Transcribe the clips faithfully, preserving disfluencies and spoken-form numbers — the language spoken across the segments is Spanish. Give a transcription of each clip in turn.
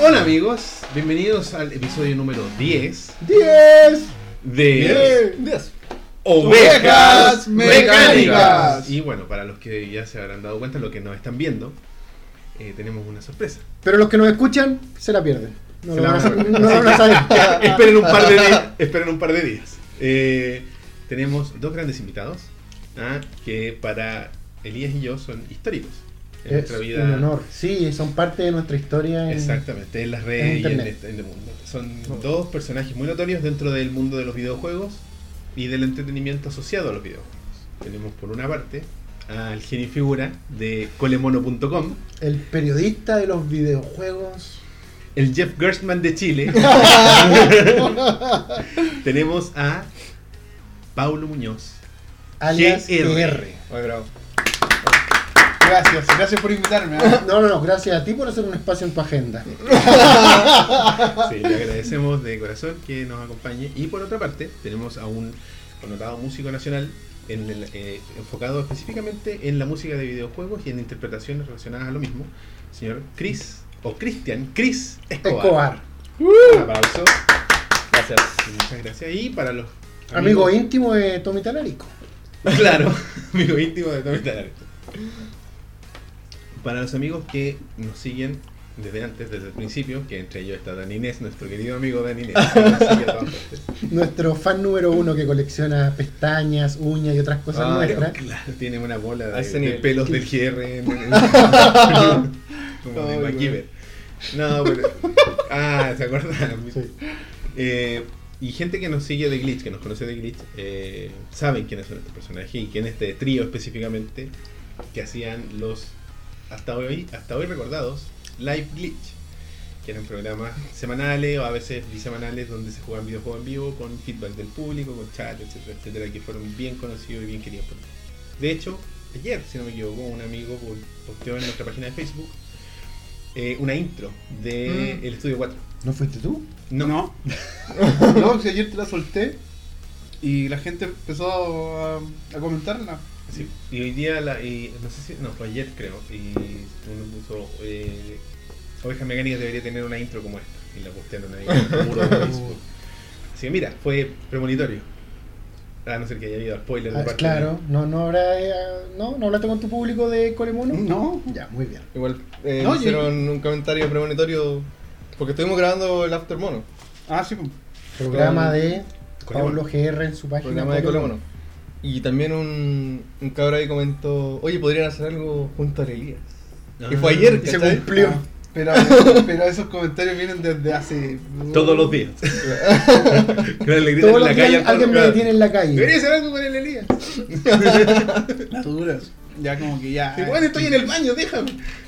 Hola amigos, bienvenidos al episodio número diez diez de diez Ovejas Ovejas Mecánicas. Y bueno, para los que ya se habrán dado cuenta, los que nos están viendo, eh, tenemos una sorpresa. Pero los que nos escuchan se la pierden. No Se lo la van a, van a- no lo van a saber. esperen un par de días. Esperen un par de días. Eh, tenemos dos grandes invitados, ¿ah? que para Elías y yo son históricos en Es nuestra vida. un honor. Sí, son parte de nuestra historia. En... Exactamente, en las en redes y en, internet. este- en el mundo. Son dos personajes muy notorios dentro del mundo de los videojuegos y del entretenimiento asociado a los videojuegos. Tenemos por una parte al genio y figura de colemono punto com, El periodista de los videojuegos. el Jeff Gerstmann de Chile. Tenemos a Paulo Muñoz, Alias G R. G R. Muy bravo. Gracias, gracias por invitarme. ¿eh? No, no, no, gracias a ti por hacer un espacio en tu agenda. Sí, le agradecemos de corazón que nos acompañe. Y por otra parte, tenemos a un connotado músico nacional en el, eh, enfocado específicamente en la música de videojuegos y en interpretaciones relacionadas a lo mismo, señor Chris, o Cristian, Chris Escobar. Escobar. Un aplauso. Gracias. Y muchas gracias. Y para los Amigo íntimo de Tommy Talarico. Claro, amigo íntimo de Tommy Talarico. Para los amigos que nos siguen desde antes, desde el principio, que entre ellos está Dan Inés, nuestro querido amigo Dan Inés, que nos sigue a todas partes. Nuestro fan número uno que colecciona pestañas, uñas y otras cosas Ah, nuestras. Claro, tiene una bola A de, ese de nivel. pelos del G R en, en- en- como de Ay, MacGyver. No, pero. Ah, ¿se acuerdan? Sí. Eh, y gente que nos sigue de Glitch, que nos conoce de Glitch, eh, saben quiénes son estos personajes y quién este trío específicamente que hacían los hasta hoy, hasta hoy recordados Live Glitch, que eran programas semanales o a veces bisemanales donde se jugaban videojuegos en vivo con feedback del público, con chat, etcétera, etcétera, que fueron bien conocidos y bien queridos por todos. De hecho, ayer, si no me equivoco, un amigo posteó en nuestra página de Facebook eh, una intro de Mm. El Estudio cuatro. ¿No fuiste tú? No, No. No, si ayer te la solté y la gente empezó a, a comentarla. Sí. Y hoy día, la, y, no sé si, no, fue ayer creo, y uno puso, eh, Ovejas Mecánicas debería tener una intro como esta, y la postearon ahí en el muro de Facebook. Así que mira, fue premonitorio, a no ser que haya habido spoiler de Ah, parte claro, no, no habrá. eh, ¿No? ¿No hablaste con tu público de Colemono? No. Ya, muy bien. Igual eh, No, hicieron un comentario premonitorio porque estuvimos grabando el After Mono, Ah, sí, pues. Programa de Colemono. Paulo G R en su página. programa de Colemono. Colemono. Y también un, un cabrón ahí comentó, oye, podrían hacer algo junto a Elías. de... Que fue ayer, Y se ¿cachai? cumplió. Ah, pero, pero esos comentarios vienen desde hace. Todos los días. Claro, le gritan Todos en los la calle días al alguien me Pablo, detiene en la calle. debería hacer algo con el Elías. Las duras. Ya como que ya. Sí, bueno, estoy en el baño, déjame.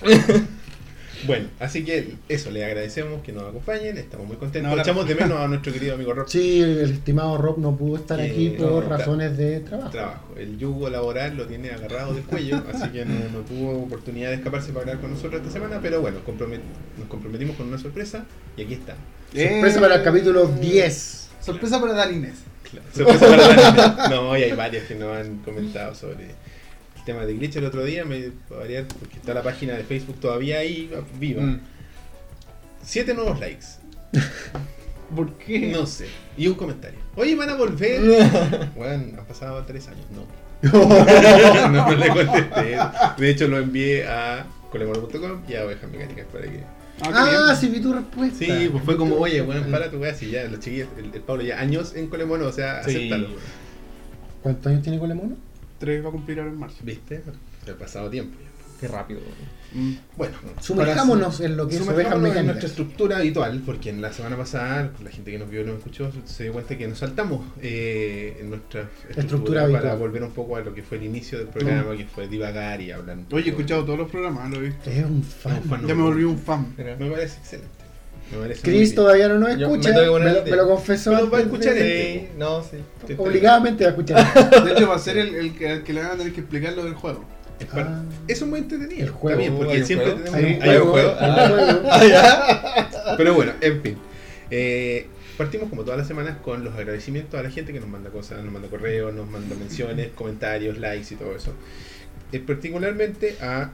Bueno, así que eso, le agradecemos que nos acompañen, estamos muy contentos. No, la- Echamos de menos a nuestro querido amigo Rob. Sí, el estimado Rob no pudo estar Eh, aquí por no, razones de trabajo. Trabajo. El yugo laboral lo tiene agarrado del cuello, así que no, no tuvo oportunidad de escaparse para hablar con nosotros esta semana, pero bueno, compromet- nos comprometimos con una sorpresa y aquí está. Sorpresa Eh, para el capítulo diez. Sorpresa para Dan Inés. Claro. Sorpresa para la gente. No, y hay varios que nos han comentado sobre el tema de Glitch el otro día, me va a variar porque está la página de Facebook todavía ahí viva. Mm. Siete nuevos likes, ¿Por qué? no sé, y un comentario. Oye, van a volver. Bueno, han pasado tres años, no. no, no le contesté. De hecho, lo envié a colemono punto com y a Ovejas Mecánicas para que. Ah, qué Ah, bien. sí vi tu respuesta. Sí, pues fue como, oye, bueno, para tu weá, si ya los chiquillos, el, el Pablo ya años en Colemono, o sea, Sí. acéptalo. ¿Cuántos años tiene Colemono? Tres va a cumplir ahora en marzo. ¿Viste? Se ha pasado tiempo ya. Qué rápido. Mm. Bueno, Sumerjámonos en lo que es Ovejas Sumerjámonos en nuestra Mecánicas. estructura habitual, porque en la semana pasada, la gente que nos vio y nos escuchó, se dio cuenta que nos saltamos eh, en nuestra estructura, Estructura para habitual. volver un poco a lo que fue el inicio del programa, que fue divagar y hablar un poco. Oye, he escuchado todos los programas, lo he visto. Es un fan. Un fan. Ya me volví un fan. Mira. Me parece excelente. Me parece muy Chris bien. todavía no nos Yo escucha. me tengo que poner Me, lo, al día. me lo confesó. Pero va a antes escuchar de- este. Sí, no, sí. Te estoy- Obligadamente va a escuchar. De hecho, va a ser el, el que, el que le van a tener que explicar lo del juego. Es par- Ah. Eso es muy entretenido. El juego. Está bien, porque ¿Hay un siempre juego? tenemos. Hay un hay un juego, juego. hay un juego. Ah, ya. Pero bueno, en fin. Eh, partimos como todas las semanas con los agradecimientos a la gente que nos manda cosas, nos manda correos, nos manda menciones, comentarios, likes y todo eso. Eh, particularmente a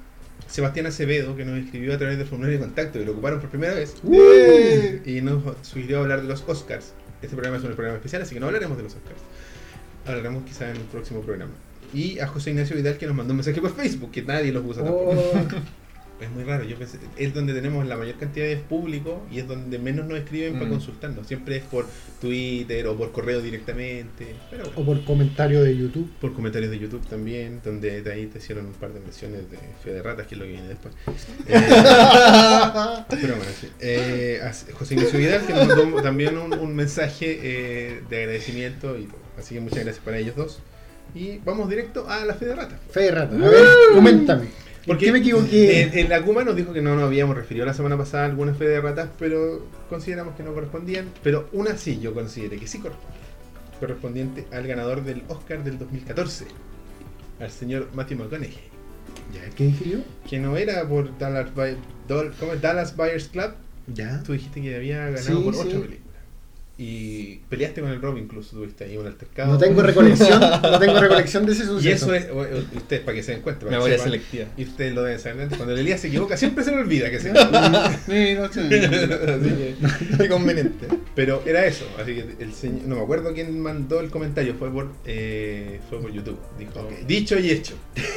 Sebastián Acevedo, que nos escribió a través del formulario de contacto, que lo ocuparon por primera vez, ¡Eh! y nos sugirió hablar de los Oscars. Este programa es un programa especial, así que no hablaremos de los Oscars. Hablaremos quizá en el próximo programa. Y a José Ignacio Vidal, que nos mandó un mensaje por Facebook, que nadie los usa tampoco. Oh, Es muy raro, yo pensé, es donde tenemos la mayor cantidad de público y es donde menos nos escriben para Mm. consultarnos. Siempre es por Twitter o por correo directamente, pero bueno. o por comentario de YouTube. Por comentarios de YouTube también, donde de ahí te hicieron un par de menciones de Fe de Ratas, que es lo que viene después. Eh, pero bueno, sí. Eh, a José Ignacio Vidal, que nos mandó también un, un mensaje eh, de agradecimiento y todo. Así que muchas gracias para ellos dos. Y vamos directo a la Fe de Ratas. Fe de rata. A ver, coméntame. ¿Por qué me equivoqué? En, en la Kuma nos dijo que no nos habíamos referido la semana pasada a algunas Fe de Ratas, pero consideramos que no correspondían. Pero una sí yo consideré que sí corresponde. Correspondiente al ganador del Oscar del dos mil catorce, al señor Matthew McConaughey. Ya, ¿Qué dije yo? que no era por Dallas, Buy- Dol- ¿cómo es? Dallas Buyers Club. Ya. Tú dijiste que había ganado Sí, por sí. otra película. Y peleaste con el Rob, incluso tuviste ahí un altercado. No tengo recolección, no tengo recolección de ese suceso. Y eso es, o- o- ustedes para que se den cuenta. para que Memoria sepan, selectiva. Y ustedes lo deben saber. Cuando el Elías se equivoca, siempre se le olvida que se Sí, no sé. Así que- Qué conveniente. pero era eso. Así que el señor, no me acuerdo quién mandó el comentario. Fue por eh, fue por YouTube. Dijo, Ok. dicho y hecho.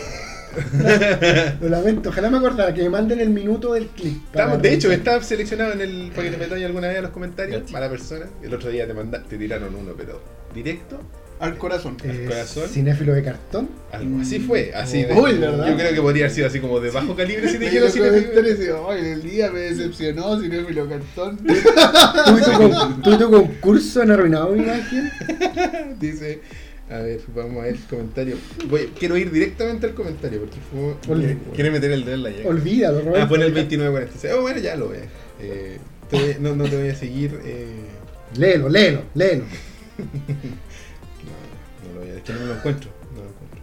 Lo lamento, ojalá me acordara que me manden el minuto del clip. para Estamos, de hecho, revisar. está seleccionado en el. Para que te metáis alguna vez a los comentarios. Gachi. Para la persona. El otro día te, manda, te tiraron uno, pero directo. Al corazón. Eh, corazón. Cinéfilo de cartón. Algo así fue. Así de, Uy, ¿verdad? yo creo que podría haber sido así como de bajo calibre si te Y dijeron los cinéfilo. comentarios decían, "Ay, el día me decepcionó, si no me lo cartón". ¿Tú y tu, con- tú y tu concurso han arruinado mi imagen? Dice, a ver, vamos a ver el comentario. Voy, quiero ir directamente al comentario porque fue. Ol- Quiere meter el dedo en la llaga. Olvídalo, Roberto. Ah, pone el veintinueve cuarenta y seis. Oh, bueno, ya lo ve. Eh, te voy- no, no te voy a seguir. Eh, Léelo, léelo, léelo. no, no lo voy a. Es que no lo encuentro. No lo encuentro.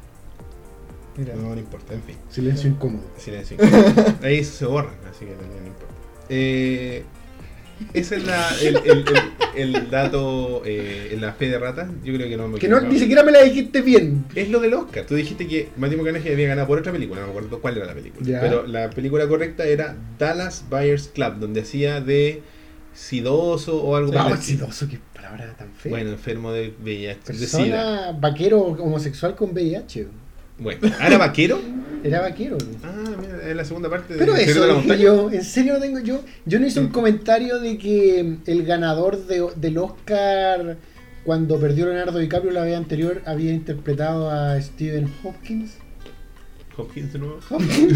Mira. No, no importa, en fin. Silencio incómodo. Silencio. Ahí se borran, así que no, no importa. Eh, ese es la, el, el, el, el dato eh, en la Fe de Ratas. Yo creo que no me Que no, equivoco. ni siquiera me la dijiste bien. Es lo del Oscar. Tú dijiste que Matthew McConaughey había ganado por otra película, no me acuerdo cuál era la película. Ya. Pero la película correcta era Dallas Buyers Club, donde hacía de sidoso o algo No, por el sidoso, qué palabra tan fea. Bueno, enfermo de V I H. De SIDA. Persona vaquero homosexual con V I H. Bueno, ¿ah, era vaquero? Era vaquero. Ah, mira, es la segunda parte de Pero Secreto eso de la dije Montaña. yo, en serio no tengo yo. Yo no hice un comentario de que el ganador de, del Oscar cuando perdió Leonardo DiCaprio la vez anterior había interpretado a Stephen Hopkins. Hopkins de nuevo. Hopkins.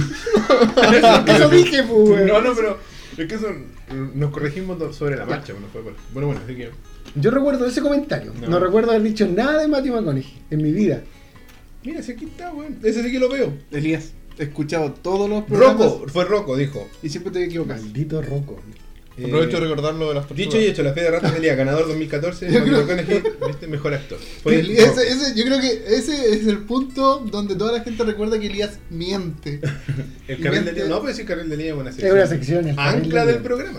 Eso dije, pues. weón. No, no, pero es que eso nos corregimos do- sobre la marcha. Bueno, fue por- bueno, bueno, así que. Yo recuerdo ese comentario. No. No. recuerdo haber dicho nada de Matthew McConaughey en mi vida. Mira, ese aquí está, weón. Ese sí que lo veo. Elías, he escuchado todos los programas Rocco, fue Rocco, dijo. y siempre te equivocas. Maldito Rocco. Aprovecho Eh, de recordar lo de las tortugas. Dicho y hecho, la Fe de Ratas Elías, ganador dos mil catorce, Matthew McConaughey, ¿viste? Mejor actor. Fue El- Rocco. ese, ese- yo creo que ese es el punto donde toda la gente recuerda que Elías miente. El carril de Miente. Elías. No, pero sí, el carril de Elías es una Es sección. una sección. el carril Ancla de del Elías. programa.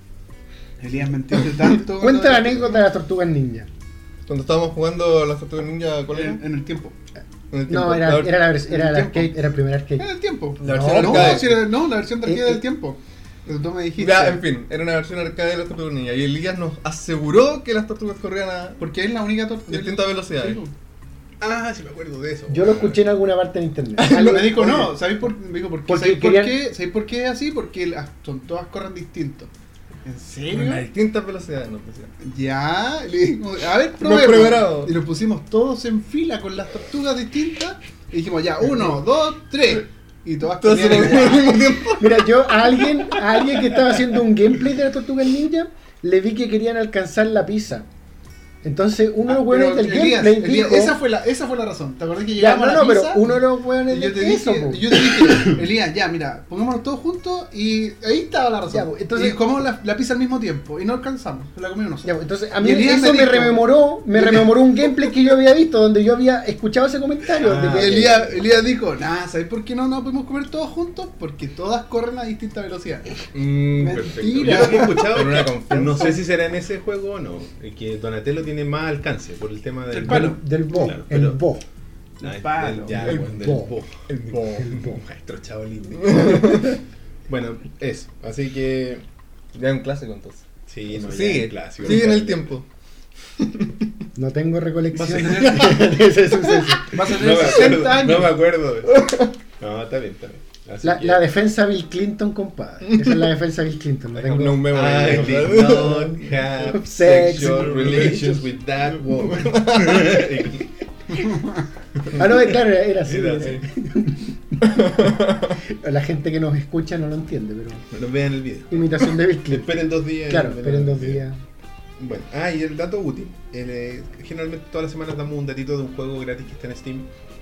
Elías mentiste tanto. Cuenta la cuando- anécdota de las tortugas ninja. Cuando estábamos jugando a las tortugas ninja, ¿cuál era? En, en el tiempo. En el tiempo. No, era, La- era, la, vers- era el tiempo. arcade, era el primer arcade. En el tiempo. La no, versión no, arcade. si era- no, la versión de arcade Eh, eh. del tiempo. Pero tú me dijiste. Ya, en fin, era una versión arcade de las tortugas ninja. Y Elías nos aseguró que las tortugas corrían a Porque es la única tortuga. distintas velocidades. Ah, sí me acuerdo de eso. Yo lo escuché en alguna parte en internet. Algo me Alguien- dijo, no, ¿sabéis por, me dijo, por qué? Porque ¿Sabéis por querían- qué? ¿Sabéis por qué es así? Porque las son, todas corren distinto. ¿En serio? En las distintas velocidades, nos decían. Ya, le dijimos, a ver, Los probemos. preparados. Y nos pusimos todos en fila con las tortugas distintas. Y dijimos, ya, uno, dos, tres. Y todas Todos corrían al igual. mismo tiempo. Mira, yo a alguien, a alguien que estaba haciendo un gameplay de las tortugas ninja, le vi que querían alcanzar la pizza. Entonces uno de los Ah, hueones pero, del Elías, gameplay Elías, dijo... esa, fue la, esa fue la razón. ¿Te acordás que Ya, llegamos no, a la no, pero pizza? uno de los hueones Y yo de te eso, dije, po. yo te dije, Elías, ya, mira, pongámonos todos juntos y ahí estaba la razón. Ya, pues, entonces- y comamos la, la pizza al mismo tiempo y no alcanzamos, la comimos nosotros. Ya, pues, entonces a mí Y Elías eso me me, dijo- rememoró, me rememoró un gameplay que yo había visto donde yo había escuchado ese comentario. Ah, de que- Elías, Elías dijo, nah, ¿sabes por qué no nos podemos comer todos juntos? Porque todas corren a distinta velocidad. Mm, Mentira. perfecto. Yo lo que he escuchado Con una es que- confianza. no sé si será en ese juego o no, eh, que Donatello tiene más alcance por el tema del El palo. del, del bo, Claro, el pero- bo. El Ah, palo. del- ya, El bueno, del bo. bo. El bo. El bo. Maestro Chabolín. Bueno, eso. Así que. Ya es un clásico entonces. Sí, no, ya Sigue, es clásico. sigue en el tiempo. No tengo recolección Vas a tener- de ese suceso. Vas a No tener me sesenta acuerdo. años. No me acuerdo de eso. No, está bien, está bien. Así La, que- la defensa Bill Clinton, compadre. Esa es la defensa Bill Clinton. No tengo... No me voy I a did not have Sex sexual relations relations. with that woman. Ah, no, claro, era, era así. Era era así. así. La gente que nos escucha no lo entiende, pero. Bueno, vean el video. Imitación de Bill Clinton. Esperen dos días. Claro, y ven esperen el dos video. días. Bueno, ah, y el dato útil. El, eh, generalmente todas las semanas damos un datito de un juego gratis que está en Steam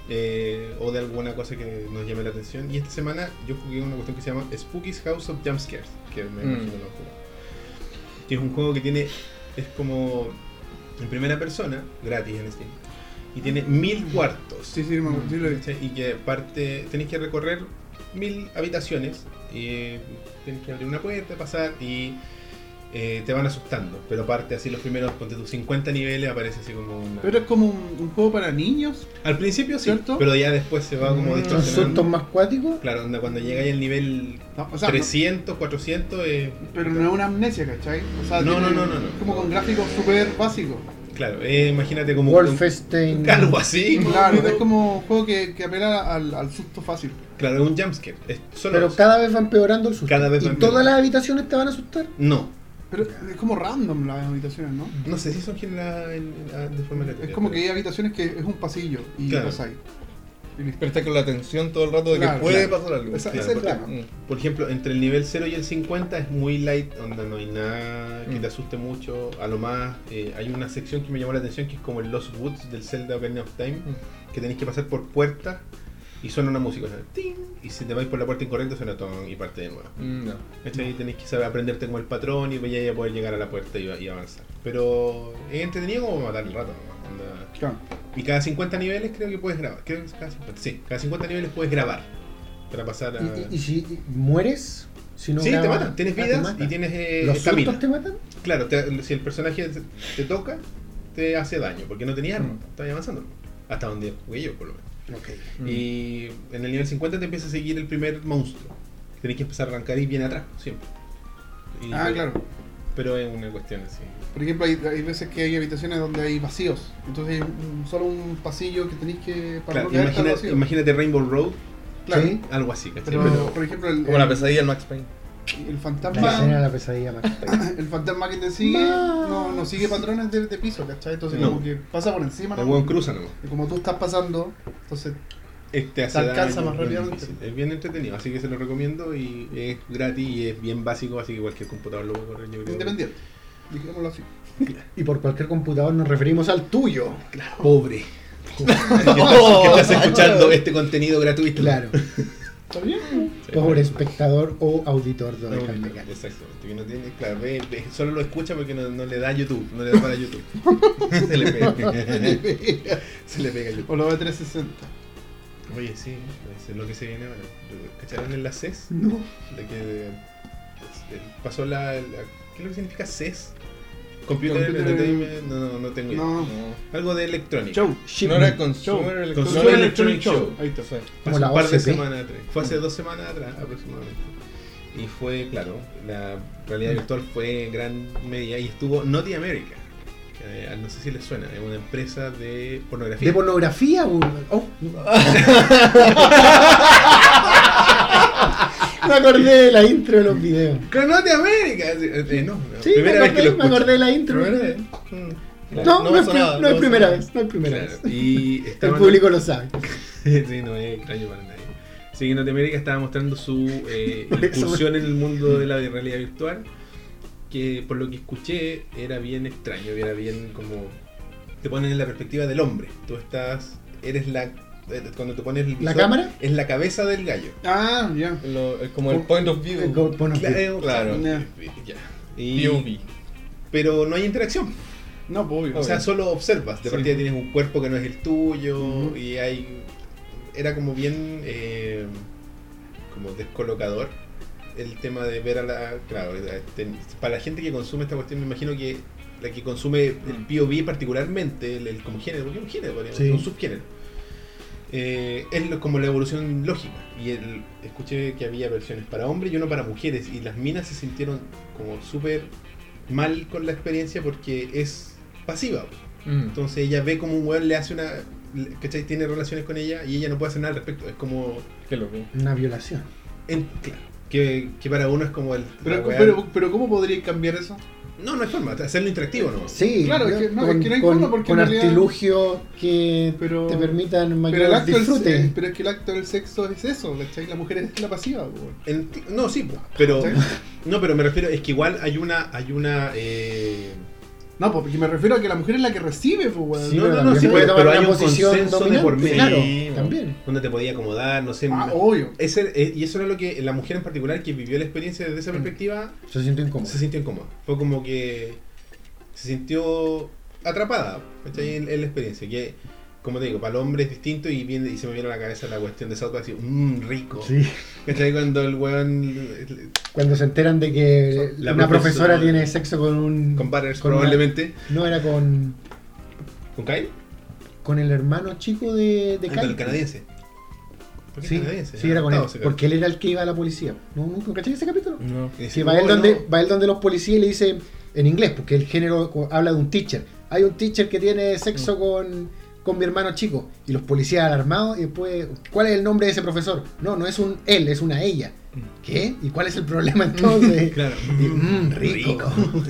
eh, o de alguna cosa que nos llame la atención. Y esta semana yo jugué una cuestión que se llama Spooky's House of Jumpscares, que me Mm. imagino no juego. Que es un juego que tiene, es como en primera persona, gratis en Steam. Y tiene mil cuartos. Sí, sí, me acuerdo, sí lo he visto. ¿cachai? Y que parte, tenéis que recorrer mil habitaciones, y tenéis que abrir una puerta, pasar y eh, te van asustando. Pero parte así los primeros, ponte tus cincuenta niveles, aparece así como una... Pero es como un, un juego para niños. Al principio sí, ¿Cierto? pero ya después se va como Mm. ¿Son distorsionando. sustos más cuáticos? Claro, onda, cuando llega ahí el nivel No, o sea, no- trescientos, cuatrocientos... eh, pero no es una amnesia, ¿cachai? O sea, No, tiene- no, no, no, no. Como con gráficos súper básicos. Claro, eh, imagínate como... Wolfenstein. Algo así. Claro, pero- es como un juego que, que apela al, al susto fácil. Claro, es un jumpscare. Es solo Pero eso. cada vez va empeorando el susto. Cada vez va ¿Y empeorando. todas las habitaciones te van a asustar? No. Pero es como random las habitaciones, ¿no? No sé si son generadas en- en- de forma aleatoria. Es como que pero- hay habitaciones que es un pasillo y Claro. vas ahí. Y listo. Pero está con la atención todo el rato de que Claro, puede claro. pasar algo. Esa- Claro, ese es el porque- tema. Mm. Por ejemplo, entre el nivel cero y el cincuenta es muy light, onda, no hay nada que Mm. te asuste mucho. A lo más, eh, hay una sección que me llamó la atención que es como el Lost Woods del Zelda Ocarina of Time, que tenéis que pasar por puertas y suena una música, suena ting, y si te vais por la puerta incorrecta suena ton y parte de nuevo. Mm, no. ¿Cachai? Tenéis que saber aprenderte como el patrón y vaya a poder llegar a la puerta y, y avanzar. Pero es entretenido como matar el rato, ¿no? Onda. Claro. Y cada cincuenta niveles creo que puedes grabar. Creo que es cada cincuenta. Sí, cada cincuenta niveles puedes grabar para pasar a... ¿Y, y, y si mueres? Si no sí, te grabas- matan. Tienes Ah, te vidas matan. y tienes eh, ¿Los estamina. sustos te matan? Claro, te- si el personaje te, te toca, te hace daño, porque no tenía arma, Mm. estaba avanzando. Hasta donde jugué yo, por lo menos. Ok. Mm. Y en el nivel cincuenta te empieza a seguir el primer monstruo. Tenés que empezar a arrancar y viene atrás, siempre. Y- Ah, claro. Pero es una cuestión así. Por ejemplo, hay, hay veces que hay habitaciones donde hay vacíos. Entonces hay un- solo un pasillo que tenéis que... Para Claro, no quedarte al imagina- vacío. imagínate Rainbow Road, Claro. Sí. algo así, ¿cachai? Pero, Pero- por ejemplo, el, Como la el- pesadilla del Max Payne. el La escena fantasma... de la pesadilla Max Payne. El fantasma que te sigue Ma. no, no sigue patrones de, de piso, ¿cachai? Entonces No. como que pasa por encima, el ¿no? hueón cruza nomás. Y como tú estás pasando, entonces Este hace Te alcanza daño, más es bien rápidamente. difícil. Es bien entretenido, así que se lo recomiendo y es gratis y es bien básico, así que cualquier computador lo puede correr. Yo creo. independiente. Dijémoslo así. Y por cualquier computador nos referimos al tuyo. Pobre. que, estás, que estás escuchando este contenido gratuito. Claro. ¿Está bien? Sí. Pobre espectador o auditor de No, Ovejas Mecánicas. exactamente, que no tiene, claro, ve, ve, solo lo escucha porque no, no le da YouTube, no le da para YouTube. Se le pega. Se le pega a YouTube. O lo ve trescientos sesenta. Oye, sí, eso es lo que se viene ahora. ¿Cacharon en la C E S? No. De que eh, pasó la, la- ¿qué es lo que significa C E S? Computer Computer- Entertainment, no, no, no tengo idea. No. No. Algo de electrónica. Show. No Shipment. era Consumer Electronic Consumer Consumer Electronic Electronic Show. Show. Ahí está. Sí. Como Hace la un par de O C P. semanas atrás. Fue hace dos semanas atrás aproximadamente. Y fue, claro, la realidad virtual fue en gran medida y estuvo Naughty America. Que, eh, no sé si les suena, es una empresa de pornografía. ¿De pornografía? o- Oh. Me acordé de la intro de los videos. ¡Con Naughty America! Eh, eh, no, no, Sí, me primera vez acordé, que lo me escucho. acordé de la intro. ¿Primera No, vez? Mm, no, me es, sonaba, pri- no es me primera sonaba. vez, no es primera claro. vez. Y El estaban- público lo sabe. Sí, no es extraño para nadie. Sí, que Naughty America estaba mostrando su eh, Por eso incursión en el mundo de la realidad virtual, que por lo que escuché era bien extraño, era bien como... Te ponen en la perspectiva del hombre. Tú estás... Eres la... eh, Cuando te pones el ¿La visor, cámara? es la cabeza del gallo. Ah, ya. Lo- es como el point of view. Eh, como- bueno, Claro, claro. ya. Y- P O V. pero no hay interacción. No, pues obvio. O sea, solo observas. De Sí. partida tienes un cuerpo que no es el tuyo Ujú. y hay... Era como bien... eh, como descolocador el tema de ver a la... Claro, este, para la gente que consume esta cuestión, me imagino que la que consume el P O V particularmente, el, el como género, porque es un género, podríamos Sí. decir, un subgénero. eh, es lo- como la evolución lógica. Y el- escuché que había versiones para hombres y uno para mujeres. Y las minas se sintieron como súper mal con la experiencia porque es pasiva. Mm. Entonces ella ve como un weón le hace una... le- ¿Cachai? Tiene relaciones con ella y ella no puede hacer nada al respecto. Es como... Qué loco. Una violación. en- claro, que, que para uno es como el... la Pero, weá- pero, pero ¿cómo podría cambiar eso? No, no hay forma. Hacerlo interactivo, ¿no? Sí, Claro, ¿no? es que no, con, es que no hay con- forma, porque con en realidad- artilugios que Pero- te permitan Pero mayor el, acto del, disfrute. eh, pero es que el acto del sexo es eso, ¿cachai? La mujer es la pasiva, po. En- no, sí, po, pero... ¿Sí? No, pero me refiero... Es que igual hay una... Hay una... Eh, No, porque me refiero a que la mujer es la que recibe, pues, weón. Sí, no, pero no, no, también sí, puede pero tomar hay una un posición consenso de dominante. por medio. Claro, Sí, también. donde te podía acomodar, no sé... Ah, obvio. ese, eh, y eso era lo que la mujer en particular que vivió la experiencia desde esa Mm. perspectiva Se siente incómodo. se sintió incómoda. Fue como que se sintió atrapada, ¿cachai? En, en la experiencia. Que, como te digo, para el hombre es distinto y, viene, y se me viene a la cabeza la cuestión de South Park, así, mmm, rico. Sí. ¿Cachai? Cuando el weón Cuando se enteran de que La una profesora- profesora tiene sexo con un. con Butters con una- probablemente. no, era con. ¿Con Kyle? Con el hermano chico de, de Ah, con el Kyle. canadiense. ¿Por qué Sí, canadiense? sí, era con él. Adoptado ese Porque él era el que iba a la policía. ¿No, nunca cachai ese capítulo? No. Y Sí, dice, va él, "Oh, donde, no". va él donde los policías y le dice en inglés, porque el género co- habla de un teacher. Hay un teacher que tiene sexo con, con mi hermano chico. Y los policías alarmados y después, ¿cuál es el nombre de ese profesor? No, no es un él, es una ella. ¿Qué? ¿Y cuál es el problema entonces? Claro. Y, "Mm, rico".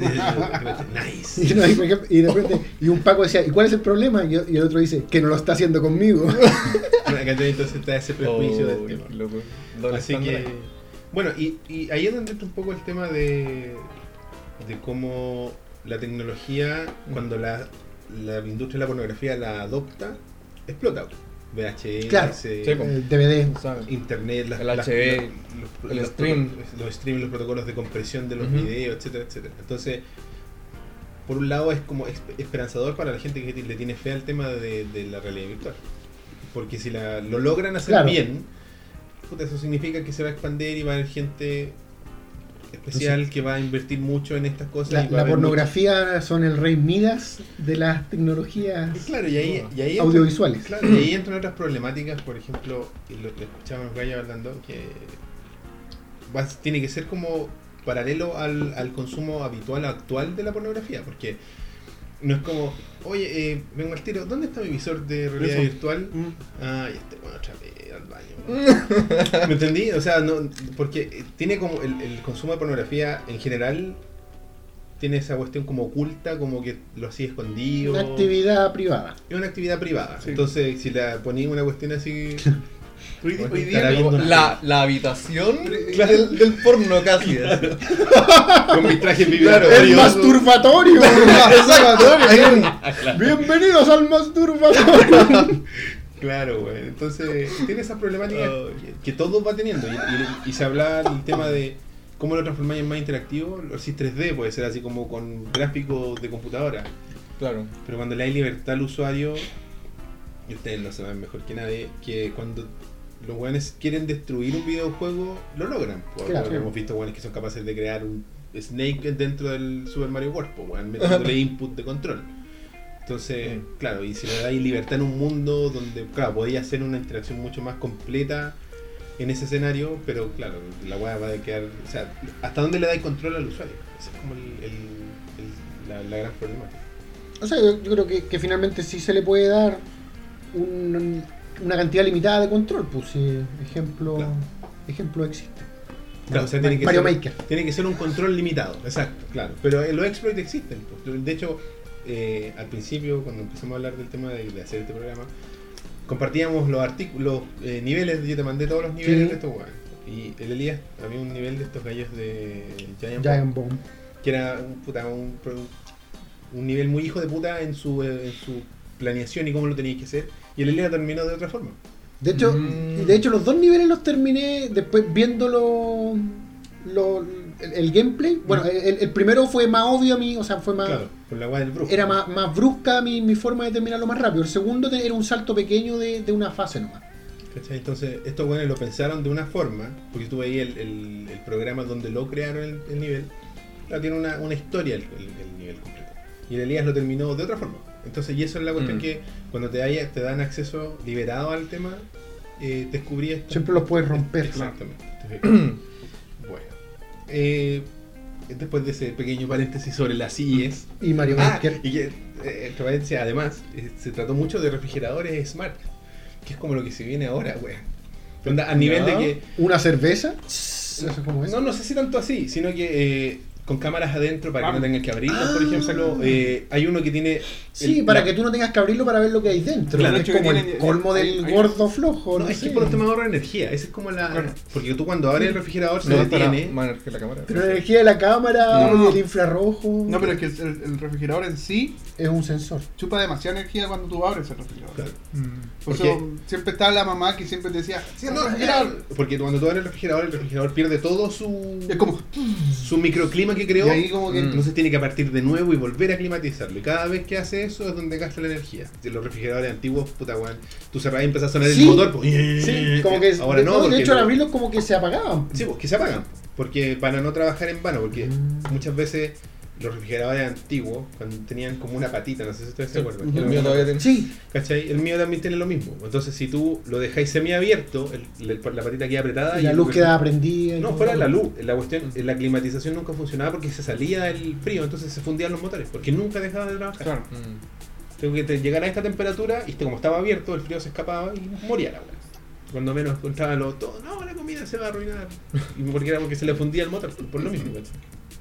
Nice. Y, no, y por ejemplo, y de repente, y un Paco decía, ¿y cuál es el problema? Y, y el otro dice, que no lo está haciendo conmigo. ¿Cachai? Entonces está ese prejuicio del Oh, tema. loco. Doble Así estándar que, ahí. bueno, y, y ahí es donde entra un poco el tema de, de cómo la tecnología, cuando la, la industria de la pornografía la adopta, explota. V H S, Claro. Sí, El D V D. ¿sabes? internet, las, El las- H D, los, el los stream. proto- los streams, los protocolos de compresión de los Ujú. videos, etcétera, etcétera. Entonces, por un lado es como esp- esperanzador para la gente que le tiene fe al tema de, de la realidad virtual. Porque si la, lo logran hacer Claro. bien, puta, eso significa que se va a expandir y va a haber gente especial que va a invertir mucho en estas cosas. La, y va a la haber pornografía son el rey Midas de las tecnologías mucho- Y claro, y ahí, y ahí audiovisuales. Claro, y ahí entran otras problemáticas, por ejemplo, y lo que escuchábamos Gallo hablando, que va- tiene que ser como paralelo al, al consumo habitual actual de la pornografía, porque no es como, oye, eh, vengo al tiro, ¿dónde está mi visor de realidad Eso. virtual? Mm. Ah, y este bueno, otra vez al baño. ¿Me entendí? O sea, no, porque tiene como el, el consumo de pornografía en general tiene esa cuestión como oculta, como que lo hacía escondido. Una actividad privada. Es una actividad privada. Sí. Entonces, si la ponía una cuestión así. Hoy, Bueno, hoy día estará Como viendo- la, la habitación Claro. del, del porno casi. así. Con mis trajes ¡El vibratorios. masturbatorio! Exacto. ¡Bienvenidos al masturbatorio! Claro, güey. Entonces, tiene esas problemáticas que, que todos va teniendo. Y, y- y se habla del tema de cómo lo transformáis en más interactivo. Lo hacís tres D, puede ser así como con gráficos de computadora. Claro. Pero cuando le hay libertad al usuario, y ustedes lo saben mejor que nadie, que cuando los weones quieren destruir un videojuego, lo logran. Por- Claro. porque hemos visto weones que son capaces de crear un Snake dentro del Super Mario World, pues, weón, metiéndole input de control. Entonces, claro, y si le dais libertad en un mundo donde, claro, podía hacer una interacción mucho más completa en ese escenario, pero claro, la weá va a quedar. O sea, ¿hasta dónde le dais control al usuario? Esa es como el, el- el- la, la gran problemática. O sea, yo, yo creo que, que finalmente sí se le puede dar un- una cantidad limitada de control. Pues sí, ejemplo, Claro. ejemplo existe. Claro, o sea, tiene que Mario ser, Maker. Tiene que ser un control limitado, exacto, claro. Pero eh, los exploits existen. Pues. De hecho, eh, al principio, cuando empezamos a hablar del tema de, de hacer este programa, compartíamos los artículos, eh, niveles, yo te mandé todos los niveles Sí. de estos weones. Y el Elías había un nivel de estos gallos de Giant, Giant Bomb, Bomb. que era un, puta, un, pro- un nivel muy hijo de puta en su, eh, en su planeación y cómo lo teníais que hacer. Y el Elías terminó de otra forma. De hecho, Mm. y de hecho los dos niveles los terminé después viéndolo lo, el, el gameplay. Bueno, el, el primero fue más obvio a mí, o sea, fue más Claro, por la weá del brujo. era más, más brusca mi, mi forma de terminarlo más rápido. El segundo te- era un salto pequeño de, de una fase nomás. ¿Cachai? Entonces, estos buenos lo pensaron de una forma, porque tú veías el, el, el programa donde lo crearon el, el nivel, claro, tiene una, una historia el, el- el nivel completo. Y el Elías lo terminó de otra forma. Entonces, y eso es la cuestión Mm. que cuando te, haya, te dan acceso liberado al tema, eh, descubrí esto. Siempre los puedes romper. Exactamente. Bueno. Eh, después de ese pequeño paréntesis sobre las I Es. Y Mario Ah, Maker. y que, eh, entre paréntesis, además, eh, se trató mucho de refrigeradores smart, que es como lo que se viene ahora, weón. Onda, a nivel Ya. de que. Una cerveza. Eso es como eso. No, no sé si tanto así, sino que eh, con cámaras adentro para que Ah. no tengan que abrirlas, por Ah. ejemplo. Eh, hay uno que tiene. Sí, el- para la- que tú no tengas que abrirlo para ver lo que hay dentro. Claro, es hecho que como el tienen- colmo hay- del hay- gordo flojo. No, No, es que sé. por un tema de ahorro de energía. Esa es como la. Claro. Porque tú cuando abres el refrigerador se No estará detiene. más energía la cámara. Pero la energía de la cámara No, no, y no. el infrarrojo No, pero es que el, el refrigerador en sí es un sensor. chupa demasiada energía cuando tú abres el refrigerador. Claro. Por Porque- eso siempre estaba la mamá que siempre te decía, "Cierra el No, refrigerador". porque cuando tú abres el refrigerador, el refrigerador pierde todo su. Es como, su microclima que creó. y ahí como que Mm. Entonces tiene que partir de nuevo y volver a climatizarlo. Y cada vez que hace eso es donde gasta la energía. Si los refrigeradores antiguos, puta weón, tú cerrás y empezás a sonar Sí. el motor. Pues, Sí, como que. ahora de, no, no, de porque hecho, al no- abrirlos, como que se apagaban. Sí, pues que se apagan. Porque para no trabajar en vano. Porque Mm. muchas veces los refrigeradores antiguos, cuando tenían como una patita, no sé si ustedes se acuerdan. Ujú. El mío todavía tiene. Sí, ¿Cachai? El mío también tiene lo mismo. Entonces, si tú lo dejáis semiabierto, el- el- la patita queda apretada. y la el luz refri- quedaba prendida. y No, todo. fuera la luz. La cuestión, la climatización nunca funcionaba porque se salía el frío, entonces se fundían los motores. Porque nunca dejaban de trabajar. claro. Mm. Tengo que te- llegar a esta temperatura y este, como estaba abierto, el frío se escapaba y moría la weá. Cuando menos encontraban los todo, no, la comida se va a arruinar. Y porque era porque se le fundía el motor, por lo mismo. ¿cachai?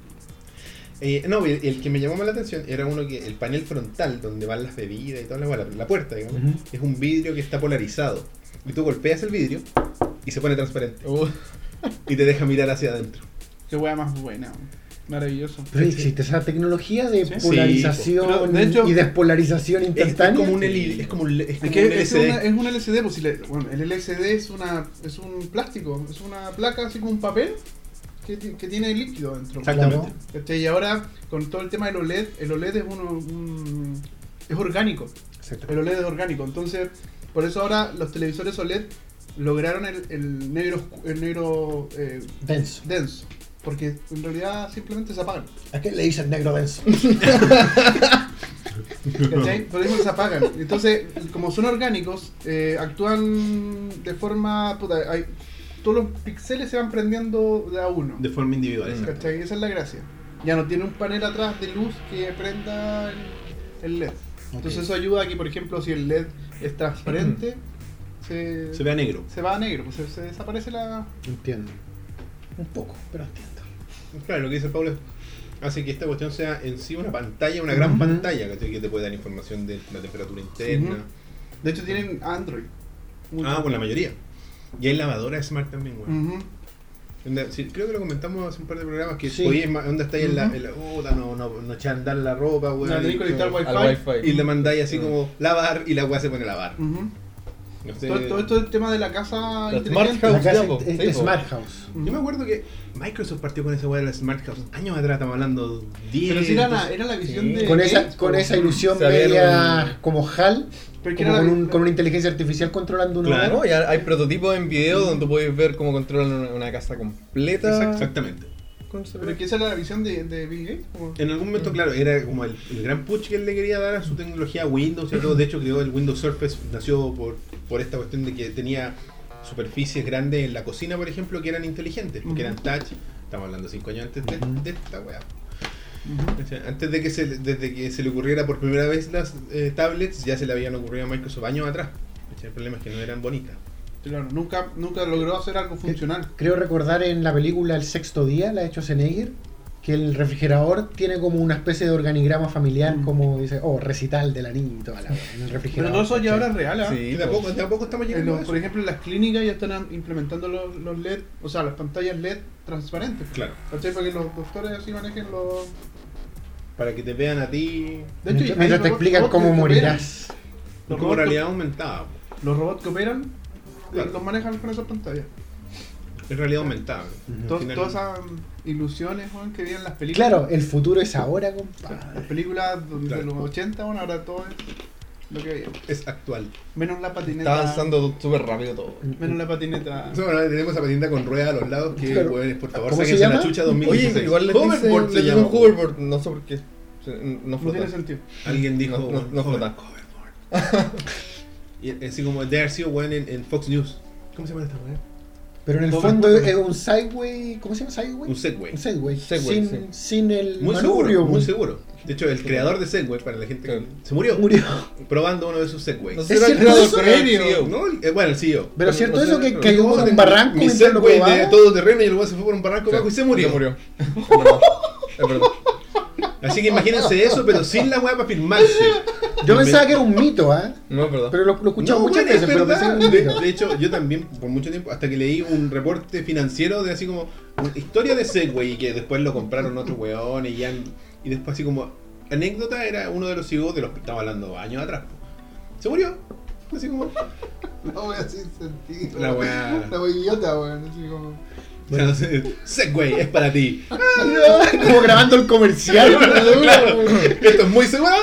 Eh, no, el, el que me llamó más la atención era uno que el panel frontal, donde van las bebidas y toda la, weá, la, la puerta, digamos, Ujú. es un vidrio que está polarizado. Y tú golpeas el vidrio y se pone transparente. Uh, Y te deja mirar hacia adentro. Qué wea más buena. Maravilloso. Pero existe esa tecnología de Sí. polarización Pero, de hecho, y despolarización Es, es instantánea. como un L E D. Es como un, es Es como que un es, L C D. una, es un L C D, pues si le- bueno, el L C D es una es un plástico, es una placa así como un papel que, ti- que tiene líquido dentro. Exactamente. ¿Cachai? Y ahora con todo el tema del O L E D, el O L E D es uno un- es orgánico. Exacto. El O L E D es orgánico, entonces por eso ahora los televisores O L E D lograron el, el negro oscu- el negro eh, Denso. denso, porque en realidad simplemente se apagan. ¿A qué le dicen negro denso? ¿Cachai? Por eso se apagan. Entonces, como son orgánicos, eh, actúan de forma. Puta, hay, todos los píxeles se van prendiendo de a uno. De forma individual. Mm. exacto. ¿Cachai? Esa es la gracia. Ya no tiene un panel atrás de luz que prenda el, el L E D. Entonces, Ok. eso ayuda a que, por ejemplo, si el L E D es transparente, se, Se ve a negro. se va a negro, pues se, se desaparece la. Entiendo. Un poco, pero entiendo. Claro, lo que dice el Pablo es hace que esta cuestión sea en sí una pantalla, una gran Ujú. pantalla, ¿cachai? Que te puede dar información de la temperatura interna. Ujú. De hecho, tienen Android. Mucho. Ah, bueno, la mayoría. Y hay lavadora smart también, weón. Ujú. Onda, sí, creo que lo comentamos hace un par de programas que Sí. podías, ma- onda estáis en la, Ujú. en la puta, no, no, no echar a andar la ropa, weón. No, tenés y, que conectar como- Wi-Fi. al wifi. y le mandáis así Mm. como lavar y la weá se pone a lavar. Ujú. No sé. Todo, todo esto es el tema de la casa La inteligente. Smart House. La casa ya, po. es, Sí, es po. Smart House. Ujú. Yo me acuerdo que Microsoft partió con esa weá de la Smart House años atrás, estamos hablando diez. Pero si era la, doce. era la visión Sí. de. Con esa, Gates, con po. esa ilusión Se había media un- como HAL, Pero que como era con, la- un- con una inteligencia artificial controlando una Claro. obra. No, ya hay prototipos en video donde tú puedes ver cómo controlan una, una casa completa. Exact- Exactamente. con Pero celular. que esa era la visión de, de Bill Gates. Como- En algún momento, claro, era como el, el gran push que él le quería dar a su tecnología Windows y todo. De hecho, creó el Windows Surface, nació por, por esta cuestión de que tenía superficies grandes en la cocina, por ejemplo, que eran inteligentes, porque Ujú. eran touch. Estamos hablando cinco años antes de, Ujú. de esta weá. Ujú. O sea, antes de que se, desde que se le ocurriera por primera vez las eh, tablets, ya se le habían ocurrido a Microsoft años atrás. O sea, el problema es que no eran bonitas. Claro, nunca, nunca logró hacer algo funcional. Creo recordar en la película El Sexto Día, la ha hecho Schwarzenegger, que el refrigerador tiene como una especie de organigrama familiar, Mm. como dice, oh, recital de la niña y toda la en el Pero refrigerador. todo eso ya ¿cachai? ahora es real, ¿ah? Sí, Y de a poco, de a poco estamos En llegando los- a eso. por ejemplo, en las clínicas ya están am- implementando los, los L E D, o sea, las pantallas L E D transparentes. Claro, ¿Cachai? Para que los doctores así manejen los. para que te vean a ti. De hecho, Mientras, hay mientras te robots- explican robots cómo que morirás. Los como robots- realidad aumentada. Los robots que operan Claro. los manejan con esas pantallas. Es realidad aumentada. Ujú. To- Al final- Todas esas mm, ilusiones weón, que vienen en las películas. Claro, el futuro es ahora, Las compadre. películas de Claro. los ochenta, bueno, ahora todo es lo que veíamos. Es actual. Menos la patineta. Está avanzando súper rápido todo. Menos la patineta. No, ahora tenemos esa patineta con ruedas a los lados que, Claro. weones, por favor, ¿Cómo se sáquense la llama? chucha dos mil dieciséis. Oye, igual les Hoverboard dicen, se les dicen llama. hoverboard, no sé por qué. Sí, No No flota. tiene sentido. Alguien dijo, No, no- no "Hover- flota". hoverboard". Y así como de haber sido weón en, en Fox News. ¿Cómo se llama esta weá? Pero en el Todo fondo respuesta. es un Segway. ¿Cómo se llama Segway? Un Segway. Un Segway. Segway, sin, sí. sin el Muy manubrio. seguro, muy pues. seguro. De hecho, el creador de Segway, para la gente que Claro. se murió, Murió. probando uno de sus Segways. No ¿Es sé, era el cierto creador, eso? pero era el ¿Serio? C E O. No, eh, bueno, el C E O. Pero cierto no sé, eso que no, cayó No, por un tengo barranco Mi mientras lo Segway de probaba. todo terreno y el weón se fue por un barranco Sí, abajo y se murió. Se murió. Es verdad. Es verdad. Así que imagínense eso, pero sin la weá para filmarse. Yo pensaba que era un mito, ¿ah? No es verdad. Pero lo, lo he escuchado No, muchas bueno, es veces, pero pensé que verdad. era un De, mito. de hecho, yo también, por mucho tiempo, hasta que leí un reporte financiero de así como una historia de Segway y que después lo compraron otros weones y ya. Y después, así como anécdota, era uno de los C E O de los que estaba hablando años atrás. po. Se murió. Así como. La wea sin sentido. La wea. La wea idiota, weón. Así como. O sea, no sé, Segway es para ti. Como grabando el comercial. Claro, esto es muy seguro.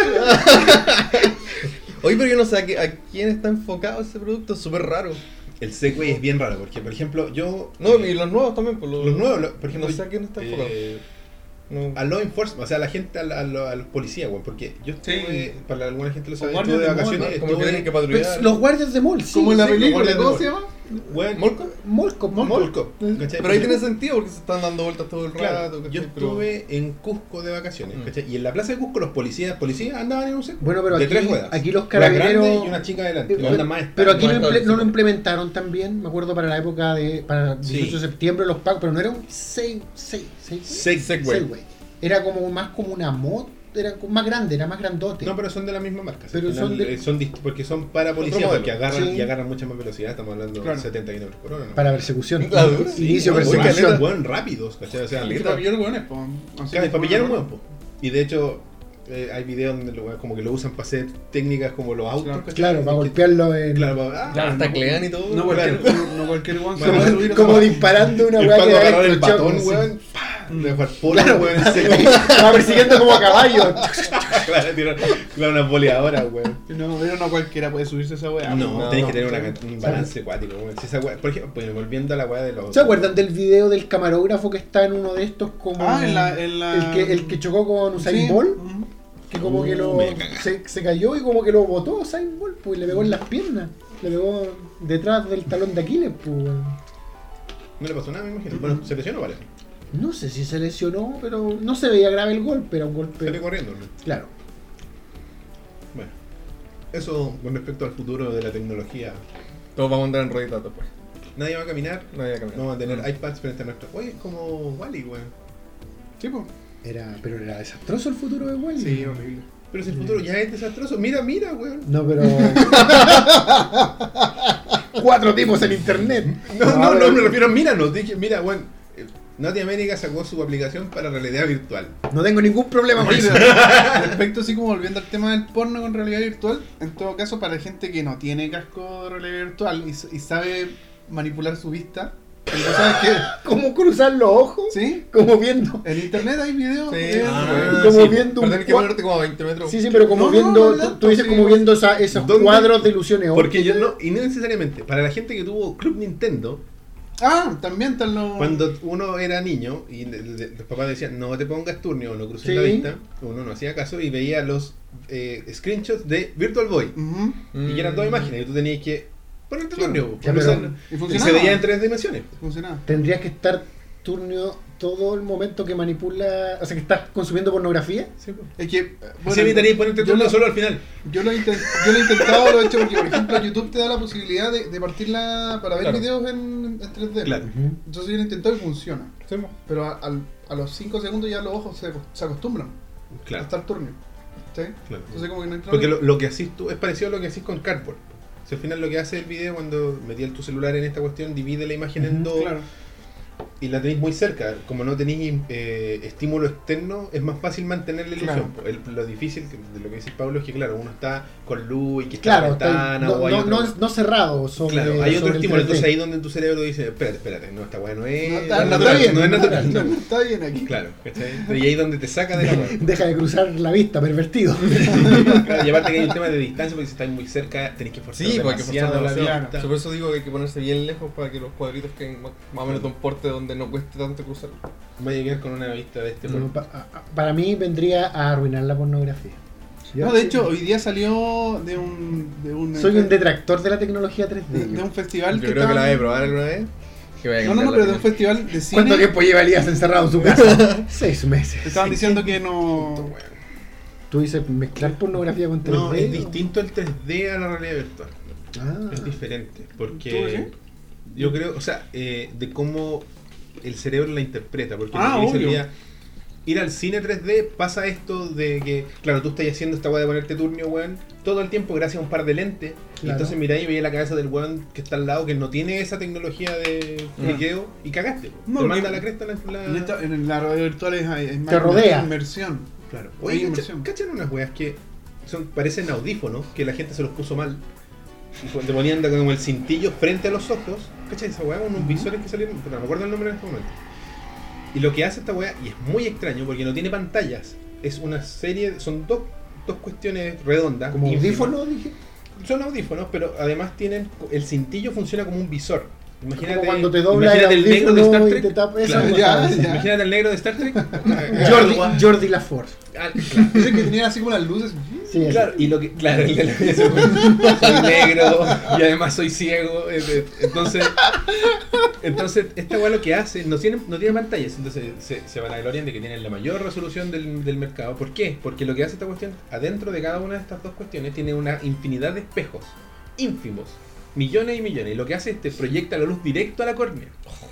Oye, pero yo no sé a, qué- a quién está enfocado ese producto, es súper raro. El Segway es bien raro porque, por ejemplo, yo. No, eh, y los nuevos también, pues los, los nuevos, lo- por ejemplo, no sé a quién está enfocado. eh, No. a law enforcement, o sea, a la gente, a, la- a lo- a los policías, weón, porque yo estuve, Sí. para alguna gente lo sabe, guardias estuve de de mall, vacaciones, Como que estuve, tienen que Pues, patrullar. los guardias de mall, sí. Como en la sí, película, guardia de ¿cómo mall. se llama? weón, ¿Molco? Molco, Molco. Molco, ¿cachai? Pero ahí tiene sentido porque se están dando vueltas todo el Claro, rato. ¿cachai? yo Pero- estuve en Cusco de vacaciones, Mm. ¿cachai? Y en la plaza de Cusco los policías, policías andaban en un Segway. Bueno, pero de aquí, tres ruedas. aquí los Una grande carabineros. y una chica adelante. Eh, la onda más pero aquí lo, estándar. imple- no lo implementaron también, me acuerdo para la época de. Para el Sí. dieciocho de septiembre, los pagos, pero no era un Segway. Segway. Seg- Segway. Segway. Era como más como una moto, era como más grande, era más grandote. No, pero son de la misma marca. Pero Al final, son de- eh, son dist- porque son para policías, modelo. porque agarran Sí. y agarran mucha más velocidad. Estamos hablando Claro. de setenta kilómetros por hora. ¿no? Para persecución. Claro, Sí, Inicio weón, persecución. weón, weón, rápidos, ¿cachai? O sea, Y para pillar weones, po. Así claro, que para pillar un fue- hueón, po. Y de hecho, eh, hay videos donde lo, como que lo usan para hacer técnicas como los autos, Claro. ¿cachai? Claro, para Que- golpearlo en. Claro, para, ah, Claro, hasta clean y todo. No Claro. cualquier, no cualquier weón se Bueno, va a como subir a como esa- disparando una el weá Paco que da agarrar el electrochoc, batón, sí. weón, ¡pah! de jugar polo, Claro. weón, en serio. Va persiguiendo como a caballo. Claro, tirar claro, unas boleadoras, weón. No, pero no cualquiera puede subirse a esa weá. No, no, tenés no, que tener una claro. can- un balance acuático, weón. Si esa weá- por ejemplo, pues, volviendo a la weá de los. ¿Se acuerdan del video del camarógrafo que está en uno de estos como. Ah, en la- en la- El que, el que chocó con Usain Sí. Bolt? Ujú. Que como Uh, que lo. me caga. Se, se cayó y como que lo botó Usain Bolt, pues y le pegó en las piernas. Le pegó detrás del talón de Aquiles, pues. weón. No le pasó nada, me imagino. Bueno, se lesionó, parece. No sé si se lesionó, pero no se veía grave el golpe, era un golpe. Salió corriendo, ¿no? Claro. Bueno. Eso con respecto al futuro de la tecnología. Todos vamos a andar en rueditas después. Nadie va a caminar. Nadie va a caminar. Vamos a tener iPads frente a nuestro. Oye, es como Wally, weón. Sí, po. Era, pero era desastroso el futuro de Wally. Sí, horrible. Pero si el futuro ya es desastroso. Mira, mira, weón. No, pero. Cuatro tipos en internet. No, no, no, pero- me refiero a mira, nos dije, mira, weón. eh, Naughty América sacó su aplicación para realidad virtual. No tengo ningún problema con Oye, eso. pero respecto así como volviendo al tema del porno con realidad virtual, en todo caso para la gente que no tiene casco de realidad virtual y, s- y sabe manipular su vista, ¿tú sabes qué? ¿Cómo cruzar los ojos? ¿Sí? Como viendo. En internet hay videos. Sí. eh, Ah, como sí, viendo Pero un tenés que cua- ponerte como a veinte metros. Sí, sí, pero como No, no, viendo. no, no, tú, tú dices sí, como bueno. viendo esa- esos ¿Dónde? cuadros de ilusiones Porque yo ópticas. no, y no necesariamente, para la gente que tuvo Club Nintendo, Ah, también están los. cuando uno era niño y de- de- los papás decían no te pongas turnio o no cruces Sí. la vista, uno no hacía caso y veía los eh, screenshots de Virtual Boy. Ujú. Y que eran dos imágenes y tú tenías que ponerte Claro. turnio. Ya, porque pero- son- Y y funcionaba. se veía en tres dimensiones. Funcionaba. Tendrías que estar turnio todo el momento que manipula. O sea, que estás consumiendo pornografía. Sí, pues. Es que. eh, Así evitarías ponerte yo turnio lo- solo al final. Yo lo, he intent- yo lo he intentado, lo he hecho porque, por ejemplo, YouTube te da la posibilidad de, de partirla para ver Claro. videos en, en tres D. Claro. Entonces yo lo he intentado y funciona. Sí, po. Pero a, al- a los cinco segundos ya los ojos se, se acostumbran a Claro. estar turnio. ¿Sí? Claro. Entonces como que no hay Porque problema. lo, lo que hacís tú es parecido a lo que hacís con Cardboard. Si al final lo que hace el video cuando metías tu celular en esta cuestión, divide la imagen en dos Claro. y la tenéis muy cerca. Como no tenéis eh, estímulo externo, es más fácil mantener la ilusión. Claro. El- lo difícil que- de lo que dice Pablo es que, claro, uno está con luz y que está Claro, en la está- ventana no, o hay no, otro- no, no cerrado. Sobre, Claro, hay otro sobre el estímulo, tres D. entonces ahí donde tu cerebro dice, espérate, espérate, no, esta weá no es, No no está, es no está natural, bien. no es natural. No, está bien aquí. Claro, ¿cachai? Y ahí es donde te saca de la weá. Deja de cruzar la vista, pervertido. Claro, y aparte que hay un tema de distancia, porque si estáis muy cerca tenéis que forzar Sí, porque demasiado forzar la demasiado. vista. Por eso digo que hay que ponerse bien lejos para que los cuadritos queden más más o menos de un porte donde donde no cueste tanto cruzarlo. Vaya a quedar con una vista de este No, porno. pa- a- a- para mí vendría a arruinar la pornografía. Yo No, de hecho, hoy día salió de un. De un soy un detractor de la tecnología tres D. de, de un festival Yo que creo que la estaban- voy a probar alguna vez. Que vaya a No, no, no, cambiar pero la de un opinión. festival de cine. ¿Cuánto tiempo lleva Elías encerrado en su casa? Seis meses. Te estaban diciendo que no. Tú dices mezclar pornografía con tres D. No, es ¿o? distinto el tres D a la realidad virtual. Ah. Es diferente. ¿Tú Porque qué? yo creo, o sea, eh, de cómo el cerebro la interpreta. Porque Ah, lo que dice obvio. Elías, ir al cine tres D pasa esto de que, claro, tú estás haciendo esta weá de ponerte turnio, weón, todo el tiempo gracias a un par de lentes. Y Claro. entonces miráis y veis la cabeza del weón que está al lado, que no tiene esa tecnología de fliqueo, y cagaste. po. No, Te porque- manda la cresta la. la- En, esta- en la radio virtual es, es más Te rodea. inmersión. Claro. Hay Oye, inmersión. ¿cachan unas weas que son, parecen audífonos, que la gente se los puso mal? Y cu- te ponían como el cintillo frente a los ojos. ¿Cachai esa wea? Unos visores que salieron, pero no me acuerdo el nombre en este momento. Y lo que hace esta wea, y es muy extraño porque no tiene pantallas, es una serie, son dos, dos cuestiones redondas. Como ínfimas. audífono, dije. Son audífonos, pero además tienen, el cintillo funciona como un visor. Imagínate, Como cuando te dobla el imagínate el negro de Star audífono y Trek. te tapa. Eso Claro, me ya, parece. ya. Imagínate el negro de Star Trek. Jordi, Jordi LaForce. Ah, claro. Ese que tenía así como las luces. Sí, ese. Claro, y lo que, claro, el de la soy negro y además soy ciego, eh, eh, entonces, entonces esta weá lo que hace, no tiene, no tiene pantallas, entonces se, se van a gloriar de que tienen la mayor resolución del, del mercado. ¿Por qué? Porque lo que hace esta cuestión, adentro de cada una de estas dos cuestiones, tiene una infinidad de espejos, ínfimos, millones y millones, y lo que hace es te proyecta la luz directo a la córnea.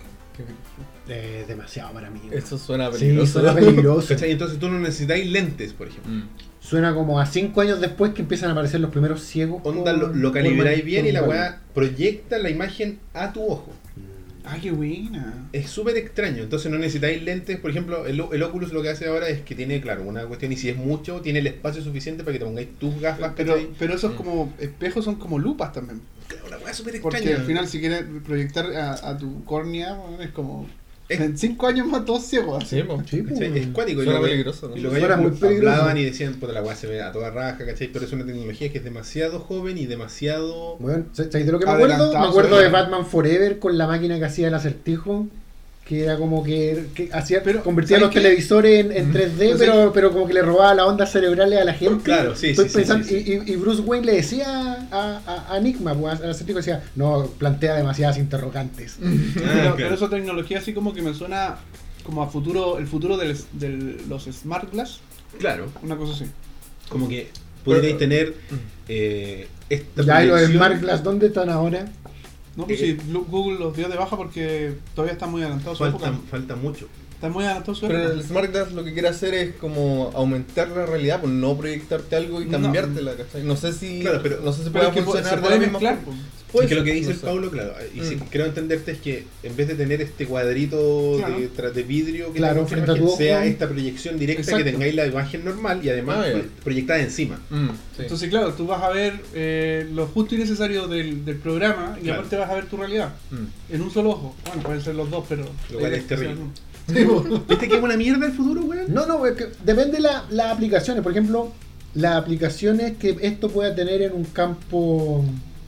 Eh, demasiado para mí. Eso suena Sí, peligroso. suena peligroso. ¿Cachai? Entonces tú no necesitáis lentes, por ejemplo. Mm. Suena como a cinco años después que empiezan a aparecer los primeros ciegos. Onda, con- lo, lo con calibráis man- bien y la con weá proyecta la imagen a tu ojo. Ah, qué buena. Es súper extraño, entonces no necesitáis lentes. Por ejemplo, el, el Oculus lo que hace ahora es que tiene, claro, una cuestión, y si es mucho, tiene el espacio suficiente para que te pongáis tus gafas. Pero, ¿cachai? pero esos Mm. como espejos son como lupas también. Claro, una weá súper Porque extraña. al final si quieres proyectar a, a tu córnea, bueno, es como... Es- En cinco años más todos ciegos. así. Sí, po. Sí, pues. ¿cachai? Es cuático. Y Suena lo que- peligroso, ¿no? Y lo que Suena ellos muy peligroso. hablaban y decían, puta, la weá se ve a toda raja, ¿cachai? Pero es una tecnología que es demasiado joven y demasiado... Bueno, ¿sabes de lo que me acuerdo? Adelantado, Me acuerdo sobre- de Batman Forever con la máquina que hacía el acertijo. Que era como que, que hacía, Pero, convertía ¿sabes los qué? televisores en, en tres D, Pero pero, ¿sabes? pero como que le robaba las ondas cerebrales a la gente. Claro, sí, Estoy sí, sí, pensando- sí, sí. Y, y- y Bruce Wayne le decía a, a, a Enigma, pues, al acertijo, decía, no, plantea demasiadas interrogantes. Ah, pero, claro. pero esa tecnología así como que me suena como a futuro, el futuro de los Smart Glass, Claro, una cosa así. como que pudierais Pero- tener eh, esta Ya, y los proyección- Smart Glass, ¿dónde están ahora? No, pues Eh, sí, Lu- Google los dio de baja porque todavía está muy adelantado su Falta, época. falta mucho. Está muy adelantado su Pero época. el Smart Glass lo que quiere hacer es como aumentar la realidad, pues no proyectarte algo y No. cambiártela, ¿cachai? No sé si Claro, pero- no sé si Pero puede es que funcionar se de puede la misma mezclar, forma. pues. Puede Es que lo ser, que dice no el sé. Paulo, claro, y si Mm. creo entenderte es que en vez de tener este cuadrito Claro. de, tra- de vidrio que Claro, te muestra la frente a tu imagen, sea ojo. esta proyección directa Exacto. que tengáis la imagen normal y además Ah, ya. pro- proyectada encima. Mm, sí. Entonces, claro, tú vas a ver eh, lo justo y necesario del, del programa y Claro. aparte vas a ver tu realidad Mm. en un solo ojo. Bueno, pueden ser los dos, pero. Lo cual es terrible. Sí, pues. ¿Viste que es una mierda el futuro, weón? No, no, es que depende de la- las aplicaciones. Por ejemplo, las aplicaciones que esto pueda tener en un campo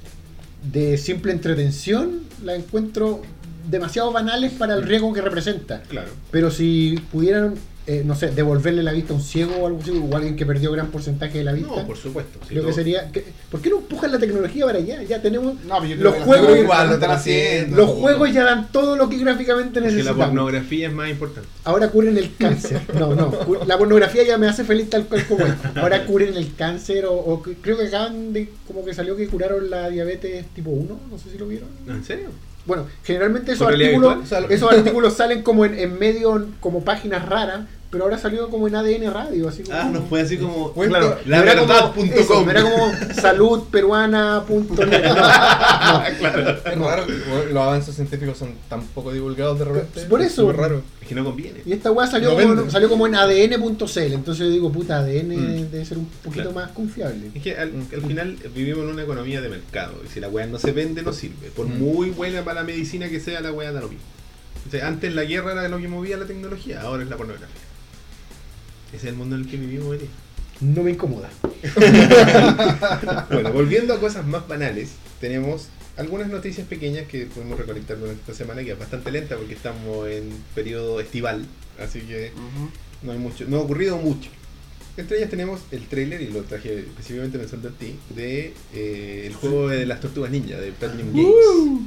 de simple entretención, las encuentro demasiado banales para el riesgo que representa. Claro. Pero si pudieran, eh, no sé, devolverle la vista a un ciego o algo así, o a alguien que perdió gran porcentaje de la vista, No, por supuesto. sí, creo que todo. sería... que- ¿Por qué no empujan la tecnología para allá? Ya tenemos... No, pero yo creo Los que la juegos- están- igual lo están están haciendo. Los juegos ya dan todo lo que gráficamente Es que la necesitamos. pornografía es más importante. Ahora curen el cáncer. No, no. cu- La pornografía ya me hace feliz tal cual como es. Ahora curen el cáncer o, o que- creo que acaban de... Como que salió que curaron la diabetes tipo uno. No sé si lo vieron. ¿En serio? Bueno, generalmente esos ¿Con realidad artículos, virtual? O sea, esos artículos salen como en, en medio, como páginas raras, pero ahora salió como en A D N Radio, así como... Ah, no fue así como. Cuenta- Claro, No era como la verdad punto eso, com. no era como saludperuana punto net. No, no. Es raro, que, bueno, los avances científicos son tan poco divulgados de repente. Por es eso. súper raro. Es que no conviene. Y esta weá salió, No como, vende. salió como en A D N punto C L, entonces yo digo, puta, A D N Mm. debe ser un poquito Claro. más confiable. Es que al, al final vivimos en una economía de mercado. Y si la weá no se vende, no sirve. Por Mm. muy buena para la medicina que sea, la weá da lo mismo. O sea, antes la guerra era lo que movía la tecnología, ahora es la pornografía. Ese es el mundo en el que vivimos hoy día. No me incomoda. Bueno, volviendo a cosas más banales, tenemos algunas noticias pequeñas que podemos recolectar durante esta semana, que es bastante lenta porque estamos en periodo estival, así que Ujú. no hay mucho, no ha ocurrido mucho. Entre ellas tenemos el trailer, y lo traje específicamente pensando en ti, de eh, el juego de las Tortugas Ninja, de Platinum Games. Uh,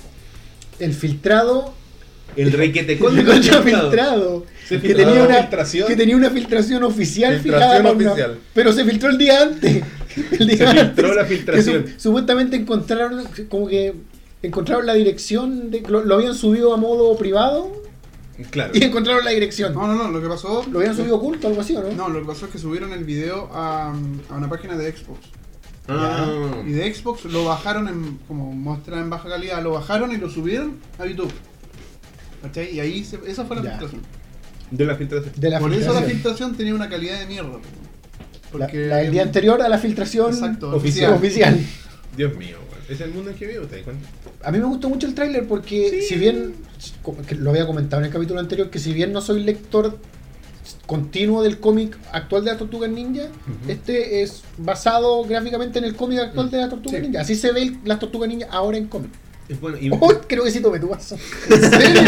el filtrado. El rey que te El contra filtrado. Se Que filtró tenía, una una, filtración. que tenía una filtración oficial Filtración fijada para una- oficial. pero se filtró el día antes. El día Se antes, filtró la que filtración. su- supuestamente encontraron como que encontraron la dirección de, lo, lo habían subido a modo privado Claro. y encontraron la dirección. No, no, no, lo que pasó. Lo habían subido oculto, algo así, ¿o no? No, lo que pasó es que subieron el video a, a una página de Xbox. Ah. Y de Xbox lo bajaron en, como muestra en baja calidad, lo bajaron y lo subieron a YouTube. ¿Cachai? Y ahí, se- esa fue la Ya. filtración. De la filtración. De la Por eso la filtración. filtración tenía una calidad de mierda. po. La, Porque la del día anterior a la filtración Exacto, oficial. oficial. Dios mío, weón. Es el mundo en que vivo, ¿te das cuenta? A mí me gustó mucho el tráiler porque si bien, como que lo había comentado en el capítulo anterior, que si bien no soy lector continuo del cómic actual de la Tortuga Ninja, Ujú. este es basado gráficamente en el cómic actual de la Tortuga Sí. Ninja. Así se ve el- las Tortugas Ninja ahora en cómic. Es bueno. Y, ¡Oh! Creo que sí tomé tu vaso. ¿En serio?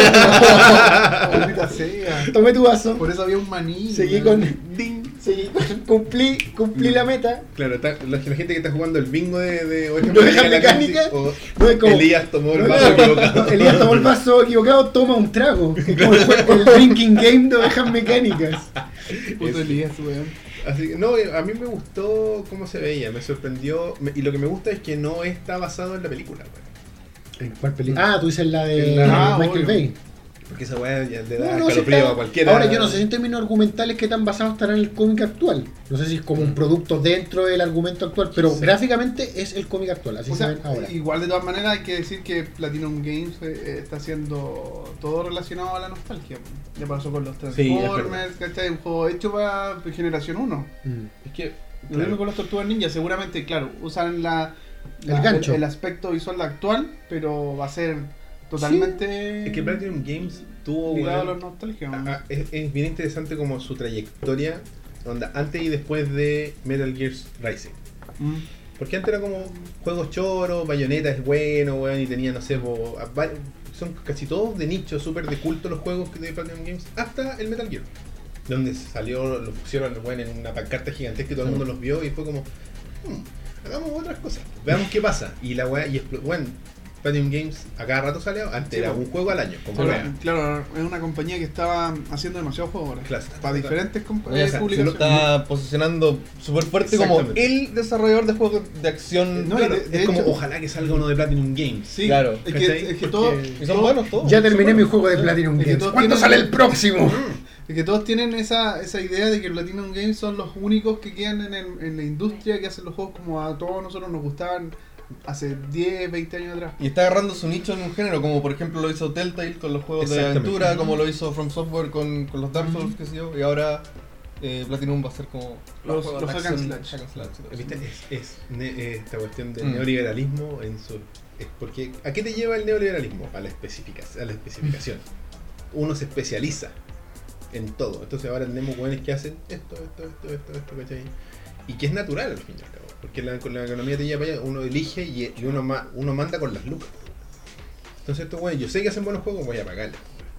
Maldita sea. Tomé tu vaso. Por eso había un maní. Seguí weón. con... Ding. Seguí con... Cumplí, cumplí la meta. Claro, está- la, la gente que está jugando el bingo de, de ovejas ¿De ovejas mecánicas? o No es como... Elías tomó el No, vaso no, equivocado. Elías tomó el vaso equivocado, toma un trago. Es como el, juego- el drinking game de ovejas mecánicas. Puto Elías, weón. Así que, no, eh, a mí me gustó cómo se veía, me sorprendió. me- y lo que me gusta es que no está basado en la película, weón. ¿En cuál película? Ah, tú dices la de En la- Ah, Michael obvio. Bay. Porque esa weá ya le da No, no, sí escalofrío está- a cualquiera. Ahora yo no sé si en términos argumentales qué tan basado estará en el cómic actual. No sé si es como un producto dentro del argumento actual, pero Sí. gráficamente es el cómic actual, así O se sea, ven ahora. igual de todas maneras hay que decir que Platinum Games eh, eh, está haciendo todo relacionado a la nostalgia. po. Ya pasó con los Sí, es Transformers, ¿cachai? Un juego hecho para generación uno. Mm. Es que, Lo claro, mismo con los Tortugas Ninja, seguramente, claro, usan la, la- El gancho. el aspecto visual actual, pero va a ser totalmente es que Platinum Games tuvo, ligado a weón, la nostalgia. Ah, ¿no? ah, es, es bien interesante como su trayectoria, onda, antes y después de Metal Gear Rising. Mm. Porque antes era como juegos choros, Bayonetta es bueno, weón, y tenía, no sé, po, a va- son casi todos de nicho, súper de culto los juegos de Platinum Games, hasta el Metal Gear. Donde salió, lo pusieron, weón, en una pancarta gigantesca y todo el mundo los vio y fue como, "Hmm, hagamos otras cosas, veamos qué pasa". Y la weá, y explo- weón, Platinum Games a cada rato sale, antes Sí, era po. un juego al año, como Claro, weá. claro, es una compañía que estaba haciendo demasiados juegos ahora. Claro. Para diferentes comp- Oye, eh, o sea, Se lo publicaciones. está posicionando súper fuerte como Exactamente. el desarrollador de juegos de acción. No, Claro, de- de es como, hecho- ojalá que salga uno de Platinum Games. Sí, Claro. es ¿Cachai? que, es que Porque- todo, Y son todo- buenos todos. Ya terminé son mi buenos. juego de Platinum Es que Games. todos ¿Cuándo tienen- sale el próximo? es que todos tienen esa, esa idea de que Platinum Games son los únicos que quedan en, el- en la industria que hacen los juegos como a todos nosotros nos gustaban hace diez, veinte años atrás. Y está agarrando su nicho en un género, como por ejemplo lo hizo Telltale con los juegos de Exactamente. aventura, como lo hizo From Software con, con los Dark Souls, qué sé yo, y ahora eh, Platinum va a ser como Los- juegos los de hack and acción, slash. hack and slash y todo ¿Viste? eso. Es, es ne- esta cuestión del Mm. neoliberalismo en su. Es porque, ¿a qué te lleva el neoliberalismo? A la, especifica, a la especificación. Uno se especializa en todo. Entonces ahora tenemos jóvenes que hacen esto, esto, esto, esto, esto, ¿cachai? Y que es natural al fin y al cabo. Porque la, con la economía te lleva para allá, uno elige y, y uno, ma- uno manda con las lucas. Entonces estos güeyes, yo sé que hacen buenos juegos, voy a pagarles.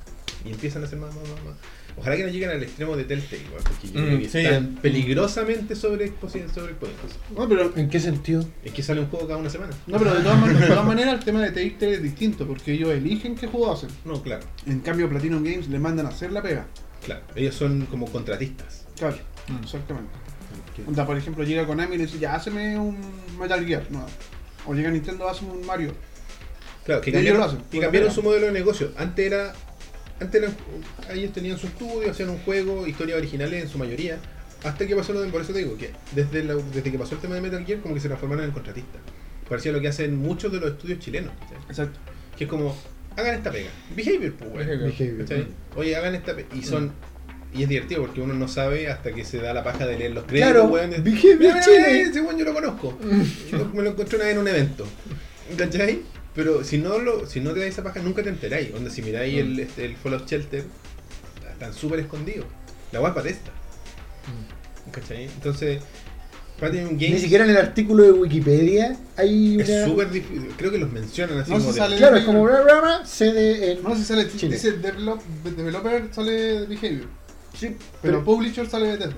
Y empiezan a hacer más, más, más, más. Ojalá que no lleguen al extremo de Telltale, güey, porque yo Mm, creo que sí. están peligrosamente sobre sobreexpuestos. No, pero, ¿En qué sentido? Es que sale un juego cada una semana. no, pero de, todas man- de todas maneras el tema de Telltale es distinto porque ellos eligen qué juego hacen. No, claro, En cambio Platinum Games le mandan a hacer la pega. claro. Ellos son como contratistas. Claro, Mm. exactamente. Que- Onda, por ejemplo, llega Konami y le dice, ya, hazme un Metal Gear. No. O llega Nintendo, hazme un Mario. Claro, que Ellos cambiaron, lo hacen, que por cambiaron la su pega. modelo de negocio. Antes era. Antes eran, ellos tenían su estudio, hacían un juego, historias originales en su mayoría. Hasta que pasó lo de. Por eso te digo, que desde, la- desde que pasó el tema de Metal Gear, como que se transformaron en contratistas. Parecía lo que hacen muchos de los estudios chilenos. ¿cachai? Exacto. Que es como, hagan esta pega. Behavior, pues, weón. Behavior. Behavior. ¿Cachai? Oye, hagan esta pega. Y son. Y es divertido porque uno no sabe hasta que se da la paja de leer los créditos, Claro, weón. de- Behavior Mira, mira, Chile. mira, ese weón yo lo conozco. Yo me lo encontré una vez en un evento. ¿Cachai? Pero si no lo, si no te da esa paja, nunca te enteráis. Onda, si miráis el, este, el Fallout Shelter, están súper escondidos. La weá es para esta. ¿Cachai? Entonces, Platinum Ni Games siquiera en el artículo de Wikipedia hay es una... súper difícil. Creo que los mencionan así No como se de- sale- Claro, es como bla, bla, bla, sede en... No, si sale, Chile. dice develop, developer sale Behavior, Sí, pero publisher sale Bethesda.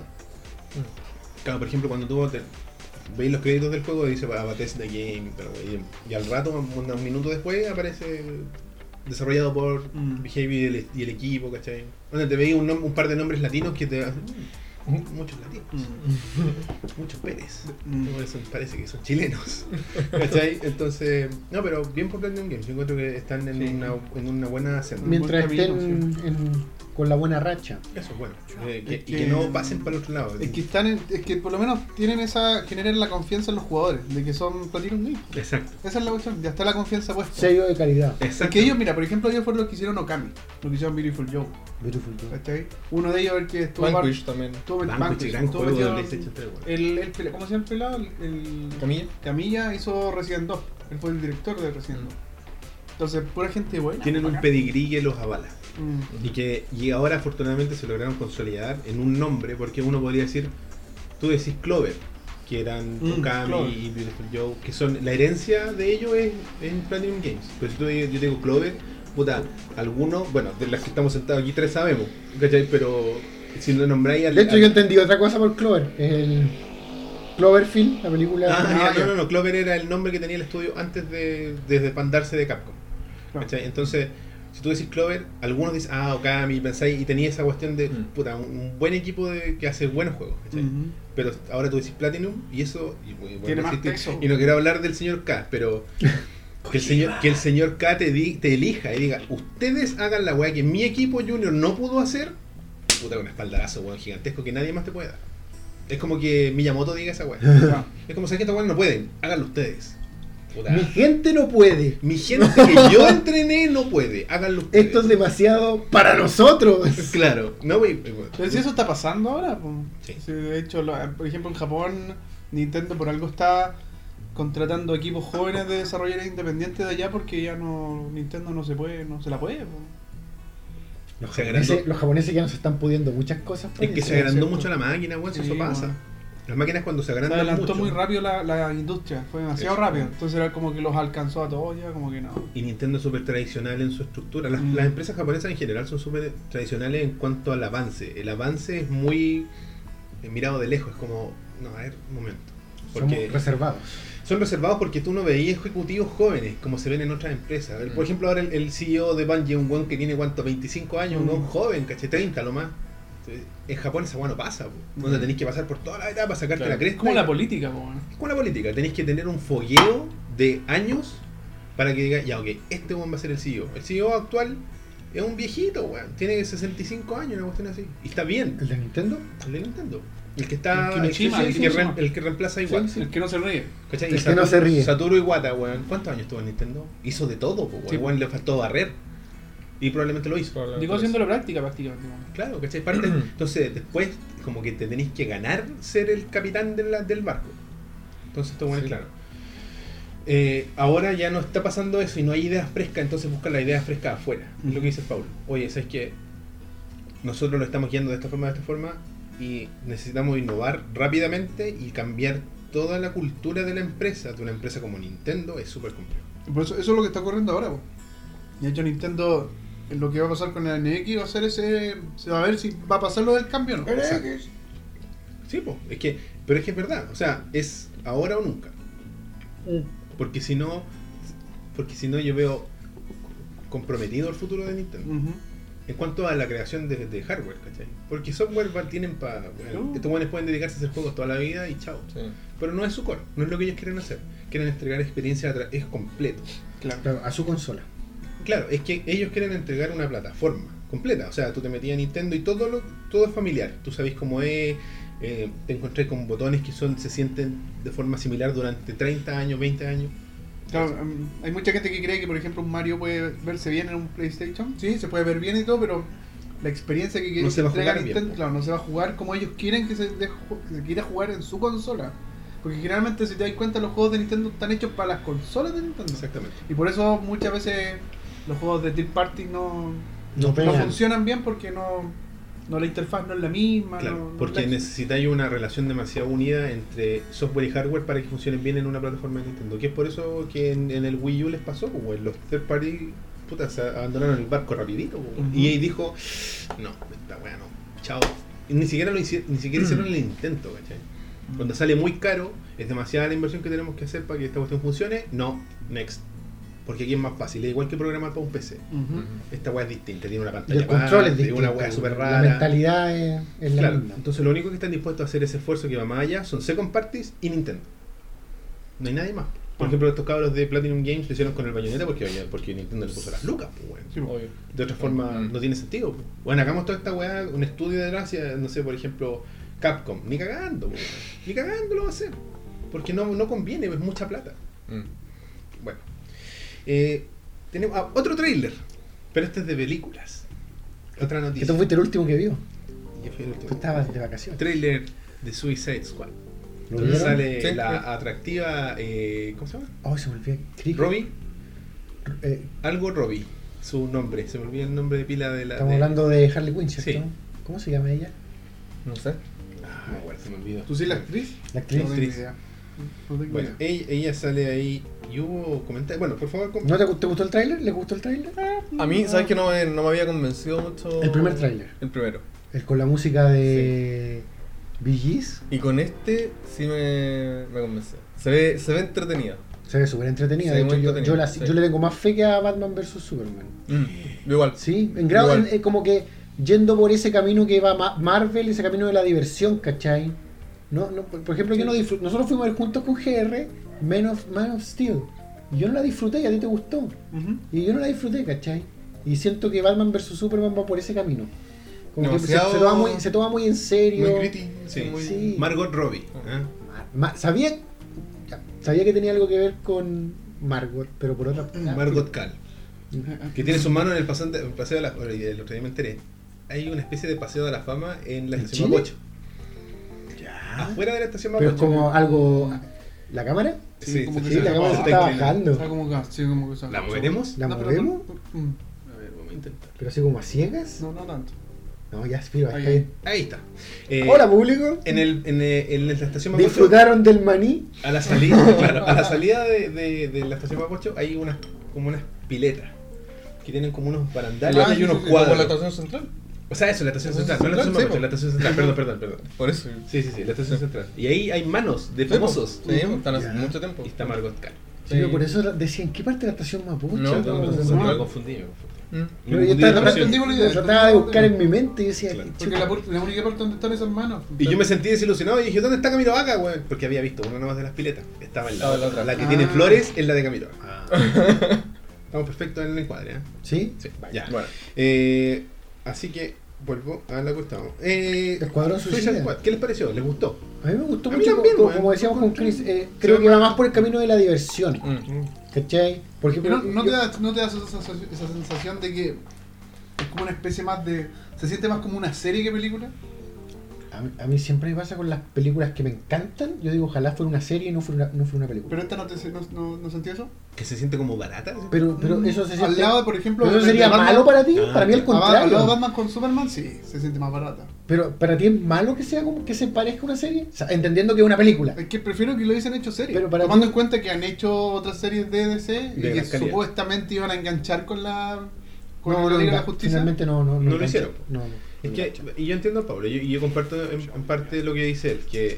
Claro, por ejemplo, cuando tú te- veis los créditos del juego, dice a Bethesda Game, pero, y, y al rato, un, un minuto después, aparece desarrollado por Mm. Behavior y el, y el equipo, ¿cachai? Donde te veis un, nom- un par de nombres latinos que te hacen. "Mm, muchos latinos, muchos Pérez. Mm. Por eso parece que son chilenos. ¿Cachai? Entonces, no, pero bien por Platinum Games. Yo encuentro que están en, Sí. una, en una buena senda. mientras buen estén camino, en- con la buena racha. Eso es bueno. Eh, que- Es Y que que- no pasen para el otro lado. Es que están en- es que por lo menos tienen esa, generan la confianza en los jugadores, de que son Platinum Games. Exacto. Esa es la cuestión, ya está la confianza puesta. Sello de calidad. Exacto. Es que ellos, mira, por ejemplo, ellos fueron los que hicieron Okami, lo que hicieron Beautiful Joe. Beautiful Joe. ¿Cachai? Uno de ellos el que estuvo Vanquish también. estuvo Vanquish, Vanquish, gran estuvo juego de metido- PlayStation tres, bueno. el, el pela- ¿Cómo se llama el pelado? El, el- Camilla. Camilla hizo Resident dos. Él fue el director de Resident dos. Entonces, pura gente buena. Tienen un bacán. pedigrí que los avala. Mm. Y que y ahora afortunadamente se lograron consolidar en un nombre, porque uno podría decir, tú decís Clover, que eran Mm, Okami Clover. y Beautiful Joe, que son la herencia de ellos es en Platinum Games. Pero si tú, yo te digo Clover, puta, algunos, bueno, de las que estamos sentados aquí tres sabemos, ¿cachai? Pero si lo nombráis al... De hecho, al- yo entendí otra cosa por Clover. El Cloverfield, la película. Ah, Ah, ya, ya. no, no, no, Clover era el nombre que tenía el estudio antes de, de desbandarse de Capcom. Claro. ¿Cachai? Entonces, si tú decís Clover, algunos dicen, ah, Okami, pensáis, y tenía esa cuestión de, Mm. puta, un, un buen equipo de, que hace buenos juegos, ¿cachai? Ujú. Pero ahora tú decís Platinum, y eso, y, bueno, Tiene más existe- peso. y no quiero hablar del señor K, pero que el señor, que el señor K te, di- te elija y diga, ustedes hagan la weá que mi equipo junior no pudo hacer, puta, con un espaldarazo, weón, gigantesco que nadie más te puede dar. Es como que Miyamoto diga esa weá. Ah. Es como, ¿sabes que esta weá no pueden? Háganlo ustedes. Puta. Mi gente no puede. Mi gente que yo entrené no puede. Háganlo ustedes. Esto es demasiado para nosotros. Claro. No, wey, wey, Pero si eso está pasando ahora, pues. Sí. Sí, de hecho, lo- por ejemplo, en Japón, Nintendo por algo está contratando equipos jóvenes de desarrolladores independientes de allá porque ya no Nintendo no se puede, no se la puede. po. Los Se japoneses, agrandó. los japoneses ya nos están pudiendo muchas cosas. Es que parece. se agrandó cierto. mucho la máquina, weón, si Sí, eso pasa. bueno. Las máquinas cuando se Se agrandan adelantó mucho. muy rápido la, la industria, fue demasiado Eso. rápido. Entonces era como que los alcanzó a todos ya, como que no. Y Nintendo es súper tradicional en su estructura. Las, Mm. las empresas japonesas en general son súper tradicionales en cuanto al avance. El avance es muy eh, mirado de lejos. Es como, no, a ver, un momento. Porque Somos reservados. son reservados porque tú no veías ejecutivos jóvenes como se ven en otras empresas. El- Por ejemplo, ahora el, el C E O de Bungie, un weón que tiene cuánto, veinticinco años, un Mm. weón joven, caché, treinta lo más. Entonces, en Japón esa weá no pasa, po. donde Mm. tenéis que pasar por toda la etapa, sacarte Claro. la Es cresta. como y- la política, po, bueno. Es como la política, tenéis que tener un fogueo de años para que diga, ya, ok, este weón va a ser el C E O. El C E O actual es un viejito, weón, tiene sesenta y cinco años, una cuestión así. Y está bien, ¿El de Nintendo? el de Nintendo. El que está. El Kinoshima, el, el que, Kinoshima. rem- el que reemplaza a Iwata. Sí, El que no se ríe. ¿Cachai? El Y que no Satoru- se ríe. Satoru Iwata, weón. ¿Cuántos años estuvo en Nintendo? Hizo de todo, pues, Sí. weón. Le faltó barrer. Y probablemente lo hizo. Probablemente Llegó por haciendo eso. la práctica prácticamente. po. Claro, ¿cachai? Parte, entonces, después, como que te tenéis que ganar ser el capitán de la- del barco. Entonces, esto bueno es Sí. claro. Eh, ahora ya no está pasando eso y no hay ideas frescas, entonces buscan las ideas frescas afuera. Es lo que dice el Paulo. Oye, ¿sabes qué? Nosotros lo estamos guiando de esta forma, de esta forma, y necesitamos innovar rápidamente y cambiar toda la cultura de la empresa. De una empresa como Nintendo es súper complejo. Por eso, eso es lo que está ocurriendo ahora. Po. De hecho, Nintendo, lo que va a pasar con el N X va a ser ese. Se va a ver si va a pasar lo del cambio o no. Exacto. Sí, pues, es que, pero es que es verdad, o sea, es ahora o nunca. Porque si no, porque si no yo veo comprometido el futuro de Nintendo. Ujú. En cuanto a la creación de, de hardware, ¿cachai? Porque software va- tienen para... Bueno, Uh. estos buenos pueden dedicarse a hacer juegos toda la vida y chao. Sí. Pero no es su core, no es lo que ellos quieren hacer. Quieren entregar experiencia, atra- es completo. Claro. Claro, a su consola. Claro, es que ellos quieren entregar una plataforma completa. O sea, tú te metías a Nintendo y todo lo, todo es familiar. Tú sabes cómo es, eh, te encontrás con botones que son se sienten de forma similar durante treinta años, veinte años. Claro, um, hay mucha gente que cree que, por ejemplo, un Mario puede verse bien en un PlayStation. Sí, se puede ver bien y todo, pero la experiencia que, que No se va a entrega jugar bien. Nintendo, claro, no se va a jugar como ellos quieren que se, de- que se quiera jugar en su consola. Porque generalmente, si te das cuenta, los juegos de Nintendo están hechos para las consolas de Nintendo. Exactamente. Y por eso muchas veces los juegos de Third Party no, No no pegan. funcionan bien porque no, no la interfaz no es la misma. Claro, no- no porque la- necesitáis una relación demasiado unida entre software y hardware para que funcionen bien en una plataforma de Nintendo. Que es por eso que en, en el Wii U les pasó, pues, los third party puta, se abandonaron el barco rapidito. Pues. Ujú. Y ahí dijo, no, esta weá no, chao. Y ni siquiera lo hici- ni siquiera hicieron el intento, ¿cachai? Cuando sale muy caro, es demasiada la inversión que tenemos que hacer para que esta cuestión funcione, no, next. Porque aquí es más fácil, es igual que programar para un P C. Ujú. Esta weá es distinta, tiene una Y pantalla el control es aparte, distinto. una weá súper La rara. mentalidad es, es la Claro, misma. entonces lo único que están dispuestos a hacer ese esfuerzo que va más allá son second parties y Nintendo. No hay nadie más. Por Ah. ejemplo, estos cabros de Platinum Games lo hicieron con el Bayonetta porque, oye, porque Nintendo le puso las lucas, pues, weón. Sí, Obvio. De otra forma, Mm. no tiene sentido. Pues. Bueno, hagamos toda esta weá, un estudio de gracia, no sé, por ejemplo, Capcom. Ni cagando, pues, weón. Ni cagando lo va a hacer. Porque no, no conviene, es mucha plata. Mm. Bueno. Eh, tenemos ah, otro trailer, pero este es de películas. Otra Que noticia. tú fuiste el último que vio. Yo fui el último. Tú estabas de vacaciones. Trailer de Suicide Squad. ¿Lo Donde vieron? sale Sí. la atractiva, eh, ¿cómo se llama? Oh, se me olvidó. Cricket. Robbie, Eh, algo Robbie, su nombre, se me olvida el nombre de pila de la... estamos de- hablando de Harley Quinn, ¿cierto? Sí. ¿Cómo se llama ella? No sé. Ah, me acuerdo, se me olvidó. ¿Tú sí la actriz? La actriz. No tengo Actriz. idea. No tengo Bueno, idea. ella, ella sale ahí y hubo comentarios... Bueno, por favor, com- ¿No te, te gustó el tráiler? ¿Le gustó el tráiler? A mí, ¿sabes que no me, no me había convencido mucho? El primer tráiler. El primero. El con la música de Bee Gees. Y con este sí me, me convenció. Se ve, se ve entretenida. Se ve súper entretenida. Se De ve hecho, muy yo, entretenida, yo, la- sí. yo le tengo más fe que a Batman versus Superman. Mm. Igual. Sí, en grado, Igual. en- eh, como que yendo por ese camino que va Ma- Marvel, ese camino de la diversión, ¿cachai? No, no, por por ejemplo, yo no disfruto. Nosotros fuimos a ver juntos con G R Man of, Man of Steel. Y yo no la disfruté y a ti te gustó. Ujú. Y yo no la disfruté, ¿cachai? Y siento que Batman versus Superman va por ese camino. Como que se, se Demasiado- toma muy, se toma muy en serio. Muy gritty. Sí. Muy... Sí. Margot Robbie. ¿eh? Ma- ma- sabía, ya, sabía que tenía algo que ver con Margot, pero por otra Mm, Margot Cal. Ah, Que tiene sus manos en el, pasante, el paseo de la... bueno, y el otro día me enteré. Hay una especie de paseo de la fama en la ¿En estación Chile? Mapocho. Ya. Afuera de la estación Pero es Mapocho. como algo. ¿La cámara? Sí, como sí, que Sí, se la está cámara se está está inclinada. bajando. Está como que, sí, como que se- ¿La moveremos? ¿La No, pero movemos? no- mm, A ver, vamos a intentar. ¿Pero así como a ciegas? No, no tanto. No, ya, Spiro, ahí Ahí, está ahí. bien. Ahí está. Eh, Hola, público. En, el, en, el- en la estación Mapocho, ¿Disfrutaron del maní? a la salida, claro, a la salida de, de, de la estación Mapocho hay unas como unas piletas que tienen como unos barandales Ah, y sí, unos sí, sí, Como la cuadros. estación central. O sea, eso, la estación ¿La central, estación no la estación central? Mapocho, Sí, la estación central, perdón, perdón, perdón. Por eso. Sí, sí, sí, la estación central. Y ahí hay manos de Sí, pues, famosos. Sí, están hace Ya. mucho tiempo. Y está Margot Cal. Sí, pero por eso decía, ¿en qué parte de la estación Mapocho? No, No, no, me no, me no. confundí, me confundí. Mm. Me Pero yo confundí de estaba estación. entendimos la idea. trataba, trataba de buscar en mi mente y decía, Claro. Porque la, por- la única parte donde están esas manos. Y yo me sentí desilusionado y dije, ¿dónde está Camilo Vaca, güey? Porque había visto una nomás de las piletas. Estaba en la, Estaba en la otra. otra. La que Ah. tiene flores es la de Camilo Vaca. Estamos perfectos en el encuadre, ¿eh? ¿Sí? Sí, ya. Bueno. Eh, así que vuelvo a la cuestión. Eh, Escuadrón Suicide Suicida. Squad, ¿qué les pareció? ¿Les gustó? A mí me gustó A mí mucho, también, como, weón. como decíamos con Chris, eh, Sí, creo que weón. va más por el camino de la diversión, Mm. ¿cachai? Porque Pero no, no yo- te da, no te da esa, esa- esa sensación de que es como una especie más de. ¿Se siente más como una serie que película? a, mí, a mí siempre me pasa con las películas que me encantan, yo digo, ojalá fuera una serie y no fuera una, no fuera una película. ¿Pero esta no, te, no, no, no sentí eso? ¿Que se siente como barata? ¿sí? Pero, pero Mm, eso se Al siente... lado, de, por ejemplo. ¿pero eso de- sería de Batman- malo para ti? Ah, Para mí al claro. Al lado de contrario. Batman con Superman, sí, se siente más barata. Pero para ti es malo que sea como que se parezca a una serie, o sea, entendiendo que es una película. Es que prefiero que lo hubiesen hecho serie. Pero para Tomando ti- en cuenta que han hecho otras series de D C y De que gran calidad. supuestamente iban a enganchar con la. Con No, la no, Liga de la no, Justicia. finalmente no, no, No lo engancha. hicieron. No, no. Es que, y yo entiendo a Pablo, y yo, y yo comparto en, en parte lo que dice él, que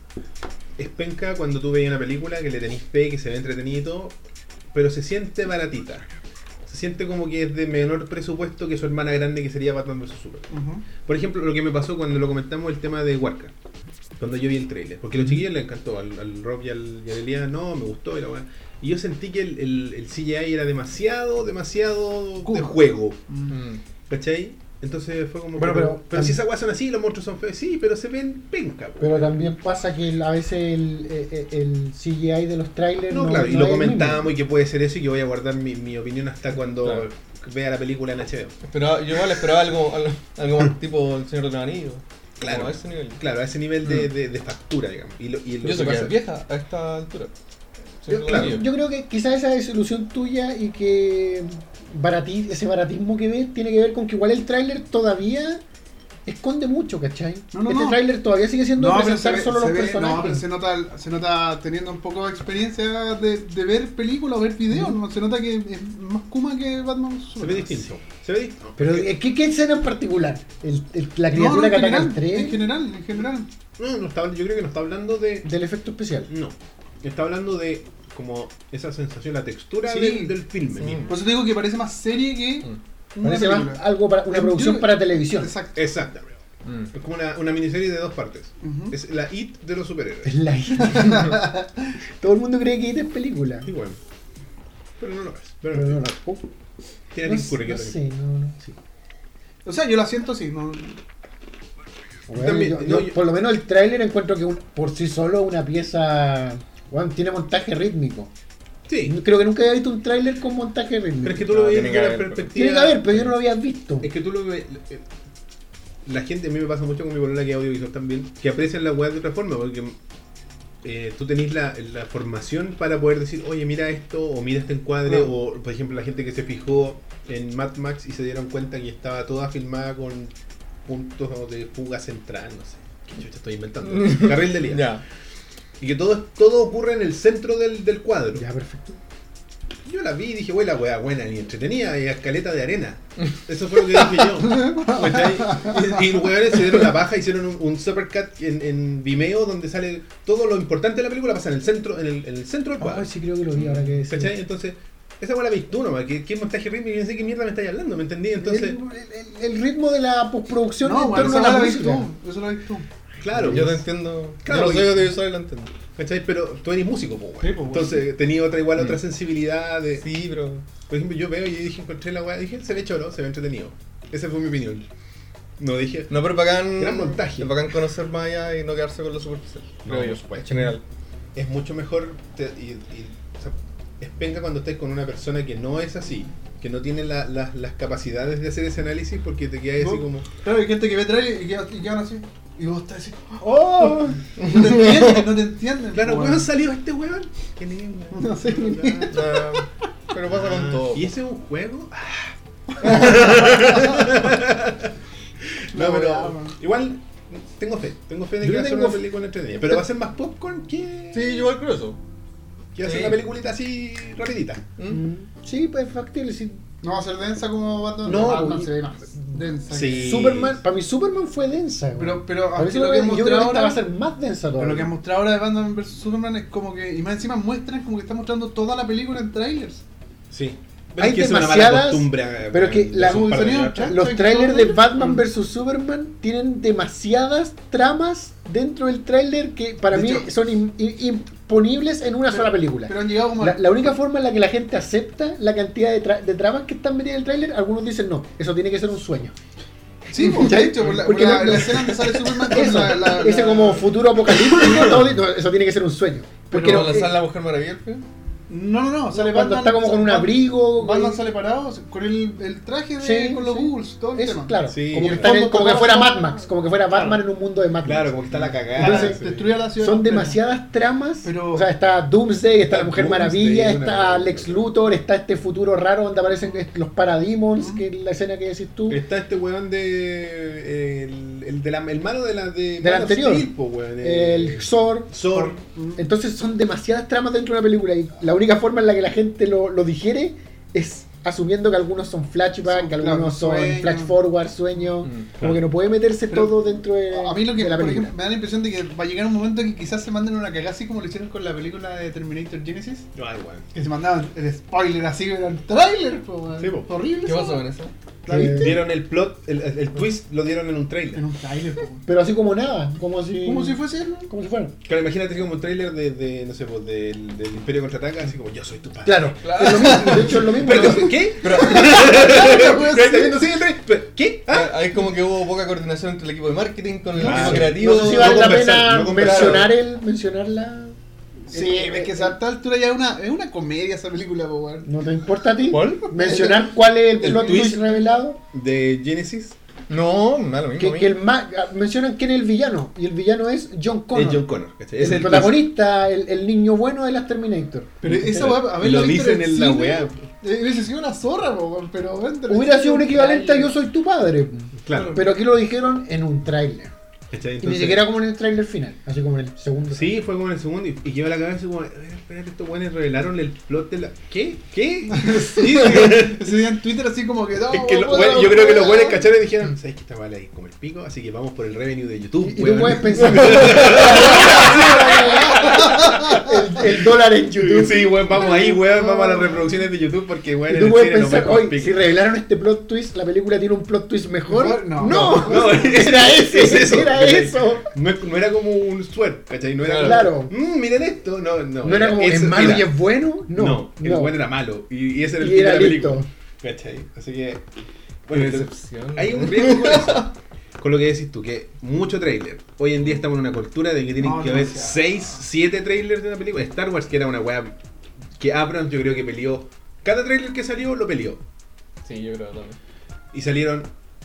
es penca cuando tú veis una película que le tenéis fe, que se ve entretenido y todo, pero se siente baratita. Se siente como que es de menor presupuesto que su hermana grande que sería Batman versus Superman. Ujú. Por ejemplo, lo que me pasó cuando lo comentamos el tema de Warcraft, cuando yo vi el trailer, porque a los chiquillos les encantó, al, al Rob y al, y a Elia no, me gustó y la weá. Y yo sentí que el, el, el C G I era demasiado, demasiado de Cuba. juego. Mm. ¿Cachai? Entonces fue como. Bueno, pero, pero- pero si esas weas son así, los monstruos son feos, sí, pero se ven penca. po. Pero también pasa que el- a veces el, el, el C G I de los trailers no, no, claro, y no lo es el comentábamos mismo. y que puede ser eso y que voy a guardar mi, mi opinión hasta cuando Claro. vea la película en H B O. Esperaba, yo igual esperaba algo, algo, algo más tipo El Señor de los Anillos. Claro. Como a ese nivel. Claro, a ese nivel de, Mm. de, de factura, digamos. Y lo, y lo Yo sé que que pasa- es vieja a esta altura. Yo, Señor de los claro, Anillos. yo creo que quizás esa desilusión tuya y que barati- ese baratismo que ves tiene que ver con que igual el tráiler todavía esconde mucho, ¿cachai? No, no, este no. tráiler todavía sigue siendo No, pero se presentar ve, solo se los ve- personajes. no, pero se nota, se nota teniendo un poco de experiencia de, de ver películas o ver videos, ¿no? Se nota que es más Kuma que Batman Se Superman. ve distinto. Se ve distinto. Pero ¿qué, qué escena en particular? El, el- la No, criatura no, en que ataca general, el tren, en general, en general. No, no está, yo creo que no está hablando de. del efecto especial. No. Está hablando de como esa sensación, la textura Sí. del, del filme Sí. mismo. Por eso te digo que parece más serie que Mm. una Parece película. más algo para una Yo- producción yo- para televisión. Exacto. Exactamente. Mm. Es como una, una miniserie de dos partes. Ujú. Es la It de los superhéroes. Es la Todo el mundo cree que It es película. Y bueno. Pero no lo es. Pero, Pero no, no. Oh, tiene no, Tim Curry que no es lo sé, no, no, sí. O sea, yo la siento así, ¿no? Bueno, También, yo- no, yo- yo- por lo menos el tráiler encuentro que un- por sí solo una pieza, bueno, tiene montaje rítmico. Sí. Creo que nunca había visto un tráiler con montaje rítmico. Pero es que tú No, lo veías tiene desde que la haber, perspectiva. Tiene que haber, pero yo no lo había visto. Es que tú lo ves. eh, La gente, a mí me pasa mucho con mi polola que es audiovisual también, que aprecian la web de otra forma, porque eh, tú tenés la, la formación para poder decir, oye, mira esto, o mira este encuadre, Claro. o por ejemplo, la gente que se fijó en Mad Max y se dieron cuenta que estaba toda filmada con puntos de fuga central, no sé. ¿Qué chucha estoy inventando? Carril de línea. Ya. Y que todo, todo ocurre en el centro del, del cuadro. Ya, perfecto. Yo la vi y dije, güey, la weá buena y entretenida, y escaleta de arena. Eso fue lo que dije yo. ¿Cachai? Y, y los weones se dieron la paja, hicieron un, un supercut en, en Vimeo donde sale todo lo importante de la película, pasa en el centro, en el, en el centro del cuadro. Ay, sí creo que lo vi ahora que decís. ¿Cachai? Entonces, esa weá la viste tú nomás, ¿qué, qué montaje rítmico? Y no sé qué mierda me estáis hablando, ¿me entendí? Entonces, el, el- el ritmo de la postproducción No, en bueno, torno eso a lo la ves música. tú. Eso lo ves tú. claro. Yo te entiendo. Claro, yo no soy porque- audiovisual y lo entiendo. ¿Cachai? Pero tú eres músico, pues, Sí, weón. pues, Entonces, tenía otra igual, otra Mm. sensibilidad de... Sí, pero. Por ejemplo, yo veo y dije, encontré la weá, dije, se ve choro, se ve entretenido. Esa fue mi opinión. No dije... No, pero bacán. Gran montaje. Es bacán conocer más allá y no quedarse con lo superficial. No, Creo por yo, supuesto. en general. Es mucho mejor te- y, y, o sea, es penca cuando estés con una persona que no es así, que no tiene la- la- las capacidades de hacer ese análisis porque te quedas así No. como... Claro, hay gente que ve trailer y quedan, y quedan así. Y vos estás así. ¡Oh! No te entienden, no te entienden. Claro, po, weón, weón. salió este weón. ¿Quién es, weón? No sé quién es. Ah, pero pasa con todo. ¿Y ese es un juego? Ah. La no, pero weá, man. igual tengo fe, tengo fe de Yo que va a ser tengo una fe. película entretenida. Pero va a ser más popcorn que... Sí, yo igual creo eso. que va a ser Sí. una peliculita así rapidita. ¿Mm? Sí, pues es factible. Sí. No va a ser densa como Batman. No, Batman y- se ve más densa. Sí. Superman, para mí Superman fue densa. güey. Pero, pero A mí aunque lo que Superman, han yo creo que mostrado esta va a ahora, ser más densa pero todavía. lo que han mostrado ahora de Batman versus Superman es como que, y más encima muestran como que están mostrando toda la película en trailers. Sí. Hay es que es una mala demasiadas- costumbre. eh, pero que de la- esos par de sonido- años atrás. Los ¿Cachai? trailers de Todo- Batman Mm. versus Superman tienen demasiadas tramas dentro del trailer que para De mí hecho- son im- im- imponibles en una Pero- sola película. Pero han llegado como. La, la única forma en la que la gente acepta la cantidad de, tra- de tramas que están metidas en el tráiler, algunos dicen no, eso tiene que ser un sueño. Sí, pues, de hecho, por la, por Porque la, no- la escena donde sale Superman con Eso, la, la- ese la- como futuro apocalíptico, todo di- no, eso tiene que ser un sueño. Porque Pero no, lanzar eh, la Mujer Maravilla al fin. No, no, no, sale cuando Batman. está como con un Batman- abrigo, Batman güey. sale parado con el, el traje de, Sí, con los sí. Googles, todo el Eso, tema. claro, Sí. como, Y que el está en el- fondo como que total- fuera Mad Max, como que fuera Batman en un mundo de Mad Max. Claro, como que está la cagada. Entonces, sí. Destruye la ciudad. Son completa. demasiadas tramas. Pero- O sea, está Doomsday, está Está la Mujer Doomsday, Maravilla, una está cosa. Lex Luthor, está este futuro raro donde aparecen los Parademons, que es la escena que decís tú. Está este weón de. El, el, de la, el malo de la. De Del Man of anterior. Steel, po, weón, eh, El Zor. Zor. Entonces son demasiadas tramas dentro de una película y la única forma en la que la gente lo, lo digiere es asumiendo que algunos son flashback, Son, que algunos claro, son sueños. flash forward, sueños. Mm, como claro. que no puede meterse Pero todo dentro de, A mí lo que, de la por película. ejemplo, me da la impresión de que va a llegar un momento en que quizás se manden una cagada así como lo hicieron con la película de Terminator Genesis. Ay, weón. Que se mandaban el spoiler así en el trailer, po, weón. Sí, po. Horrible. ¿Qué esa pasó weá. con eso? ¿La viste? Dieron el plot, el, el, el twist lo dieron en un trailer. En un trailer, po, weón. Pero así como nada, como si. Como si fuese él, ¿no? Como si fuera. Claro, imagínate así como un trailer de, de no sé, pues, del, del Imperio Contraataca, así como yo soy tu padre. Claro, Claro. es lo mismo, de hecho es lo mismo. Pero, ¿qué? Pero ¿Pero está viendo así el trailer? ¿Pero ¿Qué? ¿Ah? ahí como que hubo poca coordinación entre el equipo de marketing con el Claro. equipo creativo. No sé si No vale la conversar, pena no conversar. mencionar el, mencionar la. Sí, eh, es que eh, a esta altura ya es una, es una comedia esa película, po, weón. ¿No te importa a ti? ¿Cuál? Mencionar cuál es el, El plot twist. twist revelado. De Genesis. No, malo mismo. Que, que el ma- mencionan quién es el villano. Y el villano es John Connor. Es John Connor, ¿cachai? El, Es el protagonista, el, el niño bueno de las Terminator. Pero esa weá, a ver, Lo dicen en la weá. Hubiese sido una zorra, po, weón, pero vente, Hubiera sido un equivalente a Yo soy tu padre. Claro. Pero aquí lo dijeron en un tráiler. ¿Cachai? Y ni Entonces- siquiera como en el tráiler final, así como en el segundo. Sí, fue como en el segundo y, y lleva la cabeza como, a ver, espérate, estos buenos revelaron el plot de la... ¿Qué? ¿Qué? Sí, ese día en Twitter así como que no, Es que lo- weón, bueno, yo creo que los weón. buenos cacharon y dijeron, ¿sabes qué está mal ahí? Como el pico, así que vamos por el revenue de YouTube. Y, y tú weón". puedes pensar el, el dólar en YouTube. Sí, weón, vamos ahí, weón, vamos a las reproducciones de YouTube porque, weón, Y en tú el puedes cine nos pensar, ven con oye, pico". si revelaron este plot twist, la película tiene un plot twist mejor. Mejor, no. no, No, era ese, es eso, era ¿cachai? eso. No, es- no era como un sweat, ¿cachai? No era Claro. como, "Mm, miren esto, no, no. No era como, eso ¿es malo era- y es bueno? No, No, el no. bueno era malo y, y ese era el Y fin era de la listo. película. ¿Cachai? Así que, Qué bueno, decepción. hay un riesgo con eso. Con lo que decís tú, que mucho trailer. Hoy en día estamos en una cultura de que tienen No, que haber demasiado. seis, siete trailers de una película. Star Wars, que era una weá que Abrams yo creo que peleó. Cada trailer que salió lo peleó. Sí, yo creo también. Y salieron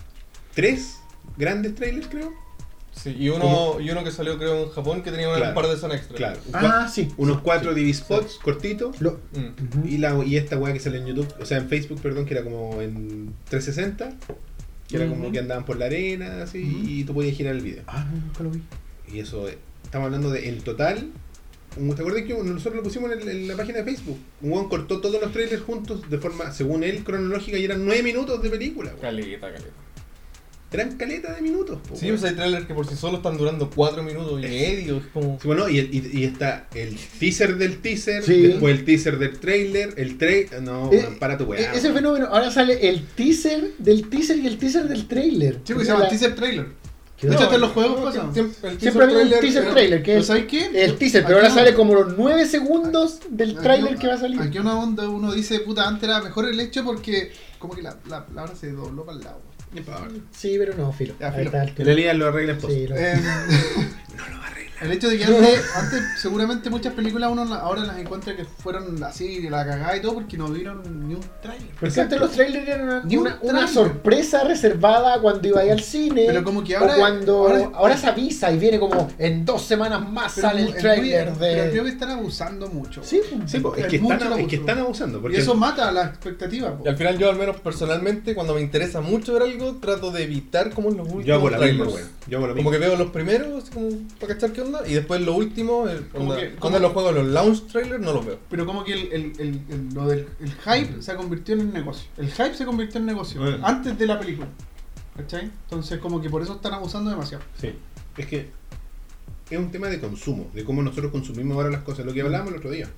tres grandes trailers, creo. Sí, y uno, ¿Cómo? y uno que salió creo en Japón que tenía Claro. un par de zonas extra. Claro. un Ah, cua- sí. Unos cuatro D V spots cortitos. Lo- Mm. Ujú. Y, la, y esta weá que sale en YouTube, o sea, en Facebook, perdón, que era como en trescientos sesenta. Que era como Ujú. que andaban por la arena, así, Ujú. y tú podías girar el video. Ah, no, nunca lo vi. Y eso, eh, estamos hablando de, en total, un- ¿te acuerdas que nosotros lo pusimos en, el- en la página de Facebook? Un weón cortó todos los trailers juntos de forma, según él, cronológica y eran nueve minutos de película. weón. Caleta, caleta. Eran caleta de minutos. po, Sí, weón. pues hay trailers que por sí solo están durando cuatro minutos y medio. Es como. Sí, bueno, y, y, y está el teaser del teaser, Sí. después el teaser del trailer, el trailer... No, Eh, weón, para tu weá. E- Ese fenómeno, ahora sale el teaser del teaser y el teaser del trailer. Sí, porque O se sea, llama la- teaser trailer. que De no, hecho, hasta en los juegos No, pasa. siempre, el Siempre había un teaser pero- trailer, que pero es ¿sabes qué? el teaser, pero Aquí ahora uno- sale como los nueve segundos del aquí trailer uno- que va a salir. Aquí una onda uno dice, puta, antes era mejor el hecho porque como que la, la palabra se dobló para el lado. Ni pa' ver. Sí, pero no, filo. Ya, A filo. esta En altura. realidad lo arreglan post. Sí, lo- Em, No lo va a arreglar. El hecho de que antes, antes seguramente muchas películas uno la- ahora las encuentra que fueron así, de la cagada y todo, porque no vieron ni un trailer. Porque antes los trailers eran una, Ni un una- una trailer. sorpresa reservada cuando iba ahí al cine. Pero como que ahora- o cuando ahora- ahora, se avisa y viene como en dos semanas más Pero sale mu- el es trailer muy- de. Pero creo que están abusando mucho. Sí, Sí, po, es, Es que mucho están, el es que abuso. están abusando. Porque Y eso mata la expectativa. po. Y al final yo al menos personalmente cuando me interesa mucho ver algo trato de evitar como en los últimos yo hago la misma, trailers. weón. Yo hago lo mismo. Como que veo los primeros así como para cachar qué onda y después los últimos, el- Como onda, que- cuando como- los juegos, los launch trailers no los veo. Pero como que el, el, el, el- lo del el hype se convirtió en negocio. El hype se convirtió en negocio Bueno. antes de la película. ¿Cachai? Entonces como que por eso están abusando demasiado. Sí, es que es un tema de consumo, de cómo nosotros consumimos ahora las cosas, lo que hablábamos el otro día.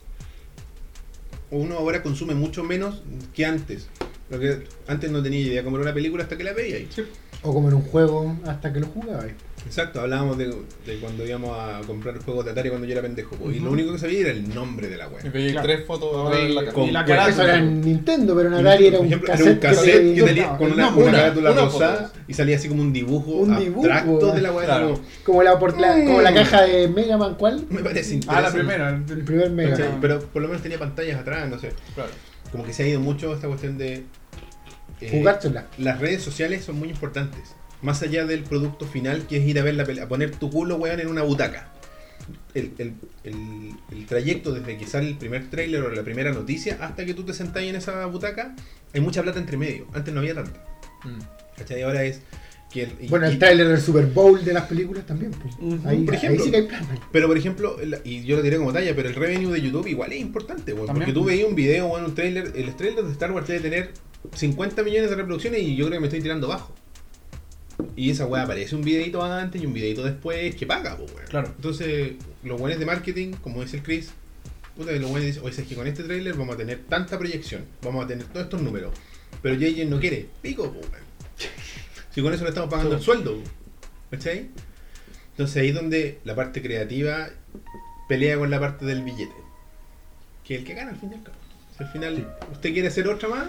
Uno ahora consume mucho menos que antes. Lo que antes no tenía idea cómo era una película hasta que la veía. Sí. O como en un juego hasta que lo jugaba. Exacto, hablábamos de, de cuando íbamos a comprar juegos de Atari cuando yo era pendejo. po, Y lo Ujú. único que sabía era el nombre de la Y web. veía Claro. tres fotos ahora en la Con- Y la Bueno, carátula. Eso era en Nintendo, pero en Atari era Por un ejemplo, cassette, era un cassette que que te- tenía con una, No, una una, carátula una rosada foto. y salía así como un dibujo Un dibujo, abstracto ah. de la web. Claro. como, como la, por la, como la Mm. caja de Mega Man, ¿cuál? me parece Ah, interesante. la primera. el- El primer Mega ¿Cachai? Man. Pero por lo menos tenía pantallas atrás, no sé. Claro. Como que se ha ido mucho esta cuestión de... eh, Jugártela. las redes sociales son muy importantes. Más allá del producto final, que es ir a ver la pelea, a poner tu culo, weón, en una butaca. El, el, el, el trayecto desde que sale el primer tráiler o la primera noticia hasta que tú te sentás en esa butaca, hay mucha plata entre medio. Antes no había tanta. Mm. ¿Cachai? Ahora es que... el- y- Bueno, el y- tráiler del Super Bowl de las películas también. Pues. Ujú. Ahí, Por ahí ejemplo. sí que hay plata. Pero por ejemplo, el- y yo lo diré como talla, pero el revenue de YouTube igual es importante, weón, También. porque tú veías un video o un trailer, el trailer de Star Wars debe tener cincuenta millones de reproducciones y yo creo que me estoy tirando bajo. Y esa weá aparece un videito antes y un videito después que paga, pues, weón. Claro. Entonces, los buenos de marketing, como dice el Chris, puta, los buenos dicen, oye, es que con este trailer vamos a tener tanta proyección, vamos a tener todos estos números. Pero J J no quiere, pico, pues, weón. Si con eso le estamos pagando el sueldo, ¿cachai? Entonces ahí es donde la parte creativa pelea con la parte del billete. Que es el que gana al fin y al cabo. Si al final usted quiere hacer otra más,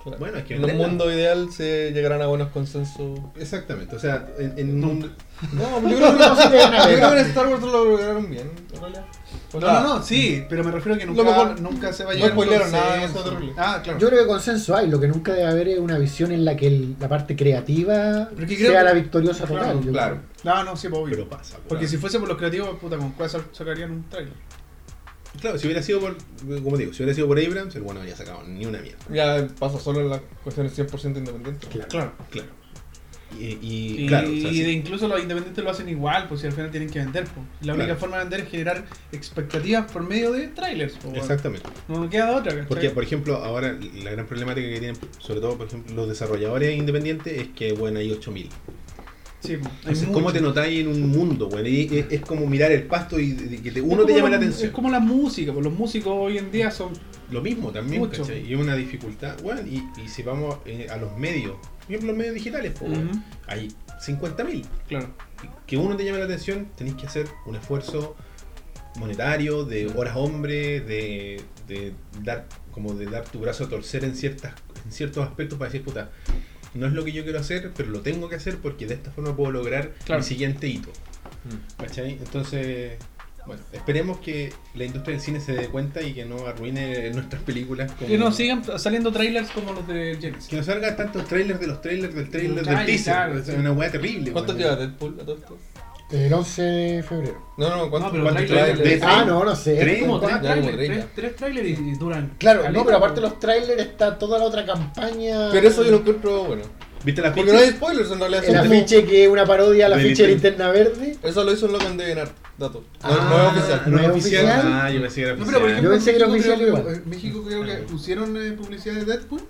Claro. Bueno, es que en un venderla. mundo ideal se llegarán a buenos consensos. Exactamente, o sea, en, en un mundo... No, yo creo que No se te van a yo ver. creo que en Star Wars lo lograron bien, en realidad. O No, sea, no, no, sí, pero me refiero a que nunca, Lo mejor- nunca se va a no llegar a un spoilearon nada, consenso. eso es terrible. Ah, claro. Yo creo que consenso hay, lo que nunca debe haber es una visión en la que el- la parte creativa Pero que creo sea que- la victoriosa Claro, total. yo claro. No, no, sí, pues, obvio. Pero pasa. pues. Porque si fuese por los creativos, puta, ¿con cuál sal- sacarían un trailer? Claro, si hubiera sido por, como digo, si hubiera sido por Abrams, el bueno no habría sacado ni una mierda. ya pasa solo en las cuestiones cien por ciento independientes. Claro. Claro. Claro. Y, y, Y, claro, o sea, y sí. de incluso los independientes lo hacen igual, pues si al final tienen que vender. Pues. La única Claro. forma de vender es generar expectativas por medio de trailers. Pues, bueno. Exactamente. No queda otra, ¿cachai? Porque, por ejemplo, ahora la gran problemática que tienen, sobre todo, por ejemplo, los desarrolladores independientes, es que, bueno, hay ocho mil. Sí, pues, hay Entonces, mucho. ¿cómo te notáis en un mundo, bueno? Y es, es como mirar el pasto y, y que te- Es uno te como llama la la- atención. Es como la música, pues los músicos hoy en día son. Lo mismo también, Mucho. ¿cachai? Y es una dificultad. Bueno, y, y si vamos eh, a los medios, por ejemplo, los medios digitales, pues, bueno, Ujú. hay cincuenta mil. Claro. Que uno te llame la atención, tenéis que hacer un esfuerzo monetario, de horas hombre, de, de dar como de dar tu brazo a torcer en ciertas en ciertos aspectos para decir, puta, no es lo que yo quiero hacer, pero lo tengo que hacer porque de esta forma puedo lograr Claro. mi siguiente hito. ¿Cachai? Entonces, bueno, esperemos que la industria del cine se dé cuenta y que no arruine nuestras películas. Como... Que no sigan saliendo trailers como los de Genesis. Que no salgan tantos trailers de los trailers del trailer Claro, del teaser. claro, Es sí. una weá terrible. ¿Cuánto weón. lleva Deadpool a todo esto? El once de febrero. No, no, ¿cuánto? No, pero ¿Cuántos trailers- trailers? trailers? Ah, no, no sé. Tres, Como tres Ya, como trailers, tres, tres, ya. tres trailers y, y duran. Claro, no, caleta, pero aparte de pues. los trailers está toda la otra campaña. Pero eso yo lo encuentro bueno. ¿Viste la Porque no hay spoilers en realidad. El son como- afiche que es una parodia a la De ficha de Nintendo. linterna verde. Eso lo hizo un loco en DeviantArt, dato. No, Ah, no es oficial. ¿no es oficial? Ah, yo pensé que era No, oficial. pero por ejemplo, Yo pensé que era en México oficial creo- igual. En México creo que pusieron eh, publicidad de Deadpool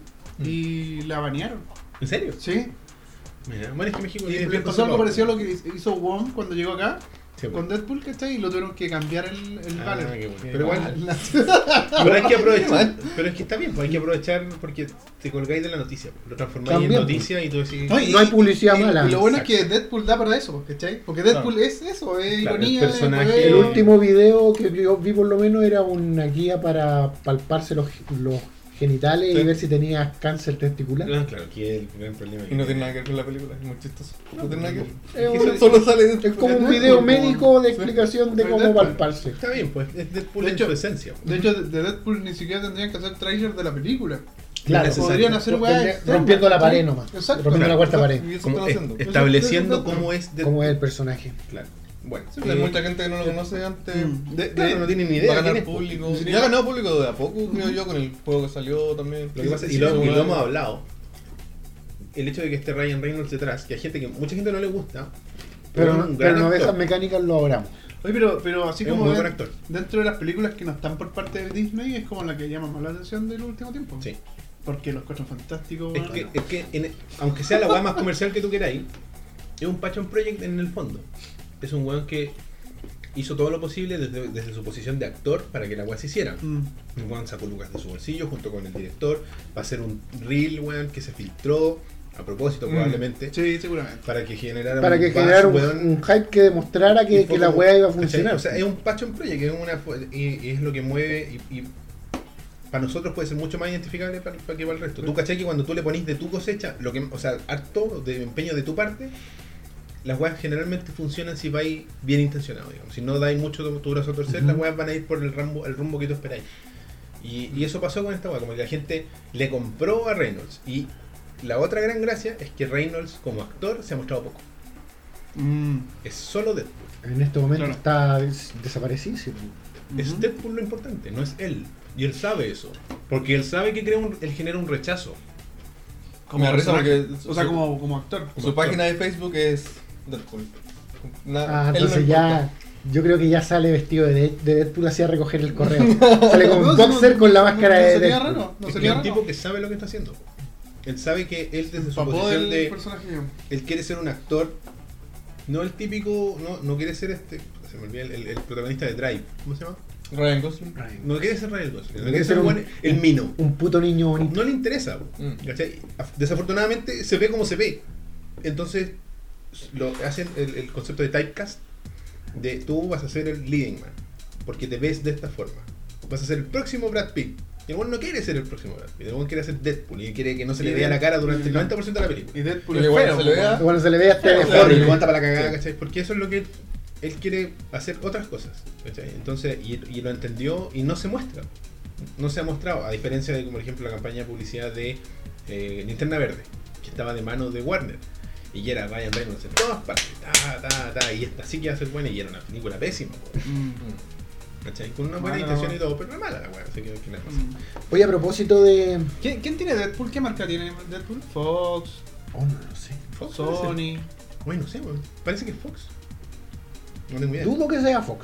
y la banearon. ¿En serio? Sí. Mira, bueno, es que México Y tiene le bien pasó algo conservador. parecido a lo que hizo Wong cuando llegó acá Sí, con pues. Deadpool, ¿cachai? Y lo tuvieron que cambiar el, el Ah, banner. qué bueno. Que- Pero igual- la- Pero hay que Qué aprovechar. mal. Pero es que está bien, pues hay que aprovechar porque te colgáis de la noticia. Lo transformáis También, en pues. noticia y tú decís. No, y- No hay publicidad y- mala. Y lo bueno Exacto. es que Deadpool da para eso, ¿cachai? Porque Deadpool es eso, es Claro, el ironía. es personaje- poder- El último video que yo vi por lo menos era una guía para palparse los, los genitales Sí. y ver si tenías cáncer testicular. Ah, claro, aquí es el gran problema. Y no tiene nada que ver con la película, es muy chistoso. No tiene nada que ver. Es, Es que un- Solo sale de es como un Deadpool, video como- médico de sí. explicación de Pero cómo Deadpool. palparse. Está bien, pues es Deadpool De en hecho- su esencia. De hecho, de Deadpool ni siquiera tendrían que hacer trailer de la película. Claro, necesario. Podrían hacer weá Rompiendo- externa, rompiendo la ¿cachai? pared nomás. Exacto. Rompiendo la cuarta pared. Y eso Como están es- haciendo. estableciendo Eso- eso- cómo es Deadpool. Cómo es el personaje. Claro. Bueno, Sí, pues hay eh, mucha gente que no lo conoce antes. Mm. De- claro, de- no tienen ni Va idea. a ganar quién es, público. pues. Y ha ganado público de a poco, creo yo, con el juego que salió también. Lo que pasa, Sí, y, lo, sí, y lo sí, hemos hablado, el hecho de que esté Ryan Reynolds detrás, que hay gente que mucha gente no le gusta, Pero, es no- un pero gran no actor. dejas mecánicas, lo abramos. Oye, pero, pero así Es un como muy de- buen actor. dentro de las películas que no están por parte de Disney, es como la que llama más la atención del último tiempo. Sí. Porque los Cuatro Fantásticos. Es que, es que en- aunque sea la weá más comercial que tú queráis, es un passion project en el fondo. Es un weón que hizo todo lo posible desde, desde su posición de actor para que la weá se hiciera. Mm. Un weón sacó lucas de su bolsillo junto con el director para hacer un reel, weón, que se filtró a propósito Mm. probablemente. Sí, seguramente. Para que generara Para un que buzz, generara un, weón, un hype que demostrara y que, fue que la como- wea iba a ¿cachai? funcionar. O sea, es un passion project, es, una, y, y es lo que mueve y, y para nosotros puede ser mucho más identificable para, para que para el resto. Tú cachai que cuando tú le ponís de tu cosecha, lo que, o sea, harto de empeño de tu parte, las weas generalmente funcionan si vais bien intencionado, digamos. Si no dais mucho tu, tu brazo a torcer, Ujú. las weas van a ir por el rumbo, el rumbo que tú esperáis. Y, y eso pasó con esta wea, como que la gente le compró a Reynolds. Y la otra gran gracia es que Reynolds como actor se ha mostrado poco. Mm. Es solo Deadpool. En este momento Claro. está des- desaparecidísimo. Es Ujú. Deadpool lo importante, no es él. Y él sabe eso. Porque él sabe que crea un, él genera un rechazo. Me da risa personaje. porque O sea, su- como, como actor. Su página de Facebook es Deadpool. Na- Ah, él no entonces importa. ya. Yo creo que ya sale vestido de, de Deadpool así a recoger el correo. Sale con No, un no, boxer no, con la no, máscara no de sería Deadpool. raro. No es que sería es un raro. tipo que sabe lo que está haciendo. Él sabe que él desde su Papó posición del de... personaje. Él quiere ser un actor, no el típico, no, no quiere ser este, se me olvida el, el- el protagonista de Drive, ¿cómo se llama? Ryan Gosling. No quiere ser Ryan Gosling, no Quiere quiere ser ser un- buen- el mino. Un puto niño bonito. No le interesa, Mm. ¿cachai? Desafortunadamente se ve como se ve. Entonces lo hacen el, el concepto de typecast, de tú vas a ser el leading man, porque te ves de esta forma. Vas a ser el próximo Brad Pitt, Y el weón no quiere ser el próximo Brad Pitt, el weón quiere ser Deadpool y quiere que no se le Y vea la Deadpool- cara durante el noventa por ciento de la película. Y Deadpool Y es igual feo, se le po, vea- weón. Cuando se le ve hasta Claro, y deforme. le aguanta para la cagada, ¿cachai? Porque eso es lo que él, él quiere hacer otras cosas, ¿cachai? Entonces, y, y lo entendió y no se muestra. No se ha mostrado, a diferencia de, como por ejemplo, la campaña de publicidad de eh, Linterna Verde, que estaba de mano de Warner. Y ya era Ryan Reynolds en todas partes, ta, ta, ta, y esta sí que iba a ser buena y era una película pésima, weón, Mm. ¿cachai? Con una buena Mala, intención weón. y todo, pero no es mala la weá, así que ¿qué le pasa? Mm. Oye, a propósito de. ¿Quién, ¿Quién tiene Deadpool? ¿Qué marca tiene Deadpool? Fox, Oh, no lo sé. Fox, parece. Sony. Bueno, no sé, weón. Parece que es Fox. No tengo idea. Dudo que sea Fox.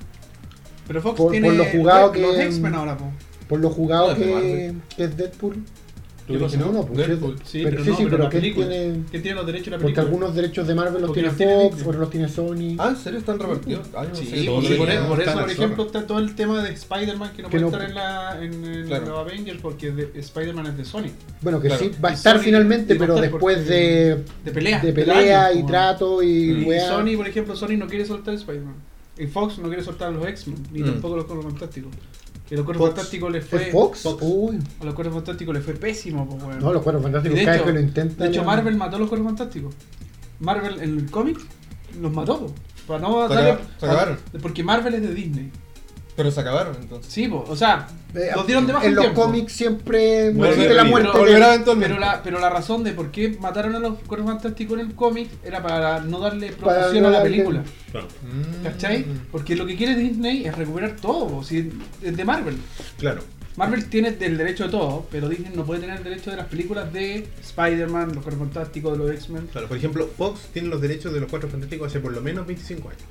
Pero Fox Por- tiene por lo jugado los que- X-Men ahora, po. Por lo jugado No, es de que, Marvel. que es Deadpool. ¿Tú No, dices no? no, pues, Deadpool. Sí, pero pero, sí, no, sí, pero pero la ¿quién película. tiene? ¿Quién tiene los derechos de la Porque película? algunos derechos de Marvel los Porque tiene los tiene Fox, Disney. otros los tiene Sony. Ah, ¿en serio están repartidos? Ah, yo no Sí, sé, sí, todo Sí, lo por, que- eso, por están eso, al por zorro. ejemplo, está todo el tema de Spider-Man que no Que puede no- estar en, la, en, en Claro. los Avengers porque de- Spider-Man es de Sony. Bueno, que Claro. sí, va a Y estar Sony- finalmente, y va a pero estar después porque- de, De pelea. de del pelea año, y po. trato y Y weá. Sony, por ejemplo, Sony no quiere soltar Spider-Man. Y Fox no quiere soltar a los X-Men, ni Mm. tampoco a los Cuervos Fantásticos. Que a los Cuervos Fox. Fantásticos les ¿Es fue. Fox? Fox. Uy, A los Cuervos Fantásticos les fue pésimo, pues, weón. no, los cuervos Y fantásticos de cada hecho, vez que lo intentan. de hecho, ya- Marvel mató a los Cuervos Fantásticos. Marvel en el cómic los mató, po. Para no Se darle- acab- se acabaron. Porque Marvel es de Disney. Pero se acabaron entonces. Sí, po. O sea, Eh, los dieron de baja en un los tiempo. cómics siempre Volver- existe la pero- muerte pero- de- volverá eventualmente. Pero la, pero la razón de por qué mataron a los Cuervos Fantásticos en el cómic era para no darle Para promoción no a la darle- película. Claro. Mm. ¿Cachai? Porque lo que quiere Disney es recuperar todo, po, si es de Marvel. Claro. Marvel tiene el derecho de todo, pero Disney no puede tener el derecho de las películas de Spider-Man, los Cuervos Fantásticos, de los X-Men. Claro, por ejemplo, Fox tiene los derechos de los Cuatro Fantásticos hace por lo menos veinticinco años.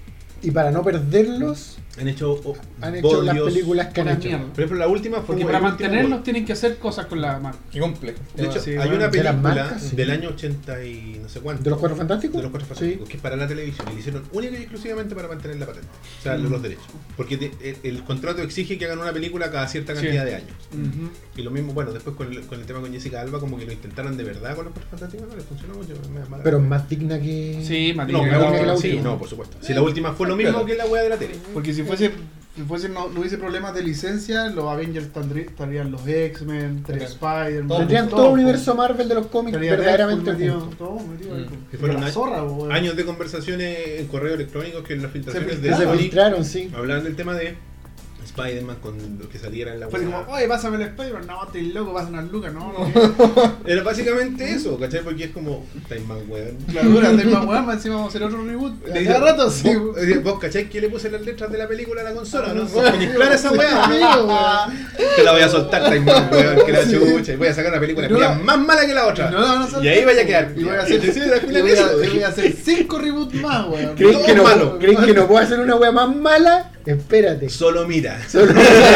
Y para no perderlos, Han hecho, oh, han hecho las bodrios- películas que han Una hecho. mierda. Por ejemplo, la última fue Porque como para el último mantenerlos bod- tienen que hacer cosas con la marca. Qué complejo. De hecho, Sí, hay bueno, una de las película marcas, sí. del año ochenta y no sé cuánto. ¿De los cuatro fantásticos? de los Cuatro Fantásticos, que es para la televisión. Y lo hicieron única y exclusivamente para mantener la patente. O sea, Mm. los derechos. Porque te- el, el contrato exige que hagan una película cada cierta Sí. cantidad de años. Ujú. Y lo mismo, bueno, después con el, con el tema con Jessica Alba, como que lo intentaron de verdad con los Cuatro Fantásticos, no les funcionó mucho. me da mala- Pero es más digna que. Sí, No, Matilda. que me la gusta- última. sí, no, por supuesto. Si la última fue lo mismo Claro. que la wea de la tele. Porque si fuese, si fuese no, no hubiese problemas de licencia, los Avengers tendrí- estarían los X-Men, estaría Claro. Spider-Man. Tendrían todo el universo Marvel de los cómics Estaría verdaderamente Deadpool metido, juntos. todo metido ahí, Mm. po. Que fueron La años- zorra, po, weón. Años de conversaciones en correo electrónico que en las filtraciones Se de Que se Sony filtraron, sí. hablaban del tema de Spider-Man con lo que saliera en la Fue wea. como, oye, pásame el Spider-Man. No, estoy loco, pásame unas lucas. No, no. Era básicamente eso, ¿cachai? Porque es como, Time Man, weón. La dura, tengo más weón, encima vamos a hacer otro reboot. Le De dice, cada rato, sí. ¿Vos, eh, vos cachai que le puse las letras de la película a la consola? ¿No? ¿Vos tenés clara esa weá? Amigo, weón. Te la voy a soltar, Time Man, weón, que la chucha. Y voy a sacar una película No, culia no. más mala que la otra. No, no, no, y ahí vaya a quedar. Y voy a hacer, Sí, sí, al y final voy eso. a, y voy a hacer cinco reboots más, weón. ¿Crees Todo que, no, malo. ¿Crees que no puedo hacer una wea más mala? Espérate. Solo mira. Solo-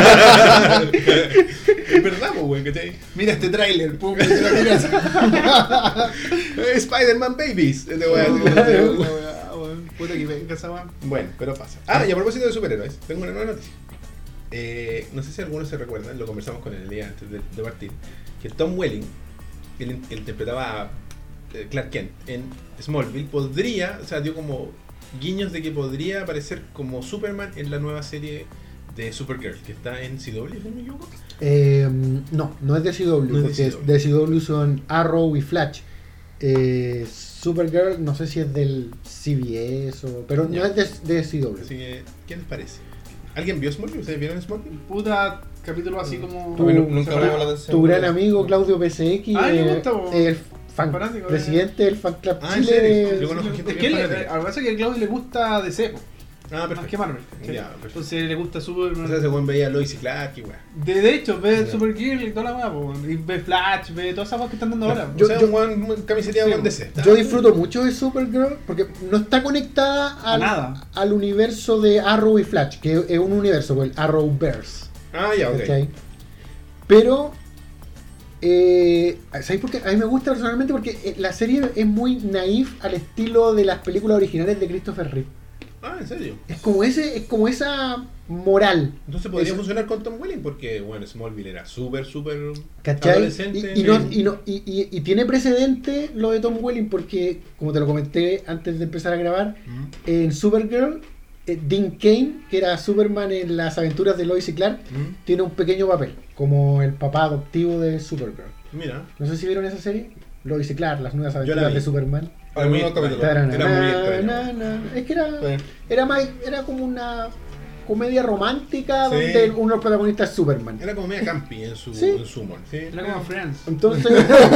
Es verdad, pues, weón, ¿cachai? Mira este tráiler, pum, y la tiras. Eh, Spider-Man Babies. Este weón, La así, weá, weón. weón. Puta que venga esa weón. Bueno, pero pasa. Ah, y a propósito de superhéroes, tengo una nueva noticia. Eh, no sé si algunos se recuerdan, lo conversamos con él el día antes de, de partir, que Tom Welling, que él, él interpretaba a eh, Clark Kent en Smallville, podría, o sea, dio como guiños de que podría aparecer como Superman en la nueva serie de Supergirl, que está en C W, si no me equivoco. Eh, no, no es de C W, No es de porque C W. de C W son Arrow y Flash. Eh, Supergirl, no sé si es del C B S o. Pero Ya. no es de, de C W. Así que, ¿qué les parece? ¿Alguien vio Smallville? ¿Ustedes vieron Smallville? Puta capítulo así como. Tú- A mí nu- nunca me separado. llamó la atención. Tu gran amigo Claudio P C X, Ay, me eh, gusta, po. el fan, Fanático de- presidente del fan club Ah, ¿en Chile. serio? de- Yo conozco gente Es bien que él, fanática. eh, a lo que pasa es que a Claudio le gusta D C, po, Ah, más perfecto. que Marvel. ¿sí? Ya, perfecto. Entonces le gusta O Superman. sea, ese buen veía a Lois y Clark y weá. De, de hecho, ve Ya. Supergirl y toda la weá, po, y ve Flash, ve todas esas cosas que están dando ahora. O Yo- sea, yo- un buen camiseteado Sí, con D C. Yo disfruto mucho de Supergirl porque no está conectada A al, nada. al universo de Arrow y Flash, que es un universo, el Arrowverse. Ah, ya, ok. ¿Cachai? Pero, eh, ¿sabéis por qué? A mí me gusta personalmente porque eh, la serie es muy naif al estilo de las películas originales de Christopher Reeve. Ah, ¿en serio? Es como ese, es como esa moral. Entonces podría Eso. funcionar con Tom Welling porque, bueno, Smallville era súper, súper ¿Cachai? adolescente. Y, y no- y no- y- y- y tiene precedente lo de Tom Welling porque, como te lo comenté antes de empezar a grabar, Mm. en Supergirl eh, Dean Cain, que era Superman en las aventuras de Lois y Clark, ¿Mm? tiene un pequeño papel, como el papá adoptivo de Supergirl. Mira. No sé si vieron esa serie. Lois y Clark, las nuevas Yo la aventuras vi. de Superman. Era muy Algunos extraño. capítulos. Era muy Tarana, extraño. na, na. Es que era, Sí. era, más, era como una comedia romántica Sí. donde uno de los protagonistas es Superman. Era como media campi en su, Sí. en su humor. Sí. Era como Friends. Entonces,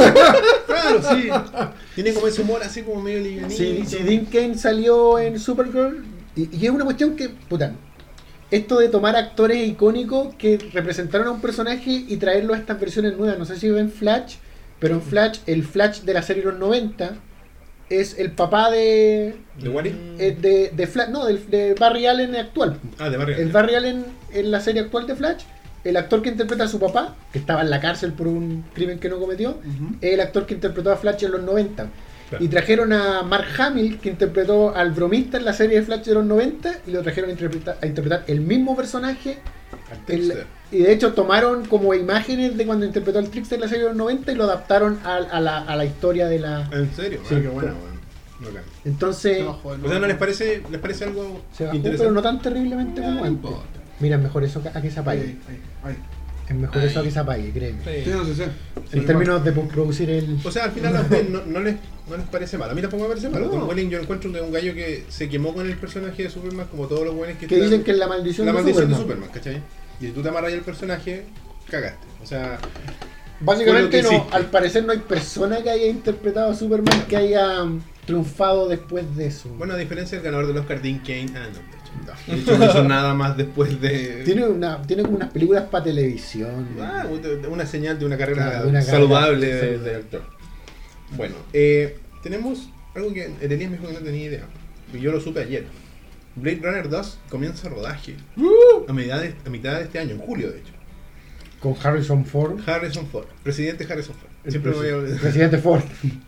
Claro, sí. Tiene como ese humor así como medio livianito. si, si Dean Cain salió en Supergirl, y, y es una cuestión que, puta, esto de tomar actores icónicos que representaron a un personaje y traerlo a estas versiones nuevas. No sé si ven Flash, pero en Flash, el Flash de la serie de los noventa es el papá de. ¿De Wally? eh, de, de Flash, no, del- de Barry Allen actual. Ah, de Barry. El Barry Allen en la serie actual de Flash, el actor que interpreta a su papá, que estaba en la cárcel por un crimen que no cometió, Ujú. es el actor que interpretó a Flash en los noventa. Claro. Y trajeron a Mark Hamill, que interpretó al bromista en la serie de Flash de los noventa, y lo trajeron a interpretar, a interpretar el mismo personaje. Al El- Trickster. y de hecho tomaron como imágenes de cuando interpretó al Trickster en la serie de los noventa y lo adaptaron a, a la, a la historia de la... ¿En serio? Sí. Ah, qué buena, weón. Bacán. Entonces, Se bajó de O sea, ¿no nuevo. les parece, les parece algo se bajó, interesante? pero no tan terriblemente como No antes. importa. Mira, es mejor eso que- a que se Ahí, apague. ahí, ahí. Es mejor eso a que se apague, créeme. Sí. Sí, no sé, sí. En Sí, términos de producir el... O sea, al final a ustedes no, no les, no les parece mal. A mí tampoco me parece mal. No. Tom Welling yo encuentro que es un gallo que se quemó con el personaje de Superman como todos los buenos que Que están- dicen que es la maldición, la de, maldición Superman. de Superman, ¿cachai? Y si tú te amarras al personaje, cagaste. O sea, Básicamente Fue lo no, que hiciste. al parecer no hay persona que haya interpretado a Superman que haya mm, triunfado después de eso. bueno, a diferencia del ganador del Oscar, Dean Cain, ah, no, de hecho, no. De hecho, no hizo nada más después de... tiene una tiene como unas películas para televisión. Ah, una señal de una carrera Claro, de una carrera saludable de, saludable. de actor. Bueno, eh, tenemos algo que Elías me dijo que no tenía idea. Y yo lo supe ayer. Blade Runner dos comienza rodaje a, mitad de, a mitad de este año, en julio de hecho. Con Harrison Ford. Harrison Ford, presidente Harrison Ford. el Siempre me voy a presi- olvidar. presidente Ford.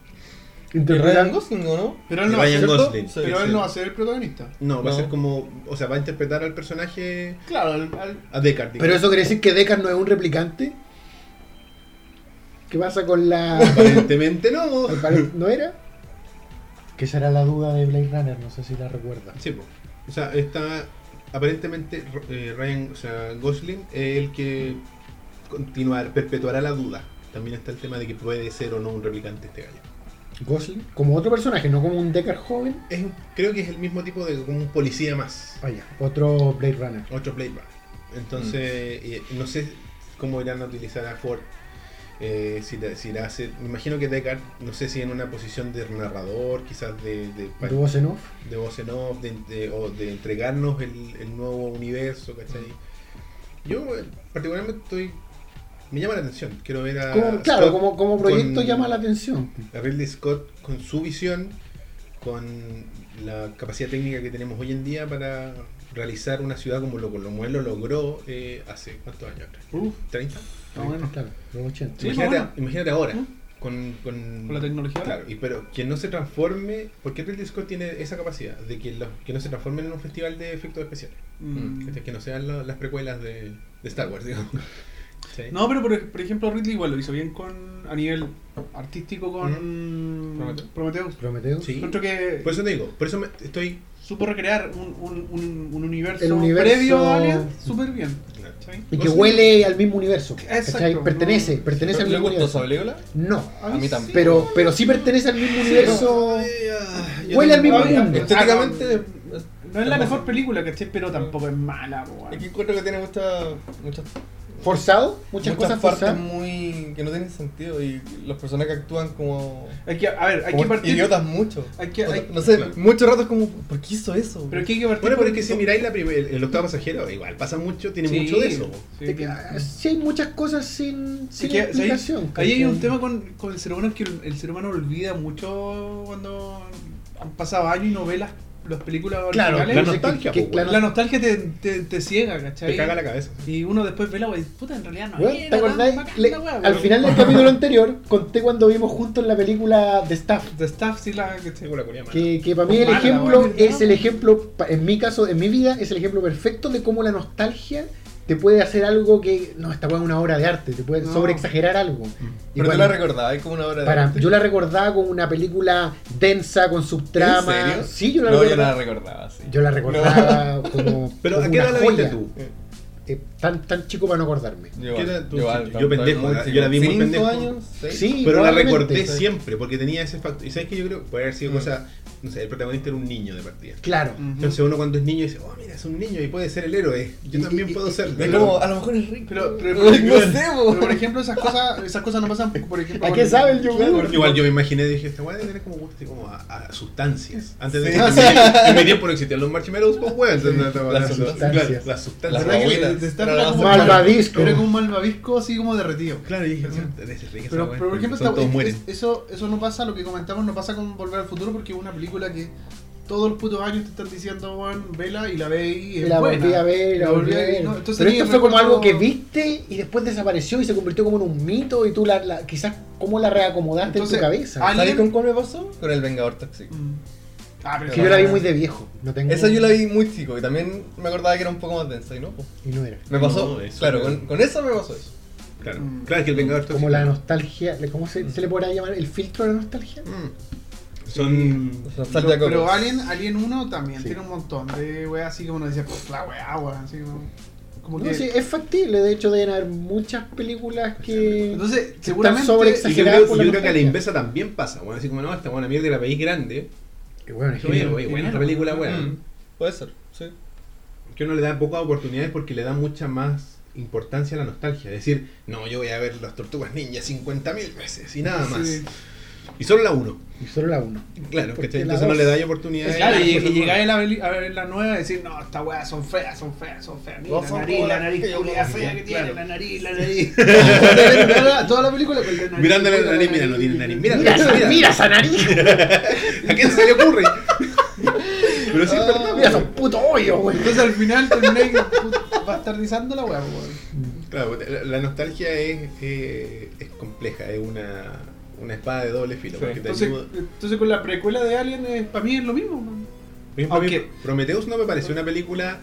¿Y Interpreta- Ryan Gosling o no? Pero él no va a Ryan ser, Gosling. Sí, pero sí. él no va a ser el protagonista. No, va a No. ser como. O sea, va a interpretar al personaje. Claro, al, al- A Deckard. Pero eso quiere decir que Deckard no es un replicante. ¿Qué pasa con la... Aparentemente no. al pare- ¿No era? Que esa era la duda de Blade Runner, no sé si la recuerda. Sí, po. O sea, está. Aparentemente eh, Ryan, o sea, Gosling es el que continuar, perpetuará la duda. También está el tema de que puede ser o no un replicante este gallo. Gosling, como otro personaje, no como un Deckard joven. Es un- creo que es el mismo tipo de como un policía más. Vaya, otro Blade Runner. Otro Blade Runner. Entonces, eh, no sé cómo irán a utilizar a Ford. Eh, si, la- si irá a hacer, me imagino que Deckard, no sé si en una posición de narrador, quizás de, de, De voz en off. de voz en off, de, de- o de entregarnos el, el nuevo universo, ¿cachai? Yo eh, particularmente estoy, me llama la atención, quiero ver a Como- claro, Scott como, como proyecto con- llama la atención. a Ridley Scott con su visión, con la capacidad técnica que tenemos hoy en día para realizar una ciudad como lo, como él lo logró eh, hace ¿cuántos años atrás? Uf, ¿treinta? ah, bueno. Claro, los ochenta. Sí, imagínate, bueno. imagínate ahora, ¿Mm? con, con, Con la tecnología. Claro, y pero que no se transforme, porque Ridley Scott tiene esa capacidad de que, los, que no se transformen en un festival de efectos especiales, Mm. ¿cachai? Que no sean lo- las precuelas de, de Star Wars, digamos. ¿Sí? No, pero por, por ejemplo Ridley igual lo hizo bien con a nivel artístico con Prometeo. Prometheus. Prometheus. Sí. Encuentro que Por eso te digo, por eso me, estoy... supo recrear un, un, un, un universo, El universo- previo a Alien súper bien. Claro. ¿Sí? Y que Gosling- huele al mismo universo. Exacto, ¿cachai? no. Pertenece, pertenece al ¿Le mismo gustó esa universo. película? No, A mí también. pero, pero sí pertenece al mismo universo. Ah, yo Huele al tengo- mismo Ah, mundo. Estéticamente. No es la mejor película, ¿cachai? Pero tampoco es mala, po, Es que weón. encuentro que tiene muchas muchas Forzado, muchas, cosas partes forzadas. muy que no tienen sentido y los personajes actúan como, Hay que, a ver, hay como que partir. idiotas mucho. Hay que- O sea, hay- no sé, claro. mucho rato es como, ¿por qué hizo eso? Pero aquí hay que partir. Bueno, por- pero es que si miráis la primer- el octavo pasajero, igual pasa mucho, tiene Sí, mucho de eso. sí, Te- tiene- Sí hay muchas cosas sin, sin Es que, explicación. ¿sabes? Ahí hay un ¿cachai? tema con, con el ser humano, es que el, el ser humano olvida mucho cuando han pasado años y no ve las, las películas Claro, originales. la que- nostalgia, que- po, que la La nostalgia te, te, te ciega, ¿cachai? Te caga la cabeza. Y uno después ve la wea y puta, en realidad no Bueno, era ¿te tan acordáis? bacán Le- la wea, al pero- final del capítulo anterior conté cuando vimos juntos la película The Staff. The Staff sí la... ¿cachai? Tengo la coreana. Que, que para mí el Mala, ejemplo weón. es el ejemplo, pa- en mi caso, en mi vida, es el ejemplo perfecto de cómo la nostalgia te puede hacer algo que, no, esta weá es una obra de arte, te puede No. sobre exagerar algo. Y Pero tú cuando- la recordabas, es como una obra de para, arte. yo la recordaba como una película densa, con subtrama. ¿En serio? Sí, yo la no, yo no recordaba. la recordaba, sí. Yo la recordaba como. Pero como ¿a qué una edad la viste joya. tú? Eh, tan, tan chico para no acordarme. Yo, ¿Qué edad tú? yo, Yo tanto, pendejo, muy la- chico. yo la vi muy ¿Cinco pendejo. años? ¿Seis? Sí, Pero la probablemente. recordé siempre, porque tenía ese factor. Y sabes que yo creo que puede haber sido Mm. cosa. No sé, el protagonista era un niño de partida. Claro. Ujú. Entonces uno cuando es niño dice, oh, mira, es un niño y puede ser el héroe. Yo Y- también y- puedo y- ser. Es como, a lo mejor es rico. Pero, pero, no por ejemplo, sé, po. pero, por ejemplo, esas cosas, esas cosas no pasan, por ejemplo. ¿A con- qué sabe el yogur? Claro, Igual yo me imaginé, dije, esta weá debe tener como gusto así como a, a sustancias. Antes de Sí. que en mi- en mi tiempo no existían los marshmallows, pues weón. entonces no estaba- Las las sustancias. Claro, las Las sustancias. ¿Verdad que abuelas. de estar Era era la como- Malvavisco. Era como un malvavisco así como derretido. Claro, y dije, debe ser rica esa Pero, weá, pero por ejemplo, son- esta- todos es- mueren. es- eso, eso no pasa, lo que comentamos no pasa con Volver al Futuro porque es una película que todos los putos años te están diciendo, weón, vela y la veis y Y es la buena. volví a ver, y la volví a ver. ¿no? Entonces, Pero ni esto fue como recuerdo- algo que viste y después desapareció y se convirtió como en un mito y tú la, la- quizás cómo la reacomodaste Entonces, en tu cabeza. Alien- ¿Sabes con cuál me pasó? Con el Vengador Tóxico. Mm. Ah, pero Es que yo la vi muy de viejo. No tengo... Esa yo la vi muy chico y también me acordaba que era un poco más densa y no, po. Y no era. Me pasó, No, eso claro, no. con, con esa me pasó eso. Claro, Mm. claro, es que el Vengador Como Tóxico- la nostalgia. ¿Cómo se, se le podrá llamar? ¿El filtro de la nostalgia? Mm. Son. Nostalgia Pero, pero Cocos. Alien, Alien uno también Sí. tiene un montón de weas así como uno decía, pues la wea, wea, así como. Como No, que. sí, es factible. De hecho, deben haber muchas películas que. Entonces, están seguramente. sobre Y yo exageradas creo, por yo la creo que a la nostalgia. inversa también pasa. Bueno, así como no, esta buena mierda y la veis grande. Que bueno, es Que oye, genial. oye, buena esta película, weón. Mm, puede ser, sí. Que uno le da pocas oportunidades porque le da mucha más importancia a la nostalgia. Es decir, no, yo voy a ver las Tortugas Ninja cincuenta mil veces y nada más. Sí. Y solo la uno. Y solo la uno. Claro, Porque ¿cachai? la Entonces no dos- le dais oportunidades. Claro, a y, cosas y llegáis nuevas. a, la, a ver la nueva y decir, no, estas weas son feas, son feas, son feas. Mira, No la son nariz, como la las nariz que yo culia conozco. fea que tiene, Claro. la nariz, la nariz. toda, toda la película con la nariz. Mirándole la con nariz, mira, no tiene nariz. Mira, Mira, mira, esa- mira. mira esa nariz. ¿A quién se le ocurre? Pero sí, es verdad. Mira esos putos hoyos, güey. Entonces al final termináis bastardizando la wea, weón. Claro, la, la nostalgia es, eh, es compleja, es una, una espada de doble filo. Sí. Porque te Entonces, ayuda. entonces con la precuela de Alien, eh, para mí es lo mismo. Man. Por ejemplo, a mí aunque- Prometheus no me pareció una película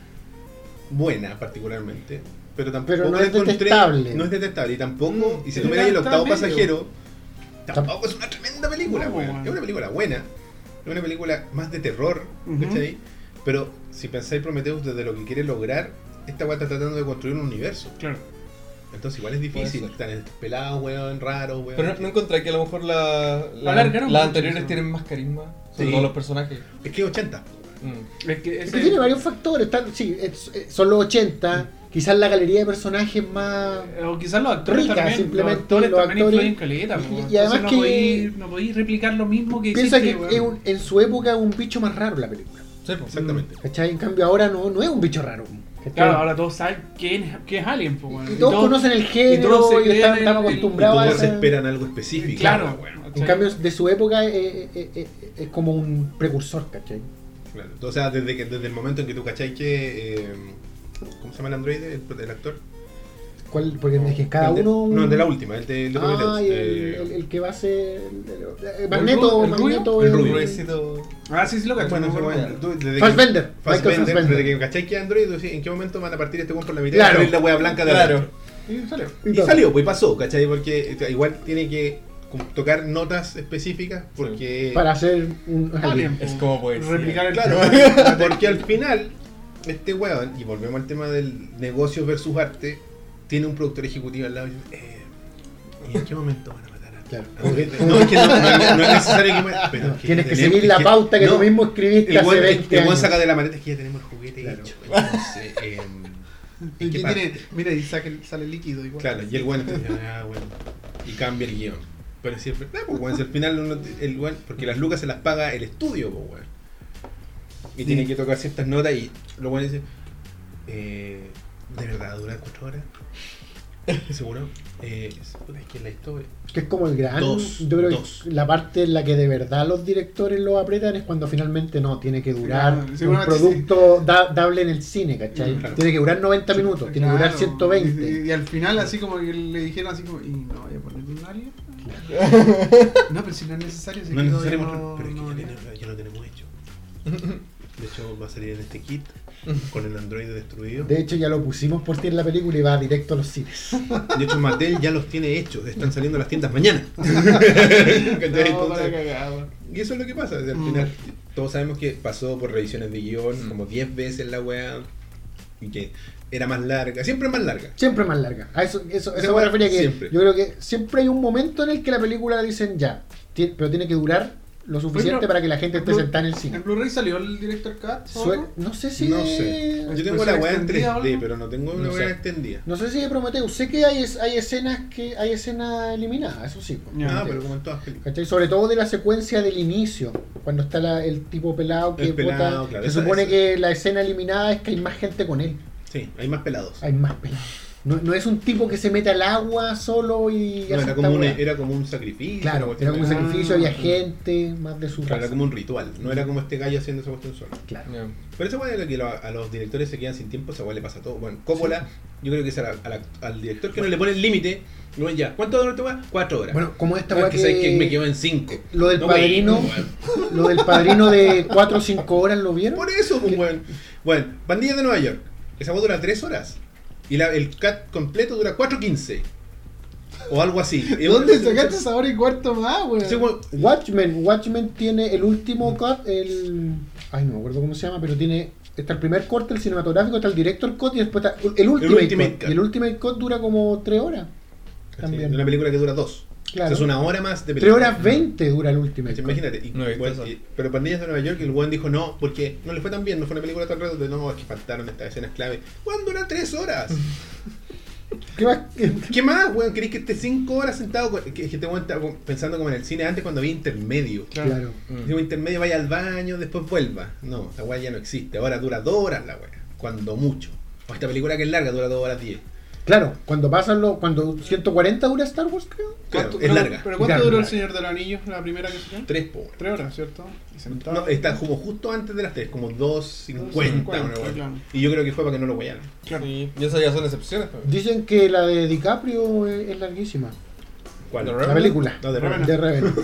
buena, particularmente. Pero tampoco Pero no la es detestable. No es detestable. Y tampoco, Mm, y si sí, tú miras el está octavo medio. pasajero, tampoco es una tremenda película, No, weón. weón. Es una película buena. Es una película más de terror, Ujú. ¿cachai? Pero si pensáis Prometheus desde lo que quiere lograr, esta weá está tratando de construir un universo. Claro. Entonces igual es difícil. Puede Están estos pelados, weón, raros, weón. Pero no, no encontré que a lo mejor la, la- Alargaron las mucho anteriores eso. tienen más carisma, sobre Sí. todo los personajes. Es que es ochenta. Mm. Es que Es ese- que tiene varios factores. Están, sí, es- es- son los ochenta. Quizás la galería de personajes más. O quizás los actores Rica, también, simplemente los actores los también actores- influyen caleta, y- po. y Entonces además no que- podéis no podéis replicar lo mismo que Piensa hiciste, que weón. es un- en su época es un bicho más raro la película. Sí, pues. Exactamente. ¿Cachai? En cambio ahora no, no es un bicho raro. ¿cachai? Claro, ahora todos saben quién es, qué es Alien, po, weón. Y todos conocen el género todos se y, creen están, el- están el- Y acostumbrados a todos esa- esperan algo específico. Claro, weón. weón. En cambio, de su época eh, eh, eh, eh, es como un precursor, ¿cachai? Claro. O sea, desde, que, desde el momento en que tú cachai que. eh, ¿Cómo se llama el androide? El, el actor. ¿Cuál? Porque es que cada El de- uno. No, el de la última, el de, el de Prometheus. Ah, y el, Eh, el- el que va a ser. el- el- Magneto, el rubio? Magneto. El el- rubio. Rubiecito. Ah, sí, sí lo cacho. Bueno, me ese acuerdo. weón, tú, desde Fassbender, que, Michael Fassbender, Fassbender. desde que cachai que es Android, tú decís, ¿en qué momento van a partir este weón por la mitad Claro. y abrir la wea blanca de Claro. adentro? Y salió. Y salió, pues y pasó, ¿cachai? Porque eh, igual tiene que como tocar notas específicas porque. Para hacer un Alien, alien. po. Es como poesía. Replicar el Claro, tema. porque al final, este weón, y volvemos al tema del negocio versus arte, tiene un productor ejecutivo al lado y dice, eh, ¿y en qué momento van a matar a Claro. No, que- no, es que no, no- no es necesario que muera, pero No, es que tienes que tenemos- seguir es la pauta que no, tú mismo escribiste El hace weón, el, veinte el weón años. saca de la maleta, es que ya tenemos el juguete Claro. hecho. Entonces, eh, Y ¿en qué que parte? tiene, mira, y saca el- sale líquido igual. Claro, y el weón entonces, ah, bueno, y cambia el guión. Pero si es verdad, pues weón, si al final uno- el weón, porque las lucas se las paga el estudio, pues weón. Y tiene que tocar ciertas notas y lo weón dice, eh, ¿de verdad va a durar cuatro horas? ¿Seguro? Eh, es, puta, es que la historia. Que es como el gran. Dos, yo creo dos. que la parte en la que de verdad los directores lo apretan es cuando finalmente no, tiene que durar Claro, un seguramente producto da- dable en el cine, ¿cachai? Claro. Tiene que durar noventa minutos, tiene que durar Claro. ciento veinte. Y, y al final, así como que le dijeron, así como, ¿y no voy a poner un alien? No, pero si no es necesario, si No es que necesario no- mostrar, pero es que no- ya, tenemos, ya lo tenemos hecho. De hecho, va a salir en este kit con el Android destruido. De hecho, ya lo pusimos por ti en la película y va directo a los cines. De hecho, Mattel ya los tiene hechos, están saliendo a las tiendas mañana. No, Entonces, para cagar, weón. y eso es lo que pasa. Al Mm. final, todos sabemos que pasó por revisiones de guión Mm. como diez veces la weá. Y que era más larga, siempre más larga. Siempre más larga. A eso, eso, Esa eso me weá refería que siempre. yo creo que siempre hay un momento en el que la película dicen ya, ti- pero tiene que durar lo suficiente Pero, para que la gente esté Blu- sentada en el cine. ¿En Blu-ray salió el Director Cut? Sue- no sé si No de- sé. Yo tengo ¿Versión la weá en extendida o tres D, algo? pero no tengo una No weá sé. extendida. No sé si de Prometheus. Sé que hay, es- hay escenas que hay escenas eliminadas, eso sí. pues. Ya. Ah, pero como en todas películas. ¿Cachai? Sobre todo de la secuencia del inicio, cuando está la- el tipo pelado que El pelado, bota- claro, se esa- supone esa. que la escena eliminada es que hay más gente con él. Sí, hay más pelados. Hay más pelados. No, no es un tipo que se mete al agua solo y No, hace era, esta como un, weá. era como un sacrificio. Claro, una era como un cuestión- sacrificio, Ah. había gente más de su Claro, raza. era como un ritual. No era como este gallo haciendo esa cuestión solo. Claro. Ya. Pero esa weá es lo que lo- a los directores se quedan sin tiempo, esa weá le pasa a todo. Bueno, Coppola, yo creo que es a la- a la- al director que no le pone el límite. Y bueno, ya, ¿cuánto dura esta weá? Cuatro horas. Bueno, como esta Ah, weá que, que, sabes que me quedo en cinco. lo del No, weón, padrino, weón. lo del padrino de cuatro o cinco horas, ¿lo vieron? Por eso, pues, weón. Bueno, Pandillas de Nueva York. Esa weá dura tres horas. Y la- el cut completo dura cuatro quince. O algo así. ¿De dónde sacaste esa hora y cuarto más, weón? Sí, weón. Watchmen, Watchmen tiene el último cut, el... Ay, no me acuerdo cómo se llama, pero tiene... Está el primer corte, el cinematográfico, está el director cut y después está el Ultimate, Ultimate cut. cut. Y el Ultimate cut dura como tres horas. Sí, También. una película que dura dos. Claro. O sea, es una hora más de tres película. horas veinte dura el Ultimate cut. Imagínate. Y, No he visto bueno, eso. y- pero Pandillas de Nueva York, el weón dijo no, porque no le fue tan bien, no fue una película tan redonda. No, es que faltaron estas escenas clave. Weón, dura tres horas. ¿Qué más? ¿Qué más, weón? ¿Queréis que esté cinco horas sentado? con- Que, que este weón está pensando como en el cine antes cuando había intermedio. Claro. Mm. Si un intermedio vaya al baño, después vuelva. No, esa weá ya no existe. Ahora dura dos horas la weá. Cuando mucho. O esta película que es larga dura dos horas diez. Claro, cuando pasan los... Cuando ciento cuarenta dura Star Wars, creo. Claro, ¿Cuánto- es pero- larga. ¿Pero cuánto Larga. duró El Señor de los Anillos, la primera que salió? Tres, po. Tres horas, ¿cierto? Y sentado. No, está como justo antes de las tres, como dos cincuenta. dos cincuenta, una weá. claro. Y yo creo que fue para que no lo wearan. Claro. Sí, y esas ya son excepciones. pero- Dicen que la de DiCaprio es, es larguísima. ¿Cuál? ¿The La Revenant? película. No, de Revenant. De Revenant.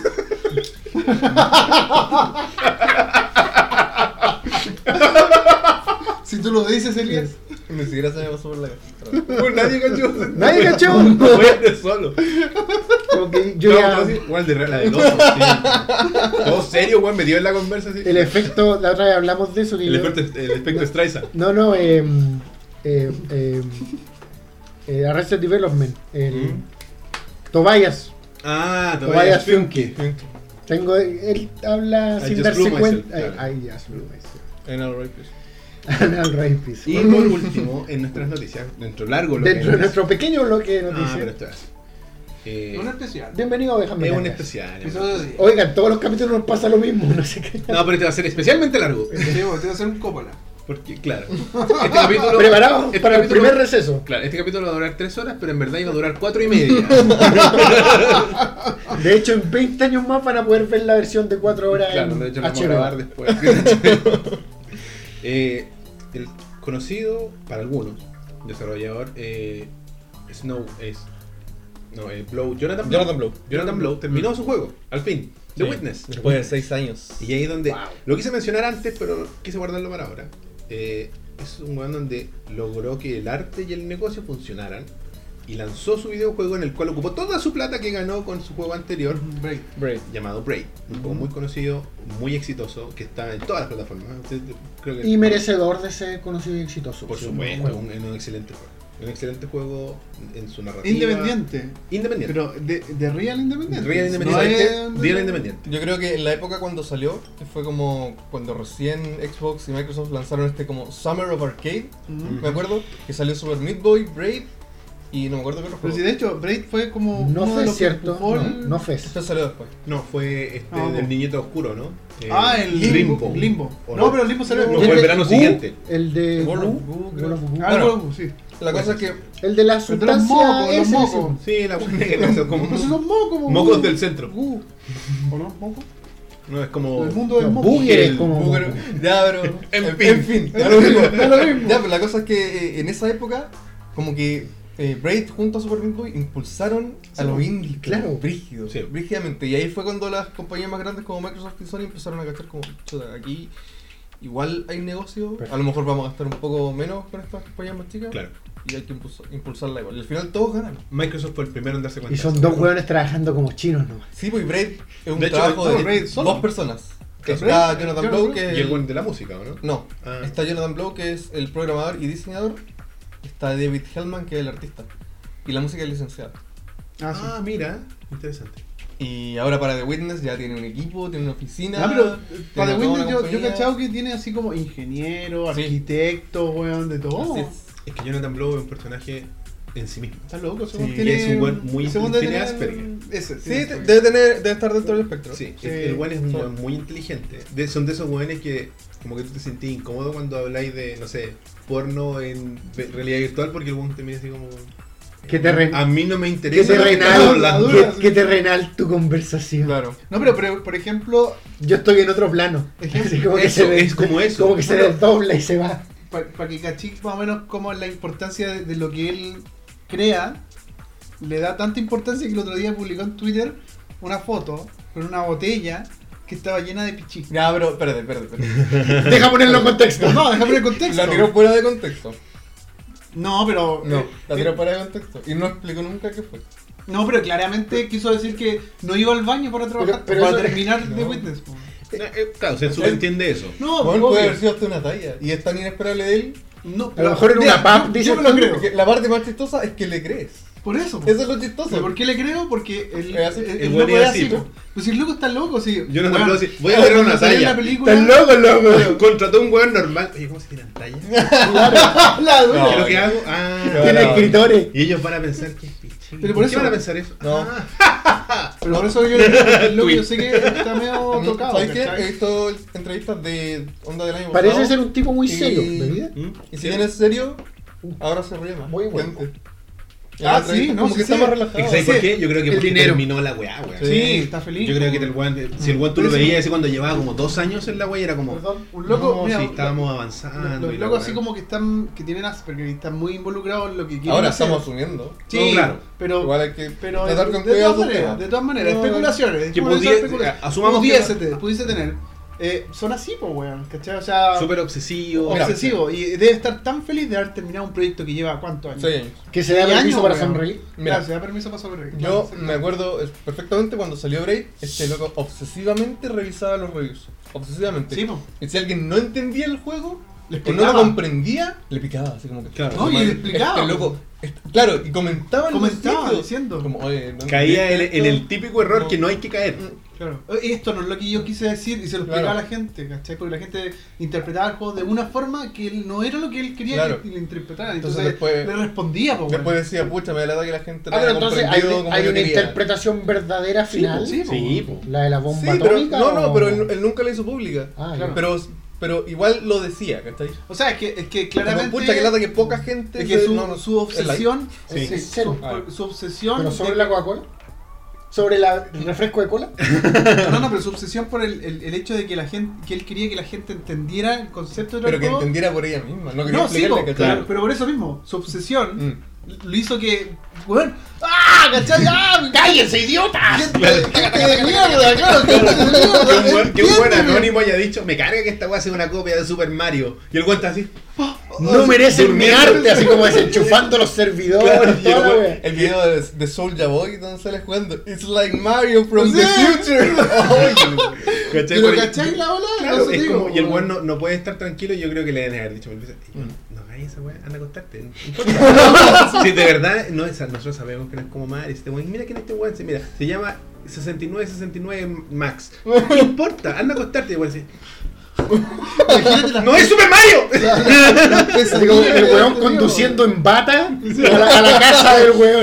Si tú lo dices, Elías. Ni siquiera se me pasó por la cabeza. Pues nadie cachó. Nadie cachó. Voy a ir solo. Como que yo No, ya... pero sí, igual de re- la del oso, sí. Todo serio, weón, metido en la conversa, sí. El efecto, la otra vez hablamos de eso. Que El yo- efecto, el efecto Streisand. No, no, eh, eh, eh, eh, Arrested Development. El, Mm. Tobias. Ah, Tobias Tobias Funke. Tengo, él habla I sin just darse blew myself, cuenta. claro. Ay, ya, blew myself. En el Rapist. Anal Rapist. Y por último, en nuestras noticias, dentro largo lo Dentro que de es- nuestro pequeño bloque de Ah, pero noticias. esto es. Eh, Un especial. Bienvenido a Déjame es un Cagar. especial. Episodio diez. Oigan, todos los capítulos nos pasa lo mismo, no sé qué. No, pero este va a ser especialmente largo. Sí, bueno, te voy a hacer un Coppola. Porque, claro. Este capítulo. Preparados este para el capítulo- primer receso. Claro, este capítulo va a durar tres horas, pero en verdad iba a durar cuatro y media. De hecho, en veinte años más van a poder ver la versión de cuatro horas Claro, en de hecho lo vamos H a B O. grabar después. eh, el conocido para algunos desarrollador eh, Snow es no eh, Blow Jonathan Blow. Jonathan Blow. Jonathan Blow terminó su juego al fin The Sí. Witness. Después de seis años. Y ahí donde Wow. lo quise mencionar antes, pero quise guardarlo para ahora. Eh, es un weón donde logró que el arte y el negocio funcionaran y lanzó su videojuego en el cual ocupó toda su plata que ganó con su juego anterior Break. Braid. llamado Braid, un juego muy conocido, muy exitoso, que está en todas las plataformas. Usted- creo que- Y merecedor de ser conocido y exitoso. por Sí, supuesto, bueno. un, un excelente juego. Un excelente juego en su narrativa. Independiente. Independiente. Pero de, de Real Independiente. Real No Independiente. es- Real Independiente. Yo creo que en la época cuando salió, que fue como cuando recién Xbox y Microsoft lanzaron este como Summer of Arcade, Ujú. me acuerdo, que salió Super Meat Boy, Braid y no me acuerdo qué otro Pero juego. si de hecho, Braid fue como. No uno de fue los que cierto. empujó No, el- no fue. Este salió después. No, fue este Ah, del no. niñito oscuro, ¿no? Eh, Ah, el Limbo. Limbo. ¿O No, pero el Limbo salió. No, ¿Y fue el el de verano Goo? siguiente. El de World of Goo, Goo, World of Goo. Ah, Bueno. bueno, sí. La cosa es que El de la El de los sustancia mocos, los ese, mocos. Sí, la buena que es como Pues son mocos, como mocos Gu. del centro. Gu. ¿O no? ¿Mocos? No es como El mundo del No, moco. Booger el es como. Booger- ya, pero En en, fin. en fin, Da da lo lo mismo, mismo. da lo mismo. Ya, pero la cosa es que eh, en esa época, como que eh, Braid junto a Super Meat Boy impulsaron a los indies, claro. pero brígidos, Sí. brígidamente. Y ahí fue cuando las compañías más grandes como Microsoft y Sony empezaron a cachar como, chuta, aquí igual hay negocio. Perfecto. A lo mejor vamos a gastar un poco menos con estas compañías más chicas. Claro. Y hay que impulsar, impulsarla igual. Y al final todos ganan. Microsoft fue el primero en darse cuenta. Y son de eso. dos hueones trabajando como chinos nomás. Sí, pues y Braid es un De hecho, trabajo no, de Braid solo. dos personas. Braid, Está eh, Jonathan Jonathan Blow, Blow. que es Y el buen de la música, ¿o no? No, Ah. está Jonathan Blow, que es el programador y diseñador. Está David Hellman, que es el artista. Y la música es licenciada. Ah, sí. Ah, mira, interesante. Y ahora para The Witness ya tiene un equipo, tiene una oficina. Ah, pero tiene para The toda Witness una yo, yo he compañía. cachado que tiene así como ingeniero, Sí. arquitecto, weón, de todo. Así es. Es que Jonathan Blow es un personaje en sí mismo. Está loco, Sí, según que tiene. es un buen- muy- según tiene debe Asperger. tener- Ese, Sí, tiene te- Asperger. debe, tener, debe estar dentro del espectro. Sí, Sí. el, el buen es un Sí. buen muy inteligente. De- son de esos buenos que como que tú te sentís incómodo cuando habláis de, no sé, porno en ve- realidad virtual porque el buen te mira así como... Que te re- A mí no me Que interesa te lo que estás renal, hablando. Madura. que, que te renal tu conversación. Claro. No, pero, pero por ejemplo, Yo estoy en otro plano. Así como que Eso, se ve- es como eso. Como que se Bueno. desdobla y se va. para que cachis más o menos como la importancia de, de lo que él crea, le da tanta importancia que el otro día publicó en Twitter una foto con una botella que estaba llena de pichí. Ya, pero espérate, espérate. espérate. Deja ponerlo en contexto. No, déjame el contexto. La tiró fuera de contexto. No, pero. No, eh, la eh, tiró fuera de contexto. Y no explicó nunca qué fue. No, pero claramente quiso decir que no iba al baño para trabajar, pero para eso- terminar de no. Witness. po. Eh, eh, Claro, se subentiende eso. No, Bueno, obvio. puede haber sido hasta una talla. Y es tan inesperable de él. No, A lo mejor en mira, una pub, yo- dices Yo me lo tú, creo. Porque la parte más chistosa es que le crees. Por eso. po. Eso es lo chistoso. ¿Pero por qué le creo? Porque el, Es así. el, el El loco buen es es así. así, po. Pues si el loco está loco, sí. Yo no te Bueno, puedo decir, voy a ver una cuando salió talla. la película. Estás loco, loco. Contrató un weón normal. Oye, ¿cómo se tiran tallas? La dura. No, ¿Qué es lo que ya. hago? Ah, No, Tiene no. escritores. y ellos van a pensar que es pichín. Pero por ¿Qué eso- van a pensar eso? No. Ah, Pero por eso yo le digo que el loco Tweet. yo sé que está medio tocado. ¿Sabes qué? ¿cachai? He visto entrevistas de onda del año Parece pasado. ser un tipo muy Y- serio. ¿Bebida? ¿Mm? Y si bien es serio, ahora se ríe más. Muy bueno. Gente. Y Ah, en la entrevista sí, no, como sí, que sí. está más Es que relajado. ¿sabes por Sí, qué? Yo creo que el porque dinero. terminó la weá, weón. Sí, está feliz. Yo creo que el weón, si el weón tú lo Pero sí. veías así cuando llevaba como dos años en la weá, era como. Perdón, un loco. No, mira, sí, lo- estábamos avanzando. Los y la locos weá. así como que están, que tienen Asperger y están muy involucrados en lo que quieren Ahora hacer. estamos asumiendo. Sí, No, claro. pero, Igual hay que pero tratar de, con de cuidado todas esos maneras, temas. de todas maneras, No, especulaciones. que por eso pudie- especulaciones. asumamos que- pudiese, te- pudiese tener. Eh, son así, pues, weón, ¿cachai? O sea, Súper obsesivo. Mira, obsesivo. Y debe estar tan feliz de haber terminado un proyecto que lleva ¿cuántos años? Seis años. Que se da Seis permiso años, para weón. sonreír. Mira. Claro, se da permiso para sonreír. Yo Claro, sí, me claro. acuerdo es- perfectamente cuando salió Braid, este loco obsesivamente revisaba los reviews. Obsesivamente. Sí, po. Y si alguien no entendía el juego, Le o no lo explicaba. comprendía, le picaba, así como que. Claro. No, y le explicaba. Este loco, este- claro, y comentaba en los Comentaba sitios, diciendo. Como, oye, no Caía en, entendiste en el esto. típico error No. que no hay que caer. Claro. Esto no es lo que yo quise decir y se lo Claro. explicaba a la gente, ¿cachai? Porque la gente interpretaba el juego de una forma que él- no era lo que él quería Claro. que le interpretaran. Entonces Entonces, después- le respondía, po, Después weón. decía, pucha, me da que la gente Ah, no pero haya entonces hay, comprendido como hay yo una quería. interpretación verdadera Sí, final. po, sí, po. Sí, po. La de la Sí, bomba pero, atómica. no, no, o- pero él, él nunca la hizo pública. Ah, Claro. ya. Pero, pero igual lo decía, ¿cachai? O sea, es que, es que Como, claramente. pucha, que lata que poca gente. es que se- su, no, no, su es like. obsesión. Sí. es- Es cero. su, Ah. su obsesión. ¿Pero sobre de- la Coca-Cola? ¿Sobre la- el refresco de cola? No, no, pero su obsesión por el, el, el hecho de que la gente, que él quería que la gente entendiera el concepto de Pero que juego. entendiera por ella misma. No quería No, sí, explicarle, po, ¿cachai? pero, pero por eso mismo, su obsesión Mm. lo hizo que. Weón, ¡ah! ¿Cachai? ¡Ah! ¡Cállense, idiota! ¡Gente gente de mierda! ¡Claro! ¡Gente de Que un mierda! buen- que un buen entiéndeme. anónimo haya dicho, me carga que esta weá sea una copia de Super Mario. Y el weón está así. No merecen mi durmiendo. arte, así como desenchufando los servidores. Claro, y el, toda la we- wea. el video de, de Soulja Boy donde sale jugando It's like Mario from Sí. the future. ¿Cachai? Pero Por- ¿cachai la ola? Claro, Eso es digo, como, y el weón. weón no, no puede estar tranquilo. Yo creo que le deben haber dicho mil veces, "Ey, no, no hagas esa weá, anda a acostarte. No importa". Si de verdad, no, esa- nosotros sabemos que no es como Mario. Este weón, mira quién es este weón. se- Mira, se llama sesenta y nueve sesenta y nueve Max. ¿Qué importa? Anda a acostarte. Y el weón dice, Imagínate las ¡no es Super Mario! las Así pesadillas como que el te weón digo. conduciendo en bata a la, a la casa del weón.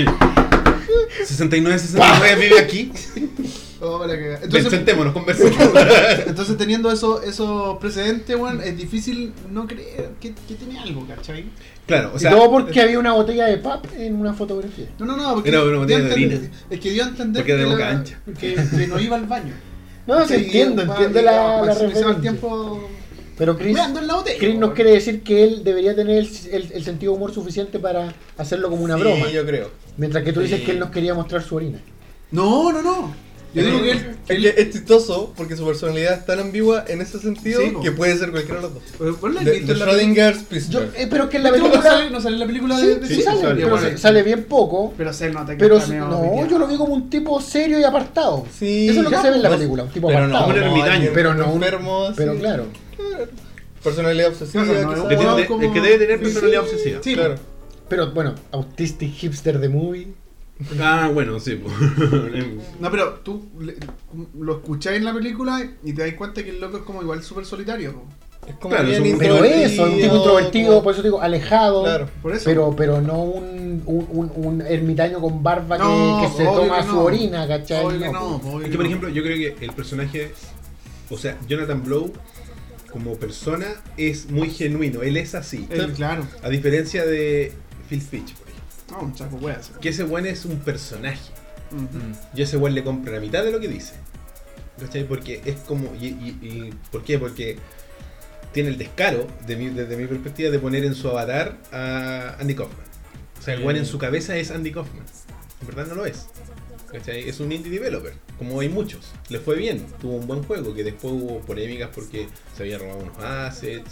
sesenta y nueve sesenta y nueve vive aquí. Oh, la cagada. Ven, Entonces, sentémonos, conversemos. entonces teniendo eso, esos precedentes, weón, es difícil no creer que, que tiene algo, ¿cachai? Claro, o Y sea, todo porque había una botella de pap en una fotografía. No, no, no, porque Era una botella dio a de entender- orina. es que dio a entender Porque de que, boca la- ancha. que, que no iba al baño. No, sí, Sí, entiendo, y- entiendo y- la, la maximizaba el referencia. tiempo Pero Chris, weando en la botella. Chris nos weón. quiere decir que él debería tener el, el- el sentido de humor suficiente para hacerlo como una Sí, broma. yo creo. Mientras que tú dices Sí. que él nos quería mostrar su orina. No, no, no. Yo digo que él. que Es, que él- es chistoso porque su personalidad es tan ambigua en ese sentido Sí, po. que puede ser cualquiera de los dos. Pero, ¿vos la has De, visto de en la película? Schrödinger's Yo, Prisoner. eh, pero es que en la ¿No película. sale, no sale en la película Sí, de, de sí sí, sale, sale, pero bueno. se- sale bien poco. Pero se nota que Pero está medio no, piteado. yo lo vi como un tipo serio y apartado. Sí, Eso es lo que ya, se ve en la pues, película, un tipo pero apartado. no, un ermitaño, alguien pero no un- enfermo, así. Pero claro. Personalidad obsesiva, No, no, no, quizás. no, De- Wow, de- como- el que debe tener sí, personalidad sí. obsesiva. Sí, claro. Pero bueno, Autistic Hipster the Movie. Ah, bueno, sí. po. No, pero tú le- lo escucháis en la película y te das cuenta que el loco es como igual súper solitario. po. Es como Claro, bien es un- Pero introvertido, eso, es un tipo introvertido, como- por eso digo, alejado. Claro. Por eso. Pero, pero no un, un, un, un ermitaño con barba que- No, que, se obvio toma que su no. orina, ¿cachai? Obvio que No, no, po. obvio Es que que, por no. ejemplo, yo creo que el personaje, o sea, Jonathan Blow, como persona, es muy genuino. Él es así. Él, claro. A diferencia de Phil Fish, por ejemplo. No, un chaco puede hacer. Que ese buen es un personaje. Ujú. Yo a ese buen le compro la mitad de lo que dice. ¿Cachai? Porque es como. Y, y- y- ¿Por qué? Porque tiene el descaro, de mi- desde mi perspectiva, de poner en su avatar a Andy Kaufman. O sea, el buen en su cabeza es Andy Kaufman. En verdad no lo es. ¿Cachai? Es un indie developer, como hay muchos. Le fue bien, tuvo un buen juego, que después hubo polémicas porque se había robado unos assets.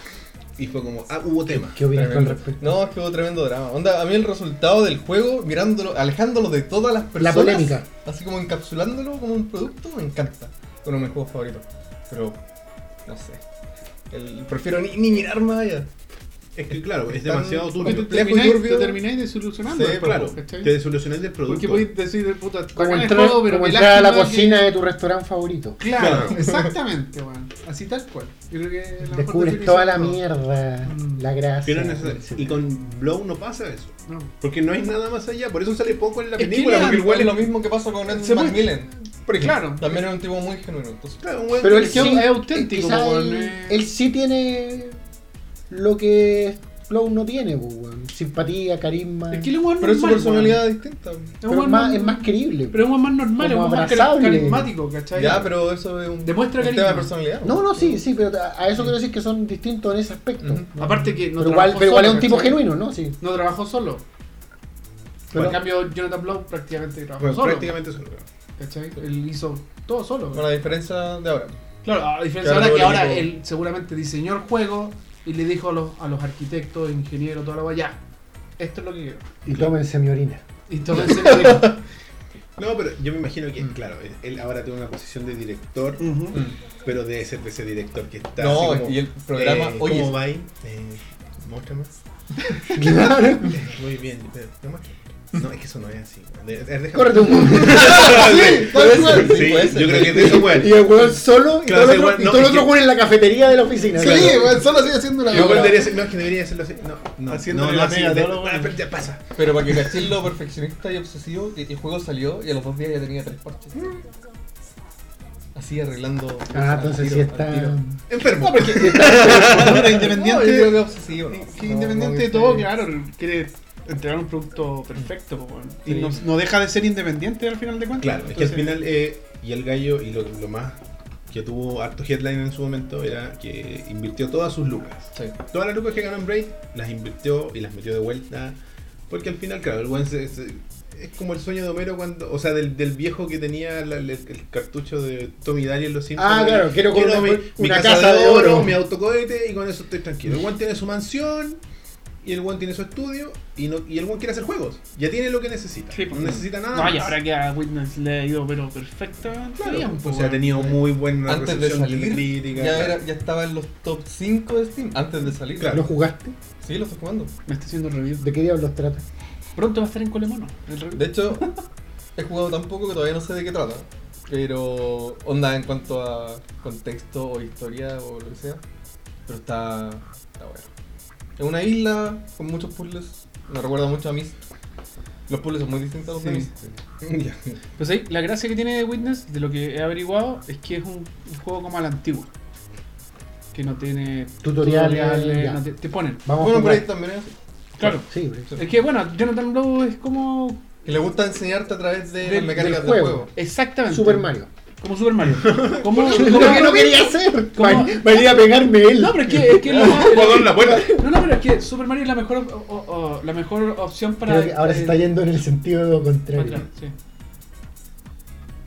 Y fue como, ah, hubo tema. ¿Qué opinas con Tremendo. respecto? No, es que hubo tremendo drama. Onda, a mí el resultado del juego, mirándolo, alejándolo de todas las personas. La polémica. Así como encapsulándolo como un producto, me encanta. Uno de mis juegos favoritos. Pero, no sé. El- prefiero ni, ni mirar más allá. Es que claro, es Tan- demasiado Porque turbio. te complejo y termináis, turbio. te termináis desilusionando. Sí, después, claro, ¿cachai? te desolucionáis del producto. Porque podéis decir, puta, Como bacán el entrar, juego, pero como qué entrar a la lástima que- cocina de tu restaurante favorito. Claro, Claro. exactamente, weón. Así tal cual. Yo creo que es la mejor Descubres definición toda la de todo. mierda, Mm. la gracia. Que no es necesario. etcétera. Y con Blow no pasa eso. No. Porque no hay nada más allá. Por eso sale poco en la Es que película. ya- Porque el Igual güey es lo mismo que pasa con Edmund Se puede- Macmillan. Por ejemplo. Claro. También es un tipo muy genuino. Entonces, Claro, un güey Pero que- él Es sí, que es auténtico, quizá po, él, eh. él sí tiene lo que Flow no tiene, po, weón. Simpatía, carisma. Es que él es un weón pero es su normal, personalidad distinta. weón. Es un pero weón es más, normal. es más querible. Pero es un más normal, es Como un más abrazable. carismático, ¿cachai? Ya, pero eso es un, Demuestra un carisma. tema de personalidad. No, no, sí, sí, pero a a eso quiero decir que son distintos en ese aspecto. Ujú. ¿no? Aparte que no pero igual, trabajó pero igual es solo, un tipo ¿cachai? genuino, ¿no? Sí. No trabajó solo. Pero- en cambio, Jonathan Blow prácticamente trabajó Bueno, solo. prácticamente solo. claro. ¿Cachai? Él hizo todo solo. Con la diferencia de ahora. Claro, a diferencia Claro, ahora que el ahora equipo- él seguramente diseñó el juego y le dijo a los, a los arquitectos, ingenieros, toda la guay, ya, esto es lo que quiero. Y tómense mi orina. Y todo ese dijo, No, pero yo me imagino que, claro, él ahora tiene una posición de director, "Ujú". pero debe ser de ese director que está. No, así como, y el programa. eh, oye, ¿cómo va ahí? Eh, muéstrame. Claro. Eh, muy bien, pero, no, muéstrame. No, es que eso no es así. De- de- déjame- Córrete un poco. Sí, tal cual. sí, puede ser. yo creo que es de eso, güey. Y el weón solo y Claro, todo el ese otro, weón- y no, todo el es otro que- weón en la cafetería de la oficina. Sí, claro. weón, solo así haciendo la Yo bola. debería ser- no, es que debería hacerlo así. No, no, Haciéndole no, la no, así, pega a de- todo lo ah, bueno. pero ya pasa. pero para que cachis lo perfeccionista y obsesivo, que el juego salió y a los dos días ya tenía tres parches. Así arreglando. Ah, al entonces tiro, sí al está. tiro. Enfermo. No, porque No, yo independiente, creo que es obsesivo. que No, independiente no, de no, todo, sí. claro, quiere entregar un producto perfecto, po, weón. Y Sí. no, no deja de ser independiente al final de cuentas. Claro, es que al Entonces, final, eh, y el gallo, y lo, lo más que tuvo harto headline en su momento, era que invirtió todas sus lucas. Sí. Todas las lucas que ganó en Braid, las invirtió y las metió de vuelta. Porque al final, claro, el buen se- se- es como el sueño de Homero cuando, o sea, del, del viejo que tenía la- el, el cartucho de Tommy Daly en Los Simpsons. Ah, claro, quiero con una- mi, mi una casa, casa de de oro, oro. mi autocohete y con eso estoy tranquilo. El buen tiene su mansión y el buen tiene su estudio y, no, y el buen quiere hacer juegos. Ya tiene lo que necesita. Sí, no pues. necesita nada. No, y más. ahora que a Witness le ha ido pero perfectamente Claro, bien, pues, po, o sea, ha weón. tenido muy buena Antes de recepción de salir, crítica. ya, claro. era, ya estaba en los top cinco de Steam. Antes de salir. Claro. ¿Lo jugaste? Sí, lo estoy jugando. Me está haciendo review. ¿De qué diablos trata? Pronto va a estar en Colemono. el review. De hecho, he jugado tan poco que todavía no sé de qué trata. Pero onda en cuanto a contexto o historia o lo que sea. Pero está, está bueno. Es una isla con muchos puzzles. Me recuerda mucho a Myst. Los puzzles son muy distintos a los de Sí. Myst. Ya. Pues ahí, la gracia que tiene Witness, de lo que he averiguado, es que es un, un juego como a la antigua. Que no tiene Tutoriales, ya. no te, te ponen. Vamos Bueno, a pero ahí jugar. también es así. Claro. Sí, pero- Es que bueno, Jonathan Blow es como. Que le gusta enseñarte a través de Del- las mecánicas del del juego. juego. Exactamente. Super Mario. Como Super Mario. Como, Lo que no quería hacer. ¿Cómo? Va- Venía a pegarme él. No, pero es que, es que lo más- Jugador en la puerta. No, no, pero es que Super Mario es la mejor, o- o- o- la mejor opción para. Creo que ahora se está eh, yendo en el sentido para contrario. atrás, sí.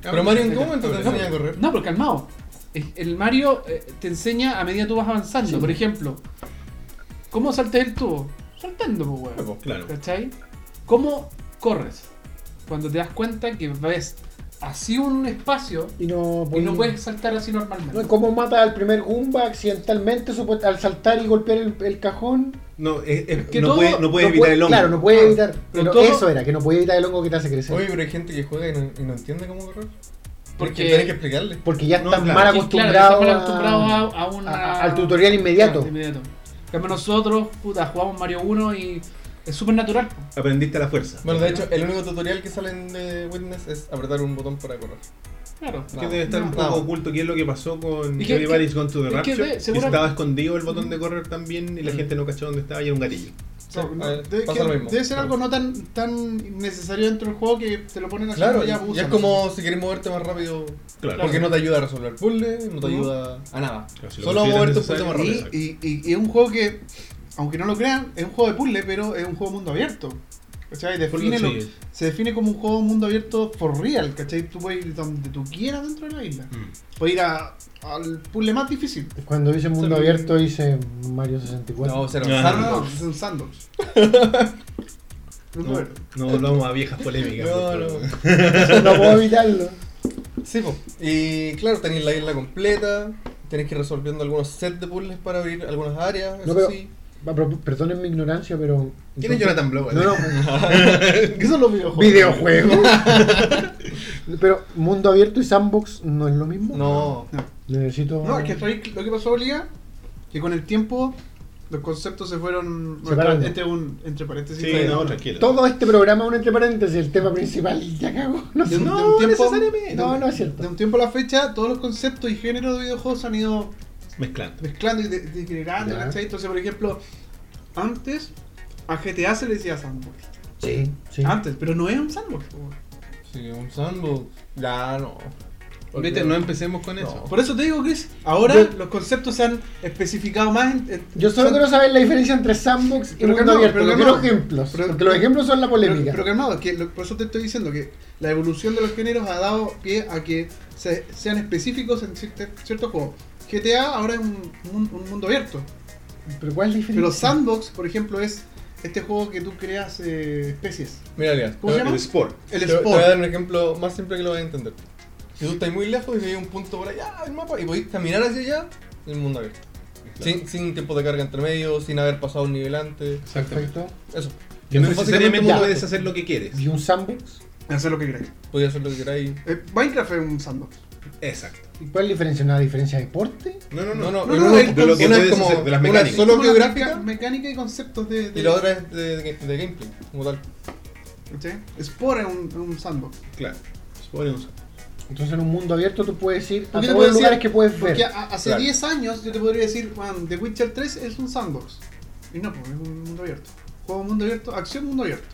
Pero Mario, ¿en qué momento te enseña a correr? No, pero calmado. El- El Mario eh, te enseña a medida que tú vas avanzando. Sí. Por ejemplo, ¿cómo saltas el tubo? Saltando, pues, weón. Claro. ¿Cachai? ¿Cómo corres? Cuando te das cuenta que ves así un espacio Y no, y no podí- puedes saltar así normalmente. No, ¿cómo mata al primer Goomba accidentalmente supo- al saltar y golpear el, el cajón? No, es- es- Que no, todo- puede, no puede No evitar puede- el hongo. Claro, no puede evitar. Pero Pero todo- eso era, que no puede evitar el hongo que te hace crecer. Oye, pero hay gente que juega y no, y no entiende cómo correr. Porque- Porque tienes que explicarle. Porque ya No, están claro. mal Sí, acostumbrados, claro, estamos acostumbrados a- a, a una- a- al tutorial inmediato. Claro, de inmediato. En cambio nosotros, puta, jugamos Mario uno y es súper natural. po. Aprendiste a la fuerza. Bueno, de hecho, el único tutorial que salen de Witness es apretar un botón para correr. Claro. Es que debe estar un No. poco no. oculto qué es lo que pasó con ¿Y qué- Everybody's Gone to the es que Rapture. de- que segura- estaba escondido el botón de correr también y la Mm. gente no cachó dónde estaba y era un gatillo. Sí, No, a ver, debe, pasa que- lo mismo. debe ser algo no tan, tan necesario dentro del juego que te lo ponen así. Claro, ya, ya, pues, y es úsalo. como si quieres moverte más rápido. Claro. Porque no te ayuda a resolver puzzles, no te Ujú. ayuda a nada. Claro, si lo Solo a consideras moverte un poquito necesario. más Y, rápido. y, y- y es un juego que, aunque no lo crean, es un juego de puzzle, pero es un juego mundo abierto. ¿Cachai? Define lo- Sí. se define como un juego mundo abierto for real, ¿cachai? Tú puedes ir donde tú quieras dentro de la isla. Mm. Puedes ir a- al puzzle más difícil. Cuando dice mundo Sí. abierto dice Mario sesenta y cuatro. No, será Ah. un No, sandbox. no, es un sandbox. Mundo No, abierto. no volvamos a viejas polémicas. No, por no. favor. No puedo evitarlo. Sí, po. Y claro, tenéis la isla completa, tenéis que ir resolviendo algunos sets de puzzles para abrir algunas áreas, eso No, pero- sí. Va, pero perdonen mi ignorancia, pero. ¿Quién es Jonathan Blow? No, no. ¿Qué son los videojuegos? Videojuegos. Pero mundo abierto y sandbox no es lo mismo. No, Necesito. No, es que ¿sabéis lo que pasó, Liga? Que con el tiempo los conceptos se fueron Separando. entre, un, entre paréntesis. Sí, de- no, tranquilo. Todo este programa, un entre paréntesis, el tema principal, ya cago. No De sé. un, No, de un tiempo, necesariamente. No, no es de cierto. un tiempo a la fecha, todos los conceptos y géneros de videojuegos se han ido Mezclando. mezclando y de- degradando, Ya. ¿cachai? Entonces, por ejemplo, antes a G T A se le decía sandbox. Sí, sí. Antes, pero no es un sandbox. po. sí, un sandbox. Ya no. Viste, no empecemos con No. eso. Por eso te digo, Chris, ahora Yo- los conceptos se han especificado más en... en- Yo solo son- quiero saber la diferencia entre sandbox y Pero mundo calmado, abierto. pero No quiero calmado. ejemplos. Pero- porque los ejemplos son la Pero, polémica. pero calmado, que lo- por eso te estoy diciendo que la evolución de los géneros ha dado pie a que se- sean específicos en cierte- ciertos juegos. G T A ahora es un, un- un mundo abierto. Pero ¿cuál es la diferencia? Pero Sandbox, por ejemplo, es este juego que tú creas eh, especies. Mira, Elias, ¿Cómo se El llama? Sport. El te, te voy a Sport. dar un ejemplo más simple que lo vas a entender. Si tú estás muy lejos y hay un punto por allá del mapa y podéis caminar hacia allá, el mundo abierto. Sin, sin tiempo de carga entre medio, sin haber pasado un nivel antes. Exactamente. Perfecto. Eso. Que no Eso es necesariamente básicamente puedes mundo hacer lo que quieres. ¿Y un sandbox? Hacer lo que queráis. abierto. Podéis hacer lo que queráis. Eh, Minecraft es un Sandbox. Exacto. ¿Y cuál es la diferencia? ¿Una diferencia de deporte? No, no, No, no. no, No, uno no, es de lo que una es puedes como hacer, de las una es mecánicas. solo Como una geográfica meca- mecánica y conceptos de... de y la otra es de, de, de gameplay, como tal. ¿cachai? Sport es un, un Sandbox. Claro. Sport es un Entonces en un mundo abierto tú puedes ir a ¿Por qué te todos puedo los lugares decir? que puedes Porque ver. a- hace Claro. diez años yo te podría decir, man, The Witcher tres es un sandbox. Y no, pues es un mundo abierto. Juego mundo abierto, acción mundo abierto.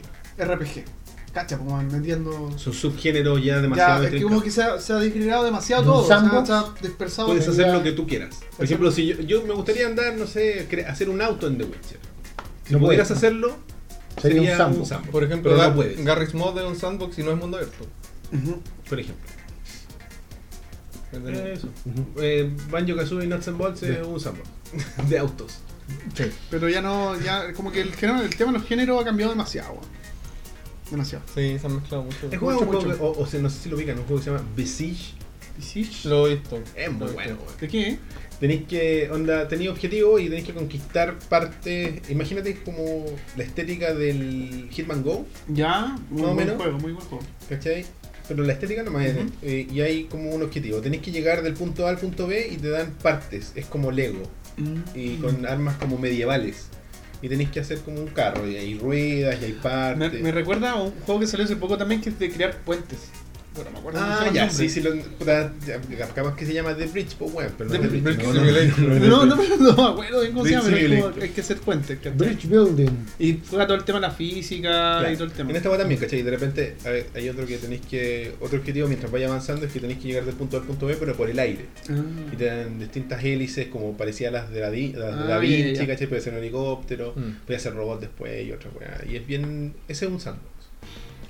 R P G. Cacha, pues man, metiendo... Son subgéneros ya demasiado Ya, es que como intrincados. que se ha, se ha disgregado demasiado ¿Un todo. Se ha, sandbox? se ha dispersado. Puedes todo. hacer ya- lo que tú quieras. Por ejemplo, si yo, yo me gustaría andar, no sé, cre- hacer un auto en The Witcher. Si No pudieras puedes. hacerlo, Sería un sería sandbox. un sandbox. Por ejemplo, pero Gar- no puedes. Garry's Mod es un sandbox y no es mundo abierto. Ujú. Por ejemplo. ¿Entendés? Eso. Ujú. Eh, Banjo Kazooie Nuts and Bolts es un sandbox. De autos. Sí. Pero ya no, ya como que el, género, el tema de los géneros ha cambiado demasiado. weón. Demasiado. Sí, se han mezclado mucho. Es juego, Mucho, un juego mucho. que- o, o sea, no sé si lo ubican, un juego que se llama Besiege. ¿Siege? Lo he visto. Es Lo muy he bueno, visto. weón. ¿De qué? Tenéis que, onda, tenéis objetivos y tenéis que conquistar partes. Imagínate como la estética del Hitman Go, Ya, muy Más o buen menos. juego, muy buen juego. ¿cachai? Pero la estética nomás es, Ujú. eh, y hay como un objetivo. Tenéis que llegar del punto A al punto B y te dan partes. Es como Lego. Y con armas como medievales. Y tenéis que hacer como un carro. Y hay ruedas y hay Me, partes. me recuerda a un juego que salió hace poco también que es de crear puentes. Bueno, me acuerdo. no sé Ah, el ya, nombre. sí, sí, lo, puta, ya, capaz que se llama The Bridge, pues bueno, pero no The es The Bridge. Bridge no, no, Simulator. no, no, No, no, no, no, no me acuerdo bien cómo se llama, pero es Simulator. como, hay que hacer puentes. ¿cachai? Bridge building. Y juega todo el tema de la física Claro. y todo el tema. En esta guay también, ¿cachai? Y de repente hay, hay otro que tenéis que. Otro objetivo mientras vaya avanzando es que tenéis que llegar del punto A al punto B, pero por el aire. Y te dan distintas hélices, como parecían las de la, Di- las de Ah, Da ya, Vinci, ya, ya. ¿cachai? Puede ser un helicóptero, Mm. puede ser robot después y otra weá. Y es bien. Ese es un sandbox.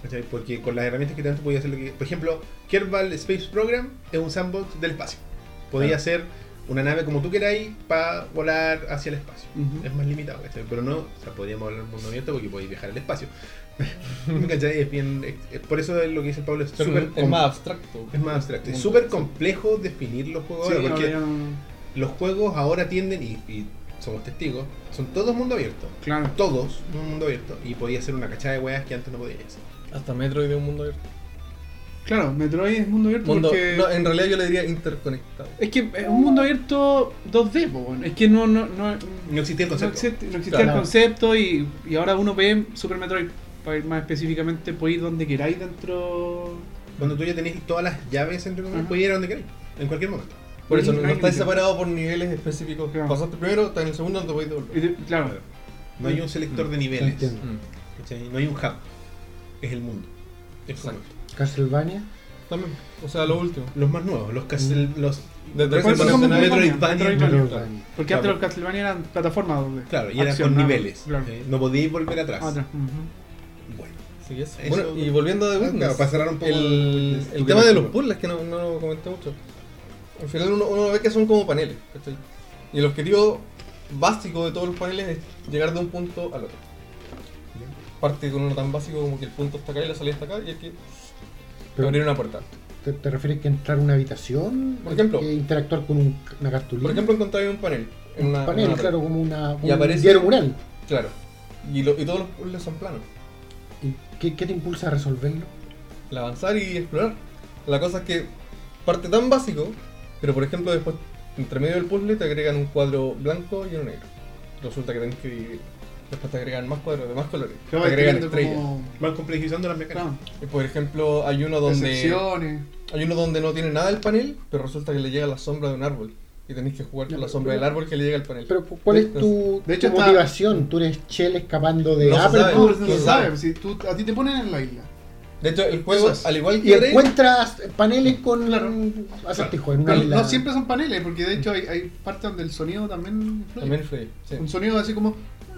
¿Cachai? Porque con las herramientas que te dan tú podías hacer lo que... Por ejemplo, Kerbal Space Program es un sandbox del espacio. Podía Claro. hacer una nave como tú queráis para volar hacia el espacio. Ujú. Es más limitado, ¿cachai? Pero no, o sea, podríamos hablar en mundo abierto porque podéis viajar al espacio. ¿Cachai? Es bien... es- por eso es lo que dice el Pablo, es Pero súper... es com- más abstracto. es más abstracto. Es Mundo, súper sí. complejo definir los juegos Sí, ahora, porque ahora ya- los juegos ahora tienden, y, y somos testigos, son todos mundo abierto. Claro. Todos un mundo abierto. Y podía hacer una cachada de weas que antes no podías hacer. Hasta Metroid de un mundo abierto. Claro, Metroid es mundo abierto Mundo, porque... no, en realidad yo le diría interconectado. Es que es un mundo abierto dos D, po, weón. Es que no, no, no, No existía el no concepto. existe- no existía Claro. el concepto y, y ahora uno ve Super Metroid, para ir más específicamente, podéis ir donde queráis dentro... Cuando tú ya tenías todas las llaves, entre comillas, Ajá. podías ir a donde queráis. En cualquier momento. Por eso No no, hay no estáis límite. separados por niveles específicos. Claro. Pasaste el primero, estás en el segundo, no te podéis y devolver. de- claro, Claro. No hay un selector de niveles. Entiendo. Mm. ¿Cachai? No hay un hub. Es el mundo. Es Exacto. como- Castlevania. También. O sea, lo último. Los más nuevos, los Castle, los De Por eso Metroidvania. somos Metroidvania. Metroidvania. Metroidvania. porque Claro. antes los Castlevania eran plataformas donde... claro, y eran acción, con nada más. niveles. Claro. ¿eh? No podíais volver atrás. Ah, atrás. Ujú. Bueno. Sí, eso. Eso- Bueno, y volviendo a The Witness, Claro, para cerrar un poco el, Witness, el tú tema que de no- los puzzles, que no, no lo comenté mucho. Al final uno, uno ve que son como paneles, ¿cachai? Y el objetivo básico de todos los paneles es llegar de un punto al otro. Parte con uno tan básico como que el punto está acá y la salida está acá y hay que Pero- abrir una puerta. ¿Te, te refieres que entrar a una habitación? Por ejemplo. Que interactuar con un- una cartulina. Por ejemplo, encontráis un panel. En una, un en panel, una claro, red. como una, Y un aparece- diario mural. Claro. Y, lo- y todos los puzzles son planos. ¿Y qué, qué te impulsa a resolverlo? El avanzar y explorar. La cosa es que parte tan básico, pero por ejemplo después, entre medio del puzzle te agregan un cuadro blanco y uno negro. Resulta que tenés que dividir. Después te agregan más cuadros de más colores. Que Te va agregan teniendo estrellas. como... Van complejizando las mecánicas. Claro, Y por ejemplo hay uno donde excepciones. hay uno donde no tiene nada el panel, pero resulta que le llega la sombra de un árbol. Y tenéis que jugar con la sombra del árbol que le llega al panel. Pero ¿cuál es tu, De hecho, tu está- motivación? ¿Tú eres Shell escapando de No se Apple? sabe. No, Tour? no ¿quién lo sabe? sabes. Si tú, a ti te ponen en la isla. De hecho el juego, Eso es. al igual Y que Braid, encuentras paneles con Claro. acertijos en una Pero isla. no siempre son paneles, porque de hecho hay, hay partes donde el sonido también influye. también influye. Sí. Un sonido así como...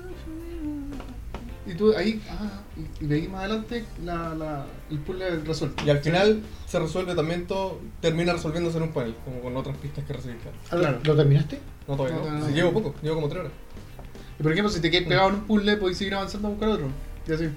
Y tú ahí... Ah, y, y de ahí más adelante la, la, el puzzle resuelto. Y al final se resuelve también todo, termina resolviéndose en un panel, como con otras pistas que recibís. claro. Ah, Claro. ¿Lo terminaste? No, todavía No, no. no, no. Sí, llevo poco, llevo como tres horas. Y por ejemplo, si te quedas pegado en un puzzle, podéis seguir avanzando a buscar otro. Y así.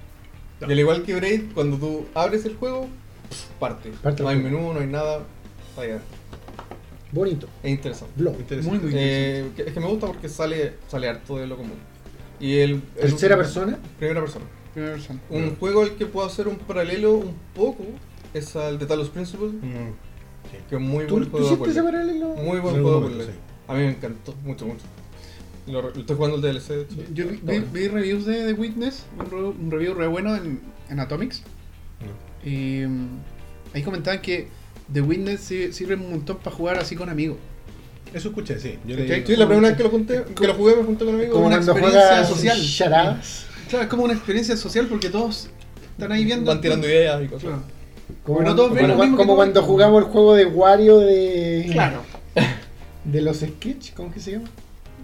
Y al igual que Braid, cuando tú abres el juego, parte. Parte no el hay juego. menú, no hay nada. Vaya, Bonito. es interesante. Blog. Interesante. Muy, muy Eh, que- es que me gusta porque sale, sale harto de lo común. Y el, el ¿Tercera persona? Primera persona. Primera persona. Un Mm. juego al que puedo hacer un paralelo un poco es al de Talos Principle, Mm. que es muy ¿Tú, buen tú juego de hiciste ese puzzle. paralelo? Muy buen En juego de algún puzzle. momento, A mí me encantó, mucho, mucho. Lo, lo estoy jugando el D L C, de hecho. Yo vi, Está vi- bueno. vi reviews de The Witness, un, re- un review re bueno en, en Atomics. No. Y mm, ahí comentaban que The Witness si- sirve un montón para jugar así con amigos. Eso escuché, sí. Yo ¿Cachai? leí- Sí, la primera vez que lo junté, que lo jugué me junté con amigos. Como una cuando experiencia juegas social. charadas. Claro, es como una experiencia social porque todos están ahí viendo. Van tirando ideas y cosas. Claro. Como, Bueno, cuando- todos ven como lo cua- mismo que como tú. cuando jugamos el juego de Wario de. Claro. De los sketch, ¿cómo que se llama?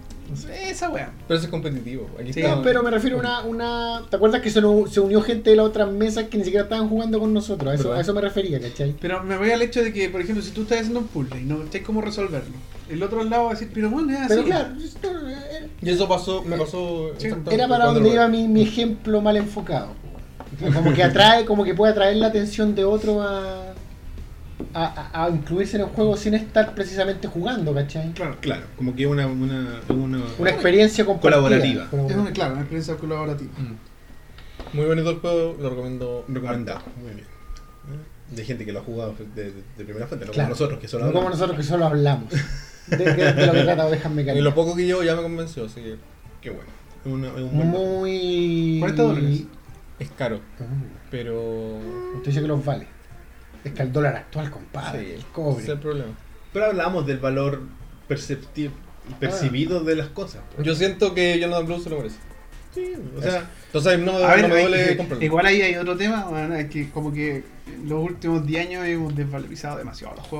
Esa wea. Pero eso es competitivo. Aquí Sí, está- No, pero me refiero a una, una. ¿Te acuerdas que se, no- se unió gente de las otras mesas que ni siquiera estaban jugando con nosotros? A eso, ¿Verdad? a eso me refería, ¿cachai? Pero me voy al hecho de que, por ejemplo, si tú estás haciendo un puzzle y no sabes cómo resolverlo, el otro al lado va a decir, pero bueno, es así. Pero claro, esto era- Y eso pasó, me pasó. Sí, exactamente era para cuando donde lo- iba mi, mi ejemplo mal enfocado. Como que atrae, como que puede atraer la atención de otro a, a, a- a incluirse en el juego sin estar precisamente jugando, ¿cachai? Claro. Claro, como que una, una, una, Una experiencia compartida. Colaborativa. Es una, claro, una experiencia colaborativa. Mm. Muy bonito el juego, lo recomiendo. recomendado. Muy bien. De gente que lo ha jugado de, de, de primera fuente, no Claro. como nosotros, que solo No como hablamos. nosotros que solo hablamos. De, de- de lo que trata Ovejas Y Mecánicas. lo poco que llevo ya me convenció, así que Qué bueno. Es, una- es un buen Muy. cuarenta dólares. es caro. Ah, Pero. Usted dice que los vale. Es que el dólar actual, compadre. Sí, el ese cobre. es el problema. Pero hablamos del valor perceptivo, percibido de las cosas. Yo siento que Jonathan Blow se lo merece. Sí, o sea, Entonces no, A ver, no me hay- duele eh, comprarlo. igual ahí hay otro tema, bueno, es que como que en los últimos diez años hemos desvalorizado demasiado los juegos.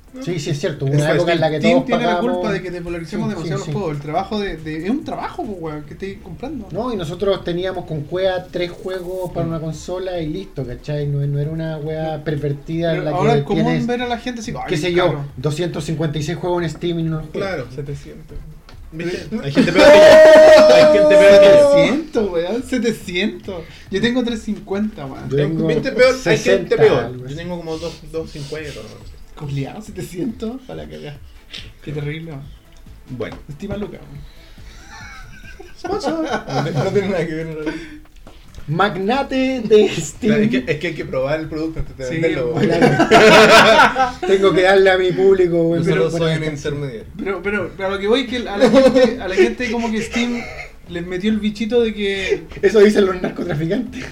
Sí, sí, es cierto. Hubo Eso una es, época en la que Steam todos tiene la pagamos... culpa de que te polaricemos Sí, demasiado sí, sí. los juegos. El trabajo de, de- es un trabajo, pues, weón, que estés comprando. No, y nosotros teníamos con Cueva tres juegos para una consola y listo, ¿cachai? No, no era una wea pervertida en Pero la ahora que es común tienes, ver a la gente así, qué ay, sé yo, caro. doscientos cincuenta y seis juegos en Steam y no los juegas. Claro. setecientos. ¿Viste? Hay gente peor que yo. Hay gente peor que yo. setecientos, weón, setecientos. Yo tengo trescientos cincuenta, weón. Yo tengo ¿Viste peor? Hay gente sesenta, peor. algo así. Yo tengo como dos doscientos cincuenta. ¿no? Coleado, setecientos, para la cagada. Qué terrible, weón. Bueno. Estima Lucas, weón. No, te- no tiene nada que ver en realidad. Magnate de Steam. Claro, es, que, es que hay que probar el producto antes de Sí, venderlo. bueno. Claro. Tengo que darle a mi público, Yo güey, solo pero soy para- un intermediario. Pero, pero, pero a lo que voy es que a la gente, a la gente como que Steam les metió el bichito de que. Eso dicen los narcotraficantes.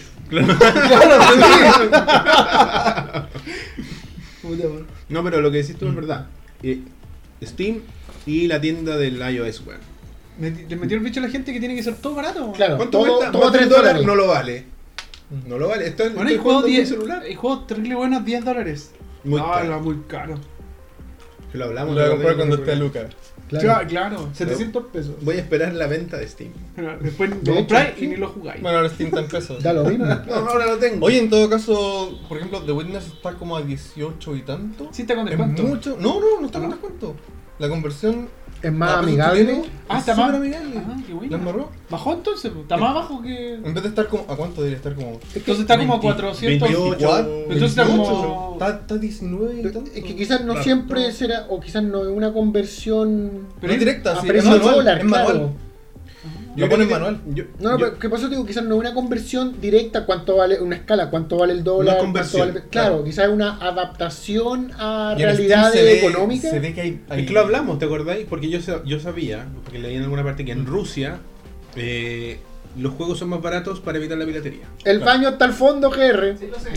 Puta, weón. No, pero lo que decís tú es verdad. Eh, Steam y la tienda del iOS, weón. Meti- Les metió el bicho a la gente que tiene que ser todo barato, weón. Claro, ¿Cuánto todo, cuesta? todo Más de tres un dólar dólares. no lo vale. No lo vale. Esto es Bueno, hay estoy juegos jugando en mi diez, celular. hay juegos terrible buenos, diez dólares. Muy ah, caro. no, muy caro. Que lo Lo hablamos. voy a la comprar otra vez, cuando no esté a recuerdo. Lucas. Claro. Claro, claro, setecientos pesos. Voy a esperar la venta de Steam. Después De lo compráis hecho, y sí. ni lo jugáis. Bueno, ahora Steam está en pesos. Da lo mismo. No, ahora lo tengo. Oye, en todo caso, por ejemplo, The Witness está como a dieciocho y tanto. Sí, está con Es descuento. mucho. No, no, no está con ¿No? descuento. La conversión Es más a pesos amigable. chilenos Ah, es está súper más amigable. Ah, qué bueno. La embarró. ¿Bajó entonces? Está más bajo que. En vez de estar como. ¿A cuánto debería estar como? Entonces está como a veinte, cuatrocientos. veintiocho. Entonces está como- veintiocho. Está, está diecinueve y tanto. Es que quizás no Claro. siempre será, o quizás no es una conversión Pero es directa, a sí, es precio manual. dólar, es manual. claro. Lo Yo pone en creo que- manual. yo- No, no, yo- pero ¿qué pasó? Digo, quizás no es una conversión directa, cuánto vale una escala, cuánto vale el dólar, No es cuánto conversión, vale- claro, claro. quizás es una adaptación a Y en Steam realidades se ve- económicas. Se ve que hay. hay Es que lo hablamos, ¿te acordáis? Porque yo, sa- yo sabía, porque leí en alguna parte que en Rusia eh, los juegos son más baratos para evitar la piratería. El baño está al fondo, G R. Sí, lo sé.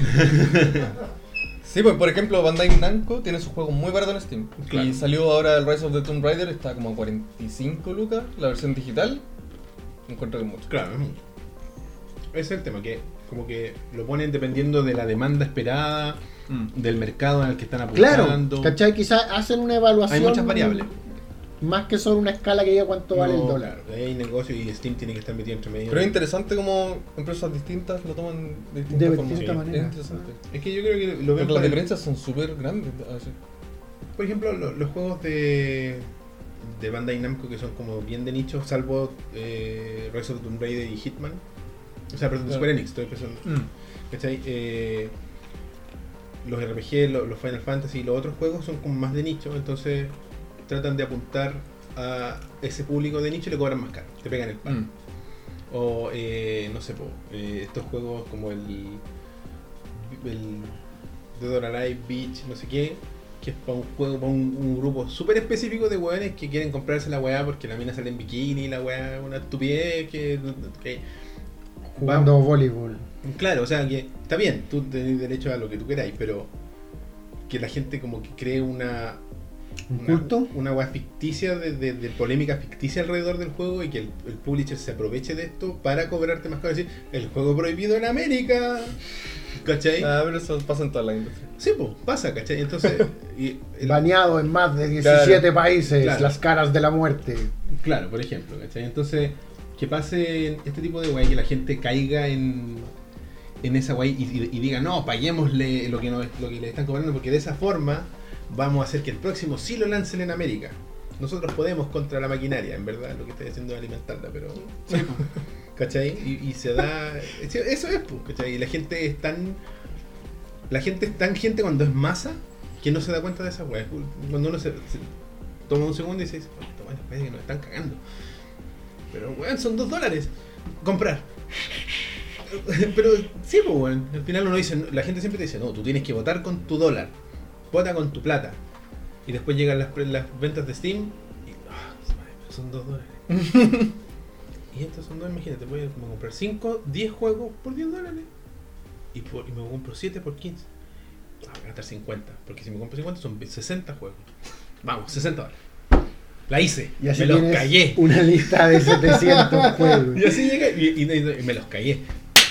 Sí, pues por ejemplo, Bandai Namco tiene sus juegos muy baratos en Steam. Claro. Y salió ahora el Rise of the Tomb Raider, está como a cuarenta y cinco lucas, la versión digital. Encuentro que es mucho. Claro, es mucho. Ese es el tema, que como que lo ponen dependiendo de la demanda esperada, del mercado en el que están Claro, apuntando. ¿cachai? Quizás hacen una evaluación. Hay muchas variables. Más que solo una escala que diga cuánto vale el No, dólar. claro, ahí hay negocio y Steam tiene que estar metido entre medio. Pero es interesante como empresas distintas lo toman de distintas De formas. distintas Sí, maneras. Es interesante. Es que yo creo que lo ven Porque las para el- diferencias son súper grandes a veces. Por ejemplo, lo- los juegos de, de Bandai Namco que son como bien de nicho, salvo eh, Rise of the Tomb Raider y Hitman. O sea, perdón, de Claro. Square Enix, estoy pensando. ¿Cachai? Eh, los R P G, lo- los Final Fantasy y los otros juegos son como más de nicho, entonces tratan de apuntar a ese público de nicho y le cobran más caro, te pegan el palo. Mm. O, eh, no sé, po, eh, estos juegos como el, el Dead or Alive, Beach, no sé qué, que es para un juego, para un, un grupo súper específico de weones que quieren comprarse la weá porque la mina sale en bikini, la weá es una estupidez que, que- Jugando voleibol. Claro, o sea, que está bien, tú tenés derecho a lo que tú queráis, pero que la gente como que cree una... ¿Un una- culto? Una weá ficticia, de, de- de polémica ficticia alrededor del juego y que el, el publisher se aproveche de esto para cobrarte más caro. Decir, el juego prohibido en América. ¿Cachai? Ah, pero eso pasa en toda la industria. Sí, pues, pasa, ¿cachai? Entonces, y el- Baneado en más de diecisiete Claro. países, Claro. las caras de la muerte. claro, por ejemplo, ¿cachai? Entonces, que pase este tipo de weá, que la gente caiga en, en esa weá y, y- y diga, no, paguémosle lo que, nos, lo que le están cobrando, porque de esa forma vamos a hacer que el próximo sí lo lancen en América. Nosotros podemos contra la maquinaria, en verdad, lo que estoy haciendo es alimentarla, pero... ¿Cachai? Y, y se da... Eso es, pues, ¿cachai? Y la gente es tan... La gente es tan gente cuando es masa que no se da cuenta de esa weá. Cuando uno se, se toma un segundo y se dice, bueno, parece que nos están cagando. Pero, weón, son dos dólares. Comprar. Pero, sí, pues, weón. Al final uno dice, la gente siempre te dice, no, tú tienes que votar con tu dólar. Vota con tu plata. Y después llegan las, las ventas de Steam y, ah, pero son dos dólares. Y estos son dos, imagínate, voy a como comprar cinco, diez juegos por diez dólares. Y, por, y me compro siete por quince. Ah, voy a gastar cincuenta. Porque si me compro cincuenta son sesenta juegos. Vamos, sesenta dólares. La hice. Y así me los tienes callé. una lista de setecientos juegos. Y así llegué y, y- y- y me los callé.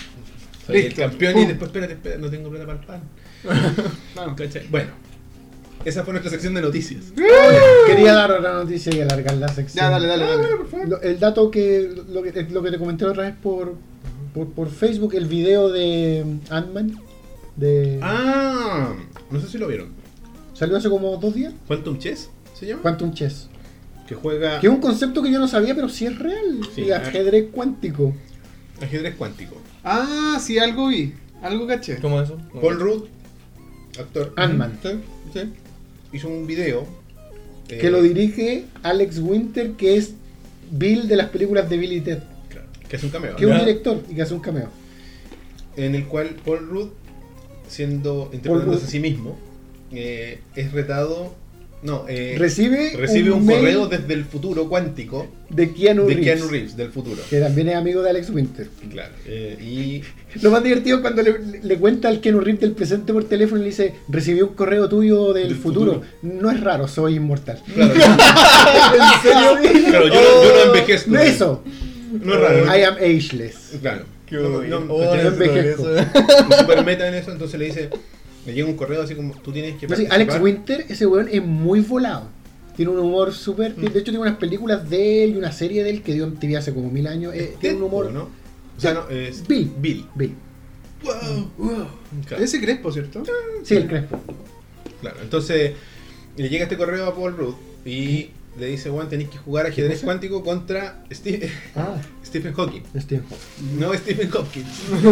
Soy el Listo. campeón Pum. y después, espérate, espérate, no tengo plata para el pan. Claro. ¿Cachai? Bueno, esa fue nuestra sección de noticias. Quería dar otra noticia y alargar la sección. Ya, dale, dale, dale. Lo- el dato que lo, que lo que te comenté otra vez por, por, por Facebook, el video de Ant-Man. De, Ah, no sé si lo vieron. Salió hace como dos días. Quantum Chess se llama. Quantum Chess. Que juega Que es un concepto que yo no sabía, pero sí es real. Sí, y ajedrez cuántico. ajedrez cuántico. Ah, sí, algo vi. Algo caché. ¿Cómo es eso? No. Paul Rudd, actor, Ant-Man. Sí, sí. hizo un video eh, Que lo dirige Alex Winter, que es Bill de las películas de Bill y Ted. claro, que es un cameo. Que es un Ya. director y que hace un cameo. En el cual Paul Rudd, siendo interpretándose Rudd. a sí mismo, eh, es retado. No, eh, Recibe, recibe un, mail correo desde el futuro cuántico de Keanu de Reeves, Keanu Reeves, del futuro. que también es amigo de Alex Winter. Claro. eh, y Lo más divertido es cuando le, le cuenta al Keanu Reeves del presente por teléfono y le dice: recibí un correo tuyo del, Del futuro. futuro. No es raro, soy inmortal. claro, ¿En serio? claro, yo, no, yo no envejezco. No es eso. No es raro. I am ageless. Claro. Qué No, bueno. no, Oh, ¿cachai? no envejezco. envejezco. Es súper meta en eso, entonces le dice, le llega un correo así como, tú tienes que No, sí, participar. Alex Winter, ese weón es muy volado. Tiene un humor súper. De hecho, tiene unas películas de él y una serie de él que dio en T V hace como mil años. Eh, tiene un humor. ¿no? O sea, no, es Bill. Bill. Bill. Wow. Claro, Ese Crespo, ¿cierto? Sí, el Crespo. claro. Entonces, le llega este correo a Paul Rudd y le dice, Juan, tenéis que jugar ajedrez cosa? cuántico contra Steve- Ah, Stephen Hawking. Steve. No Stephen Hopkins.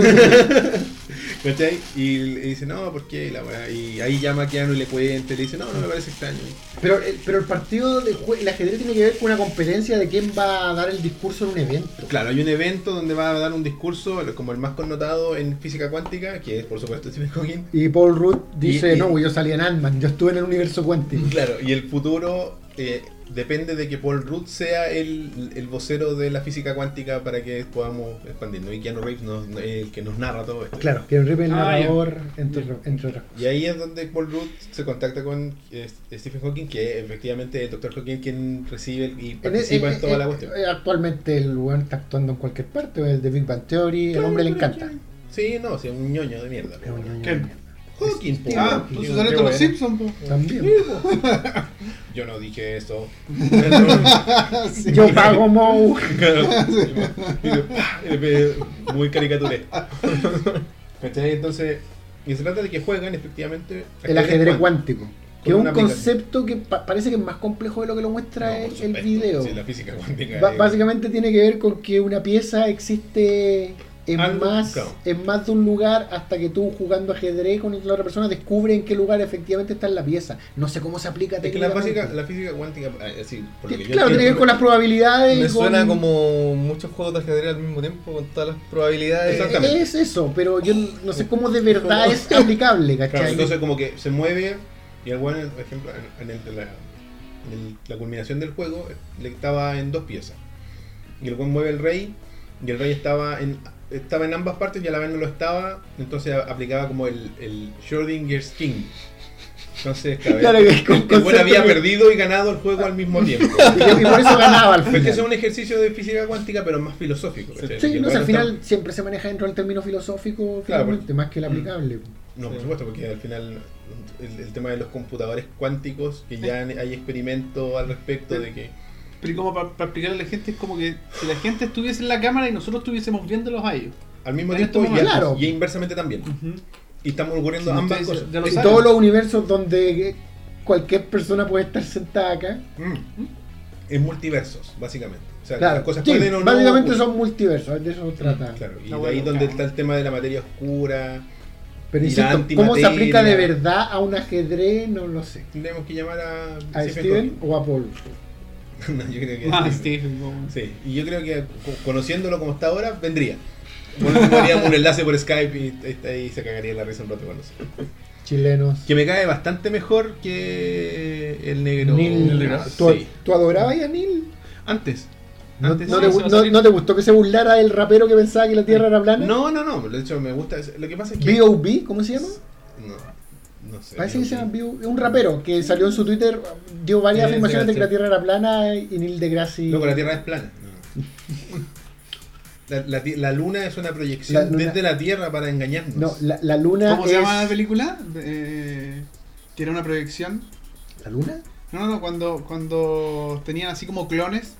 ¿Cachai? Y le dice, no, ¿por qué? Y, la weá- y ahí llama a Keanu y le cuenta, y le dice, no, no me parece extraño. Pero, el- pero el partido de jue- el ajedrez tiene que ver con una competencia de quién va a dar el discurso en un evento. Claro, hay un evento donde va a dar un discurso como el más connotado en física cuántica, que es por supuesto Stephen Hawking. Y Paul Rudd dice: Y- y- no, yo salí en Ant-Man, yo estuve en el universo cuántico. Claro, y el futuro eh, depende de que Paul Rudd sea el, el vocero de la física cuántica para que podamos expandirnos. Y Keanu Reeves nos- el que nos narra todo esto. Claro, que Rip el Ah, ya. narrador, entre, entre otras cosas. Y ahí es donde Paul Rudd se contacta con eh, Stephen Hawking, que efectivamente es el doctor Hawking quien recibe y En- participa en, en- toda en- la cuestión. eh, Actualmente el weón está actuando en cualquier parte, el de Big Bang Theory, el hombre le encanta. Sí, no, sí, es un ñoño de mierda. Es un ñoño ¿Quién? de mierda. Hawking, po. Ah, Qué entonces Qué sale todos los bueno. Simpsons, po. También. Yo no dije eso. Sí. Yo pago Moe. Muy caricaturesco. ¿Cachai? Entonces, y se trata de que juegan efectivamente El ajedrez cuántico. Que es Con un una aplicación. concepto que pa- parece que es más complejo de lo que lo muestra No, el, por el supuesto. video. Sí, la física cuántica. Ba- es- básicamente tiene que ver con que una pieza existe en Algo, más, claro. en más de un lugar hasta que tú jugando ajedrez con la otra persona descubre en qué lugar efectivamente está en la pieza. No sé cómo se aplica Es que la técnicamente. física, la física cuántica, eh, así, por lo que yo Claro, tiene que ver entiendo, con las probabilidades. Me y con- suena como muchos juegos de ajedrez al mismo tiempo, con todas las probabilidades. Exactamente. Es eso, pero yo no sé cómo de verdad es aplicable, Claro, ¿cachai? entonces como que se mueve y el bueno, por ejemplo, en, en el- la, en el- la culminación del juego, le estaba en dos piezas. Y el buen mueve el rey y el rey estaba en estaba en ambas partes y a la vez no lo estaba, entonces a- aplicaba como el, el Schrödinger's King. Entonces, claro, Claro, que es con el buen concepto había que- perdido y ganado el juego al mismo tiempo. Y, que- y por eso ganaba al Pero es que es final. un ejercicio de física cuántica, pero más filosófico. ¿cachai? Sí, Que no sé, el al bueno final está- siempre se maneja dentro del término filosófico, Claro, finalmente, porque- más que el Mm. aplicable. No, por Sí. supuesto, porque al final el, el tema de los computadores cuánticos, que ya hay experimentos al respecto de que... Pero como para explicarle a la gente, es como que si la gente estuviese en la cámara y nosotros estuviésemos viéndolos a ellos. Al mismo En tiempo este y, momento. Claro. y inversamente también. Y estamos ocurriendo Sí, ambas ustedes cosas. ya lo En saben. todos los universos donde cualquier persona puede estar sentada acá. Mm. En multiversos, básicamente. O sea, Claro, las cosas sí, pueden o no básicamente ocurrir. son multiversos, de eso trata. Claro, y No, de bueno, ahí donde claro. está el tema de la materia oscura. Pero Y insisto, la ¿cómo se antimateria. aplica de verdad a un ajedrez? No lo sé. Tendremos que llamar a, ¿A Stephen Steven o a Paul? Hawking. No, yo creo que Ah, Stephen. Stephen, como- Sí, y yo creo que co- conociéndolo como está ahora, vendría. Bueno, haríamos un enlace por Skype y ahí se cagaría la risa un rato con nosotros. Chilenos. Que me cae bastante mejor que el negro. Neil, el negro. ¿tú, Sí. ¿tú adorabas a Neil? Antes. ¿No, Antes no sí, te, se gu- va a no- salir. no te gustó que se burlara del rapero que pensaba que la Tierra era plana? No, no, no. De hecho, me gusta. Lo que pasa es que. B O B, ¿cómo se llama? No, no sé. Parece que se llama B O B. Es un rapero que salió en su Twitter, dio varias Sí, afirmaciones sí, de que la sí. Tierra era plana y Neil deGrasse. Luego la Tierra es plana. No. La, la ti- la luna es una proyección La luna- desde la Tierra para engañarnos. No, la, la luna ¿Cómo se es- llama la película? Eh, que era una proyección. ¿La luna? No, no, no, cuando, cuando tenían así como clones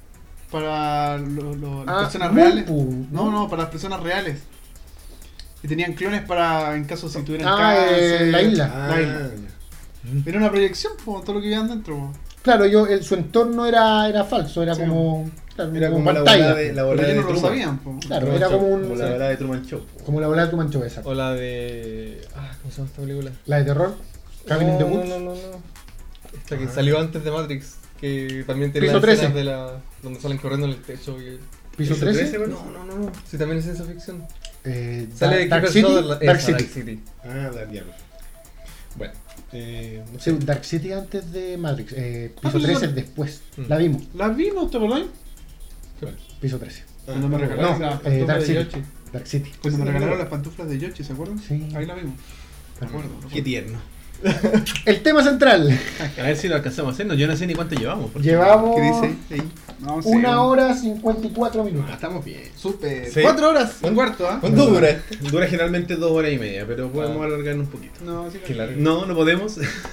para lo- lo- las Ah, personas Mulpu, reales. ¿no? No, no, para las personas reales. Y tenían clones para en caso si tuvieran Ah, cáncer. eh, la isla. Ah, La isla. Era una proyección, po, todo lo que veían dentro. Po. Claro, yo, el, su entorno era, era falso, era Sí. como, claro, Era como la pantalla. bola de, la Pero bola de ellos no lo Truman. sabían. Po. Claro, Truman era Show, como un- como la sí. bola de Truman Show. Como la bola de Truman Show, esa. O la de. Ah, ¿cómo se llama esta película? La de terror. Cabin in the no, Woods. no, no, no. Esta que Ah. salió antes de Matrix. Que también tiene Piso las escenas trece. de la. Donde salen corriendo en el techo. Y... Piso ¿Piso trece. trece, bueno? No, no, no, no. Sí, también es ciencia ficción. Eh, Sale de Dark, Dark Kiefer City. Sutherland. Dark Esa, City. Dark City. Ah, Dark Diablo. Bueno, eh, no Sí, sé. Dark City antes de Matrix. Eh, Ah, piso pero trece la- después. Mm. La vimos. ¿Las vimos, te acordás? Piso trece. Cuando me Ah, regalaron No, las eh, pantuflas Dark de City. Yoshi. Dark City. Cuando me Sí, regalaron no. las pantuflas de Yoshi, ¿se acuerdan? Sí. Ahí la vimos. Me acuerdo. me Qué acuerdo. tierno. El tema central. A ver si lo alcanzamos a hacer. No, yo no sé ni cuánto llevamos. porque- Llevamos ¿Qué dice? Ahí. No, sí, una un- hora cincuenta y cuatro Ah, minutos. estamos bien. Súper. Sí. Cuatro horas, un cuarto, ¿ah? ¿Cuánto dura? Dura generalmente dos horas y media, pero podemos Ah. alargar un poquito. No, sí, Qué largo. No, no podemos.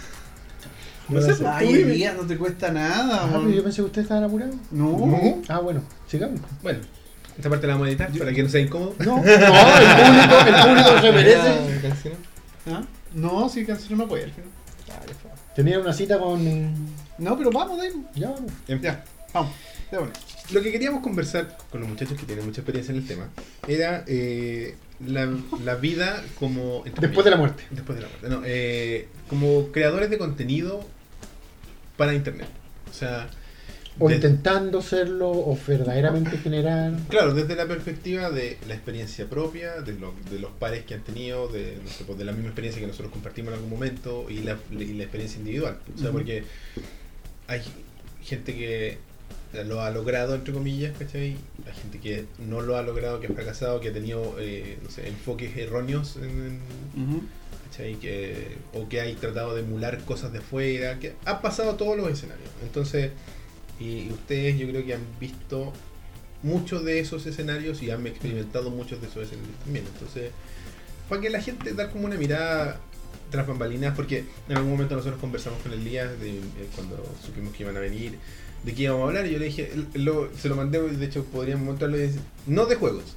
No sé, pues, Ay, tú el dime. día no te cuesta nada, Ah, man. pero yo pensé que ustedes estaban apurados. No. Ah, bueno, sigamos. Bueno, esta parte la vamos a editar para que no sea incómodo. No, no, el público, el público se merece. Ah, canción. ¿Ah? No, sí, canción no puede al final. Ah, ya fue. Tenía una cita con. No, pero vamos, Dave. Ya vamos. En fin, Ya, vamos. Déjame. lo que queríamos conversar con los muchachos que tienen mucha experiencia en el tema era eh, la, la vida como... entre Después de la comillas, muerte. Después de la muerte. No, eh, como creadores de contenido para internet. O sea... O de- intentando serlo, o verdaderamente generar. Claro, desde la perspectiva de la experiencia propia, de, lo- de los pares que han tenido, de, no sé, pues, de la misma experiencia que nosotros compartimos en algún momento y la, y la experiencia individual. O sea, Ujú. porque hay gente que lo ha logrado, entre comillas, ¿cachai? Hay gente que no lo ha logrado, que ha fracasado, que ha tenido, eh, no sé, enfoques erróneos, en, Ujú. ¿cachai? Que, o que hay tratado de emular cosas de fuera, que ha pasado todos los escenarios. Entonces... Y ustedes yo creo que han visto muchos de esos escenarios y han experimentado muchos de esos escenarios también. Entonces, para que la gente dar como una mirada tras bambalinas, porque en algún momento nosotros conversamos con Elías de, eh, cuando supimos que iban a venir, de qué íbamos a hablar, y yo le dije, lo- se lo mandé, de hecho podríamos mostrarlo y decir, no de juegos.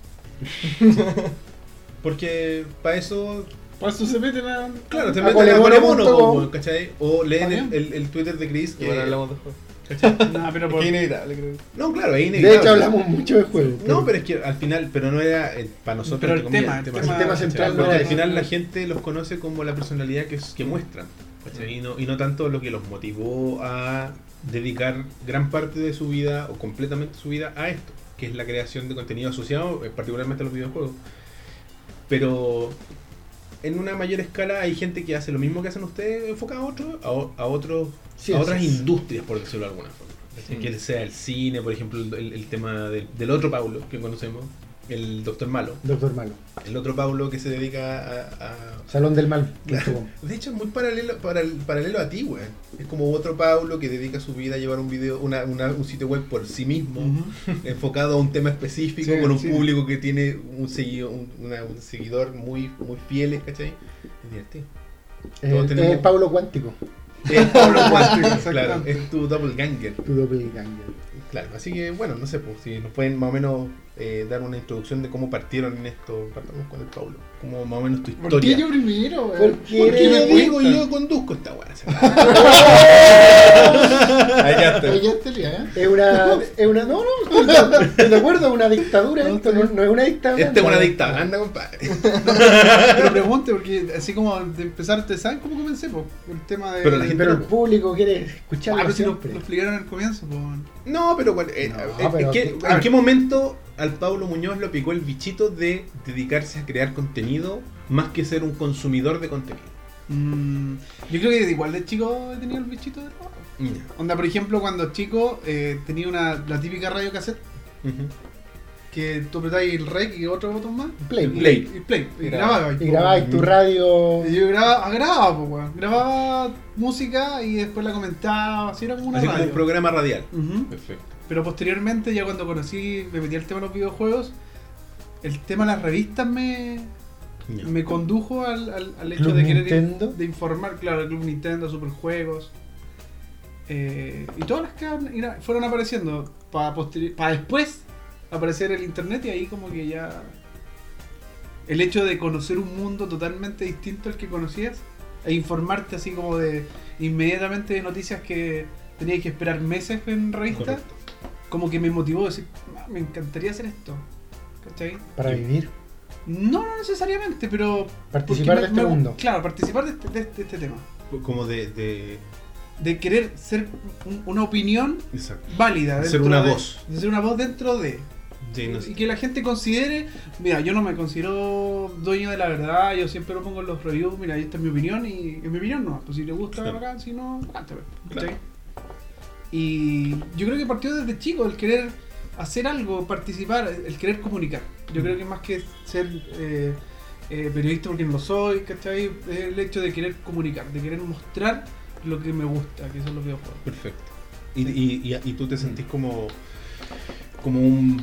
Porque para eso... Por eso se meten a. Claro, te A meten a colemono Colemono, punto com. po, ¿cachai? O leen el, También. el, el Twitter de Chris, que... Igual hablamos de juegos. ¿cachai? No, pero Es por. que inevitable, creo. No, claro, es De inevitable. hecho, hablamos mucho de juegos. No, pero es que al final, pero no era el- para nosotros. Pero el entre comillas, tema, el tema- el tema central no porque era al ese. final la gente los conoce como la personalidad que, que muestran, ¿cachai? Y no, y no tanto lo que los motivó a dedicar gran parte de su vida o completamente su vida a esto, que es la creación de contenido asociado, eh, particularmente a los videojuegos. Pero en una mayor escala hay gente que hace lo mismo que hacen ustedes, enfocado a otros, a, o- a otros, a Ciencias. otras industrias, por decirlo de alguna forma. ¿cachai? Mm. Que sea el cine, por ejemplo, el, el tema del, del otro Paulo que conocemos, el Doctor Malo. Doctor Malo. El otro Paulo que se dedica a... a- Salón del Mal. Claro. De hecho, es muy paralelo, para el- paralelo a ti, güey. Es como otro Paulo que dedica su vida a llevar un video, una, una- un sitio web por sí mismo, Ujú. enfocado a un tema específico, Sí, con un sí. público que tiene un, seguido, un, una- un seguidor muy, muy fieles, ¿cachai? Es divertido. Eh, Todos tenemos- eh, Pablo Cuántico. Es Pablo Cuántico, claro, Exactamente. es tu doppelganger. Tu doppelganger. Claro, así que bueno, no sé, pues si nos pueden más o menos eh, dar una introducción de cómo partieron en esto, partamos con el Paulo, como más o menos tu ¿Por qué historia. yo primero, güey? Porque Porque eres- me digo yo conduzco esta weá. Ahí ya está. Ahí ya está el día, ¿eh? Es una, es una. No, no, estoy estoy de acuerdo, es una dictadura. No, Esto no, no es una dictadura. Esta es una dictadura, compadre. Pero pregunte, porque así como de empezar, ¿te saben cómo comencé? Po? El tema de. Pero la gente Pero el no- público quiere Ah, escucharlo pero si lo, siempre. lo explicaron al comienzo, po. No, pero bueno, eh, No, eh, pero ¿en, qué, que- en a qué ver. momento al Paulo Muñoz lo picó el bichito de dedicarse a crear contenido más que ser un consumidor de contenido? Mm, yo creo que igual de chico he tenido el bichito de trabajo. Ya. Onda, por ejemplo, cuando chico eh, tenía una, la típica radio cassette Ujú. que tú apretabas el rec y otro botón más. Play. Play. Y play. Y Y grababa. Y grabáis tu radio. Y yo grababa, grababa, po, weón. Grababa música y después la comentaba. Así era como una Así como radio. un programa radial. Ujú. Perfecto. Pero posteriormente, ya cuando conocí, me metí al tema de los videojuegos, el tema de las revistas me, Ya. me condujo al, al, al hecho Club de querer Nintendo. de informar, claro, el Club Nintendo, Superjuegos. Eh, y todas las que han- ira- fueron apareciendo para para después aparecer el internet y ahí como que ya el hecho de conocer un mundo totalmente distinto al que conocías e informarte así como de inmediatamente de noticias que tenías que esperar meses en revistas, Correcto. como que me motivó a decir, "Ah, me encantaría hacer esto", ¿cachai? Para vivir. No, no necesariamente, pero Participar porque de este mundo. Claro, participar de este, de este- de este tema, Como de, de... de querer ser un- una opinión Exacto. válida, Ser dentro una de- voz. de ser una voz dentro de. Sí, no Y sé. que la gente considere, mira, yo no me considero dueño de la verdad, yo siempre lo pongo en los reviews, mira, esta es mi opinión y es mi opinión no, pues si le gusta, Claro. bacán, si no, bacán, Claro. ¿cachai? Y yo creo que partió desde chico el querer hacer algo, participar, el querer comunicar. Yo creo que más que ser eh, eh, periodista porque no lo soy, ¿cachai? Es el hecho de querer comunicar, de querer mostrar lo que me gusta, que son los videojuegos. Perfecto. Y, y, y, y tú te sentís como, como un,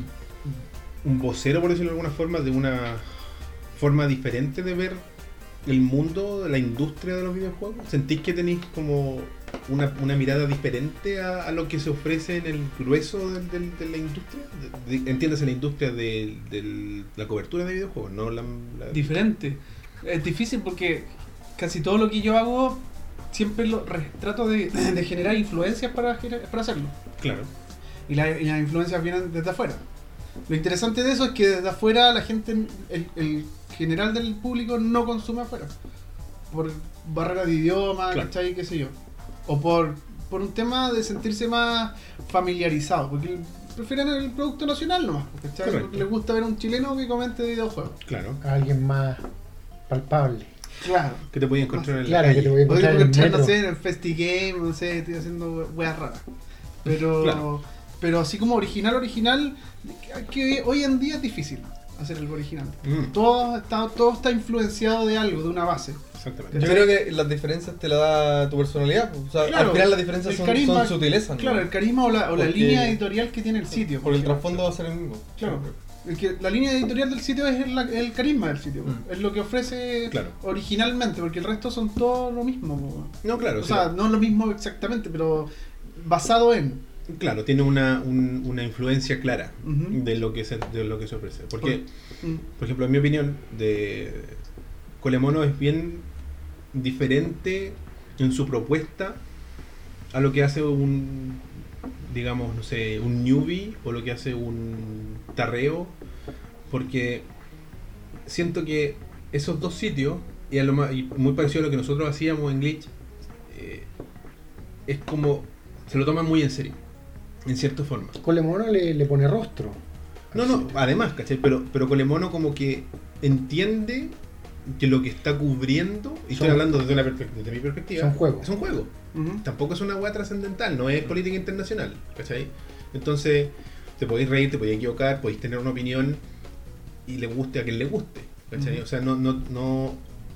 un vocero, por decirlo de alguna forma, de una forma diferente de ver el mundo, la industria de los videojuegos. ¿Sentís que tenéis como una, una mirada diferente a, a lo que se ofrece en el grueso del- del- de, la industria? De, de- entiéndase la industria de, de la cobertura de videojuegos, no la... la- Diferente. Es difícil porque casi todo lo que yo hago siempre lo re- trato de, de generar influencias para, gener- para hacerlo. Claro. Y, la- y las influencias vienen desde afuera. Lo interesante de eso es que desde afuera la gente, el, el general del público no consume afuera. Por barrera de idioma, Claro. ¿cachai? Qué sé yo. O por, por un tema de sentirse más familiarizado. Porque prefieren el producto nacional nomás, ¿cachai? Correcto. Porque les gusta ver a un chileno que comente videojuegos. Claro. A alguien más palpable. Claro. Que te podías encontrar en la Claro, que te calle. voy a Podría encontrar en el encontrar, no metro. sé, en el FestiGame, no sé, estoy haciendo weas raras. Pero, Claro. pero así como original, original, que hoy en día es difícil hacer algo original. Mm, Todo está, todo está influenciado de algo, de una base. exactamente. Yo creo que las diferencias te la da tu personalidad. O sea, Claro, al final las diferencias el son, carisma- son sutilezas, ¿no? Claro, el carisma o la, o la Porque- línea editorial que tiene el sitio. Por el ejemplo. trasfondo va a ser el mismo. Claro. El que, la línea editorial del sitio es el, el carisma del sitio. Mm. Es lo que ofrece Claro. originalmente, porque el resto son todo lo mismo. po. No, claro. O sí. sea, no lo mismo exactamente, pero basado en. Claro, tiene una, un- una influencia clara Ujú. de lo que se, de lo que se ofrece. Porque, Mm. por ejemplo, en mi opinión, de Colemono es bien diferente en su propuesta a lo que hace un, digamos, no sé, un newbie o lo que hace un tarreo, porque siento que esos dos sitios, y, a lo más, y muy parecido a lo que nosotros hacíamos en Glitch, eh, es como, se lo toman muy en serio, en cierta forma. Colemono le, le pone rostro. No, no, además, ¿cachai? Pero, pero Colemono como que entiende que lo que está cubriendo, y estoy Son- hablando desde, una perspec- desde mi perspectiva, son juegos. es un juego. Ujú. Tampoco es una hueá trascendental, no es política internacional, ¿cachai? Entonces, te podéis reír, te podéis equivocar, podéis tener una opinión y le guste a quien le guste, ¿cachai? Ujú. O sea, no, no, no,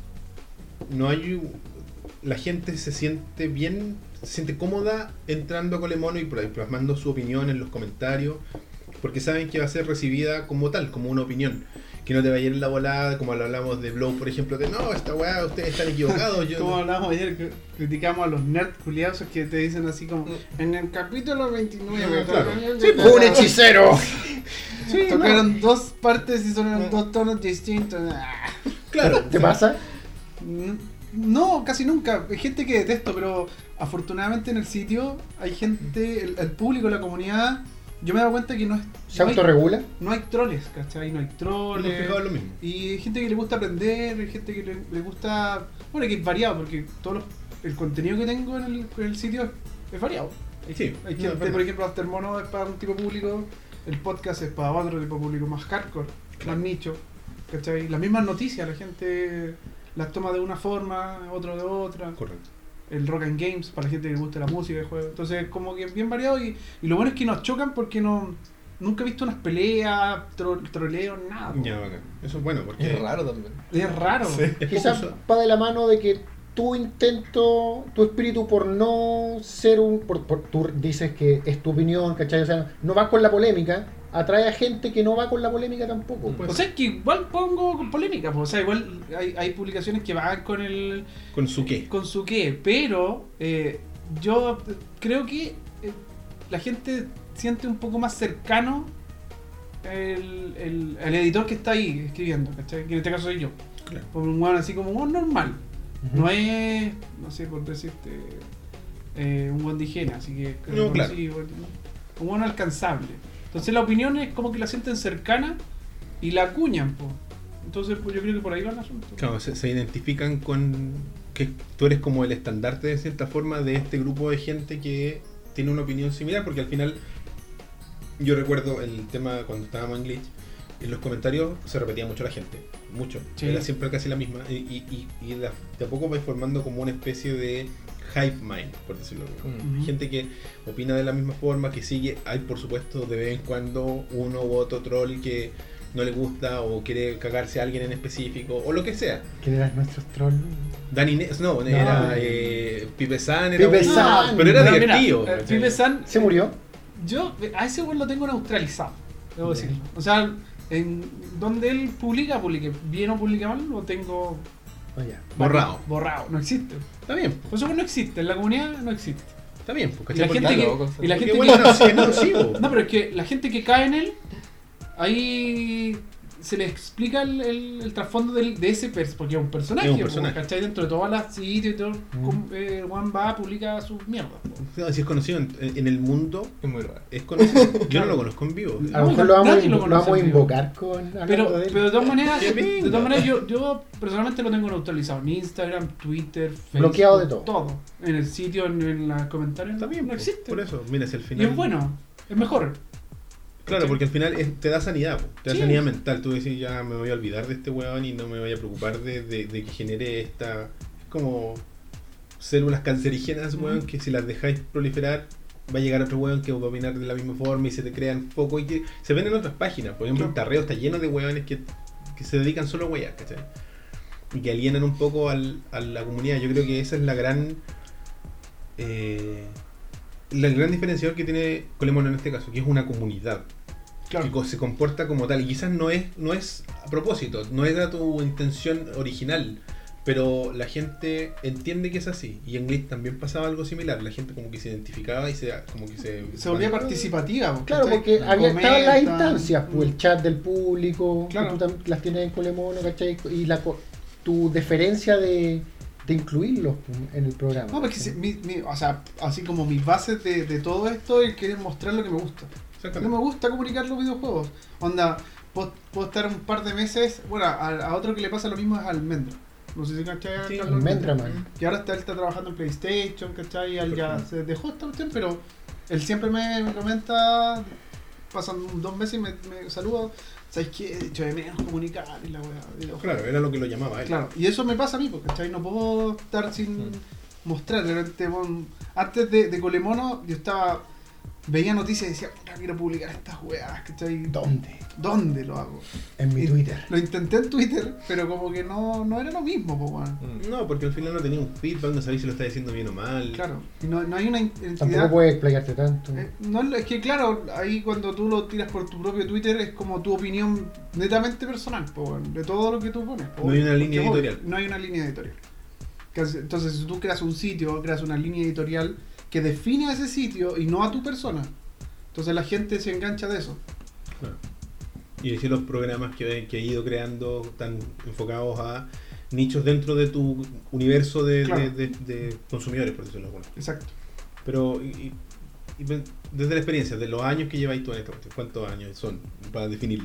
no hay... un- La gente se siente bien, se siente cómoda entrando a Colemono y plasmando su opinión en los comentarios, porque saben que va a ser recibida como tal, como una opinión. Que no te va a ir en la volada, como lo hablamos de Blow, por ejemplo, de no, esta weá, ustedes están equivocados. Yo Como no". hablábamos ayer, que criticamos a los nerds culiados que te dicen así como en el capítulo veintinueve Claro. ¡Un hechicero! Sí, tocaron dos partes y son dos tonos distintos. Ah. Claro. ¿Te pasa? No, casi nunca. Hay gente que detesto, pero afortunadamente en el sitio hay gente, el, el público, la comunidad. Yo me he dado cuenta que no es. ¿Se no hay, autorregula? no hay troles, ¿cachai? No hay Hemos troles. fijado en lo mismo. Y hay gente que le gusta aprender, hay gente que le, le gusta. Bueno, que es variado, porque todo lo- el contenido que tengo en el, en el sitio es, es variado. Hay, Sí, hay no, gente, es verdad. por ejemplo, After Mono es para un tipo de público, el podcast es para otro tipo de público más hardcore, más nicho. ¿Cachai? Las mismas noticias, la gente las toma de una forma, otro de otra. Correcto. El rock and games para la gente que le gusta la música, el juego. Entonces, como que bien variado. Y, y lo bueno es que nos chocan porque no nunca he visto unas peleas, tro, troleos, nada. po. Ya, bacán. Eso es bueno, porque... Es raro también. Es raro. Sí, es Quizás poco usual. va de la mano de que tu intento, tu espíritu por no ser un... Por, por- tú dices que es tu opinión, ¿cachai? O sea, no vas con la polémica, atrae a gente que no va con la polémica tampoco. Pues, O sea, es que igual pongo con polémica, po. O sea, igual hay, hay publicaciones que van con el ¿Con su qué? con su qué, pero eh, yo creo que eh, la gente siente un poco más cercano el, el, el editor que está ahí escribiendo, ¿cachai? Que en este caso soy yo. Claro. Por un weón así como un weón normal. Ujú. No es, no sé por decirte, eh, un weón de higiene, así que. No, claro. así, un weón alcanzable. Entonces la opinión es como que la sienten cercana y la acuñan, po. Entonces pues, yo creo que por ahí va el asunto. Claro, se, se identifican con que tú eres como el estandarte de cierta forma de este grupo de gente que tiene una opinión similar, porque al final yo recuerdo el tema cuando estábamos en Glitch, en los comentarios se repetía mucho la gente, mucho, Sí. era siempre casi la misma y, y, y, y de, a, de a poco vais formando como una especie de hive mind, por decirlo de alguna forma. Ujú. Gente que opina de la misma forma, que sigue, hay por supuesto de vez en cuando uno u otro troll que no le gusta o quiere cagarse a alguien en específico o lo que sea. ¿Quién eran nuestros trolls? Dani Nes, no, era eh, Pipe San, era Pipe un- San. pero era Pero mira, divertido. eh, ¿cachai? Pipe San, ¿Se murió? yo a ese weón lo tengo neutralizado, debo Ya. decirlo. O sea, en donde él publica, publique bien o publica mal, lo tengo Oh, ya. Borrado. borrado, no existe. Está bien, Pues eso no existe, en la comunidad no existe. está bien. Pues, Y la ¿cachai? gente Porque- que, loco, y la porque gente bueno, que no, sí, es nocivo. no, pero es que la gente que cae en él, ahí se le explica el, el, el trasfondo del, de ese personaje, porque es un personaje, Es un po, personaje. ¿cachai? Dentro de todas las sitios y todo, Mm. com- eh, Juan va, publica sus mierdas. po. No, si es conocido en, en el mundo, Es muy raro. es conocido. Yo no lo conozco en vivo. A lo No, mejor lo vamos, a nadie in- lo lo conoce vamos a en vivo. invocar con hablando Pero, de él. pero de todas maneras, Que de venga. todas maneras yo, yo personalmente lo tengo neutralizado en Instagram, Twitter, Facebook, Bloqueado de todo. todo. En el sitio, en, en los comentarios, Está bien, no pues, existe. por eso. Mira, si al Y final. es bueno, es mejor. Claro, porque al final es- te da sanidad, po, te da Sí. sanidad mental. Tú decís, ya me voy a olvidar de este weón y no me voy a preocupar de, de, de que genere esta. Es como células cancerígenas, weón, Ujú. que si las dejáis proliferar, va a llegar otro weón que va a opinar de la misma forma y se te crean foco y que se ven en otras páginas. Por ejemplo, el Tarreo está lleno de weones que, que se dedican solo a weyar, ¿cachai? Y que alienan un poco al, a la comunidad. Yo creo que esa es la gran. Eh, la gran diferenciador que tiene Colemono en este caso, que es una comunidad. Claro. Que co- se comporta como tal y quizás no es no es a propósito, no era tu intención original, pero la gente entiende que es así y en Glitch también pasaba algo similar, la gente como que se identificaba y se como que se Se volvía participativa. po, Claro, ¿cachai? porque había estaban las Comentan. instancias, pues, el chat del público, Claro. que tú tam- las tienes en Colemono, ¿cachai? Y la, co- tu deferencia de, de incluirlos pues, en el programa. No, porque si- mi, mi- o sea, así como mis bases de, de todo esto es querer mostrar lo que me gusta. No Exactamente. me gusta comunicar los videojuegos. Onda, puedo, puedo estar un par de meses. Bueno, a, a otro que le pasa lo mismo es al Almendra. No sé si cachai. a Sí, Carlos Almendra, Almendra. man. Que ahora está, él está trabajando en PlayStation, ¿cachai? Él ya Perfecto. se dejó esta cuestión, pero él siempre me, me comenta. Pasan dos meses y me, me saluda. ¿Sabes qué? He hecho de menos comunicar y la weá. de los Claro, era lo que lo llamaba a él. Claro, y eso me pasa a mí, porque ¿cachai? No puedo estar sin Mm. mostrar. De repente, bueno, antes de, de Colemono, yo estaba. Veía noticias y decía, "Puta, quiero publicar estas weas, ¿cachai? ¿Dónde? ¿Dónde lo hago? En mi Y Twitter. Lo intenté en Twitter, pero como que no, no era lo mismo, po, weón. Mm. No, porque al final no tenía un feedback, no sabía si lo estaba diciendo bien o mal. Claro, y no, no hay una Tampoco entidad. puedes explayarte tanto. Eh, no, es que claro, ahí cuando tú lo tiras por tu propio Twitter es como tu opinión netamente personal, po, weón, de todo lo que tú pones. po, No hay una porque, línea obvio, editorial. No hay una línea editorial. Entonces, si tú creas un sitio, creas una línea editorial que define a ese sitio y no a tu persona. Entonces la gente se engancha de eso. Claro. Y decir los programas que, que he ido creando están enfocados a nichos dentro de tu universo de, Claro. de- de- de consumidores, por decirlo alguna. Exacto. Pero y, y- y ven- desde la experiencia, de los años que lleváis tú en esta cuestión, ¿cuántos años son para definirlo?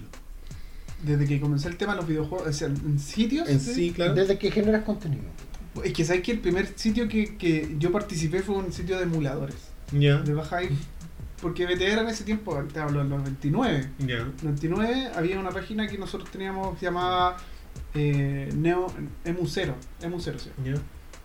Desde que comencé el tema de los videojuegos, o sea, en sitios. En de- sí, claro. Desde que generas contenido. Es que sabes que el primer sitio que, que yo participé fue un sitio de emuladores. Ya, De baja ahí. Porque B T R en ese tiempo, te hablo de los veintinueve. ya. noventa y nueve había una página que nosotros teníamos que se llamaba eh, Neo Emu cero. Emu cero, sí. ya.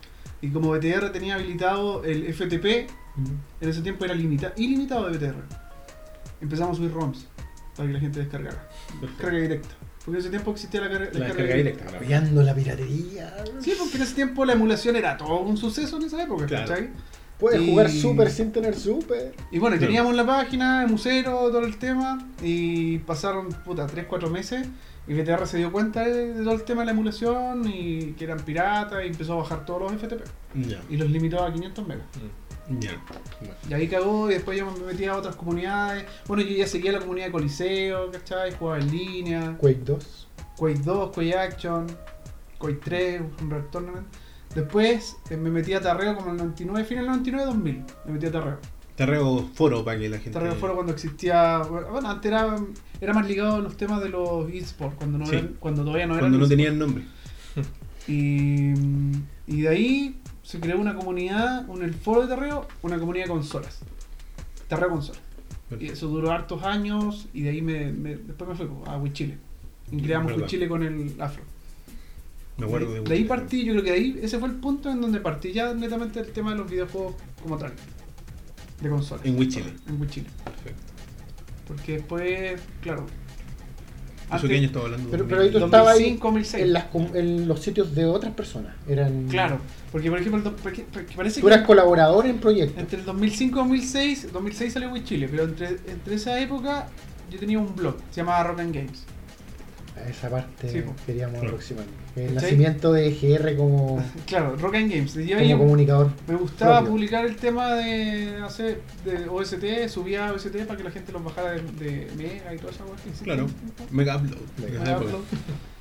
Y como B T R tenía habilitado el F T P, en ese tiempo era limita, ilimitado de B T R. Empezamos a subir ROMs para que la gente descargara. Perfecto. Carga directa. Porque en ese tiempo existía la, carga- La descarga directa, claro. Apoyando la piratería. Sí, porque en ese tiempo la emulación era todo un suceso en esa época, Claro. ¿cachai? Puedes Y- jugar super sin tener super. Y bueno, y Claro. teníamos la página, el museo, todo el tema, y pasaron, puta, tres cuatro meses, y B T R se dio cuenta de, de todo el tema de la emulación, y que eran piratas, y empezó a bajar todos los F T P, Ya. y los limitó a quinientos megas. Mm. Ya. Bueno. Y ahí cagó y después yo me metí a otras comunidades. Bueno, yo ya seguía la comunidad de Coliseo, ¿cachai? Jugaba en línea. Quake dos. Quake dos, Quake Action, Quake tres, Unreal Tournament. Después eh, me metí a Tarreo como en el noventa y nueve, final del noventa y nueve dos mil. Me metí a Tarreo. Tarreo foro para que la gente. Tarreo fue cuando existía. Bueno, antes era, era más ligado a los temas de los eSports, cuando, no Sí. eran- cuando todavía no Cuando eran. no eSports. tenían nombre. Y, y de ahí se creó una comunidad, en el foro de Tarreo, una comunidad de consolas. Tarreo Consolas. Y eso duró hartos años y de ahí me, me- después me fui a Wichile. Y creamos Verdad. Wichile con el Afro. Me acuerdo de de, de ahí partí, yo creo que de ahí ese fue el punto en donde partí ya netamente el tema de los videojuegos como tal. De consolas. En Wichile. En Wichile. Perfecto. Porque después, claro. ¿Eso qué año estaba hablando? Pero, pero ahí tú dos mil estabas ahí cinco, dos mil seis. en, las com- en los sitios de otras personas. Eran, Claro, porque por ejemplo, el do- porque, porque parece Tú que eras colaborador en proyectos. entre el dos mil cinco y dos mil seis, dos mil seis salió Wichile, pero entre, entre esa época yo tenía un blog, se llamaba Rock and Games. A esa parte Sí, po. queríamos Claro. aproximarnos. El ¿Cachai? nacimiento de G R como, Claro, Rock and Games. Y como ahí comunicador. me gustaba propio. publicar el tema de, no sé, de O S T, subía O S T para que la gente los bajara de, de Mega y toda esa cosa. Claro. Mega Upload. Mega En esa Mega época. Upload.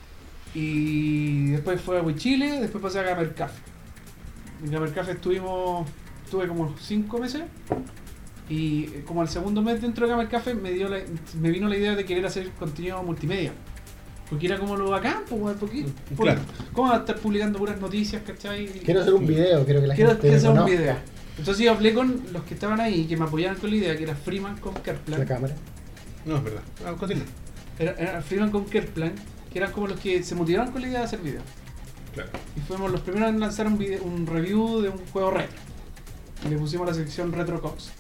Y después fue a Wichile, después pasé a Gamer Café. En Gamer Café estuvimos, estuve como cinco meses. Y eh, como al segundo mes dentro de Gamer Café me, dio la- me vino la idea de querer hacer contenido multimedia. Porque era como lo bacán, pues, weón, porque, por- Claro. ¿cómo va a estar publicando puras noticias, cachai? Quiero hacer un video, quiero que la Quiero, gente quiero hacer un conozca video. Entonces yo hablé con los que estaban ahí, que me apoyaron con la idea, que era Freeman con la Kerplan. cámara. No, es verdad. Ah, continúa. Era, era Freeman con Kerplan, que eran como los que se motivaron con la idea de hacer videos. Claro. Y fuimos los primeros en lanzar un, video, un review de un juego retro. Y le pusimos la sección Retro Cox.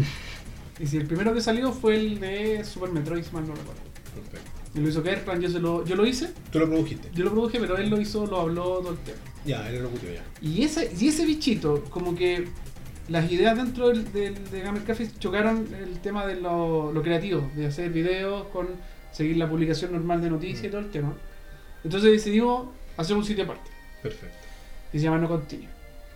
Y si el primero que salió fue el de Super Metroid, si mal no recuerdo. Perfecto. Y lo hizo Kerplan, yo, se lo, yo lo hice, Tú lo produjiste. yo lo produje, pero él lo hizo, lo habló todo el tema. Ya, él lo produjo ya. Y ese, y ese bichito, como que las ideas dentro del, del, de Gamer Café chocaron el tema de lo, lo creativo, de hacer videos con seguir la publicación normal de noticias y todo el tema. Entonces decidimos hacer un sitio aparte, Perfecto. que se llama No Continuo.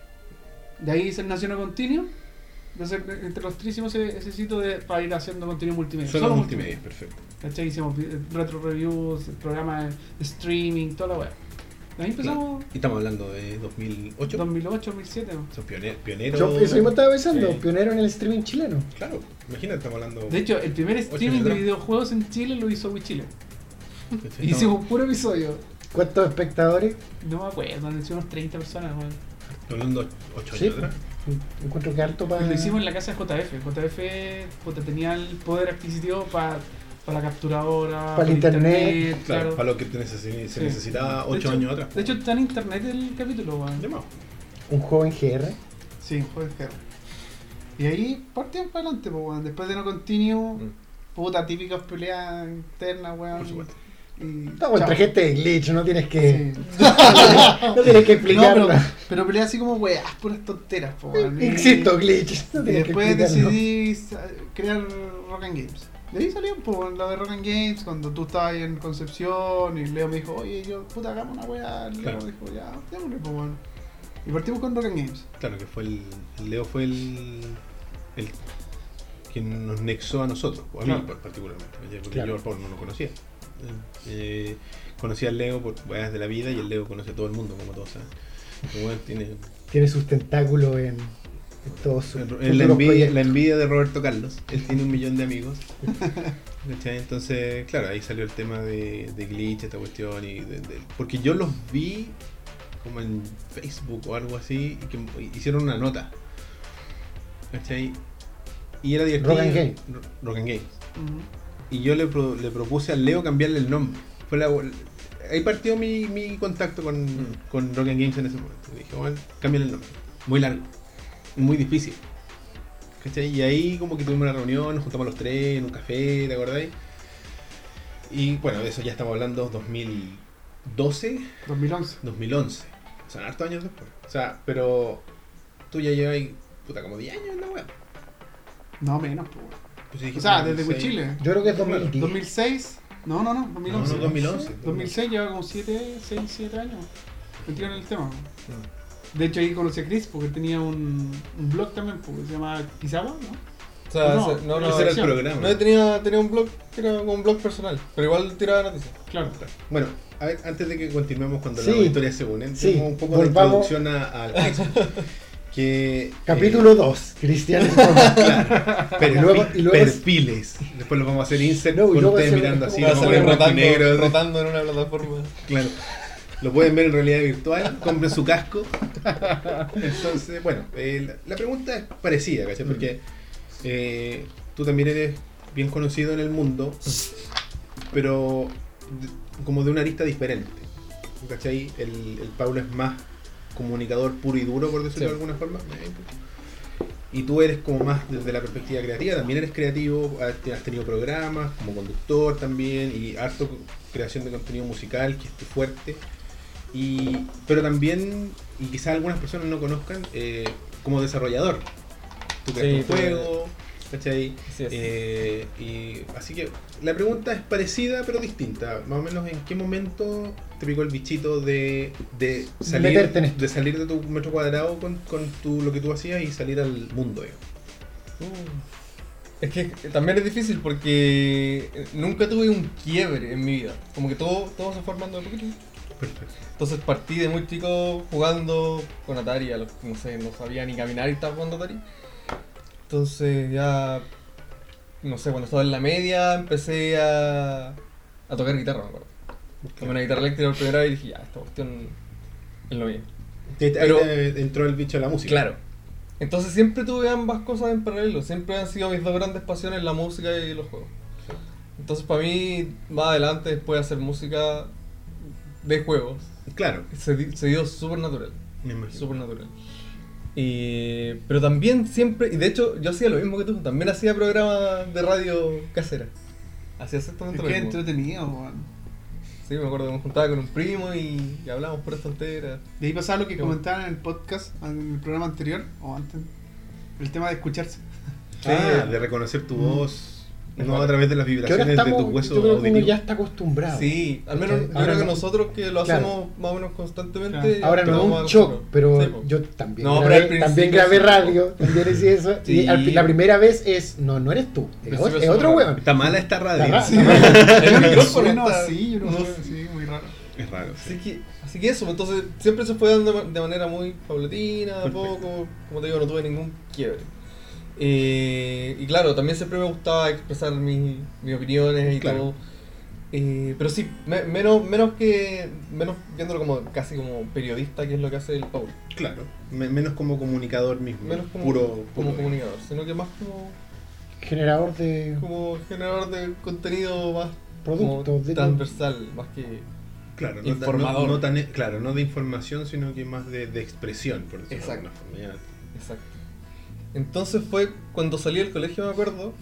De ahí se nació No Continuo, de hacer entre los tres hicimos ese, ese sitio de, para ir haciendo contenido multimedia. Solo multimedia, perfecto. ¿Cachai? Hicimos vi- retro reviews, programas de streaming, toda la web. Ahí empezamos Y estamos hablando de dos mil ocho. dos mil ocho, dos mil siete. ¿no? Son pioneros. pioneros. Yo eso mismo estaba pensando, Sí. pionero en el streaming chileno. Claro, imagínate, estamos hablando. De hecho, el primer Ocho streaming años de atrás. videojuegos en Chile lo hizo Wichile. Estamos- Hicimos un puro episodio. ¿Cuántos espectadores? No me acuerdo, han sido unos treinta personas. weón. Estamos hablando ocho Sí, años atrás. encuentro que harto para. Y lo hicimos en la casa de J F. J F puta, tenía el poder adquisitivo para la capturadora, Para el internet. Claro, claro. para lo que te necesi- se Sí. necesitaba De ocho hecho- años atrás. De hecho, está en internet el capítulo, weón. De más. Un joven G R. Sí, joder, claro. Y ahí partimos para adelante, pues, weón. Después de No Continuo, Mm. puta, típicas peleas internas, weón. Por supuesto. Y, Estamos entre chao. gente de glitch, no tienes que. Sí. No tienes que No, explicarlo. pero, pero peleé así como weas, puras tonteras, po, weón. Y- Insisto, glitch. No Y tienes que después explicarlo. decidí sa- crear Rock and Games. De ahí salió po, lo de Rock and Games, cuando tú estabas ahí en Concepción y Leo me dijo, oye, yo, puta, hagamos una wea. Leo Claro. dijo, ya, démosle, po, weón. Y partimos con Rock and Games. Claro, que fue el. el Leo fue el. el quien nos nexó a nosotros, o a mí Claro. par- particularmente. Porque Claro. yo al Pablo no lo conocía. Eh, conocía al Leo por weas de la vida y el Leo conoce a todo el mundo, como todos saben. El weón tiene. Tiene sus tentáculos en, en todos sus. En la futuros envidia, proyectos. la envidia de Roberto Carlos. Él tiene un millón de amigos. ¿Cachai? Entonces, claro, ahí salió el tema de, de glitch, esta cuestión. Y de- de- porque yo los vi como en Facebook o algo así, y que hicieron una nota. ¿Cachai? Y era divertido. Rock and Game. Ro- Rock and Games. Ujú. Y yo le, pro- le propuse al Leo cambiarle el nombre. Fue la, ahí partió mi, mi contacto con, con Rock and Games en ese momento. Y dije, bueno, cámbiale el nombre. Muy largo. Muy difícil. ¿Cachai? Y ahí como que tuvimos una reunión, nos juntamos los tres en un café, ¿te acordáis? Y bueno, de eso ya estamos hablando dos mil doce, dos mil once. dos mil once. Son hartos años después. O sea, pero tú ya llevas ahí, puta, como diez años en la web. No, menos, pues, weón. Pues si dijiste O sea, dos mil desde seis. Wichile. Yo creo que es dos mil diez. dos mil seis. No, no, no, dos mil No, once. no, dos mil once. dos mil seis lleva como siete, seis, siete años. Metieron en el tema. weón. De hecho ahí conocí a Chris porque tenía un, un blog también porque se llama Kizawa, ¿no? O sea, No, ese- no, no, Ese era el sección. programa. no, tenía, tenía un blog que era como un blog personal, pero igual tiraba noticias. Claro. Bueno, a ver, antes de que continuemos cuando Sí. las historias se unen, Sí, tenemos un poco volvamos. de introducción a- al Xbox. Que, Capítulo dos, Cristian. Claro, Y luego- y luego- perfiles. Después los vamos a hacer insert No, y con luego ustedes se- mirando así, Sí, Va a vamos a salir poner blanco y rotando, negro. rotando en una plataforma. Claro. Lo pueden ver en realidad virtual, compren su casco. Entonces, bueno, eh, la, la pregunta es parecida, ¿cachai? Porque eh, tú también eres bien conocido en el mundo, pero de- como de una arista diferente. ¿Cachai? El, el Paulo es más comunicador puro y duro, por decirlo Sí. de alguna forma. Y tú eres como más desde la perspectiva creativa, también eres creativo, has has tenido programas como conductor también y harto creación de contenido musical, que es tu fuerte. Y, pero también, y quizás algunas personas no conozcan, eh, como desarrollador. Tú creas Sí, un tú- juego, ¿cachai? Así es. Eh, y, así que la pregunta es parecida pero distinta. Más o menos, ¿en qué momento te picó el bichito de, de, salir, Meterte en esto. de salir de tu metro cuadrado con, con tu, lo que tú hacías y salir al mundo? digamos? Es que también es difícil porque nunca tuve un quiebre en mi vida. Como que todo, todo se fue formando de poquito. Perfecto. Entonces partí de muy chico jugando con Atari, a los, no sé, no sabía ni caminar y estaba jugando Atari. Entonces ya, no sé, cuando estaba en la media empecé a, a tocar guitarra, me acuerdo. Tomé una guitarra eléctrica por primera vez y dije, ya, esta cuestión es lo mío. Ahí te- ahí Pero- te entró el bicho de la música. Claro. Entonces siempre tuve ambas cosas en paralelo, siempre han sido mis dos grandes pasiones, la música y los juegos. Entonces para mí, más adelante, después de hacer música de juegos, Claro, se, di- se dio súper natural. me imagino. Súper natural. Y, pero también siempre, y de hecho yo hacía lo mismo que tú, también hacía programas de radio casera. Hacía Es exactamente lo que es mismo. entretenido, weón. Sí, me acuerdo que me juntaba con un primo y, y hablábamos por tonteras. De ahí pasaba lo que Qué comentaban en el podcast, en el programa anterior, o antes, el tema de escucharse. Ah, de reconocer tu voz, Es no raro. a través de las Que ahora vibraciones de tus estamos, huesos yo creo que uno auditivos. ya está acostumbrado. Sí, al menos ¿Cachai? yo Ahora creo que no- nosotros que lo Claro. hacemos más o menos constantemente. Claro. Ahora no estamos es un más shock, acostumbrados. pero Sí, po. yo también No, pero grabé, al principio también grabé sí. radio, también hice eso. Sí. Y al- la primera vez es, no, no eres tú, es, Principio es es otro súper weón. Está mala esta radio. Está Sí. raro. El Yo no micrófono sueno está- así, yo no, no sueno sé. así, muy raro. Es raro. sí. Así que, así que eso, entonces siempre se fue dando de manera muy paulatina, de a Perfecto. poco, como te digo, no tuve ningún quiebre. Eh, y claro, también siempre me gustaba expresar mis, mis opiniones y Claro. todo. Eh, pero sí, me- menos, menos que, menos viéndolo como casi como periodista, que es lo que hace el Paul. Claro, me- menos como comunicador mismo, Menos como, puro, como puro. comunicador, sino que más como, Generador de como generador de contenido más productos. como de transversal, más que... Claro, no, informador. No, no tan, claro, no de información, sino que más de, de expresión, por decirlo Exacto. de alguna forma. Ya. Exacto. Entonces fue cuando salí del colegio, me acuerdo,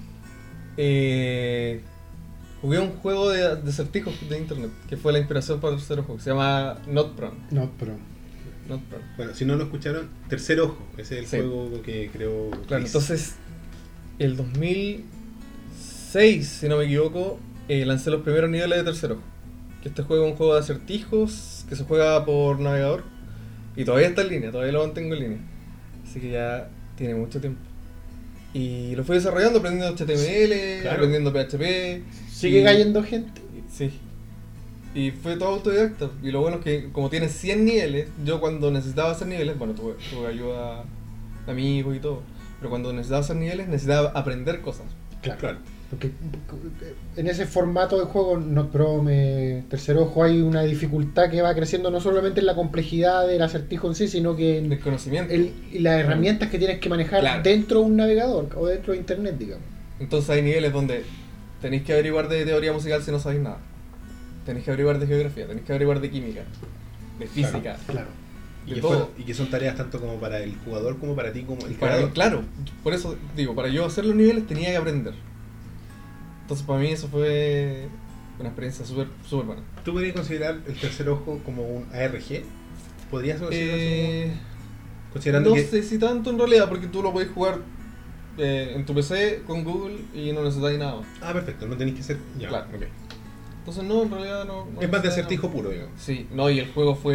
eh, jugué un juego de, de acertijos de internet, que fue la inspiración para el tercer juego, que se llama Not Prom. No, pero Not Prom. Bueno, si no lo escucharon, Tercer Ojo, ese es el Sí. juego que creó Claro, Chris. entonces, el dos mil seis, si no me equivoco, eh, lancé los primeros niveles de Tercer Ojo. Que este juego es un juego de acertijos que se juega por navegador y todavía está en línea, todavía lo mantengo en línea. Así que ya tiene mucho tiempo. Y lo fui desarrollando, aprendiendo H T M L, Claro. aprendiendo P H P. sigue y- cayendo gente. y- Sí. Y fue todo autodidacta. Y lo bueno es que como tiene cien niveles, yo cuando necesitaba hacer niveles, bueno, tuve, tuve ayuda de amigos y todo. Pero cuando necesitaba hacer niveles, necesitaba aprender cosas. Claro. Claro. Porque en ese formato de juego, Not Prom, eh, Tercer Ojo, hay una dificultad que va creciendo no solamente en la complejidad del acertijo en sí, sino que en Desconocimiento. el- y las herramientas que tienes que manejar Claro. dentro de un navegador o dentro de internet, digamos. Entonces hay niveles donde tenéis que averiguar de teoría musical si no sabéis nada. Tenéis que averiguar de geografía, tenéis que averiguar de química, de física. Claro. Y de que, todo. fueron- y que son tareas tanto como para el jugador como para ti como el Para- creador. claro, por eso digo, para yo hacer los niveles tenía que aprender. Entonces para mí eso fue una experiencia súper súper buena. ¿Tú podrías considerar el Tercer Ojo como un A R G? ¿Podrías considerarlo Eh, como- considerando no que sé si tanto en realidad, porque tú lo podés jugar eh, en tu P C con Google y no necesitas nada más. Ah, perfecto, no tenéis que ser. Ya, Claro. ok. Entonces no, en realidad no. no Es más de necesitas acertijo nada. puro, digamos. Sí, no, y el juego fue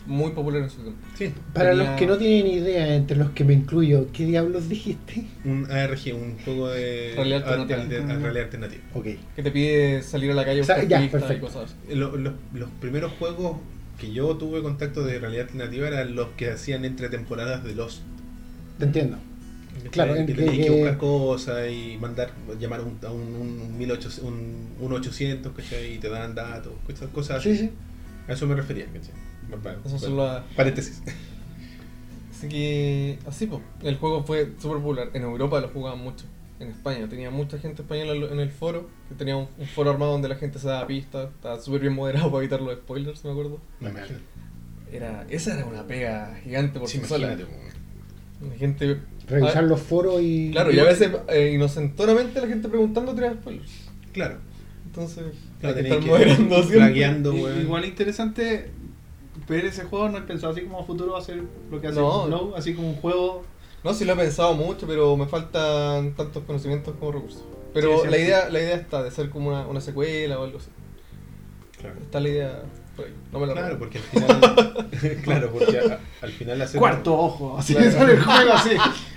muy popular en su tiempo. Sí, Para Tenía- los que no tienen idea, entre los que me incluyo, ¿qué diablos dijiste? un A R G, un juego de Realidad a- alternativa. de- de- realidad alternativa. Ok. Que te pide salir a la calle a O sea, buscar ya, pistas y perfecto. cosas así. Lo- lo- los primeros juegos que yo tuve contacto de realidad alternativa eran los que hacían entre temporadas de Lost. Te entiendo. Claro, que en tenías que- que buscar cosas y mandar, llamar a un, a un, un mil ochocientos, un, un ochocientos, ¿cachai? Y te dan datos, cosas, cosas Sí, así. sí. A eso me refería, ¿cachai? Pa- pa- Esas pa- son las- Paréntesis. Así que, así pues, el juego fue súper popular. En Europa lo jugaban mucho. En España tenía mucha gente española en el foro, que tenía un, un foro armado donde la gente se daba pistas, estaba súper bien moderado para evitar los spoilers, me acuerdo. Me imagino. Era, esa era una pega gigante por Sí, sí sola. imagínate, po. La gente, Revisar ah, los foros y. claro, y a veces eh, inocentonamente la gente preguntando tenía spoilers. Claro. Entonces, Claro, hay que tenéis estar que moderando ir siempre. flagueando, I- weón. Igual interesante ver ese juego, no he pensado así como a futuro va a ser lo que hace No. Flow, así como un juego. No, sí lo he pensado mucho, pero me faltan tantos conocimientos como recursos. Pero Sí, la siempre. idea la idea está de ser como una, una secuela o algo así. Claro. Está la idea por ahí. No me la Claro, robo. porque al final. claro, porque a- al final hacer. Cuarto ojo, así Claro. sale el juego así.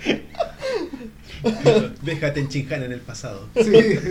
Déjate enchinjar en el pasado. Sí.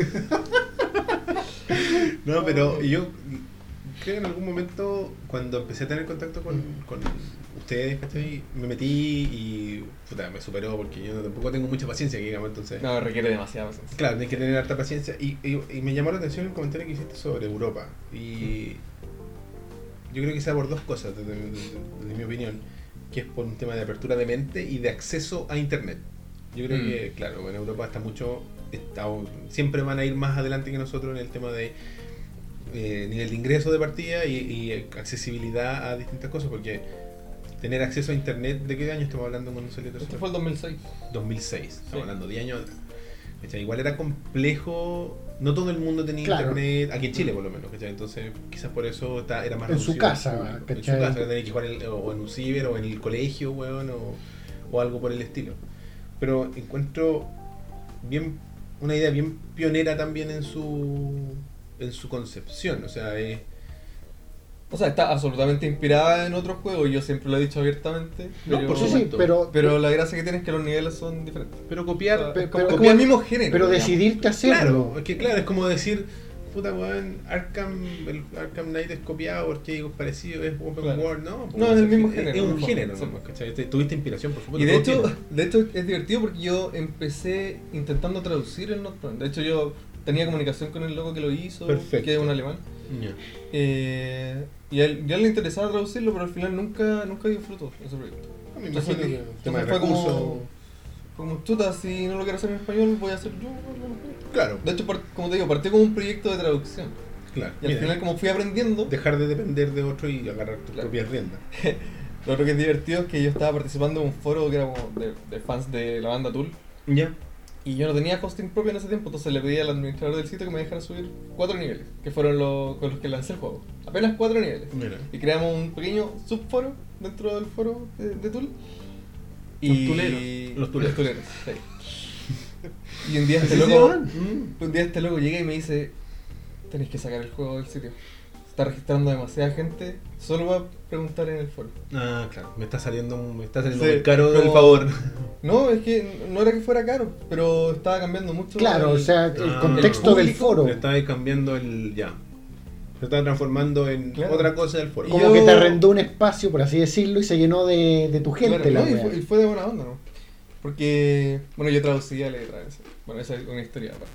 No, pero yo creo que en algún momento, cuando empecé a tener contacto con, con ustedes, ¿cachai? Me metí y puta, me superó porque yo tampoco tengo mucha paciencia, que digamos, entonces. No, requiere demasiada paciencia. Claro, tienes que tener harta paciencia. Y, y, y me llamó la atención el comentario que hiciste sobre Europa. Y yo creo que sea por dos cosas, desde, desde- desde mi opinión, que es por un tema de apertura de mente y de acceso a Internet. Yo creo Mm. que, claro, en Europa está mucho, está, siempre van a ir más adelante que nosotros en el tema de eh, nivel de ingreso de partida y, y accesibilidad a distintas cosas, porque tener acceso a Internet, ¿de qué año estamos hablando cuando salió Este Tercer? fue el dos mil seis. dos mil seis, estamos Sí. hablando de diez años atrás. ¿Cachai? Igual era complejo, no todo el mundo tenía Claro. internet, aquí en Chile por lo menos, ¿cachai? Entonces quizás por eso está, era más En su reducido el casa, público. En su ¿cachai? casa, tenía que jugar en- o en un ciber o en el colegio, weón, o, o algo por el estilo. Pero encuentro bien una idea bien pionera también en su en su concepción, o sea, es O sea, está absolutamente inspirada en otros juegos, yo siempre lo he dicho abiertamente. No, Pero, por Sí, sí, supuesto. pero. pero la gracia que tiene es que los niveles son diferentes. pero copiar, O sea, Pe- es como, pero- es como el mismo género. Pero digamos. decidirte hacerlo. claro, es que claro, es como decir, puta weón, Arkham, el Arkham Knight es copiado porque es parecido, es open Claro. world, no, No, es el mismo es, género, es un mismo, género, sí. ¿no? ¿Cachai? Te- Tuviste inspiración, por supuesto. Y de todo hecho, tiene. de hecho es divertido porque yo empecé intentando traducir el Notepad. De hecho yo tenía comunicación con el loco que lo hizo, Perfecto. que es un alemán. Ya. Eh, y a él, ya le interesaba traducirlo, pero al final nunca, nunca dio frutos ese proyecto. Me Entonces, imagino que el tema de entonces fue recursos. como, fue como, chuta, si no lo quiero hacer en español, voy a hacer yo. algo en español". Claro, De hecho, par- como te digo, partí como un proyecto de traducción. claro. Y al Mira, final, como fui aprendiendo, dejar de depender de otro y agarrar tus Claro. propias riendas. lo otro que es divertido es que yo estaba participando en un foro que era como de, de fans de la banda Tool. Ya. Y yo no tenía hosting propio en ese tiempo, entonces le pedí al administrador del sitio que me dejara subir cuatro niveles, que fueron los con los que lancé el juego. Apenas cuatro niveles. Mira. Y creamos un pequeño subforo dentro del foro de, de Tool. Los tuleros. Los tuleros. sí. Y un día este ¿Así se loco, llaman? un día este loco llega y me dice, tenéis que sacar el juego del sitio. Está registrando demasiada gente, solo va a preguntar en el foro. Ah, claro. Me está saliendo, me está saliendo Sí, muy caro como- el favor. No, es que no era que fuera caro, pero estaba cambiando mucho. Claro, el- o sea, el Ah, contexto el del público foro. Le estaba cambiando el. Ya. Se estaba transformando en Claro. otra cosa del foro. Y Como yo- que te arrendó un espacio, por así decirlo, y se llenó de, de tu gente Claro, la no, y, wea. fue, y fue de buena onda, ¿no? Porque, bueno, yo traducía letras, bueno, esa es una historia aparte.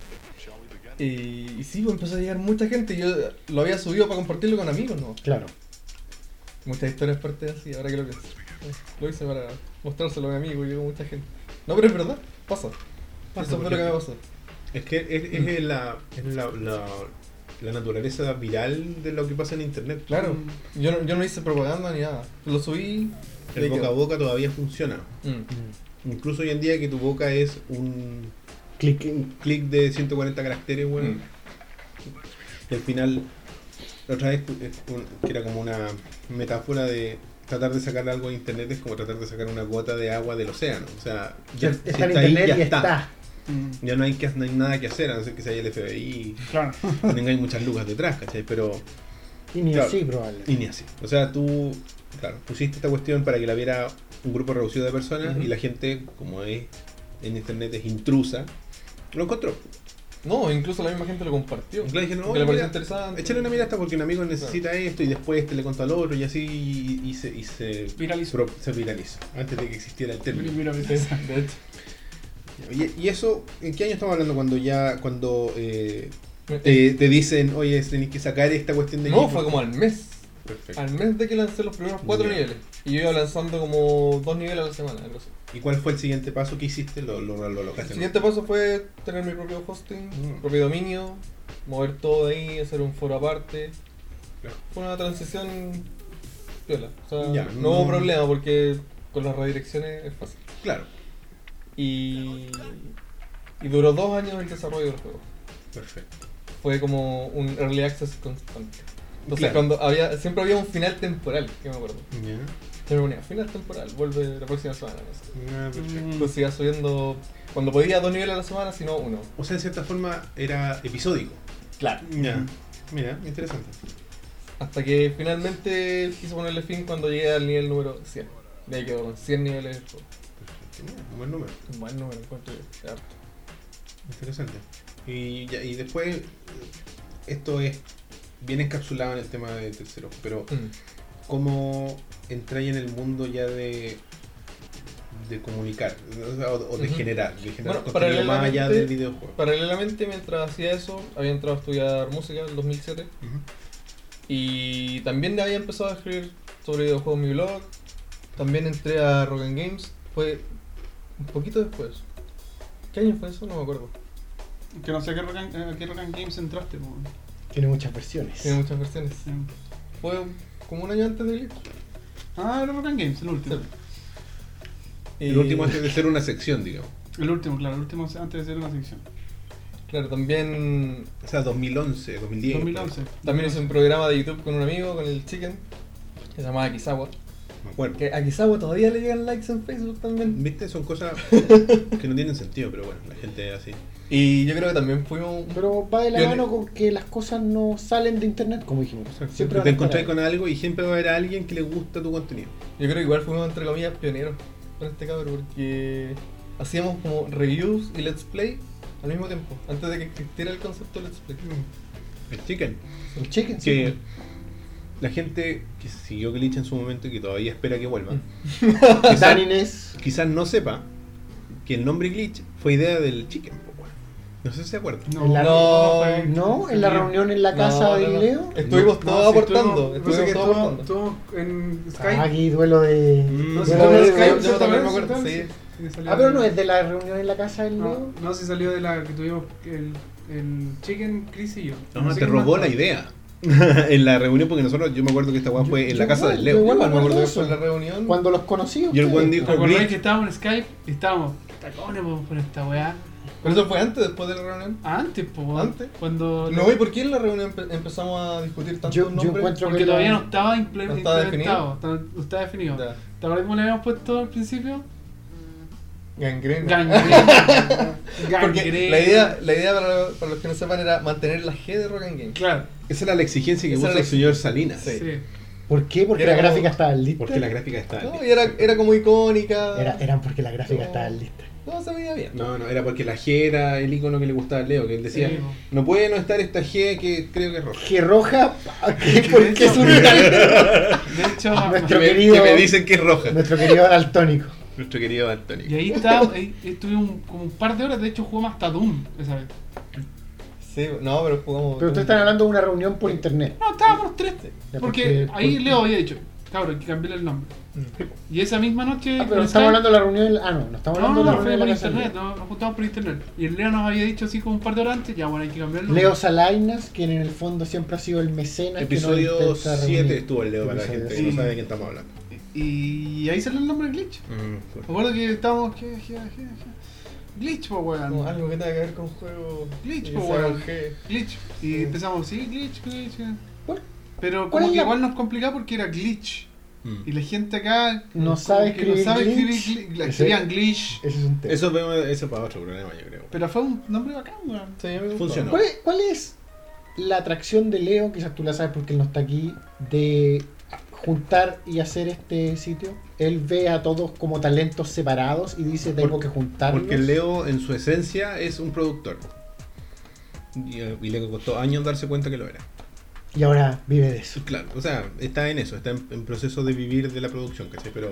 Y, y sí, pues empezó a llegar mucha gente, yo lo había subido para compartirlo con amigos, ¿no? Claro. Muchas historias parte así, ahora que lo pienso. Eh, Lo hice para mostrárselo a mi amigo y llegó mucha gente. No, pero es verdad, pasa. Pasa, Eso fue porque- lo que me pasó. Es que es, es la, es la, la, la naturaleza viral de lo que pasa en internet. Claro, yo no, yo no hice propaganda ni nada. Lo subí. El y boca a quedó. boca todavía funciona. Mm. Incluso hoy en día que tu boca es un Clic. un clic de ciento cuarenta caracteres, bueno. Mm. Y al final, la otra vez, eh, un- que era como una metáfora de tratar de sacar algo de internet, es como tratar de sacar una gota de agua del océano. O sea, ya está si en ahí, internet ya y está. Mm, Ya no hay, que, no hay nada que hacer, a no ser que sea el F B I Claro. y tenga muchas lucas detrás, ¿cachai? Pero Y ni Claro. así, probablemente. Y ni así. O sea, tú, claro, pusiste esta cuestión para que la viera un grupo reducido de personas Ujú. y la gente, como es en internet, es intrusa, lo encontró. No, incluso la misma gente lo compartió. Y claro, dijeron, Porque "Oye, le pareció mira, interesante. échale una mirada porque un amigo necesita esto y después este le contó al otro y así y, y se, y se, Viralizó. pro- se viralizó antes de que existiera el término. Mira, mira, Sí, mira. de hecho. Y, y eso, ¿en qué año estamos hablando cuando ya, cuando eh, Eh, te, te dicen, oye, tenés que sacar esta cuestión de No, equipo"? fue como al mes. Perfecto. Al mes de que lancé los primeros cuatro Ya. niveles. Y yo iba lanzando como dos niveles a la semana. algo así. ¿Y cuál fue el siguiente paso que hiciste? Lo, lo, lo, lo El locaste, ¿no? siguiente paso fue tener mi propio hosting, Mm. propio dominio, mover todo de ahí, hacer un foro aparte. Claro. Fue una transición piola. O sea, Ya, no no- hubo problema porque con las redirecciones es fácil. Claro, Y, y duró dos años el desarrollo del juego. perfecto. Fue como un early access constante. Entonces Claro. cuando había, siempre había un final temporal, que me acuerdo. Ya. Siempre ponía final temporal, vuelve la próxima semana. No sé. Ah, perfecto. Entonces iba subiendo, cuando podía, dos niveles a la semana, si no uno. O sea, en cierta forma era episódico. Claro. Ya. Mira, interesante. Hasta que finalmente quise ponerle fin cuando llegué al nivel número cien. De ahí quedó con cien niveles del juego. Perfecto. Un buen número. Un buen número, encuentro yo. Es harto. Interesante. Y, ya, y después, esto es bien encapsulado en el tema de tercero, pero Mm. ¿cómo entráis en el mundo ya de de comunicar o, sea, o- o de Ujú. generar, de generar Bueno, contenido más allá paralelamente- del videojuego? Paralelamente, mientras hacía eso, había entrado a estudiar música en el dos mil siete. Ujú. Y también había empezado a escribir sobre videojuegos en mi blog. También entré a Rock and Games. Fue un poquito después. ¿Qué año fue eso? No me acuerdo. Que no sé a qué Rock and, a qué Rock and Games entraste, po. Tiene muchas versiones. Tiene muchas versiones. Sí. Fue como un año antes de Glitch. Ah, era Rock and Games, el último. Sí. El último antes de ser una sección, digamos. El último, claro, el último antes de ser una sección. Claro, también, O sea, dos mil once, dos mil diez. dos mil once. también hice un programa de YouTube con un amigo, con el Chicken, que se llamaba Akizawa. Me acuerdo. Que a Akizawa todavía le llegan likes en Facebook también. ¿Viste? Son cosas que no tienen sentido, pero bueno, la gente es así. Y yo creo que también fuimos... Pero va de la Yo- mano con que las cosas no salen de internet, como dijimos. Siempre Siempre van te a encontrás estar con algo y siempre va a haber alguien que le gusta tu contenido. Yo creo que igual fuimos entre comillas pioneros con este cabrón porque hacíamos como reviews y let's play al mismo tiempo, antes de que existiera el concepto de let's play. El chicken. ahí. El chicken, sí. Que la gente que siguió Glitch en su momento y que todavía espera que vuelva, Mm. quizás Dan Inés. quizás no sepa que el nombre Glitch fue idea del chicken. po, weón. No sé si se acuerdan. No, En la- No, fue- No, en la Sí. reunión en la casa No, de no, no. Leo. Estuvimos No, todos sí, aportando, estuvimos- pasa que estuvimos todos estuvimos- aportando. estuvimos en Ah, Skype. aquí duelo de. Mm. No, si duelo estuvimos de- en Skype, yo también ¿ciertamente? me acuerdo, sí. Sí, salió Ah, pero de- no es de la reunión en la casa del Leo. No, no, si salió de la que tuvimos el, el Chicken, Chris y yo. No, No sé te qué robó más. la idea. en la reunión, porque nosotros, yo me acuerdo que esta weá Yo- fue en yo la casa igual, del yo Leo. igual. Igual me acuerdo que eso. fue en la reunión. Cuando los conocí. Y el ustedes. buen dijo- ¿Te acordás Glitch. que estábamos en Skype y estábamos, tacones po, por esta weá? ¿Pero eso fue antes, después de la reunión? Antes, po. ¿Antes? Cuando. No, ¿y por qué en la reunión empe- empezamos a discutir tantos Yo- yo nombres? encuentro- Porque que la- todavía no estaba imple- ¿No estaba implementado. estaba- No estaba definido. Ya. ¿Te acuerdas cómo le habíamos puesto al principio? Gangrena. Gangrena. Porque Gangrena. la idea, la idea para, para los que no sepan era mantener la G de Rock and Game. Claro. Esa era la exigencia que Esa puso era el la señor Salinas. Sí. Sí. ¿Por qué? Porque Era la como- gráfica estaba lista. Porque la gráfica está. No, y era, era como icónica. Era, eran porque la gráfica No. estaba lista. No, se veía bien. No, no, era porque la G era el icono que le gustaba a Leo, que él decía, Sí, po. no puede no estar esta G que creo que es roja. Que roja, ¿qué? De Porque es hecho- un De hecho, Nuestro- Que me, querido- que me dicen que es roja. nuestro querido daltónico. Nuestro querido Daltónico. y ahí estábamos, ahí estuvimos un- como un par de horas, de hecho jugamos hasta Doom esa vez. Sí, no, pero jugamos. Pero ustedes están hablando de una reunión por internet. No, estábamos los tres. Ya, Porque porque- ahí porque- Leo había dicho, cabrón, hay que cambiarle el nombre. Mm. Y esa misma noche. Ah, pero por estamos Skype- hablando de la reunión. en la- Ah, no, no estamos No, hablando no, de la no, fue reunión por en la casa del internet, Leo. no, nos juntamos por internet. Y el Leo nos había dicho así como un par de horas antes, ya bueno, hay que cambiarlo. Leo Salainas, quien en el fondo siempre ha sido el mecenas. que nos Episodio intenta reunir. siete estuvo el Leo para la Episodio gente que siete. no sabe de quién estamos hablando. Y ahí salió el nombre Glitch. Mm, Me acuerdo que estábamos. ¿Qué, qué, qué, qué? Glitch, po weón. No, algo que tenga que ver con juego. Glitch, y po, que sea weón. con G. Glitch. Y empezamos, sí, Glitch, Glitch. eh. ¿Cuál- Pero cuál como es que la- igual nos complicaba porque era Glitch. mm. Y la gente acá. No como sabe que escribir No sabe glitch. escribir glitch. Ese- Escribían Glitch. Ese es un tema. Eso, vemos- eso para otro programa, yo creo. Pero fue un nombre bacán, weón. Sí, a mí me gustó. Funcionó. ¿Cuál es, cuál es la atracción de Leo, quizás tú la sabes porque él no está aquí, de juntar y hacer este sitio? Él ve a todos como talentos separados y dice tengo Por- que juntarlos. Porque Leo en su esencia es un productor. Y, y le costó años darse cuenta que lo era. Y ahora vive de eso. Claro, o sea, está en eso, está en, en proceso de vivir de la producción, ¿cachai? Pero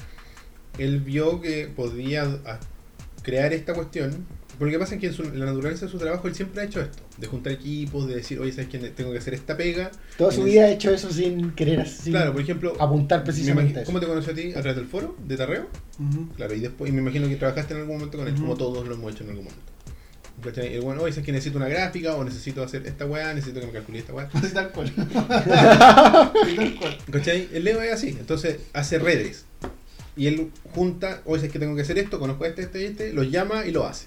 él vio que podía a- crear esta cuestión. Porque lo que pasa es que en, su- en la naturaleza de su trabajo él siempre ha hecho esto, de juntar equipos, de decir, oye, ¿sabes qué? Tengo que hacer esta pega. Toda su Y vida ha hecho eso sin querer, sin Claro, por ejemplo, apuntar me precisamente imagi- a eso. ¿cómo te conocí a ti? ¿A través del foro? ¿De Tarreo? Ujú. Claro, y después y me imagino que trabajaste en algún momento con él, Ujú. como todos lo hemos hecho en algún momento. ¿Cachai? Y bueno, oye, ¿sabes que necesito una gráfica? O necesito hacer esta weá, necesito que me calcule esta weá. Así tal cual. Así tal cual. ¿Cachai? El Leo es así, entonces hace redes. Y él junta, oye, ¿sabes que tengo que hacer esto? Conozco a este, este y este, los llama y lo hace.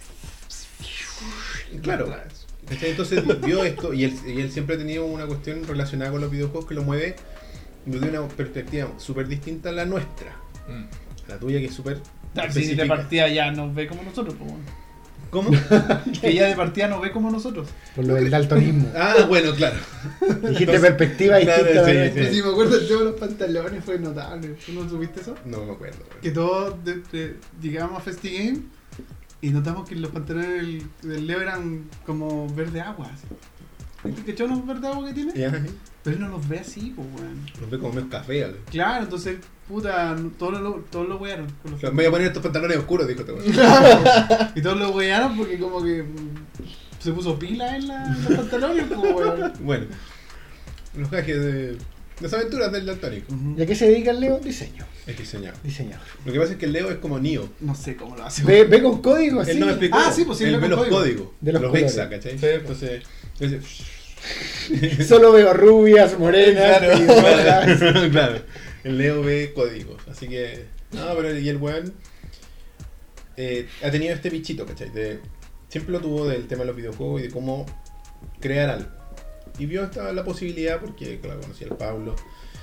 Y claro, ¿cachai? Entonces vio esto y él, y él siempre ha tenido una cuestión relacionada con los videojuegos que lo mueve desde una perspectiva súper distinta a la nuestra. Mm. La tuya que es súper Si de específica. partida ya nos ve como nosotros, pues, bueno. ¿Cómo? Que ya de partida nos ve como nosotros. Por lo del daltonismo. Ah, bueno, claro. Dijiste perspectiva Claro, distinta. sí, ¿verdad? sí. Sí, me acuerdo el tema de los pantalones, fue notable. ¿Tú no supiste eso? No me acuerdo. Que todos de- de- llegamos a FestiGame y notamos que los pantalones del, del Leo eran como verde agua. Así. ¿Te cachó los verde agua que tiene? Ya, sí. Pero él no los ve así, pues, weón. Los ve como medio café. algo. Claro, entonces, puta, todos lo, todos lo wearon. con los O sea, me voy a poner estos pantalones oscuros, dijo este weón. Y todos lo wearon porque como que mm, se puso pila en, la, en los pantalones, pues, weón. Bueno, los gajes de las aventuras del daltónico. ¿Y a qué se dedica el Leo? Diseño. Es diseñado. Diseñador. Lo que pasa es que el Leo es como Neo. No sé cómo lo hace. Ve, ve con código, Él sí. no me explicó. Ah, sí, pues sí, él él ve ve los con códigos. De los los colores. hexa, ¿cachai? Sí. Entonces, dice, Solo veo rubias, morenas Claro. y rojas. claro, el Leo ve códigos. Así que, no, pero y el weón eh, ha tenido este bichito, ¿cachai? De, siempre lo tuvo del tema de los videojuegos y de cómo crear algo. Y vio esta, la posibilidad, porque claro, conocía al Pablo,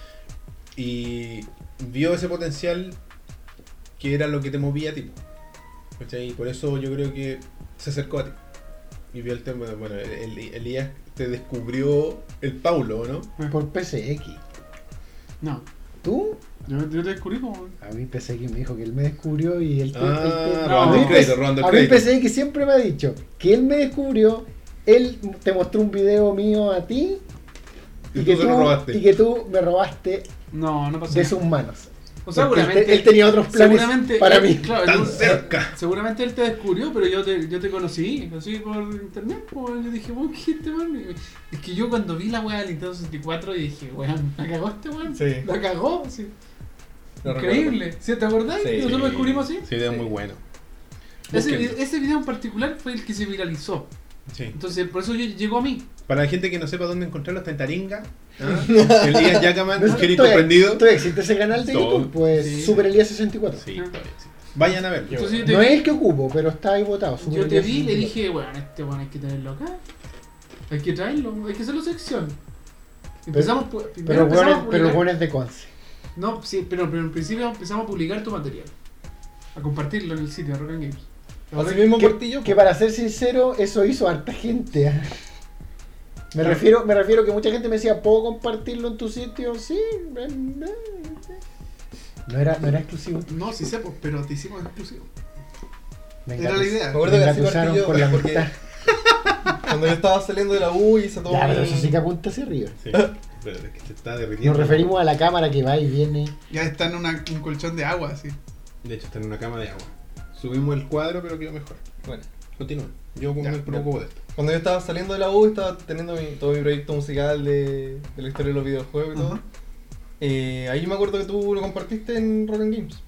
y vio ese potencial que era lo que te movía a ti. ¿Cachai? Y por eso yo creo que se acercó a ti. Y vio el tema, bueno, el, el- Elías te descubrió el Paulo, ¿no? Por P C X. No, ¿Tú? yo, yo te descubrí, pues, weón. A mí P C X me dijo que él me descubrió y él... Ah, él- robando a mí el crédito, P- robando el A mí crédito. P C X siempre me ha dicho que él me descubrió, él te mostró un video mío a ti Y y, tú que se lo tú, robaste. y que tú me robaste No, no pasó de nada. sus manos. O sea, Porque él, seguramente. te- él tenía otros planes seguramente para él- mí. claro, Tan él- cerca. Seguramente él te descubrió, pero yo te, yo te conocí, así por internet. Pues, yo dije, weón, ¿qué es este weón? Es que yo cuando vi la weá del Nintendo sesenta y cuatro y dije, weón, ¿la cagó este weón? Sí. La cagó, sí. Lo Increíble. ¿Sí, ¿Te acordás? Sí. Que nosotros lo descubrimos así. Sí, video muy bueno. Ese, Búsquenlo. video- ese video en particular fue el que se viralizó. Sí. Entonces, por eso yo- llegó a mí. Para la gente que no sepa dónde encontrarlo, está en Taringa. ¿Ah? Elías Yacaman, No, Kenny todavía- comprendido. todavía existe ese canal de Todo. YouTube, pues Sí. Super Elías sesenta y cuatro. Sí, todavía existe. Vayan a verlo. Entonces yo te No vi, es el que ocupo, pero está ahí votado. Super yo te Elías vi y le sesenta y cuatro. dije, weón, este weón hay que tenerlo acá. Hay que traerlo, hay que hacerlo sección. Empezamos, pu- primero Pero empezamos a bueno, pero publicar- bueno es de Conce. No, sí, pero, pero en principio empezamos a publicar tu material. A compartirlo en el sitio de Rock and Games. Así mismo Que, martillo. que para ser sincero, eso hizo harta gente. ¿ah? Me Claro. refiero, me refiero que mucha gente me decía, ¿puedo compartirlo en tu sitio? Sí. eh, eh. No era, no era exclusivo. No, sí sé, pues, pero te hicimos exclusivo. Me Era la engatus- idea. Me acuerdo que me así engatusaron partí yo, por la porque mitad. cuando yo estaba saliendo de la U y se tomó Ya, pero mi- eso sí que apunta hacia arriba. Sí. Pero es que se está derritiendo. Nos referimos a la cámara que va y viene. Ya está en una- un colchón de agua, así. De hecho, está en una cama de agua. Subimos el cuadro, pero quedó mejor. Bueno, Continúen. Yo Ya, me preocupo de esto. cuando yo estaba saliendo de la U, estaba teniendo mi- todo mi proyecto musical de, de la historia de los videojuegos y todo. Ajá. Eh, ahí me acuerdo que tú lo compartiste en Rock and Games.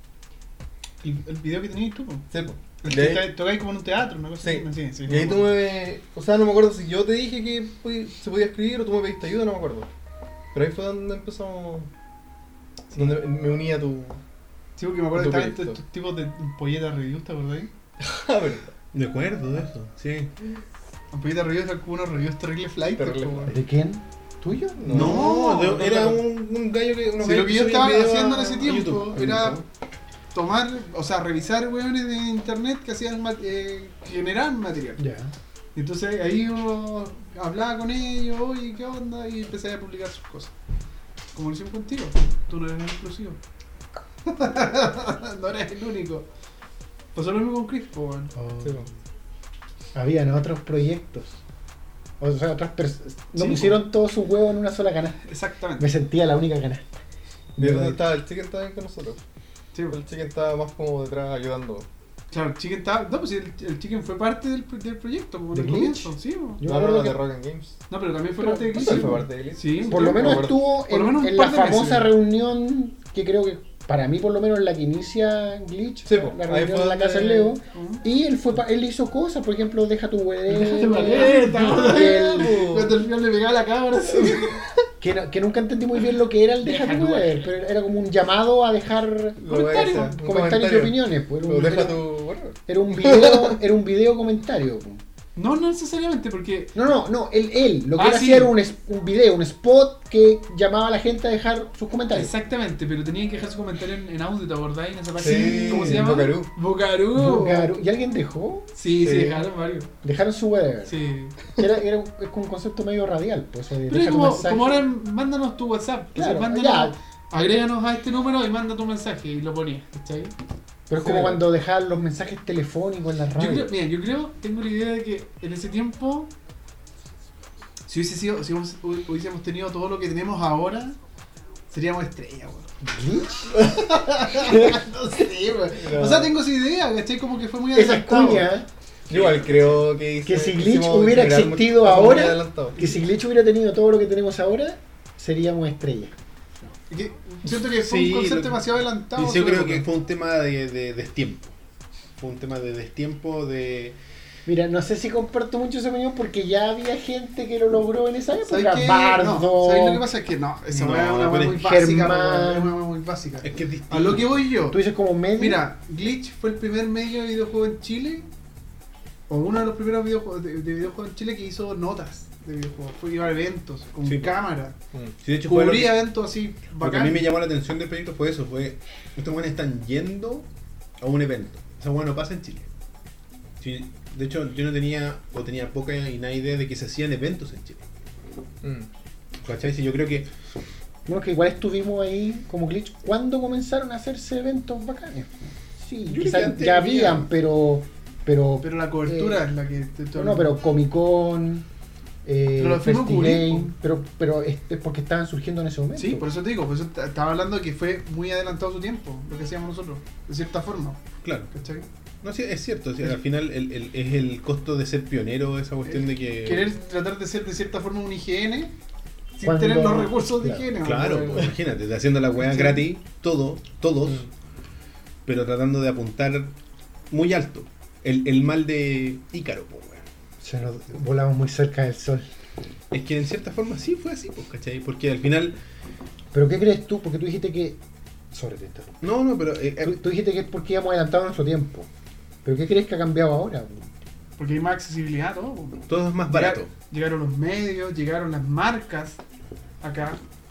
El, el video que tenías tú, pues. Sí, po. El De- que está- tocáis como en un teatro, una cosa Sí. así. Sí, sí, Y ahí no tú me me... O sea, no me acuerdo si yo te dije que podi- se podía escribir o tú me pediste ayuda, no me acuerdo. Pero ahí fue donde empezamos... Donde me uní a tu... Sí, porque me acuerdo Tu que estaban proyecto. estos tipos de ampolletas reviews, ¿te acordás? Ah, verdad. De acuerdo de eso, sí. Ampolletas reviews eran como unos reviews terribles flight. Terrible como- flight. ¿De quién? ¿Tuyo? No, de- no, era no. un, un gallo que. unos Sí, lo gallos que yo subían estaba videos haciendo a- en ese a tiempo YouTube. era tomar, o sea, revisar weones de internet que hacían, ma- eh, que generaban material. Ya. Y entonces ahí uno hablaba con ellos, oye, ¿qué onda? Y empecé a publicar sus cosas. Como lo hicimos contigo, tú no eres el exclusivo. No eres el único. Pasó lo mismo con Chris, po, weón. Oh. Sí, po. Habían otros proyectos. O sea, otras personas. No Sí, pusieron todos sus huevos en una sola canasta. Exactamente. Me sentía la única canasta. ¿De dónde estaba? El chicken estaba bien con nosotros. Sí, po. El chicken estaba más como detrás ayudando. Claro, el Chicken estaba. No, pues el, el Chicken fue parte del, del proyecto, como ¿De del Glitch? comienzo, sí, po. Yo No, me no, acuerdo no, que- de Rock and Games. No, pero también fue Pero- parte de Glitch. ¿También po. fue parte de Glitch? Sí, Por lo sí. menos me acuerdo. estuvo Por lo en, menos un en la par de meses. famosa reunión que creo que para mí por lo menos la que inicia Glitch, Sí, po, la ahí reunión fue en la donde- casa del Leo. Ujú. Y él fue pa- él hizo cosas, por ejemplo, deja tu huevo. Deja tu maleta. Y el- Cuando al final le pegaba la cámara, sí. que, no- que nunca entendí muy bien lo que era el deja, Deja tu tu huevo, pero era como un llamado a dejar Lo voy a Comentarios, hacer, un comentarios y opiniones. Pues, era, Lo un, deja era- tu. Bueno, era un video, era un video comentario. pues. No, no necesariamente, porque. No, no, no, él, él lo que Ah, él sí. hacía era un, es- un video, un spot que llamaba a la gente a dejar sus comentarios. Exactamente, pero tenían que dejar su comentario en, en audio, ¿te acordáis? En esa página. Sí, ¿Cómo se llama? Bocarú. Bocarú. Claro, ¿y alguien dejó? Sí, sí, Sí. dejaron varios. Dejaron su web. Sí. Era, era un, es como un concepto medio radial, pues eso de Pero es deja tu como, mensaje. como ahora mándanos tu WhatsApp. Claro, Entonces, mándanos, agréganos a este número y manda tu mensaje y lo ponías, ¿cachai? Pero es Sí. como cuando dejaban los mensajes telefónicos en la Yo radio. creo, mira, yo creo, tengo la idea de que en ese tiempo, si hubiese sido, si hubiésemos- hubiésemos tenido todo lo que tenemos ahora, seríamos estrellas, weón. ¿Glitch? No sé, weón. No. O sea, tengo esa idea, ¿cachai? Como que fue muy Esa adelantado. cuña, yo igual creo que. Que hice- si Glitch hicimos hubiera generar existido mucho- ahora, muy adelantado. que si Glitch hubiera tenido todo lo que tenemos ahora, seríamos estrellas. Y que siento que fue Sí, un concepto lo que- demasiado adelantado. Y a yo su creo época. que fue un tema de, de destiempo. Fue un tema de destiempo de... Mira, no sé si comparto mucho esa opinión porque ya había gente que lo logró en esa ¿Sabes época. qué? Bardo. No, ¿sabes lo que pasa? Es que no, esa No, weá es una weá pero muy es básica, Germán. weón, es una weá muy básica. Es que es distinto. A lo que voy yo. Tú dices como medio. Mira, Glitch fue el primer medio de videojuego en Chile, o uno de los primeros videojuegos de, de videojuegos en Chile que hizo notas de videojuegos. Fue iba a eventos con Sí. cámara, Mm. Sí, de hecho, fue lo que- cubría eventos así Lo que a bacán. mí me llamó la atención del proyecto fue eso, fue estos buenos están yendo a un evento. Esa hueá no pasa en Chile. Sí, de hecho, yo no tenía, o tenía poca y nada idea de que se hacían eventos en Chile. Mm. ¿Cachai? Si yo creo que Bueno, que igual estuvimos ahí como Glitch. ¿Cuándo comenzaron a hacerse eventos bacanes? Sí, Yo creo quizás que antes ya había. habían, pero. Pero, Pero la cobertura Eh, es la que te estoy no, pero Comic Con, eh, Pero lo fuimos a cubrir, Festigame, po. pero, pero es, es porque estaban surgiendo en ese momento. Sí, por eso te digo, por eso t- estaba hablando que fue muy adelantado su tiempo, lo que hacíamos nosotros, de cierta forma, claro. ¿cachai? No, sí, es cierto, o sea, al final el, el- es el costo de ser pionero, esa cuestión de que... Querer tratar de ser de cierta forma un I G N sin Cuando- tener los recursos de claro, I G N. Claro, weón. pues, imagínate, haciendo la weá Sí. gratis, todo, todos, Mm. pero tratando de apuntar muy alto. El, el mal de Ícaro, pues, weón. Se nos volamos muy cerca del sol. Es que en cierta forma sí fue así, pues, ¿cachai? Porque al final... ¿Pero qué crees tú? Porque tú dijiste que. Sobre te interrumpo. No, no, pero... eh, Tú, eh, tú dijiste que es porque íbamos adelantados a nuestro tiempo. ¿Pero qué crees que ha cambiado ahora? Porque hay más accesibilidad a todo. po. todo es más Llegar- barato. Llegaron los medios, llegaron las marcas acá.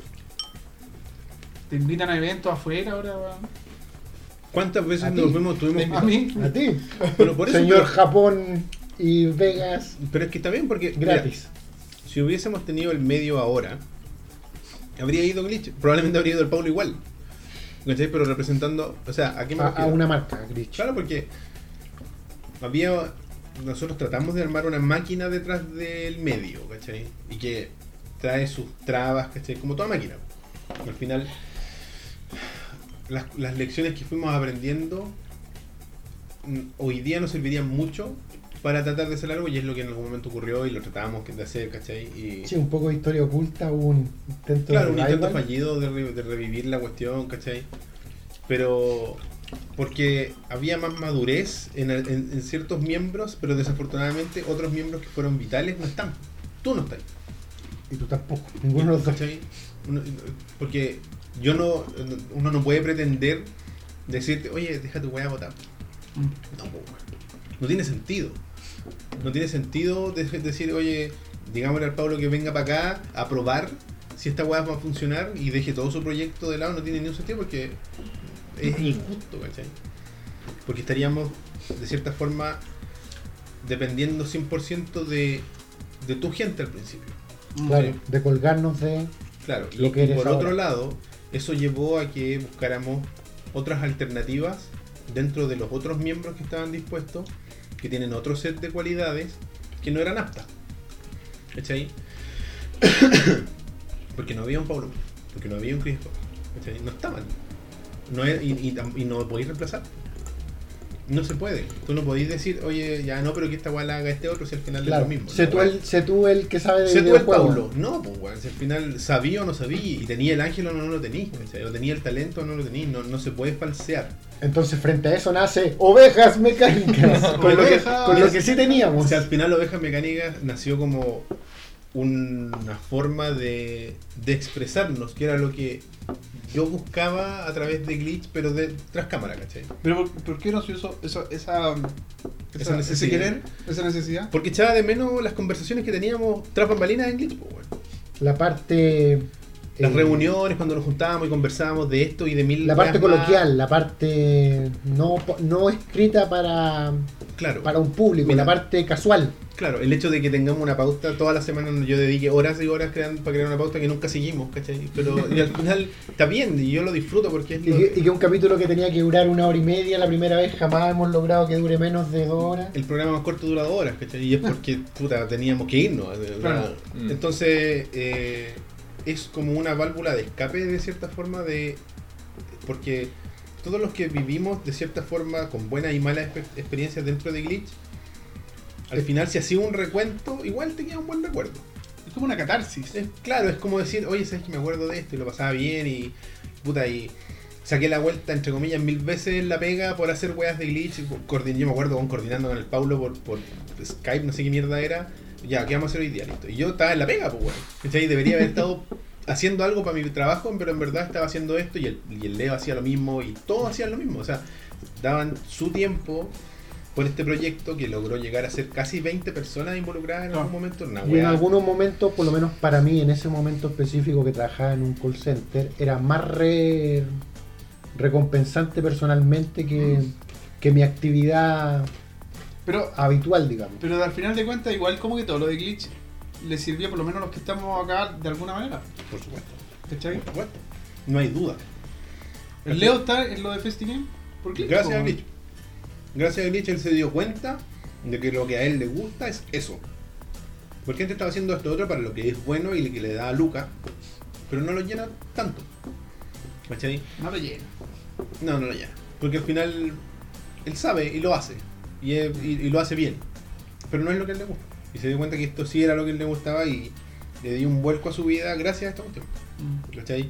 Te invitan a eventos afuera ahora, weón. ¿Cuántas veces ¿A ti? nos vemos, tuvimos... A mí. ¿A ti? Bueno, por eso, Señor pero, Japón y Vegas pero es que está bien porque... mira, gratis. si hubiésemos tenido el medio ahora, habría ido Glitch. Probablemente habría ido el Paulo igual. ¿Cachai? Pero representando... O sea, ¿a qué me A, refiero? a una marca, Glitch. Claro, porque había... Nosotros tratamos de armar una máquina detrás del medio, ¿cachai? Y que trae sus trabas, ¿cachai? Como toda máquina. Al final, las, las lecciones que fuimos aprendiendo mm, hoy día nos servirían mucho para tratar de hacer algo, y es lo que en algún momento ocurrió y lo tratábamos de hacer, ¿cachai? Y, Sí, un poco de historia oculta, hubo un intento claro, de un intento revival. fallido de, re- de revivir la cuestión, ¿cachai? Pero porque había más madurez en, en- en ciertos miembros, pero desafortunadamente otros miembros que fueron vitales no están. Tú no estás. Y tú tampoco, ninguno de los dos. ¿Cachai? Uno- porque yo no, uno no puede pretender decirte, oye, deja tu weá botar. No, po, weón. No tiene sentido. No tiene sentido de- decir, oye, digámosle al Pablo que venga para acá a probar si esta weá va a funcionar y deje todo su proyecto de lado. No tiene ningún sentido porque es injusto, ¿cachai? Porque estaríamos, de cierta forma, dependiendo cien por ciento de, de tu gente al principio. Claro, Sí. de colgarnos de... Claro, Lo y, que y eres por ahora. otro lado, eso llevó a que buscáramos otras alternativas dentro de los otros miembros que estaban dispuestos, que tienen otro set de cualidades que no eran aptas. ¿Cachai? Porque no había un Paulo, porque no había un Chris Scott, ¿cachai? No estaban. No es- y, y, tam- y no podéis reemplazar. No se puede. Tú no podéis decir, oye, ya no, pero que esta weá la haga este otro si al final Claro, es lo mismo. sé No, tú, weón. el, sé tú el que sabe de Sé tú el videojuegos. Paulo. No, pues weón, si al final sabía o no sabía, y tenía el ángel o no lo tenía, ¿cachai? O tenía el talento o no lo tenía, no, no se puede falsear. Entonces frente a eso nace Ovejas Mecánicas. con, lo que, Ovejas. con lo que sí teníamos. O sea, al final Ovejas Mecánicas nació como una forma de, de expresarnos, que era lo que yo buscaba a través de Glitch, pero de tras cámara, ¿cachai? Pero ¿por, por qué nació eso, eso, esa, esa, Esa ese necesidad. querer, esa necesidad? Porque echaba de menos las conversaciones que teníamos tras bambalinas en Glitch, pues, weón. La parte... Las eh, reuniones cuando nos juntábamos y conversábamos de esto y de mil La parte weas más. coloquial, la parte no, no escrita para, Claro. para un público, Mira. la parte casual. Claro, el hecho de que tengamos una pauta, toda la semana yo dedique horas y horas crean, para crear una pauta que nunca seguimos, ¿cachai? Pero y al final está bien y yo lo disfruto porque es Y lo- que, y que un capítulo que tenía que durar una hora y media la primera vez jamás hemos logrado que dure menos de dos horas. el programa más corto dura dos horas, ¿cachai? Y es porque, puta, teníamos que irnos. o sea, Claro. Mm. Entonces, eh, es como una válvula de escape de cierta forma de... Porque todos los que vivimos de cierta forma con buenas y malas exper- experiencias dentro de Glitch, al final si hacía un recuento, igual te queda un buen recuerdo. Es como una catarsis. Es, claro, es como decir, oye, sabes que me acuerdo de esto y lo pasaba bien y puta y saqué la vuelta entre comillas mil veces en la pega por hacer weas de Glitch. Coordin- yo me acuerdo con coordinando con el Paulo por, por Skype, no sé qué mierda era. Ya, ¿qué vamos a hacer hoy día? Listo. Y yo estaba en la pega, pues weón. ¿Cachai? Debería haber estado haciendo algo para mi trabajo, pero en verdad estaba haciendo esto y el, y el Leo hacía lo mismo y todos hacían lo mismo. O sea, daban su tiempo por este proyecto que logró llegar a ser casi veinte personas involucradas en Ah. algún momento. Una Y en wea. algunos momentos, por lo menos para mí, en ese momento específico que trabajaba en un call center, era más re- recompensante personalmente que, que mi actividad Pero, habitual, digamos. pero al final de cuentas, igual como que todo lo de Glitch le sirvió por lo menos a los que estamos acá de alguna manera. Por supuesto. ¿Cachai? Por supuesto. No hay duda. El Leo está en lo de FestiGame. ¿Por qué? Gracias a Como- Glitch. Gracias a Glitch él se dio cuenta de que lo que a él le gusta es eso. Porque antes estaba haciendo esto otro para lo que es bueno y que le da a Luca, pero no lo llena tanto. ¿Cachai? No lo llena. No, no lo llena. Porque al final él sabe y lo hace. Y, es- y- y lo hace bien. Pero no es lo que a él le gusta. Y se dio cuenta que esto sí era lo que a él le gustaba y le dio un vuelco a su vida gracias a esta cuestión. Mm. ¿Cachai?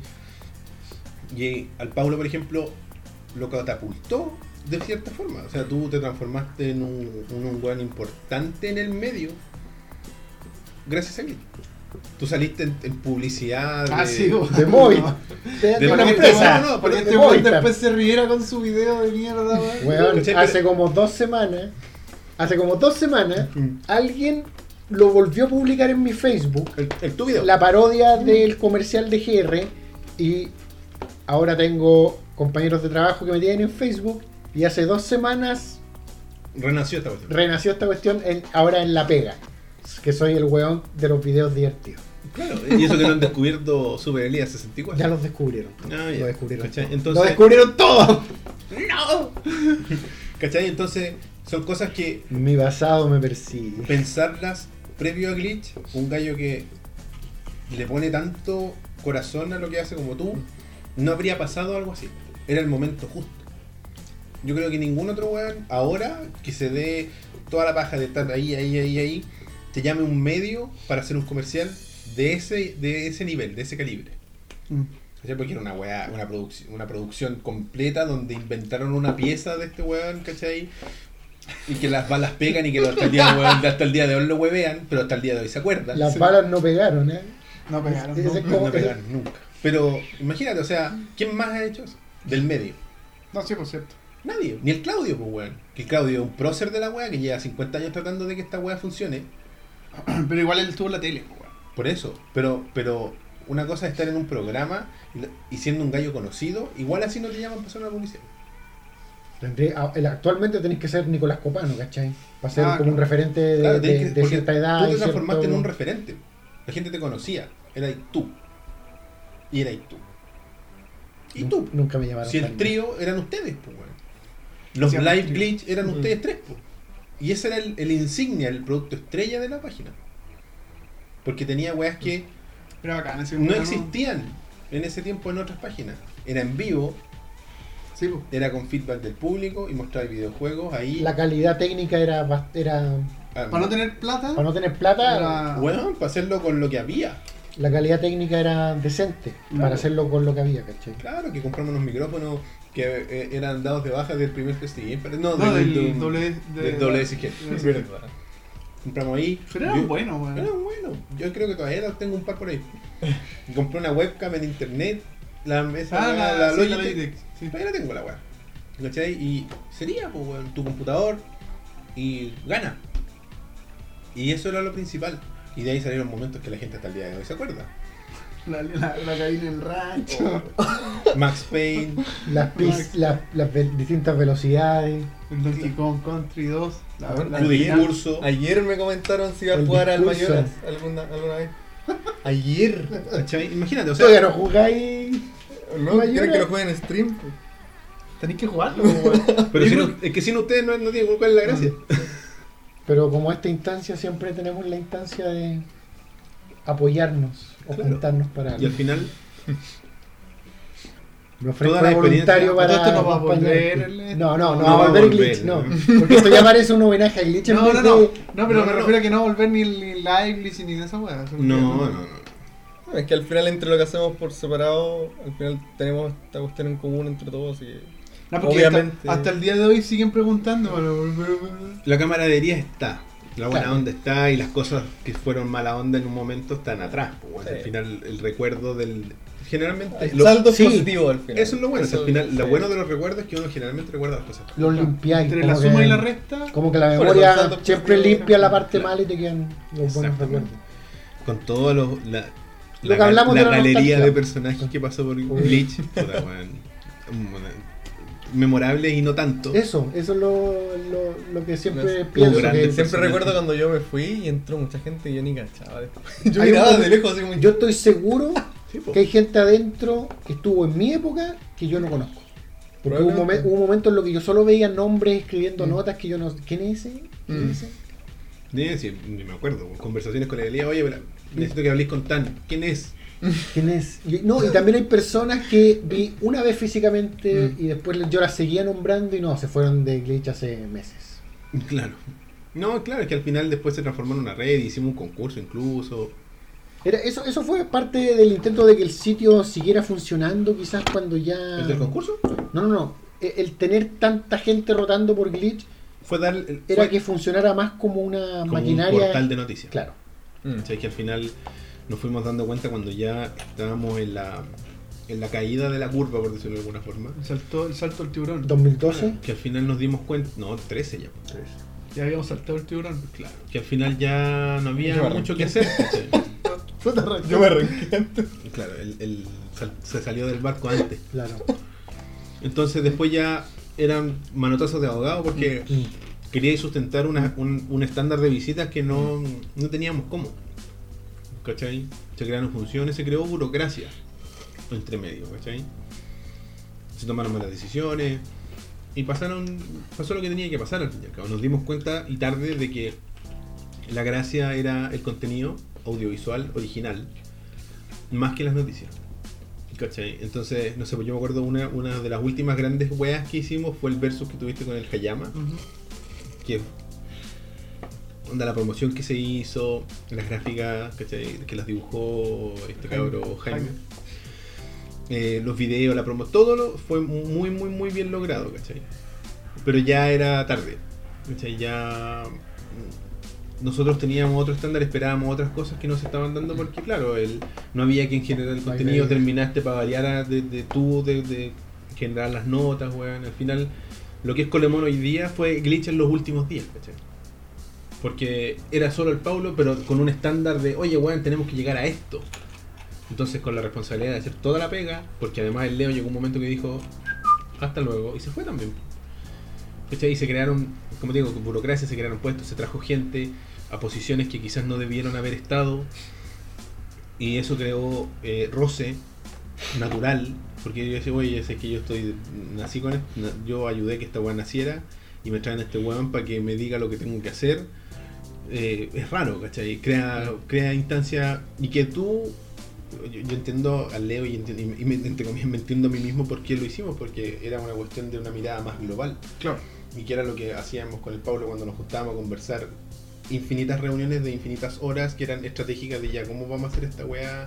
Y al Paulo, por ejemplo, lo catapultó de cierta forma. O sea, tú te transformaste en un, en un weón importante en el medio gracias a Glitch. Tú saliste en, en publicidad. Ah, de- sí, vos. De móvil. De, De de una móvil, empresa. no, no, Porque pero este de weón Movistar. después se riera con su video de mierda, weón. Weón, ¿Cachai? hace Pero- como dos semanas, hace como dos semanas, Mm. alguien lo volvió a publicar en mi Facebook, El, el tu video. la parodia del comercial de G R, y ahora tengo compañeros de trabajo que me tienen en Facebook, y hace dos semanas Renació esta cuestión. renació esta cuestión en- ahora en La Pega, que soy el weón de los videos divertidos. Claro, y eso que no han descubierto Super Elías sesenta y cuatro. Ya los descubrieron. Ah, ya. Lo descubrieron. ¿Cachai? todo. Entonces- Lo descubrieron todo. ¡No! ¿Cachai? Entonces, son cosas que Mi basado me persigue. pensarlas previo a Glitch, un gallo que le pone tanto corazón a lo que hace como tú, no habría pasado algo así. Era el momento justo. Yo creo que ningún otro weón ahora que se dé toda la paja de estar ahí, ahí, ahí, ahí, te llame un medio para hacer un comercial de ese, de ese nivel, de ese calibre. Mm. ¿Cachai? Porque era una weá, una producción, una producción completa donde inventaron una pieza de este weón, ¿cachai? Y que las balas pegan y que hasta el día de, weón, hasta el día de hoy lo huevean, pero hasta el día de hoy se acuerdan. Las Sí. balas no pegaron, ¿eh? No pegaron. Ese no. es no, como- no pegaron nunca. Pero imagínate, o sea, ¿quién más ha hecho eso? Del medio. No, sí, por cierto. Nadie. Ni el Claudio, pues weón. Que el Claudio es un prócer de la weá que lleva cincuenta años tratando de que esta weá funcione. Pero igual él estuvo en la tele, weón. Por eso. Pero, pero una cosa es estar en un programa y siendo un gallo conocido, igual así no te llaman para hacer una publicidad. Tendré- a- el- actualmente tenés que ser Nicolás Copano, ¿cachai? Para ser Ah, como un claro. referente de, Claro, de- tenés que- de porque cierta edad. Tú te y transformaste cierto- en un referente. La gente te conocía. Eras tú. Y eras tú. Y Nun- tú. Nunca me llamaron. Si el tanto. trío eran ustedes, pues, weón. Los Sí, live el trío. glitch eran Mm. ustedes tres, pues. Y ese era el, el insignia, el producto estrella de la página. Porque tenía weas que Pero bacán, ese no verano- existían en ese tiempo en otras páginas. Era en vivo, Sí, pues. era con feedback del público y mostraba videojuegos ahí. La calidad técnica era, bast- era Ah, Para no tener plata, para no tener plata, era- Bueno, para hacerlo con lo que había. la calidad técnica era decente Claro. para hacerlo con lo que había, ¿cachai? Claro, que compramos unos micrófonos que eh, eran dados de baja del primer Prestige. pero No, No, del, del del- doble- del de- doble S G. Sí. Verdad. Compramos ahí. Pero eran Yo- buenos, weón. Eran buenos. Yo creo que todavía tengo un par por ahí. Compré una webcam en internet. La mesa, Ah, la, la, la sí, Logitech. la Logitech, sí. Todavía la tengo la weá. ¿Cachai? Y sería, pues, weón, tu computador y gana. Y eso era lo principal. Y de ahí salieron momentos que la gente hasta el día de hoy se acuerda. La, la, la cabina en el rancho. Max Payne. Las, pis- las, las ve- distintas velocidades. El Donkey Kong Country dos. La, A ver, la Tu original. discurso. Ayer me comentaron si iba a El jugar al discurso. Mayoras alguna, alguna vez. Ayer. ¿Cachai? Imagínate, o sea. Todavía no jugáis. ¿No? Mayoras. ¿Quieren que lo jueguen en stream? Tenéis que jugarlo, weón. Pero Yo si creo- no, es que sin ustedes no, no tienen cuál es la gracia. Pero como esta instancia siempre tenemos la instancia de apoyarnos o Claro. juntarnos para Y al final, me ofrezco toda la de voluntario experiencia- para Todo esto no va a acompañarte. volver, el- No, no, no, no va a va a volver volver, Glitch, no. no. Porque esto ya parece un homenaje a Glitch en No, vez no, de- no. No, pero No, me no. refiero a que no va a volver ni el ni live glitch ni de esa weá. Eso no, ya- no, no. Es que al final entre lo que hacemos por separado, al final tenemos esta cuestión en común entre todos y... No, porque Obviamente. Hasta, hasta el día de hoy siguen preguntando. pero- pero- pero- La camaradería está. La buena Claro. onda está y las cosas que fueron mala onda en un momento están atrás. Pues, bueno, Sí. Al final el recuerdo del... Generalmente... El lo- saldo es sí. positivo al final. eso es lo bueno. Eso- al final, lo sí. bueno de los recuerdos es que uno generalmente recuerda las cosas. Los limpiáis. Entre como la suma que- y la resta. Como que la Por eso, memoria el saldo siempre positivo. limpia la parte Claro. mala y te quedan los buenos Exactamente. recuerdos. Con todos los... La, Lo la, que hablamos la de la galería nostalgia. de personajes que pasó por Glitch. Puta, weón. Memorables y no tanto. Eso, eso es lo, lo, lo que siempre Es- pienso. grande, que sí. Siempre personaje. recuerdo cuando yo me fui y entró mucha gente y yo ni cachaba. Yo Hay miraba un- de lejos así como... yo estoy seguro Sí, po. que hay gente adentro que estuvo en mi época que yo no conozco. Porque hubo un, momen- Probablemente. hubo un momento en lo que yo solo veía nombres escribiendo Mm. notas que yo no... ¿Quién es ese? ¿Quién Mm. es ese? Ni decir, ni me acuerdo. Conversaciones con Elia. Oye, pero necesito que habléis con Tan. ¿Quién es? ¿Quién es? Y, no, y también hay personas que vi una vez físicamente Mm. y después yo las seguía nombrando y no, se fueron de Glitch hace meses. Claro. No, claro, es que al final después se transformó en una red, hicimos un concurso incluso. Era, eso, eso fue parte del intento de que el sitio siguiera funcionando quizás cuando ya... ¿El del concurso? No, no, no. El, el tener tanta gente rotando por Glitch Fue dar... el- era fue que funcionara más como una como maquinaria... un portal de noticias. Claro. Mm. O sea, que al final nos fuimos dando cuenta cuando ya estábamos en la, en la caída de la curva, por decirlo de alguna forma. El salto, el salto del tiburón. dos mil doce. Que al final nos dimos cuenta... No, trece ya. Ya habíamos saltado el tiburón. Claro. Que al final ya no había Yo me mucho arranqué. que hacer. ¿cachai? Yo me arranqué antes. Claro, el, el- sal- se salió del barco antes. Claro. Entonces después ya eran manotazos de abogado porque Mm. quería sustentar una- un, un estándar de visitas que no, no teníamos cómo. ¿Cachai? Se crearon funciones, se creó burocracia entre medio, ¿cachai? Se tomaron malas decisiones y pasaron pasó lo que tenía que pasar al fin y al cabo. Nos dimos cuenta y tarde de que la gracia era el contenido audiovisual original más que las noticias. ¿Cachai? Entonces, no sé, pues yo me acuerdo una, una de las últimas grandes weas que hicimos fue el versus que tuviste con el Hayama, que onda la promoción que se hizo, las gráficas, ¿cachai? Que las dibujó este Jaime. cabro Jaime. Jaime. Eh, los videos, la promo, todo lo fue muy muy muy bien logrado, ¿cachai? Pero ya era tarde, ¿cachai? Ya mm, nosotros teníamos otro estándar, esperábamos otras cosas que no se estaban dando porque claro, el, no había quien generara el No hay contenido, nadie. terminaste para variar a- de, de tú, de, de generar las notas, weón. Al final, lo que es Colemon hoy día fue Glitch en los últimos días, ¿cachai? Porque era solo el Paulo, pero con un estándar de, oye, weón, tenemos que llegar a esto. Entonces, con la responsabilidad de hacer toda la pega, porque además el Leo llegó un momento que dijo, hasta luego, y se fue también. ¿cachai? Y se crearon, como te digo, con burocracia se crearon puestos, se trajo gente a posiciones que quizás no debieron haber estado. Y eso creó eh, roce natural. Porque yo decía, oye, es que yo estoy nací con esto, yo ayudé que esta weá naciera y me traen a este weón para que me diga lo que tengo que hacer. Eh, es raro, ¿cachai? Crea, crea instancia y que tú, yo, yo entiendo al Leo y, entiendo, y, y me, entre comillas, me entiendo a mí mismo por qué lo hicimos, porque era una cuestión de una mirada más global. Claro. Y que era lo que hacíamos con el Pablo cuando nos juntábamos a conversar, infinitas reuniones de infinitas horas que eran estratégicas de ya, ¿cómo vamos a hacer esta weá?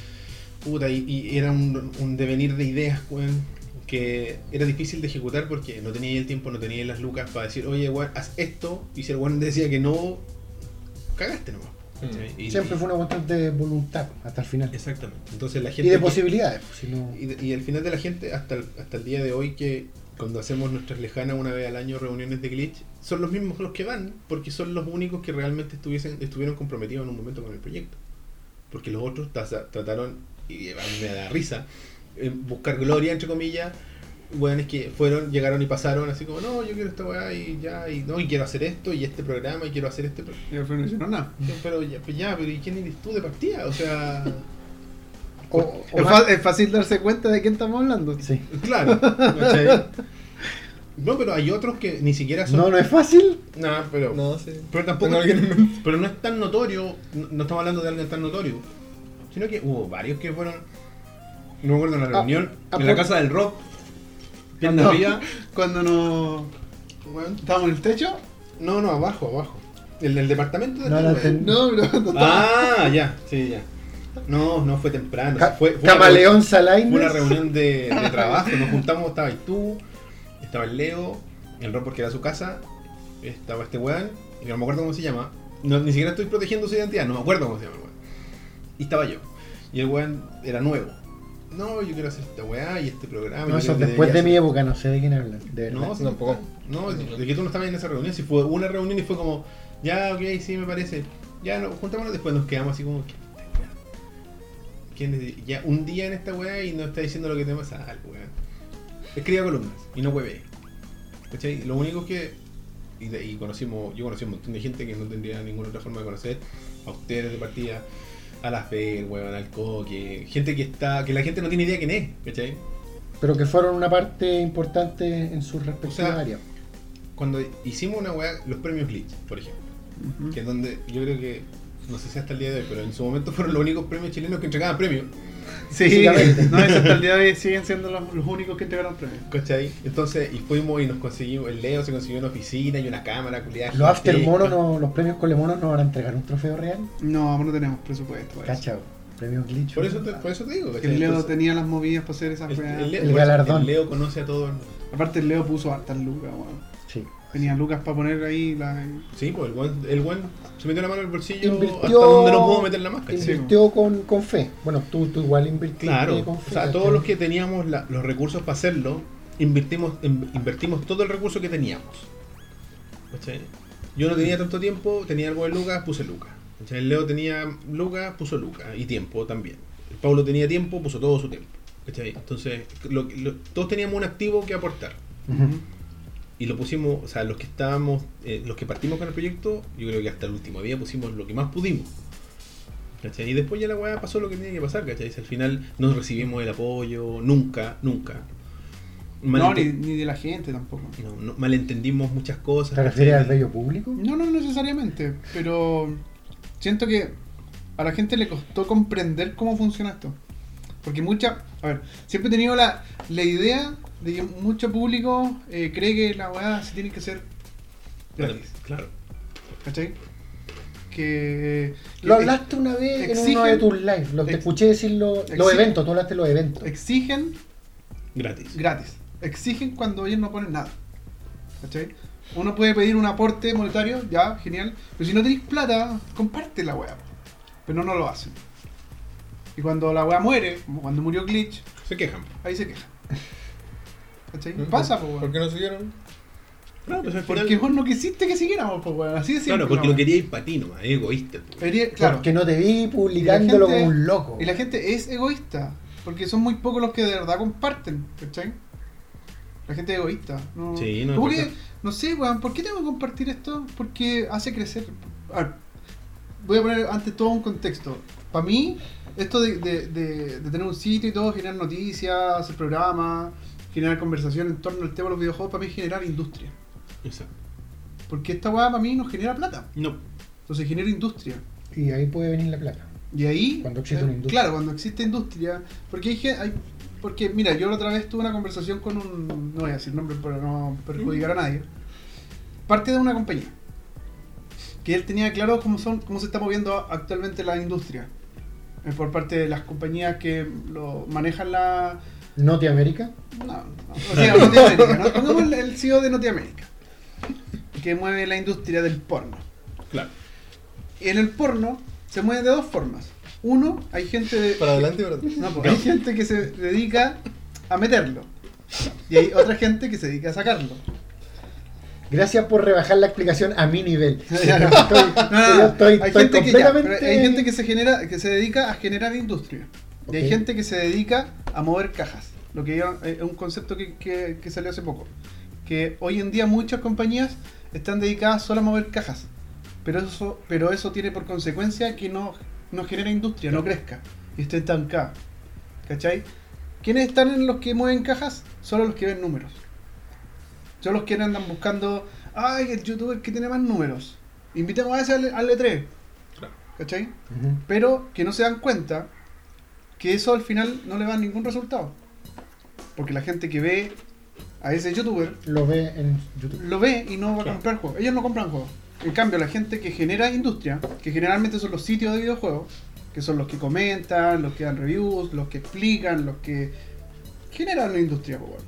Puta, y, y era un, un devenir de ideas, weón, que era difícil de ejecutar porque no tenía el tiempo, no tenía las lucas para decir, oye, weón, haz esto, y si el weón decía que no, cagaste nomás. Mm. Y, Siempre y- fue una cuestión de voluntad hasta el final. Exactamente. Entonces la gente Y de que- posibilidades. Pues, si no- y, de- y al final de la gente, hasta el, hasta el día de hoy, que cuando hacemos nuestras lejanas una vez al año reuniones de glitch, son los mismos los que van, porque son los únicos que realmente estuviesen, estuvieron comprometidos en un momento con el proyecto. Porque los otros taza- trataron, y a mí me da risa, eh, buscar gloria, entre comillas, weones que fueron, llegaron y pasaron así como, no, yo quiero esta weá y ya, y no, y quiero hacer esto, y este programa, y quiero hacer este programa. Y al final no hicieron nada. Pero ya, pues ya, pero ¿y quién eres tú de partida? O sea, o- o Es, más- fa- es fácil darse cuenta de quién estamos hablando. sí. claro, ¿cachai? No, pero hay otros que ni siquiera son... No, no es fácil. Nah, pero... No, sí. Pero tampoco... Tengo alguien en mente. Pero no es tan notorio, no, no estamos hablando de alguien tan notorio, sino que hubo varios que fueron... No me acuerdo en la Ah, reunión, ah, en la por- casa del rock, pierna No. arriba, Cuando nos weón, estábamos en el techo. no, no, abajo, abajo. El del departamento de No, no entendí. No, pero no estaba- Ah, ya, sí, ya. No, no fue temprano. Ca- fue, fue una Camaleón reunión- Fue una Salaines. reunión de, de trabajo, nos juntamos, estaba ahí tú, estaba el Leo, el Rob porque era su casa, estaba este weón, y no me acuerdo cómo se llama, no, ni siquiera estoy protegiendo su identidad, no me acuerdo cómo se llama el weón. Y estaba yo, y el weón era nuevo. No, yo quiero hacer esta weá y este programa. No, yo eso creo que después de debería mi ser- época, no sé de quién hablan. De verdad. No, sí, Tampoco. no, de que tú no estabas en esa reunión, si fue una reunión y fue como, ya, ok, sí, me parece, ya, no, juntémonos, después nos quedamos así como, ¿quién es? Ya un día en esta weá y nos está diciendo lo que tenemos, ah, weón. Escriba columnas y no hueve. ¿Cachai? Lo único que, y, de, y conocimos, yo conocí un montón de gente que no tendría ninguna otra forma de conocer, a ustedes de partida, a la Fer, weón, al Coque, gente que está, que la gente no tiene idea quién es, ¿cachai? Pero que fueron una parte importante en sus respectivas O sea, áreas. Cuando hicimos una weá, los premios Glitch, por ejemplo, Ujú. que es donde yo creo que, no sé si hasta el día de hoy, pero en su momento fueron los únicos premios chilenos que entregaban premios, Sí, Básicamente. no, eso hasta el día de hoy siguen siendo los, los únicos que entregaron premios. ¿cachai? Entonces, y fuimos y nos conseguimos, el Leo se consiguió una oficina y una cámara, culiada. Los After gigantesca. Mono, no, los premios con Mono nos van a entregar un trofeo real. No, no tenemos presupuesto. para eso. Cacha, premios glitch. Por eso te, por eso te digo, ¿cachai? El Leo Entonces, tenía las movidas para hacer esas el, weas. el Leo, El por eso, galardón. el Leo conoce a todo el mundo. Aparte el Leo puso hartas lucas, weón. Sí. Tenía lucas para poner ahí la... Sí, pues el buen, el buen se metió la mano en el bolsillo Invirtió- hasta donde no pudo meter la máscara. Invirtió con, con fe. Bueno, tú, tú igual invirtiste Claro, con o fe. sea, ¿cachai? todos los que teníamos la- los recursos para hacerlo, invertimos, in- invertimos todo el recurso que teníamos. ¿Cachai? Yo no tenía tanto tiempo, tenía algo de lucas, puse lucas. ¿Cachai? El Leo tenía lucas, puso lucas, y tiempo también. El Pablo tenía tiempo, puso todo su tiempo. ¿Cachai? Entonces, lo- lo- todos teníamos un activo que aportar. Ujú. Y lo pusimos, o sea, los que estábamos, eh, los que partimos con el proyecto, yo creo que hasta el último día pusimos lo que más pudimos. ¿Cachai? Y después ya la weá pasó lo que tenía que pasar, ¿cachai? Si al final no recibimos el apoyo, nunca, nunca. No, ni, Malente- ni de la gente tampoco. no, no, malentendimos muchas cosas. ¿Te ¿cachai? refieres al bello público? No, no necesariamente, pero siento que a la gente le costó comprender cómo funciona esto. Porque mucha, a ver, siempre he tenido la, la idea de que mucho público eh, cree que la weá se tiene que hacer gratis, Claro. ¿cachai? Que... Lo que hablaste una vez en exigen- uno de tus lives. Lo, te ex- escuché decirlo. Los exigen- eventos, tú hablaste de los eventos. Exigen Gratis. gratis. Exigen cuando ellos no ponen nada. ¿Cachai? Uno puede pedir un aporte monetario, ya, genial. Pero si no tenéis plata, comparte la weá. Pero no, no lo hacen. Y cuando la weá muere, como cuando murió Glitch, Se quejan. ahí se quejan. ¿Cachai? Pasa, po, ¿Por weón. qué no siguieron? Claro, pues al final- Porque vos no quisiste que siguiéramos, po, weón. Así de simple. claro, porque la lo weá. quería ir para ti nomás, es egoísta. pues. Quería- claro. Porque no te vi publicándolo Y la gente- como un loco. Y la gente es egoísta. Porque son muy pocos los que de verdad comparten. ¿Cachai? La gente es egoísta. No, Sí, no, como es que, verdad. no sé, weón, ¿por qué tengo que compartir esto? Porque hace crecer. A ver, voy a poner ante todo un contexto. Para mí, esto de, de, de, de tener un sitio y todo, generar noticias, hacer programas, generar conversación en torno al tema de los videojuegos, para mí es generar industria. Exacto. Porque esta weá para mí no genera plata. No. Entonces genera industria. Y ahí puede venir la plata. Y ahí. Cuando existe eh, una industria. Claro, cuando existe industria. Porque hay, gen- hay porque, mira, yo la otra vez tuve una conversación con un. No voy a decir nombre para no perjudicar a nadie. Parte de una compañía. Que él tenía claro cómo son cómo se está moviendo actualmente la industria. Eh, por parte de las compañías que lo manejan la. ¿Norteamérica? No, no, o sea, Norteamérica, ¿no? Pongamos el, el C E O de Norteamérica. Que mueve la industria del porno. Claro. Y en el porno se mueve de dos formas. Uno, hay gente de, Para adelante, ¿verdad? no, pues, hay gente que se dedica a meterlo. Y hay otra gente que se dedica a sacarlo. Gracias por rebajar la explicación a mi nivel. Ya, no. Estoy, No, no, yo no. estoy, hay estoy gente que ya, completamente... pero hay gente que se genera, que se dedica a generar industria. Y hay Ok. gente que se dedica a mover cajas. Lo que yo, es un concepto que, que, que salió hace poco. Que hoy en día muchas compañías están dedicadas solo a mover cajas. Pero eso, pero eso tiene por consecuencia que no, no genera industria, no crezca. Y esté estancada. ¿Cachai? ¿Quiénes están en los que mueven cajas? Solo los que ven números. Son los que andan buscando, ay, el youtuber que tiene más números. Invitemos a ese al, al E tres. Claro. ¿Cachai? Ujú. Pero que no se dan cuenta que eso al final no le da ningún resultado. Porque la gente que ve a ese youtuber Lo ve en YouTube. lo ve y no va a Claro. comprar juegos. Ellos no compran juegos. En cambio, la gente que genera industria, que generalmente son los sitios de videojuegos, que son los que comentan, los que dan reviews, los que explican, los que generan la industria, pues, bueno.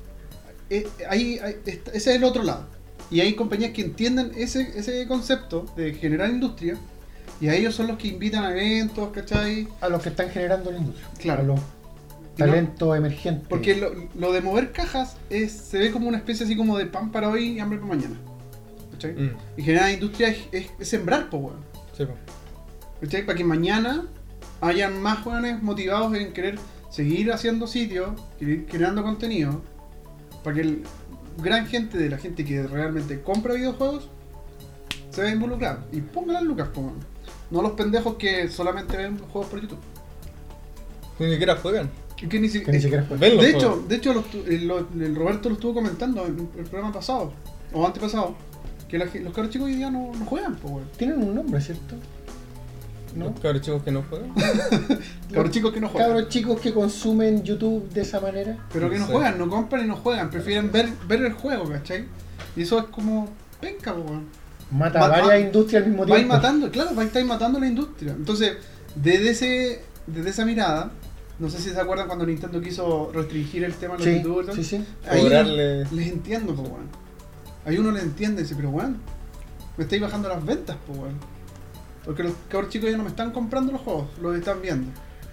Eh, ahí, ahí- ese es el otro lado. Y hay compañías que entienden ese, ese concepto de generar industria, y a ellos son los que invitan a eventos, ¿cachai? A los que están generando la industria. Claro. A los Y no- talentos emergentes. Porque lo, lo de mover cajas es, se ve como una especie así como de pan para hoy y hambre para mañana. ¿Cachai? Mm, Y generar industria es, es- es sembrar, pues, weón. sí, po. ¿Cachai? Para que mañana hayan más jóvenes motivados en querer seguir haciendo sitios, seguir creando contenido, para que el gran gente de la gente que realmente compra videojuegos se vea involucrada. Y pongan las lucas, pues, weón. No los pendejos que solamente ven juegos por YouTube. Ni siquiera juegan. Y que ni si- Que ni siquiera fue. Ven los de juegos. hecho, de hecho los tu- el, lo- el Roberto lo estuvo comentando en el programa pasado, o antepasado, que la ge- los cabros chicos hoy día no, no juegan, pues, weón. Tienen un nombre, ¿cierto? ¿No? Los cabros chicos que no juegan. Cabros chicos que no juegan. Cabros chicos que consumen YouTube de esa manera. Pero que no Sí. juegan, no compran y no juegan, prefieren ver, ver el juego, ¿cachai? Y eso es como penca, po, weón. Mata Ma- a varias ma- industrias al mismo Vais tiempo. matando, claro, vais estáis matando la industria. Entonces, desde ese, desde esa mirada, no sé si se acuerdan cuando Nintendo quiso restringir el tema de los Sí, youtubers. sí, sí. Ahí Cobrarle. les entiendo, po, weón. Ahí uno le entiende y dice, pero weón, me estáis bajando las ventas, po, weón. Porque los cabros chicos ya no me están comprando los juegos, los están viendo.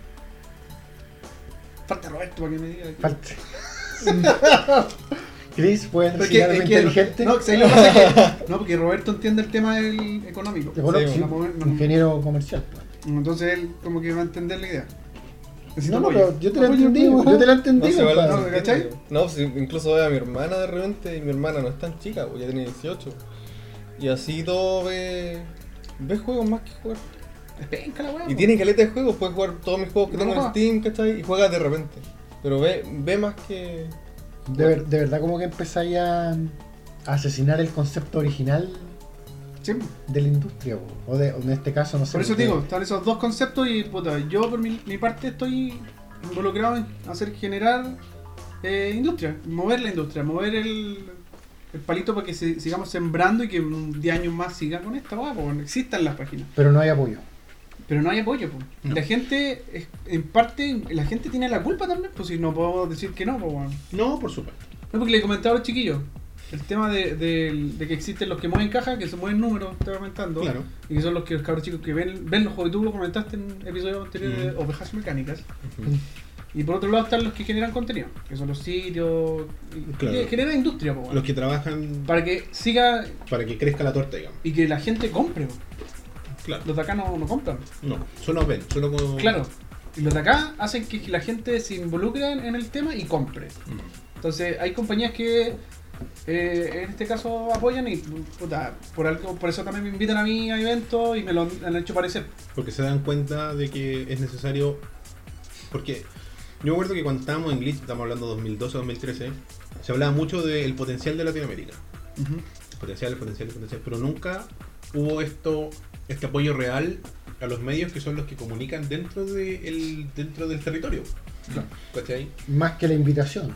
Falta Roberto para que me diga. que- Falta. Chris, ¿puedes Porque, decir algo es que- inteligente? No, ¿sabes lo que pasa? Es que- no, porque Roberto entiende el tema del económico. Económico, Sí, sí, la mover- no. ingeniero comercial. pues. Entonces él como que va a entender la idea. Necesito No, no, apoyo. pero yo te la Apoyo, entendí, apoyo. yo te la No, entendí, se vale, compadre. no, se ¿cachai? entiende. No, si incluso veo a mi hermana de repente y mi hermana no es tan chica, pues ya tiene dieciocho. Y así todo ve. Ve juegos más que jugar. Es penca la weá, Y po. tiene caleta de juegos, puede jugar todos mis juegos que No tengo en juega. Steam, ¿cachai? Y juega de repente. Pero ve, ve más que. De, ver- de verdad como que empezáis a, a asesinar el concepto original Sí. de la industria, po. o, de, o en este caso, no sé. Por eso porque- digo, están esos dos conceptos y puta, yo por mi, mi parte estoy involucrado en hacer generar eh, industria, mover la industria, mover el, el palito para que se- sigamos sembrando y que en diez años más sigan con esta weá, porque existan las páginas. Pero no hay apoyo. Pero no hay apoyo, pues. No. La gente, es- en parte, la gente tiene la culpa también, pues si no podemos decir que no, pues bueno. No, por supuesto. No, porque le comentaba a los chiquillos, el tema de, de- de que existen los que mueven caja, que se mueven números, estoy comentando, Claro. y que son los que los cabros chicos que ven, ven los juegos, y tú lo comentaste en episodios anteriores de Mm. Ovejas Mecánicas. Y por otro lado están los que generan contenido, que son los sitios, y Claro. que generan industria, pues, bueno, Los que trabajan para que siga para que crezca la torta, digamos. y que la gente compre, pues. Claro. Los de acá no, no compran. No, solo ven, solo como. Claro. Y los de acá hacen que la gente se involucre en, en el tema y compre. Mm. Entonces hay compañías que eh, en este caso apoyan y puta, por algo, por eso también me invitan a mí a eventos y me lo han, han hecho parecer. Porque se dan cuenta de que es necesario. Porque yo me acuerdo que cuando estábamos en Glitch, estamos hablando de dos mil doce dos mil trece, se hablaba mucho del potencial de Latinoamérica. Uh-huh. El potencial, el potencial, el potencial. Pero nunca hubo esto, este apoyo real a los medios que son los que comunican dentro, de el, dentro del territorio. Claro. ¿Cachai? Más que la invitación.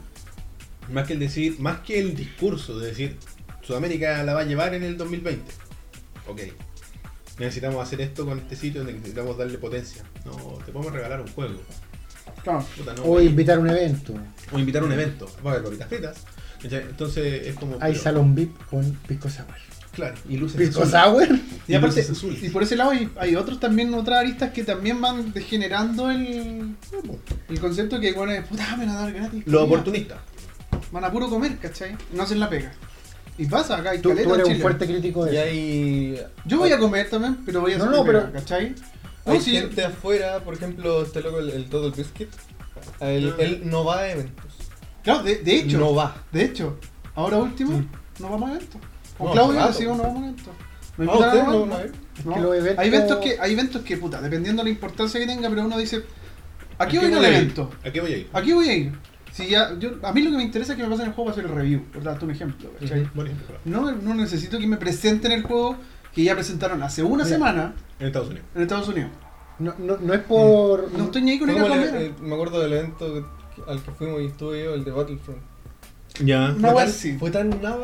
Más que el decir, más que el discurso de decir Sudamérica la va a llevar en el dos mil veinte. Ok. Necesitamos hacer esto con este sitio, necesitamos darle potencia. No, te podemos regalar un juego. Claro. Puta, no, O oye, invitar a un evento. o invitar a un evento. Va a haber papitas fritas. ¿Cachai? Entonces es como. Hay pero- salón V I P con pisco sour. Claro, y luces ¿Pisco azules. sour? Y aparte, luces azules. y por ese lado hay, hay otros también, otras aristas que también van degenerando el, el concepto que bueno, es puta, me van a dar gratis. Los comida. oportunistas. Van a puro comer, ¿cachai? No hacen la pega. Y pasa acá, hay Tú, caleta tú eres en un Chile. fuerte crítico de Y eso. hay. Yo voy a comer también, pero voy a No, hacer no, mi pega, pero- ¿cachai? No, Hay sí, gente afuera, por ejemplo, este loco, el, el Total Biscuit. Él, Ah. él no va a eventos. claro, de, de hecho, No va. de hecho, ahora último, Mm. no vamos a eventos. Con No, Claudio rato. decimos no vamos a eventos. ¿Me Ah, invitan a ¿ustedes algo? no van a ver? Es No. que los eventos... Hay eventos que, hay eventos que, puta, dependiendo de la importancia que tenga, pero uno dice, ¿a qué ¿A voy qué al voy a ir? evento? ¿A qué voy a ir? ¿A qué voy a ir? Si ya, yo, a mí lo que me interesa es que me pasen el juego para hacer el review, por darte un ejemplo, ¿cachai? Buen ejemplo. No, no necesito que me presenten el juego que ya presentaron hace una Mira. semana En Estados Unidos. en Estados Unidos. No, no, no es por... No estoy ni ahí con Fue ir a como el- comer. el- me acuerdo del evento que- al que fuimos y estuve yo, el de Battlefront. Ya. No, Fue igual tan- sí. Fue tan nada.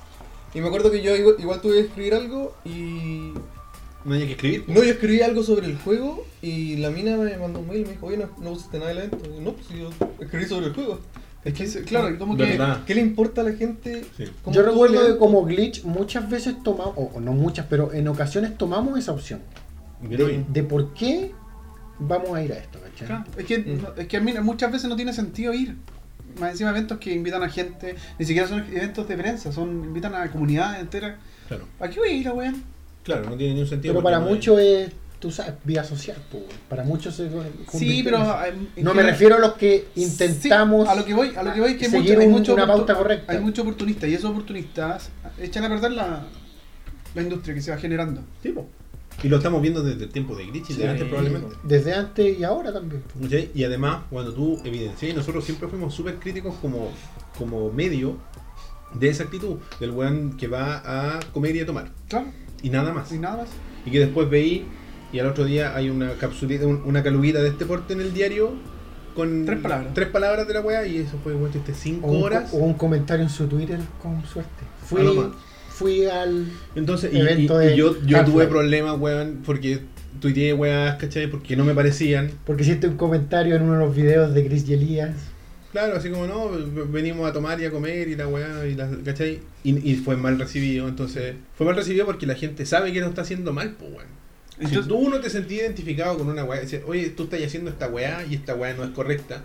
Y me acuerdo que yo igual, igual tuve que escribir algo y. No hay que escribir. No, yo escribí algo sobre el juego y la mina me mandó un mail y me dijo, oye, no, no usaste nada del evento. Y no, pues yo escribí sobre el juego. Es que, se- claro, como que... ¿Verdad? ¿Qué le importa a la gente? Sí. cómo Yo estuvo recuerdo el que evento? como glitch muchas veces tomamos, o o no muchas, pero en ocasiones tomamos esa opción. Pero, De, de por qué vamos a ir a esto, ¿cachai? Claro, es que, Mm. no- es que a mí muchas veces no tiene sentido ir. Más encima eventos que invitan a gente, ni siquiera son eventos de prensa, son invitan a comunidades enteras. claro. ¿A qué voy a ir, weón? Claro, no tiene ningún sentido. Pero porque para no hay- muchos es, tú sabes, vida social, po. Para muchos es junta Sí, pero... interés. eh, en No me general- refiero a los que intentamos Sí, a lo que voy, a lo que voy es que hay seguir mucho, hay un- mucho una oportu- pauta correcta. Hay muchos oportunistas y esos oportunistas echan a perder la, la industria que se va generando. Sí, po. Y lo estamos viendo desde el tiempo de Glitch y Sí. de antes probablemente. desde antes y ahora también. po. ¿Cachai? Y además, cuando tú evidencias, y nosotros siempre fuimos súper críticos como, como medio de esa actitud, del weón que va a comer y a tomar. Claro, Y nada más. sin nada más. Y que después veí, y al otro día hay una capsulita, un- una caluguita de este porte en el diario con Tres palabras. tres palabras de la weá, y eso fue, weón, este cinco O un, horas. o un comentario en su Twitter con suerte. A lo Fui, más. fui al... Entonces, y, evento y- y de yo, yo Half-Life. tuve problemas, weón, porque tuiteé weas, ¿cachai? Porque no me parecían. Porque hiciste un comentario en uno de los videos de Chris y Elías. Claro, así como no, venimos a tomar y a comer y la weá, y la, ¿cachai? Y, y fue mal recibido, entonces, fue mal recibido porque la gente sabe que lo está haciendo mal, pues weón. Si Entonces- tú no te sentías identificado con una weá, decir, oye, tú estás haciendo esta weá y esta weá no es correcta.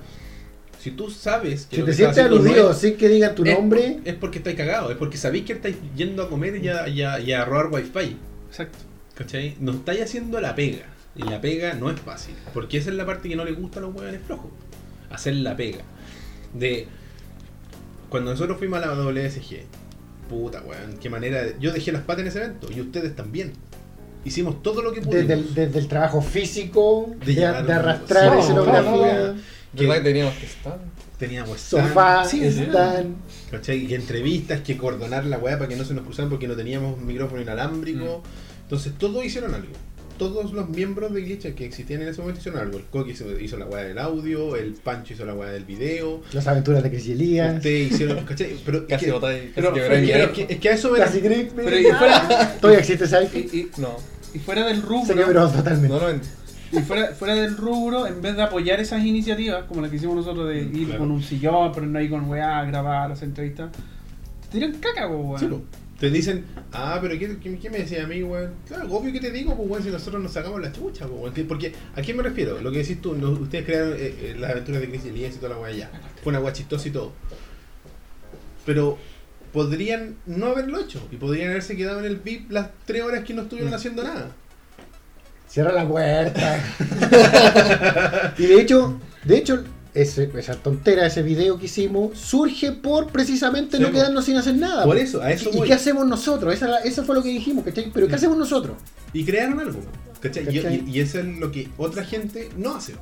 Si tú sabes que Si lo te que estás sientes haciendo no aludido es- sin que digan tu es nombre, por- es porque estáis cagados, es porque sabéis que estáis yendo a comer y a, y a, y a robar wifi. Exacto. ¿Cachai? No estáis haciendo la pega. Y la pega no es fácil. Porque esa es la parte que no le gusta a los hueones flojos. Hacer la pega. De. Cuando nosotros fuimos a la W S G. Puta weón, qué manera de. Yo dejé las patas en ese evento. Y ustedes también. Hicimos todo lo que pudimos. desde el, desde el trabajo físico, De de, llevar de un- arrastrar no, escenografía, no, no. ¿Verdad que teníamos que estar? Teníamos stand, sofá, Sí, es stand. ¿cachai? Que entrevistas, que coordinar la weá para que no se nos cruzaran porque no teníamos un micrófono inalámbrico. Entonces todos hicieron algo. Todos los miembros de Glitch que existían en ese momento hicieron algo. El Coqui hizo, hizo la weá del audio, el Pancho hizo la weá del video. Las aventuras de Chris y Elías. Ustedes hicieron, ¿cachai? Pero es Casi que, botáis, casi pero- quebráis mi pero es auto. que, es que a eso me Casi Chris. Pero y fuera, Todavía existe ese y, iPhone. y- No, y fuera del Se rubro, quebró totalmente. no lo vendí. y fuera, fuera del rubro, en vez de apoyar esas iniciativas, como las que hicimos nosotros de ir Claro. con un sillón, ponernos ahí con weá, grabar, hacer entrevistas, te tiran caca, po, weón. Sí, po. Te dicen, ah, pero ¿qué, qué, qué me decía a mí, weón? Claro, obvio que te digo, pues, weón, si nosotros nos sacamos la chucha, pues, weón. Que- Porque, ¿a qué me refiero? Lo que decís tú, no- ustedes crearon eh, eh, las aventuras de Chris y Elías y toda la weá ya. Fue una weá chistosa y todo. Pero podrían no haberlo hecho y podrían haberse quedado en el V I P las tres horas que no estuvieron haciendo nada. Cierra la puerta. Y de hecho, de hecho, ese, esa tontera, ese video que hicimos, surge por precisamente Sí, no po. quedarnos sin hacer nada. Por po. eso, a eso ¿Y, y voy. qué hacemos nosotros? Esa, eso fue lo que dijimos, ¿cachai? Pero ¿qué hacemos nosotros? Y crearon algo, ¿cachai? Y, ¿Cachai? y- y eso es lo que otra gente no hace.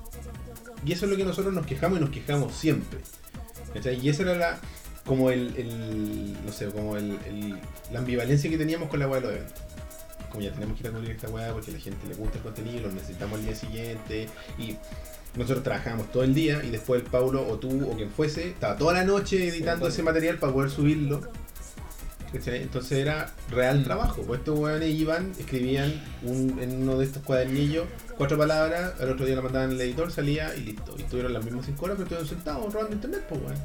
Y eso es lo que nosotros nos quejamos y nos quejamos siempre. ¿Cachai? Y esa era la, como el, el no sé, como el, el- la ambivalencia que teníamos con la weá de los eventos. Como ya tenemos que ir a cubrir esta weá porque a la gente le gusta el contenido, lo necesitamos al día siguiente. Y nosotros trabajamos todo el día y después el Paulo o tú o quien fuese, estaba toda la noche editando Sí, ese material para poder subirlo. ¿Cachai? Entonces era real Mm. trabajo. Pues estos weones iban, escribían un, en uno de estos cuadernillos cuatro palabras, al otro día la mandaban al editor, salía y listo. Y estuvieron las mismas cinco horas, pero estuvieron sentados robando internet, pues weón.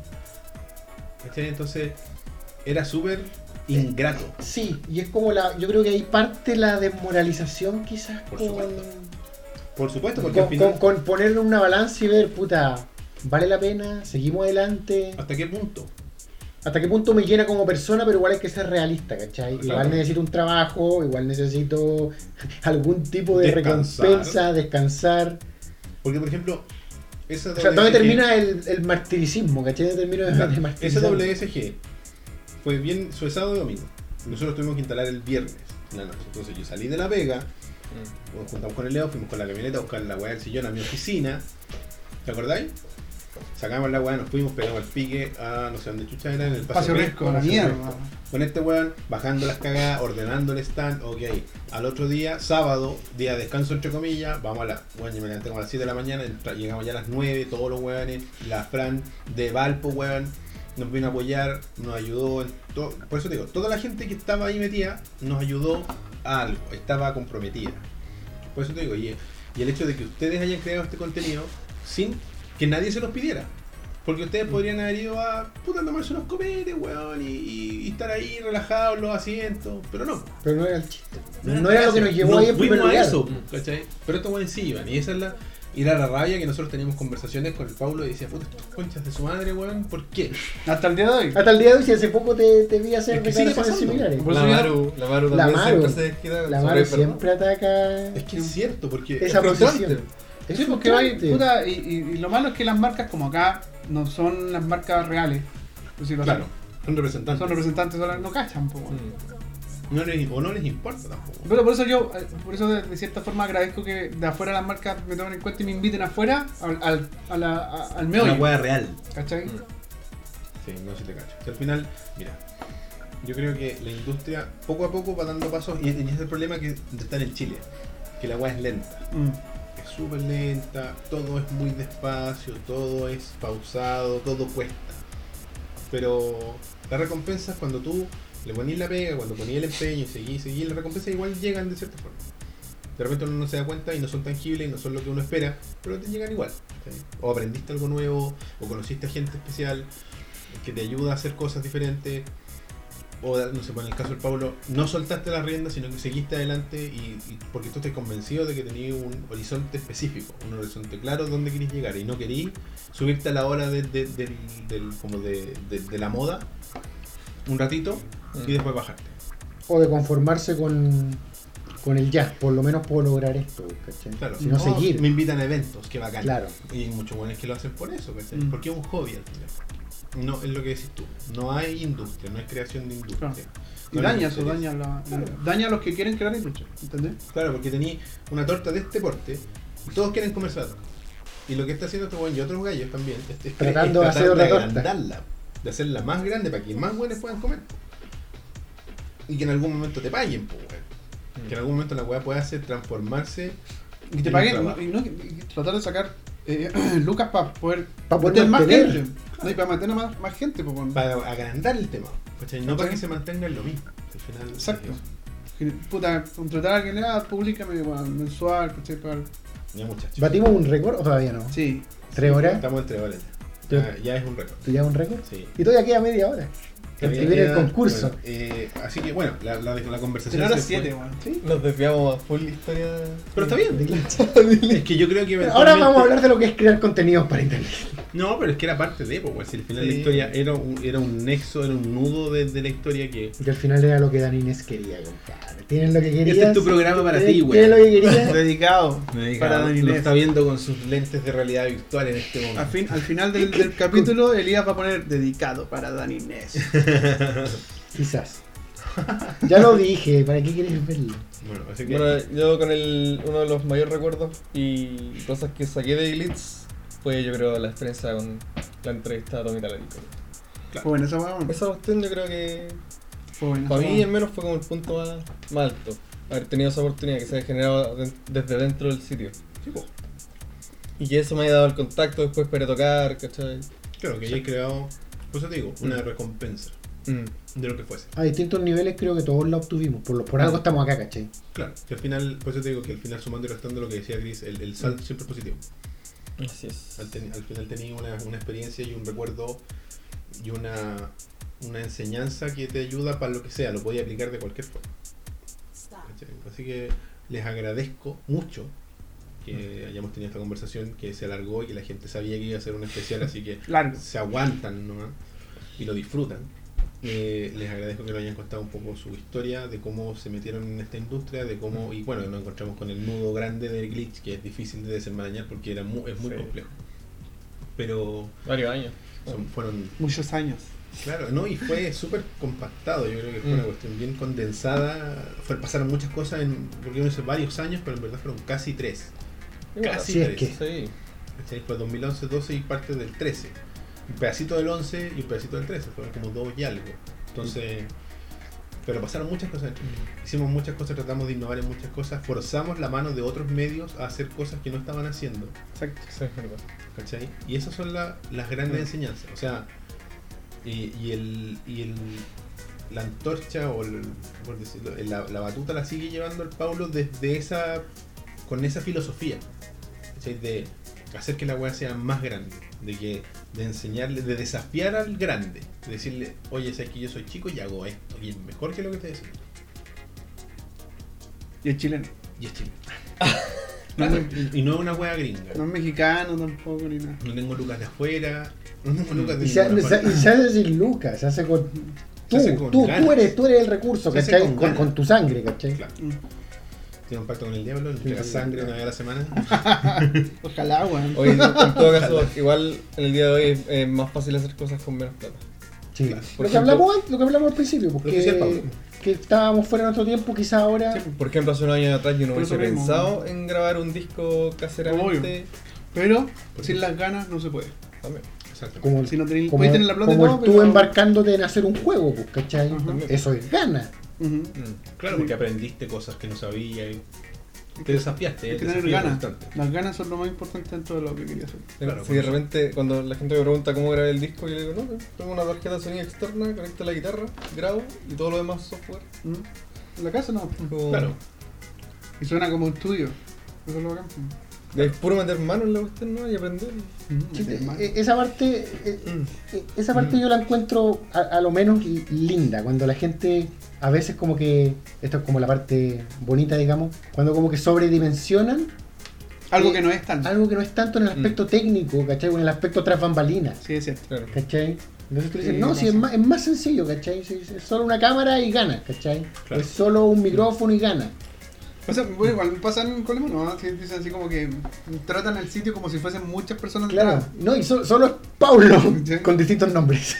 ¿Cachai? Entonces era súper ingrato. Sí, y es como la. Yo creo que ahí parte la desmoralización, quizás, Por con, supuesto. Por supuesto, porque con, al final, con- con ponerle una balanza y ver, puta, ¿vale la pena? ¿Seguimos adelante? ¿hasta qué punto? ¿Hasta qué punto me llena como persona? Pero igual hay que ser realista, ¿cachai? Claro. Igual necesito un trabajo, igual necesito algún tipo de Descansar. recompensa, descansar. Porque, por ejemplo, esa O sea, ¿dónde W S G termina el, el martiricismo? ¿Cachai? ¿Dónde termina el, el Ese martirizar? W S G fue bien fue sábado y domingo. Nosotros tuvimos que instalar el viernes en la noche. Entonces yo salí de la Vega, nos juntamos con el Leo, fuimos con la camioneta a buscar la weá del sillón a mi oficina. ¿Te acordáis? Sacamos la weá, nos fuimos, pegamos el pique a no sé dónde chucha era, en el Espacio Riesco, la Espacio mierda. Riesco. Con este weón, bajando las cagadas, ordenando el stand, ok. Al otro día, sábado, día de descanso entre comillas, vamos a la, bueno, yo me levanté como a las siete de la mañana, entra- llegamos ya a las nueve, todos los weones, la Fran de Valpo, weón, nos vino a apoyar, nos ayudó, en to- por eso te digo, toda la gente que estaba ahí metida nos ayudó a algo, estaba comprometida. Por eso te digo, y, y el hecho de que ustedes hayan creado este contenido sin que nadie se los pidiera. Porque ustedes podrían haber ido a puta tomarse unos cometes, weón, y, y- y estar ahí relajados en los asientos, pero no. Pero no era el chiste. No, No era lo que nos llevó ahí en primer fuimos a lugar. eso, ¿cachai? Pero estos weones sí iban, y esa es la. Y era la rabia que nosotros teníamos conversaciones con el Paulo y decía, puta, estos conchas de su madre, weón, ¿por qué? Hasta el día de hoy. Hasta el día de hoy, si hace poco te, te vi hacer Es que sigue declaraciones pasando. similares. Por La eso yo- Maru, la Maru La también Maru. siempre se desquita La sobre Maru el perdón. siempre ataca Es que es cierto, porque. esa es frustrante. posición. Es Sí, porque hay, frustrante. puta, y, y- y lo malo es que las marcas como acá no son las marcas reales. Por decirlo así. Claro, son representantes. Son representantes, solo no cachan, po, weón. Mm. No les, o no les importa tampoco. Pero por eso yo, eh, por eso de, de cierta forma agradezco que de afuera las marcas me tomen en cuenta y me inviten afuera al, al, a la- a- al Una meollo. weá real. ¿Cachai? Mm. Sí, no se te cacho. O sea, al final, mira, yo creo que la industria poco a poco va dando pasos y, y ese es el problema que de estar en Chile, que la weá es lenta. Mm. Es súper lenta, todo es muy despacio, todo es pausado, todo cuesta. Pero las recompensas cuando tú le ponís la pega, cuando ponís el empeño y seguís, seguís, las recompensas igual llegan de cierta forma. De repente uno no se da cuenta y no son tangibles y no son lo que uno espera, pero te llegan igual. ¿Sí? O aprendiste algo nuevo, o conociste a gente especial que te ayuda a hacer cosas diferentes. O, no sé, en el caso del Pablo, no soltaste la rienda, sino que seguiste adelante y, y porque tú estás convencido de que tenías un horizonte específico, un horizonte claro donde querías llegar y no querías subirte a la hora de, de- del- del- como de, de- de la moda un ratito y Mm. después bajarte. O de conformarse con, con el jazz. Por lo menos puedo lograr esto, ¿cachai? Claro, Si no, Oh, seguir. me invitan a eventos, que bacán. Claro. Y hay muchos buenos que lo hacen por eso, ¿cachai? Mm. Porque es un hobby al final. No es lo que decís tú. No hay industria, no hay creación de industria. Claro. Y No hay daña eso, industria. daña, la, Claro. daña a los que quieren crear industria, ¿entendés? Claro, porque tenía una torta de este porte y todos quieren comer esa torta. Y lo que está haciendo este weón y otros gallos también es, es, Tratando de es hacer tratar otra de torta. agrandarla, de hacerla más grande para que más buenos puedan comer. Y que en algún momento te paguen, pues, weón. Que en algún momento la weá pueda hacer transformarse. Y te en paguen, un no- trabajo. y, no, y tratar de sacar eh, lucas para poder, Pa' poder meter más mantener. gente. No, y para mantener más, más gente, pues, weón. Para agrandar el tema, ¿cachai? No para ¿Cachai? que se mantenga en lo mismo. Al final, Exacto. es eso. Que, Puta, contratar a alguien, ah, públicame, weón, mensual, ¿cachai? Para- Ya, muchachos. ¿Batimos un récord o todavía no? Sí. ¿Tres horas? Estamos en tres horas Yo- ya. Ya, ya es un récord. ¿Tú ya un récord? Sí. Y todavía queda media hora. Que Todavía viene el queda- concurso. bueno, eh, así que bueno, la, la, la conversación. Tres horas se fue- siete, weón. Sí. Nos desviamos a full historia. Pero está bien. De Glitch. Es que yo creo que Ahora vamos a eventualmente- hablar de lo que es crear contenidos para internet. No, pero es que era parte de, pues, si al final Sí. la historia era un, era un nexo, era un nudo de, de la historia que... Y al final era lo que Dan Inés quería, compadre. Tienen lo que querían. Este es tu programa para ti, güey. ¿Qué es lo que querían? Dedicado Me para diga, Don lo Inés. está viendo con sus lentes de realidad virtual en este Al, momento. fin, al final del, del capítulo, Elías va a poner dedicado para Dan Inés. Quizás. Ya lo dije, ¿para qué quieres verlo? Bueno, así que... Bueno, yo con el, uno de los mayores recuerdos y cosas que saqué de Glitz fue yo creo la experiencia con la entrevista a Tommy Talarico. Fue buena esa weón. Esa cuestión yo creo que Fue buena. para esa mí weón. al menos fue como el punto más, más alto. Haber tenido esa oportunidad que se haya generado de- desde dentro del sitio. Sí, po. Y que eso me haya dado el contacto después para tocar, ¿cachai? Claro, que hayáis creado, por eso te digo, una recompensa Mm. de lo que fuese. A distintos niveles creo que todos la obtuvimos. Por, lo, por algo estamos acá, ¿cachai? Claro, que al final, por eso te digo que al final sumando y restando lo que decía Chris, el, el salto siempre es positivo. Así es. Al, ten- al final tenía una, una experiencia y un recuerdo y una, una enseñanza que te ayuda para lo que sea, lo podía aplicar de cualquier forma. ¿Cachai? Así que les agradezco mucho que hayamos tenido esta conversación, que se alargó y que la gente sabía que iba a ser un especial, así que Largo. se aguantan nomás y lo disfrutan. Eh, les agradezco que nos hayan contado un poco su historia, de cómo se metieron en esta industria, de cómo, y bueno, nos encontramos con el nudo grande del glitch, que es difícil de desenmarañar porque era mu- es muy Sí. complejo. Pero Varios años. son- fueron, Muchos años. claro, ¿no? Y fue súper compactado, yo creo que fue Mm. una cuestión bien condensada, fue, pasaron muchas cosas, en, porque uno dice varios años, pero en verdad fueron casi tres. Igual, Casi Sí, es tres. que- Sí. ¿Cachai? Fue dos mil once, doce y parte del trece. Un pedacito del once y un pedacito del trece. Fueron como dos y algo. Entonces, pero pasaron muchas cosas. Hicimos muchas cosas, tratamos de innovar en muchas cosas. Forzamos la mano de otros medios a hacer cosas que no estaban haciendo. Exacto. Sí, es verdad. ¿Cachai? Y esas son la- las grandes Mm. enseñanzas. O sea, y, y el, y el la antorcha o el- por decirlo, la, la batuta la sigue llevando el Paulo desde esa con esa filosofía, ¿cachai? De hacer que la weá sea más grande, de que de enseñarle, de desafiar al grande, de decirle, oye, sabes que yo soy chico y hago esto y es mejor que lo que te decía. Y es chileno. Y es chile. No, Claro, es- y no es una weá gringa. no es mexicano tampoco ni nada. No tengo lucas de afuera, no tengo lucas de Y se, ninguna se- parte. y se hace sin lucas, se hace con. Tú, Se hace con tú, ganas. tú, eres, tú eres el recurso, Se hace ¿cachai? con Con, ganas. con tu sangre, ¿cachai? Claro. Mm. Tiene un pacto con el diablo, le entrega Sí. sangre una vez a la semana. Ojalá, weón. Hoy, en todo caso, igual en el día de hoy es eh, más fácil hacer cosas con menos plata. Sí. Claro. Por Lo que, ejemplo- hablamos, an- lo que hablamos al principio, Lo que decía el porque Pablo. que estábamos fuera de nuestro tiempo, quizás ahora. Sí, Por ejemplo, hace unos años atrás yo no Por hubiese eso mismo. pensado en grabar un disco caseramente. Pero ¿Por sin qué? las ganas no se puede. También. Exacto. Como, Si no tenéis, como, podéis tener la plata y como todo, el tú pero- embarcándote en hacer un juego, pues, ¿cachai? Ajá. Eso es gana. Ujú. Mm. Claro, porque aprendiste cosas que no sabías y te desafiaste. Hay el que tener desafío ganas. constante. Las ganas son lo más importante dentro de lo que quería hacer. Claro, si por de eso. repente cuando la gente me pregunta cómo grabé el disco, yo le digo, no, tengo una tarjeta de sonido externa, conecto la guitarra, grabo y todo lo demás software. ¿Mm? En la casa no. Como- Claro. Y suena como un estudio. Eso es lo bacán. Es puro meter mano en la cuestión, ¿no? Y aprender. Sí, Meter mano. eh, esa parte, eh, Mm. eh, esa parte yo la encuentro a, a lo menos li- linda, cuando la gente a veces como que, esto es como la parte bonita, digamos, cuando como que sobredimensionan Algo eh, que no es tan. algo que no es tanto en el aspecto técnico, ¿cachai? O en el aspecto tras bambalinas, Sí, es cierto. Claro. ¿cachai? Entonces tú dices, Sí, no, si es pasa. más, es más sencillo, ¿cachai? Si- si es solo una cámara y gana, ¿cachai? Claro. Es solo un micrófono y gana. O sea, bueno, igual pasa en Colema, ¿no? Sí, dicen así como que tratan el sitio como si fuesen muchas personas Claro, detrás. no, y so- solo es Paulo Sí. con distintos nombres.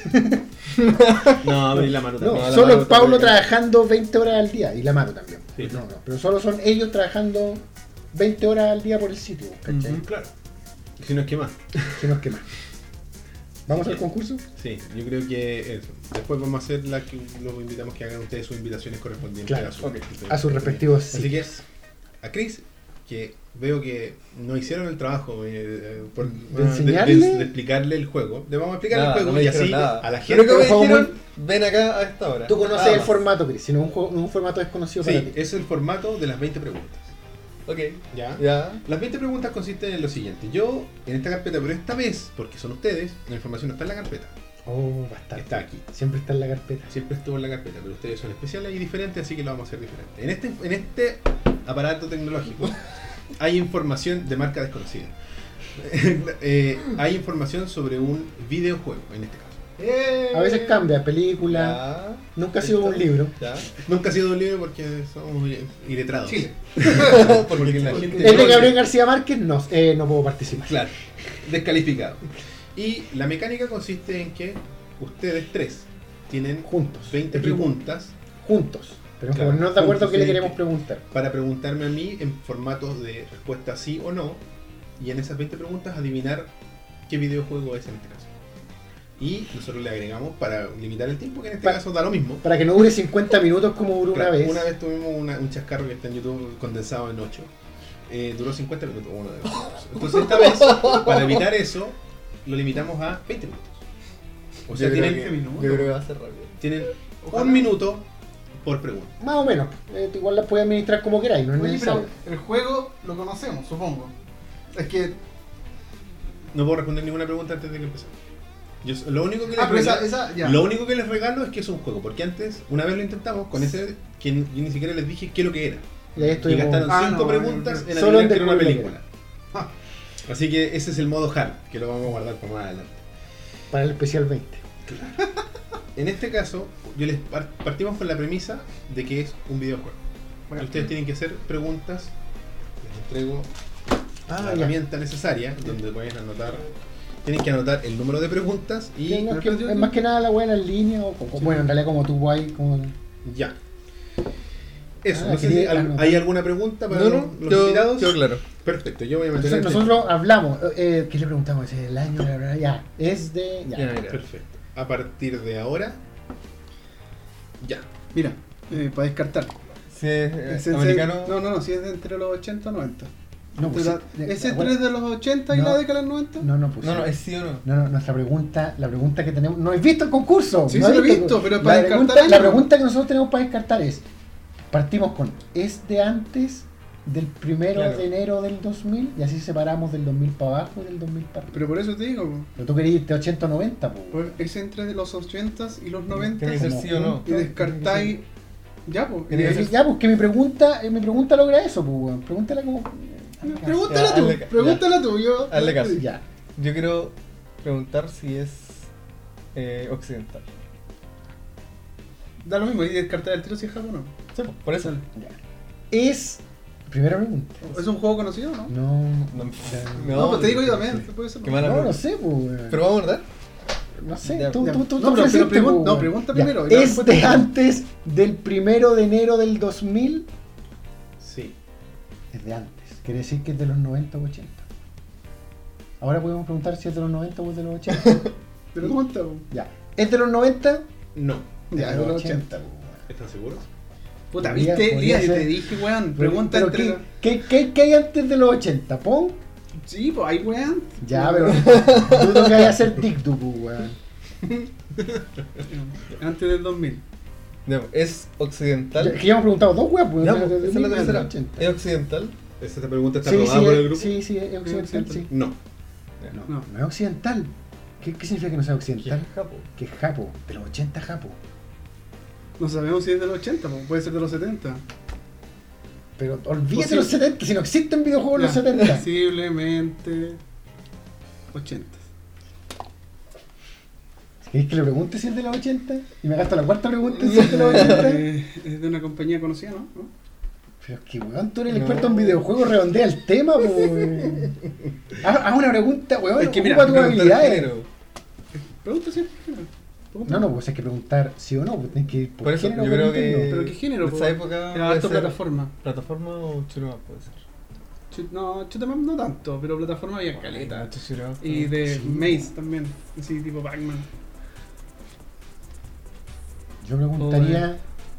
No, abrir la mano No, también. la solo mano es Paulo también. trabajando veinte horas al día y la mano también. Sí. No, no, pero solo son ellos trabajando veinte horas al día por el sitio, ¿cachai? Ujú. Claro. Si no es que más. Si no es que más. ¿Vamos al concurso? Sí, yo creo que eso. Después vamos a hacer la que los invitamos que hagan ustedes sus invitaciones correspondientes Claro, a, su, ok. A sus respectivos Así que sitios. a Chris, que veo que no hicieron el trabajo eh, por- ¿De enseñarle? de- de explicarle el juego. Le vamos a explicar Nada, el juego no me y dijeron así nada. a la Lo gente. único que me juego dijeron, ven acá a esta hora. Tú conoces Nada el más. formato, Chris, si no es un, juego- no es un formato desconocido para Sí, ti. es el formato de las veinte preguntas. Ok, ¿Ya? ya. Las veinte preguntas consisten en lo siguiente. Yo, en esta carpeta, pero esta vez, porque son ustedes, la información no está en la carpeta. Oh, bastante. Está aquí. Siempre está en la carpeta. Siempre estuvo en la carpeta, pero ustedes son especiales y diferentes, así que lo vamos a hacer diferente. En este, en este aparato tecnológico hay información de marca desconocida. eh, hay información sobre un videojuego en este caso. A veces cambia, película. Ya. Nunca ha sido un libro. Ya. Nunca ha sido un libro porque somos iletrados. Chile. Porque la gente. ¿Es de Gabriel García Márquez? No, eh, no puedo participar. Claro, descalificado. Y la mecánica consiste en que ustedes tres tienen Juntos. veinte Equipo. preguntas Juntos. Tenemos Claro, que ponernos de acuerdo juntos, qué le sí, queremos que- preguntar. para preguntarme a mí en formatos de respuesta sí o no. Y en esas veinte preguntas adivinar qué videojuego es en este caso. Y nosotros le agregamos para limitar el tiempo, que en este Pa- caso da lo mismo. Para que no dure cincuenta minutos como duró Claro, una vez. Una vez tuvimos una- un chascarro que está en YouTube condensado en ocho. Eh, duró cincuenta minutos uno de los dos. Entonces esta vez, para evitar eso, lo limitamos a veinte minutos. O sea, Yo creo tienen, que- minutos. Yo creo que va a ser rápido. tienen Ojalá. un minuto por pregunta. Más o menos. Eh, igual la puedes administrar como queráis, no es Oye, necesario. pero el juego lo conocemos, supongo. Es que. No puedo responder ninguna pregunta antes de que empecemos. Yo, lo, único que les Ah, pero esa, regalo, esa ya. lo único que les regalo es que es un juego. Porque antes, una vez lo intentamos con ese, que n- yo ni siquiera les dije qué es lo que era. Y ahí Y estuvimos. gastaron Ah, cinco no, preguntas no, no. en Solo adivinar en que era una descubrir película. Ah. Así que ese es el modo hard, que lo vamos a guardar para más adelante. Para el especial veinte. En este caso, yo les par- partimos con la premisa de que es un videojuego. Bueno. Y ustedes tienen que hacer preguntas. Les entrego Ah, la ya. herramienta necesaria donde pueden anotar. Tienen que anotar el número de preguntas y Que no, que pero yo- es más que nada la buena en línea. O, como- bueno, en realidad como tú guay. Como... ya. Eso, Ah, no sé quería si al- anotar. hay alguna pregunta para No, los, no, los yo, invitados. yo claro. Perfecto, yo voy a meter Entonces, el nosotros hablamos. Eh, ¿Qué le preguntamos? ¿Es el año? Bla, bla, ya. Es de. Ya. Ya, tiempo. mira. Perfecto. A partir de ahora, ya. Mira, eh, para descartar. Si es eh, Es en- americano. No, no, no, si es de entre los ochenta y noventa. No, pues, Entre sí, la- ¿Es bueno, entre de los ochenta y no. la década del noventa? No, no, pues. No, sí. no, es sí o no. No, no, nuestra pregunta, la pregunta que tenemos, no has visto el concurso. Sí, no sí has lo he visto, pero para la descartar pregunta, año. la pregunta que nosotros tenemos para descartar es, partimos con, ¿es de antes del primero Claro. de enero del dos mil? Y así separamos del dos mil para abajo y del dos mil para arriba. Pero por eso te digo, po. Pero tú querías irte ochenta o noventa, pues. Pues es entre de los ochenta y los noventa. Tiene que ser como sí o no. Y descartáis. Ya, pues. Tiene que ser- Ya, pues que mi pregunta, eh, mi pregunta logra eso, pues, weón. Pregúntala como. Pregúntala Ya, tú, hazle ca- pregúntala tú. Yo, Hazle caso. Ya. Yo quiero preguntar si es eh, occidental. Da lo mismo, y descartar el tiro si es japonés. Sí, po, por eso. Ya. Es. Primera pregunta. ¿Es un juego conocido o no? No. No, ya. No, pues te digo yo sí. también. Puede ser. Qué mala No, pregunta. no sé, pues. weón. Pero vamos a abordar. No sé, Ya, tú, ya. tú, tú, No, tú pero- pero ofreciste, pregun- po, no, weón. pregunta Ya. primero, y la ¿Es respuesta de primero. antes del primero de enero del dos mil? Sí. Es de antes. Quiere decir que es de los noventa o ochenta. Ahora podemos preguntar si es de los noventa o es de los ochenta. Pregunta, po. Ya. ¿Es de los noventa? No. Ya, de de los los ochenta. ochenta. ¿Están seguros? Puta, Podría- viste, podría Lía, yo ser. te dije, weón. Pero- Pregunta pero entre. ¿qué, qué, qué, qué hay antes de los ochenta? ¿Pong? Sí, pues hay weón. Ya, pero dudo que vaya a ser TikTok, weón. Antes del dos mil. Ya, es Ya, occidental. que ya hemos preguntado dos weas, pues. Ya, desde- pues, desde esa es la mil tercera. ochenta. ¿Es occidental? ¿Esta pregunta está Sí, aprobada sí, por el es- grupo? sí, sí, es occidental, sí. No. No, no es occidental. ¿Qué, qué significa que no sea ¿Qué es occidental? Japo? Que es Japo, de los ochenta Japo. No sabemos si es de los ochenta, pues puede ser de los setenta. Pero olvídate Posible. los setenta, si no existen videojuegos en los Ya, setenta. Posiblemente ochenta. ¿Querés que le pregunte si es de los ochenta? Y me gasto la cuarta pregunta si es de los ochenta. Eh, es de una compañía conocida, ¿no? ¿No? Pero es que weón, tú eres el No. experto en videojuegos, redondea el tema, po, weón. Haz, haz una pregunta, weón, Es que ocupa mira, tus Preguntar habilidades. género. Pregunta siempre. Pregunta. No, no, pues hay que preguntar sí o no, pues tienes que ir por, Por eso, género yo para creo que. entenderlo. ¿Pero qué género, De po? esa época. Era puede harto ser plataforma. ¿Plataforma o churro puede ser? Chut- No, Chutema no tanto, pero plataforma había caleta. Mucho shoot 'em up, Y ¿no? de Sí. Maze también, así tipo Pac-Man. Yo preguntaría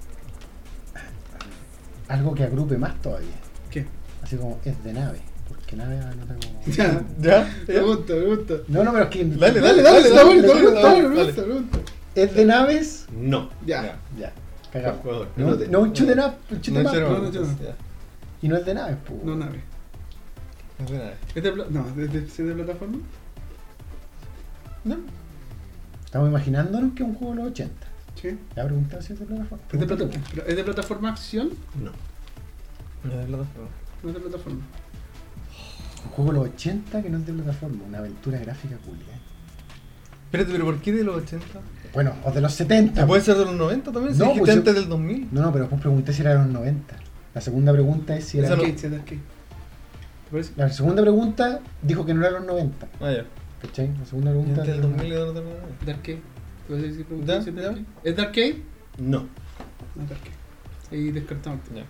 algo que agrupe más todavía. ¿Qué? Así como es de nave. Porque nave no tengo. Ya, ¿Ya? pregunta, pregunta. No, no, pero es que. Dale, Dale, dale, dale, está bueno, dale, está bueno, está dale, bueno, dale. pregunta, pregunta. ¿Es de naves? No. Ya. Ya, cagamos. Por favor, No, anote. no un chute nave, un chute No, más, shoot 'em no, up, no, entonces, no. ya. y no es de naves, pues. No nave. No es de nada. ¿Es de pla- no, ¿es de, ¿es de plataforma? No. Estamos imaginándonos que es un juego de los ochenta. Sí. Ya preguntar si es de plataforma. ¿Es de, plata- pero ¿es de plataforma acción? No. No es de plataforma. No es de plataforma. Un juego de los ochenta que no es de plataforma, una aventura gráfica culia. Espérate, pero ¿por qué de los ochenta? Bueno, o de los setenta. ¿Puede ser de los noventa también? Si No, dijiste pues yo- antes del dos mil. No, no, pero después pregunté si era de los noventa. La segunda pregunta es si era... Esa no- Arcade, sí, arcade. ¿Te parece? La segunda pregunta dijo que no era de los noventa. Ah, ya. ¿Cachai? La segunda Y pregunta... antes del dos mil y de los noventa. ¿De arcade? ¿Te parece si ¿Ya? preguntas si es de ¿Ya? arcade? ¿Es de arcade? No. No es de arcade. Ahí descartamos. Ya.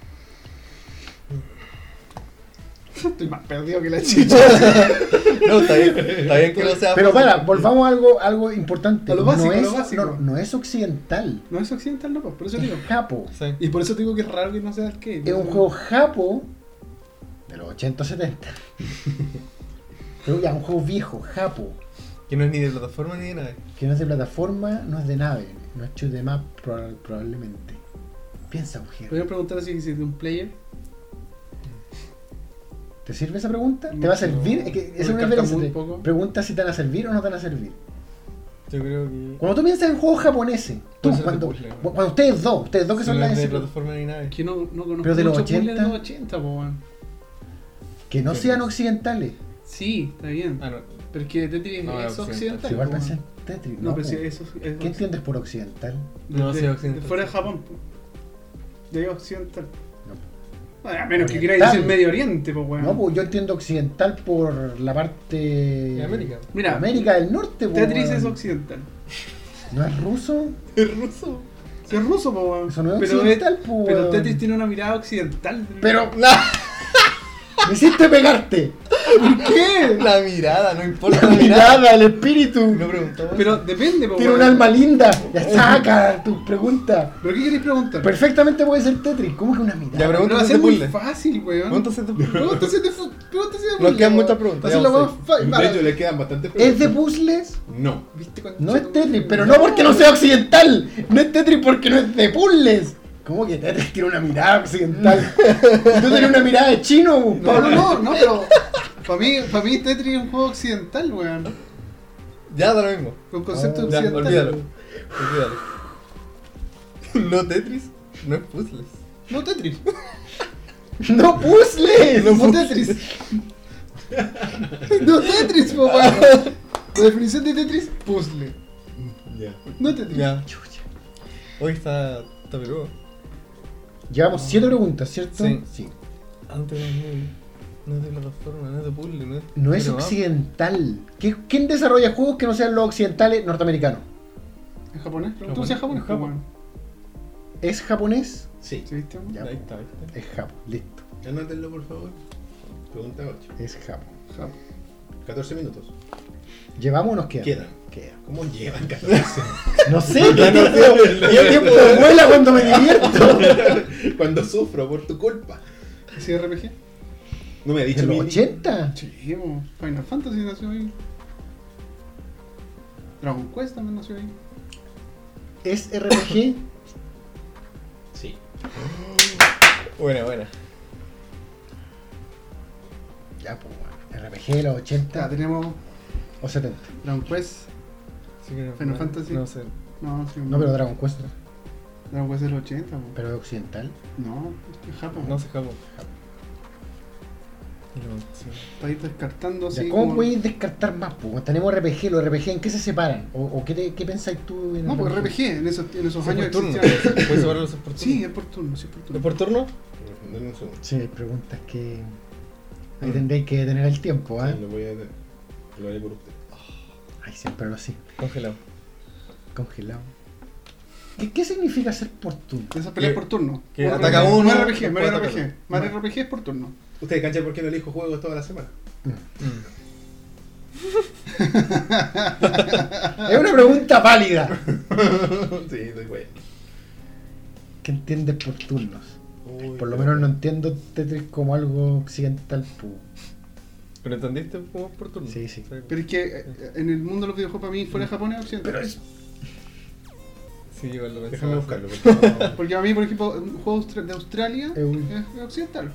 Estoy más perdido que la chicha. No, está bien, está bien que no sea. Pero fácil. para, volvamos a algo, algo importante. A lo básico, no, a es, lo básico. No, no es occidental. No es occidental, no, pues, por eso digo. Es japo. Sí. Y por eso digo que es raro que no sea arcade. Es un juego japo de los ochenta o setenta. Pero ya, un juego viejo, japo. Que no es ni de plataforma ni de nada. Que no es de plataforma, no es de nave. No es shoot 'em up proba- probablemente. Piensa, mujer. Podrían preguntar si es de un player. ¿Te sirve esa pregunta? ¿Te va a servir? Es que esa es una Descarta diferencia. muy de- poco. Pregunta si te van a servir o no te van a servir. Yo creo que. Cuando tú piensas en juegos japoneses, tú, Puede ser de cuando, puzzle, ¿no? cuando ustedes dos, ustedes dos que Si son no las es de enciclo- plataforma ni nada. Es que no, no conozco Pero de los muchos puzzles ochenta. de los ochenta, po, weón. que no sean occidentales. Sí, está bien. Ah, no. Pero es que Tetris No, es es occidental. occidental. Igual po, pensé weón. en Tetris. No, No, pero po. sí, eso es. ¿Qué entiendes por occidental? No, de- sí, de- occidental. de fuera de Japón, po. De ahí occidental. No. Bueno, a menos que Oriental. quieras decir Medio Oriente, pues, weón. No, pues yo entiendo occidental por la parte De América. Mira, América del Norte, po, Tetris weón. es occidental. ¿No es ruso? Es ruso. Sí, es ruso, pues, weón. Eso no es Pero occidental, po, Pero weón. Tetris tiene una mirada occidental. Pero me hiciste pegarte. ¿Qué? La mirada, no importa La la mirada. mirada, el espíritu. No preguntó. Pero depende, pues, Tiene un weón. alma linda. Ya saca tus preguntas. ¿Pero qué queréis preguntar? Perfectamente puede ser Tetris. ¿Cómo que una mirada? Ya, Pero va a pregúntate ser de muy puzzle. fácil, weón. Pregúntate de puzzle. Pregúntase de fu- pregúntase de Nos puzzle, quedan weón. muchas preguntas, Va a ser ya la vamos weá fa- De para- hecho, le quedan bastantes ¿Es preguntas. de puzzles? No. ¿Viste cuando- No es Tetris, pero no porque no sea occidental. No es Tetris porque no es de puzzles. ¿Cómo que Tetris tiene una mirada occidental? Y tú tienes una mirada de chino, No, Pablo. no, no, no, pero para mí, para mí Tetris es un juego occidental, weón. Ya da lo mismo. Con concepto Oh, Ya, occidental. olvídalo. Olvídalo. No Tetris, no es puzzles. No Tetris. No puzzles. No Tetris. No Tetris, po, weón. La definición de Tetris, puzzle. Ya. No Tetris. Ya. Chucha. Hoy está, está peludo. Llevamos siete preguntas, ¿cierto? Sí. Antes no, no es de plataforma, no es de puzzle, no es. No es pero va. occidental. ¿Qué- ¿Quién desarrolla juegos que no sean los occidentales norteamericanos? ¿Es japonés? Japonés. ¿Tú seas japonés, po, Japón. weón? ¿Es japonés? Sí. ¿Sí, viste? Ya, Ahí está, ¿viste? es Japón, listo. Anótenlo, por favor. Pregunta ocho. Es Japón. Japón. catorce minutos. ¿Llevamos o nos quedan? Quedan. Queda. ¿Cómo llevan catorce? No sé, ¿qué tiempo, qué tiempo vuela cuando me divierto? Cuando sufro por tu culpa. ¿Sí R P G? No me ha dicho ¿En los mi- ochenta? Sí, po. Final Fantasy nació ahí. Dragon Quest también nació ahí. ¿Es R P G? Sí. Buena, buena. Ya, pues, bueno. R P G de los Ya, ochenta tenemos o setenta. Dragon Quest. Sí que no- Final no- Fantasy. No sé. No, sí, No, pero Dragon Quest, ¿no? Dragon Quest es el ochenta, po. Pero es occidental. No, es Japón. No sé Japón. No, sí. Para ir descartando Ya, así. ¿Cómo como- podéis descartar más? Pues? Tenemos R P G, los R P G, ¿en qué se separan? ¿O, o qué, te- qué pensáis tú en No, porque R P G en esos, en esos Sí, años por turno. existían. Puedes separarlos por turno. Sí, es por turno, sí, es por ¿Es turno. por turno? Denme un segundo. Sí, hay preguntas que. Ahí Mm. tendréis que tener el tiempo, ¿ah? Sí, lo voy a lo haré por usted. Ay, siempre lo así. Congelado. Congelado. ¿Qué, qué significa ser por turno? Esas peleas Que- por turno. que Por- ataca Mario uno, R P G, después Mario ataca R P G. otro. Mario R P G es por turno. ¿Ustedes canchan por qué no elijo juegos toda la semana? Es una pregunta válida. Sí, estoy bueno. ¿Qué entiendes por turnos? Uy, Por lo pero- menos no entiendo Tetris como algo occidental. Pu. ¿Pero entendiste cómo es por turno? Sí, sí. Pero es que eh, en el mundo de los videojuegos para mí fuera de Japón es occidental. Pero es. Sí, igual lo pensaba. Déjame buscarlo. Porque no- Porque a mí, por ejemplo, un juego austra- de Australia Es un- es occidental.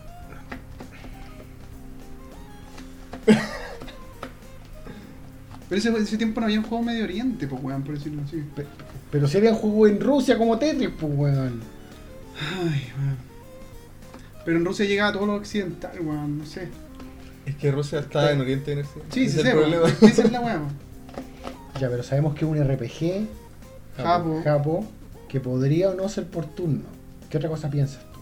Pero ese, ese tiempo no había un juego Medio Oriente, pues weón, por decirlo así. pe- Pero si había juegos en Rusia como Tetris, pues weón. Ay, weón. Pero en Rusia llegaba todo lo occidental, weón, no sé. Es que Rusia está en Oriente y en Occidente. Sí, Ese sí, es el sí, problema. po. Esa es la weá, po. Ya, pero sabemos que es un R P G Japo. Japo que podría o no ser por turno. ¿Qué otra cosa piensas tú?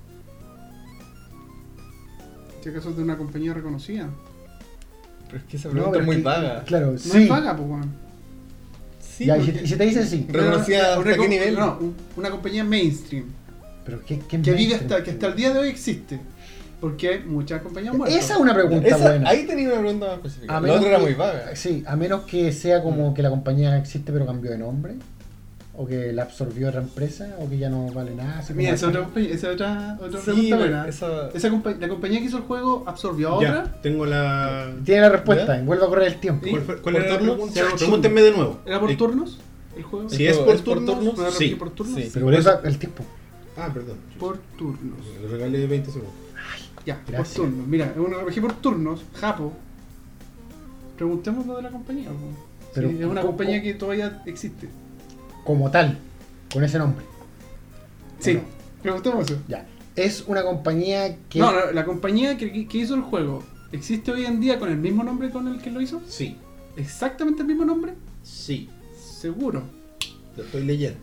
Si acaso es de una compañía reconocida. Pero es que esa No, pregunta pero es muy que- vaga. Claro, No sí. es vaga, pues, weón. Sí, Ya, y, si porque- te, y si te dicen sí. Reconocida Una- hasta qué una- nivel. No, un- una compañía mainstream. Pero ¿qué, qué Que vive mainstream? hasta, que hasta el día de hoy existe. Porque hay muchas compañías muertas. Esa es una pregunta Esa- buena. Ahí tenía una pregunta más específica. A La menos otra era que- muy vaga. Sí, a menos que sea como que la compañía existe pero cambió de nombre. O que la absorbió otra empresa. O que ya no vale nada. así Mira, como esa es hasta- otra, compañía- esa es otra, otra Sí, pregunta pero buena. esa- Esa compa- la compañía que hizo el juego absorbió a otra. Ya, tengo la. Tiene la respuesta. Vuelve a correr el tiempo. ¿Cuál, fue- cuál ¿Por era la turno? pregunta? Sí, por Pregúntenme de nuevo. ¿Era por Eh, turnos el juego? Si ¿El es juego por es por turnos, turnos? ¿No era sí. por turnos? Sí. Pero Por vuelve eso- a- el tiempo. Ah, perdón. Por turnos. Le regalé veinte segundos. Ya, Gracias. por turnos. Mira, es un R P G por turnos, Japo. Preguntemos lo de la compañía. po. Pero, Sí, es una ¿cómo- compañía que todavía existe. Como tal. Con ese nombre. Sí, no? preguntemos eso. Ya. Es una compañía que. No, no, la compañía que, que hizo el juego, ¿existe hoy en día con el mismo nombre con el que lo hizo? Sí, ¿Exactamente el mismo nombre? sí. Seguro. Lo estoy leyendo.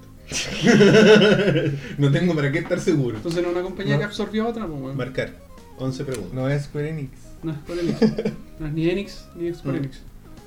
No tengo para qué estar seguro. Entonces no es una compañía No. que absorbió a otra, pues, weón. Marcar. once preguntas. No es Square Enix. No es Square Enix. No es ni Enix ni Square Mm. Enix.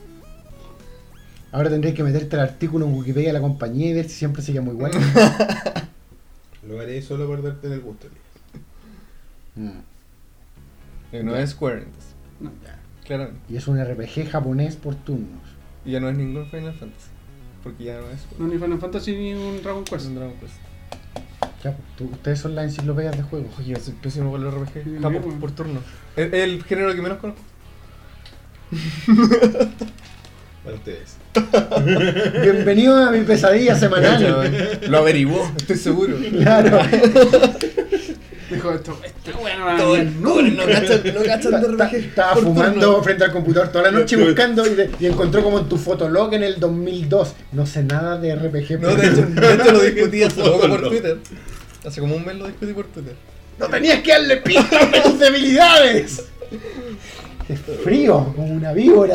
Ahora tendréis que meterte el artículo en Wikipedia de la compañía y ver si siempre se llama igual. Lo haré solo por darte el gusto. Mm. Eh, No Ya. es Square Enix. No. Claramente. Y es un R P G japonés por turnos. Y ya no es ningún Final Fantasy. Porque ya no es Square No ni Final Fantasy ni un Dragon Es Quest. un Dragon Quest. Ya, pues, tú- ustedes son las enciclopedias de juegos. Oye, soy pésimo con el R P Sí, G. Japo, bueno. por turno. Es el género que menos conozco. Para ustedes. Bienvenido a mi pesadilla semanal. Lo averiguó, estoy seguro. Claro. Dijo esto, esta weá no va a Todo venir el- nunca. todo el- no cachan, no cachan de R Ta- P G. Estaba por fumando turno. frente al computador toda la noche buscando y, de- y encontró como en tu fotolog en el dos mil dos. No sé nada de R P G. No, pero- de hecho, de hecho lo discutí hace poco por Fotolog. Twitter. Hace como un mes lo discutí por Twitter. ¡No tenías que darle pistas de tus debilidades! Es frío, como una víbora.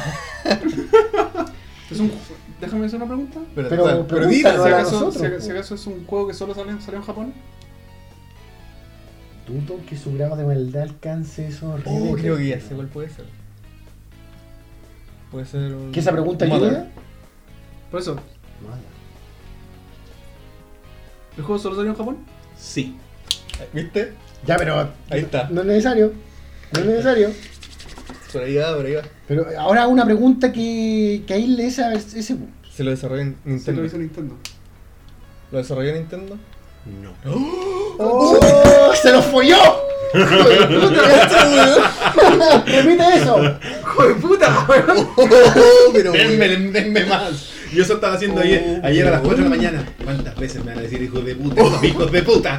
Es un, déjame hacer una pregunta. Pero, Pero- pero, pero dila, pregúntalo Si a acaso, nosotros, si acaso- po. si acaso es un juego que solo sale, salió en Japón. Dudo que su grado de maldad alcance esos Oh, niveles. creo que ya sé cuál puede ser. Puede ser un. ¿Que esa pregunta Mother. ayuda? Por eso, ¿el juego solo salió en Japón? Sí. ¿Viste? Ya, pero Ahí está. no es necesario. No es necesario. Por ahí va, por ahí va. Pero ahora una pregunta que, que ahí le esa ese. Se lo desarrolló en Se Nintendo. lo hizo Nintendo. ¿Lo desarrolló Nintendo? No. ¡Oh! ¡Se lo folló! ¡Repite eso! ¡Hijo de puta, weón! Oh, pero Denme, denme más. Yo eso estaba haciendo ayer, Oh, ayer a las pero cuatro de la bueno. mañana. ¿Cuántas veces me van a decir hijos de puta? Estos hijos de puta.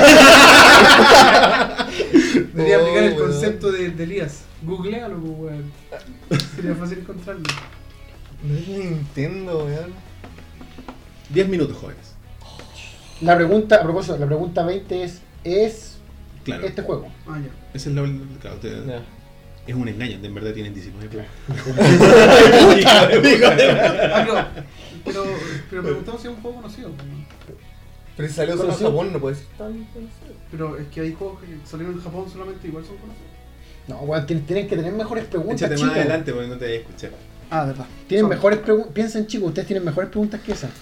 Debería Oh, aplicar el weón. concepto de, de Elías. Googlealo, pues, weón. Sería fácil encontrarlo. No es Nintendo, weón. diez minutos, jóvenes. La pregunta, a propósito, la pregunta veinte es: ¿es Claro. este juego? Ah, ya. Ese es la, claro, te- Ya. es un engaño, en verdad tienen diecinueve puntos. Ah, pero, pero, pero preguntamos si es un juego conocido. weón. Pero si salió solo en Conocido. Japón, no puede ser tan conocido. Pero es que hay juegos que salieron en Japón solamente igual son conocidos. No, weón, tienen, tienen que tener mejores preguntas, Échate chicos. más adelante porque no te voy a escuchar. Ah, verdad. Tienen Sorry. mejores preguntas. Piensen, chicos, ustedes tienen mejores preguntas que esas.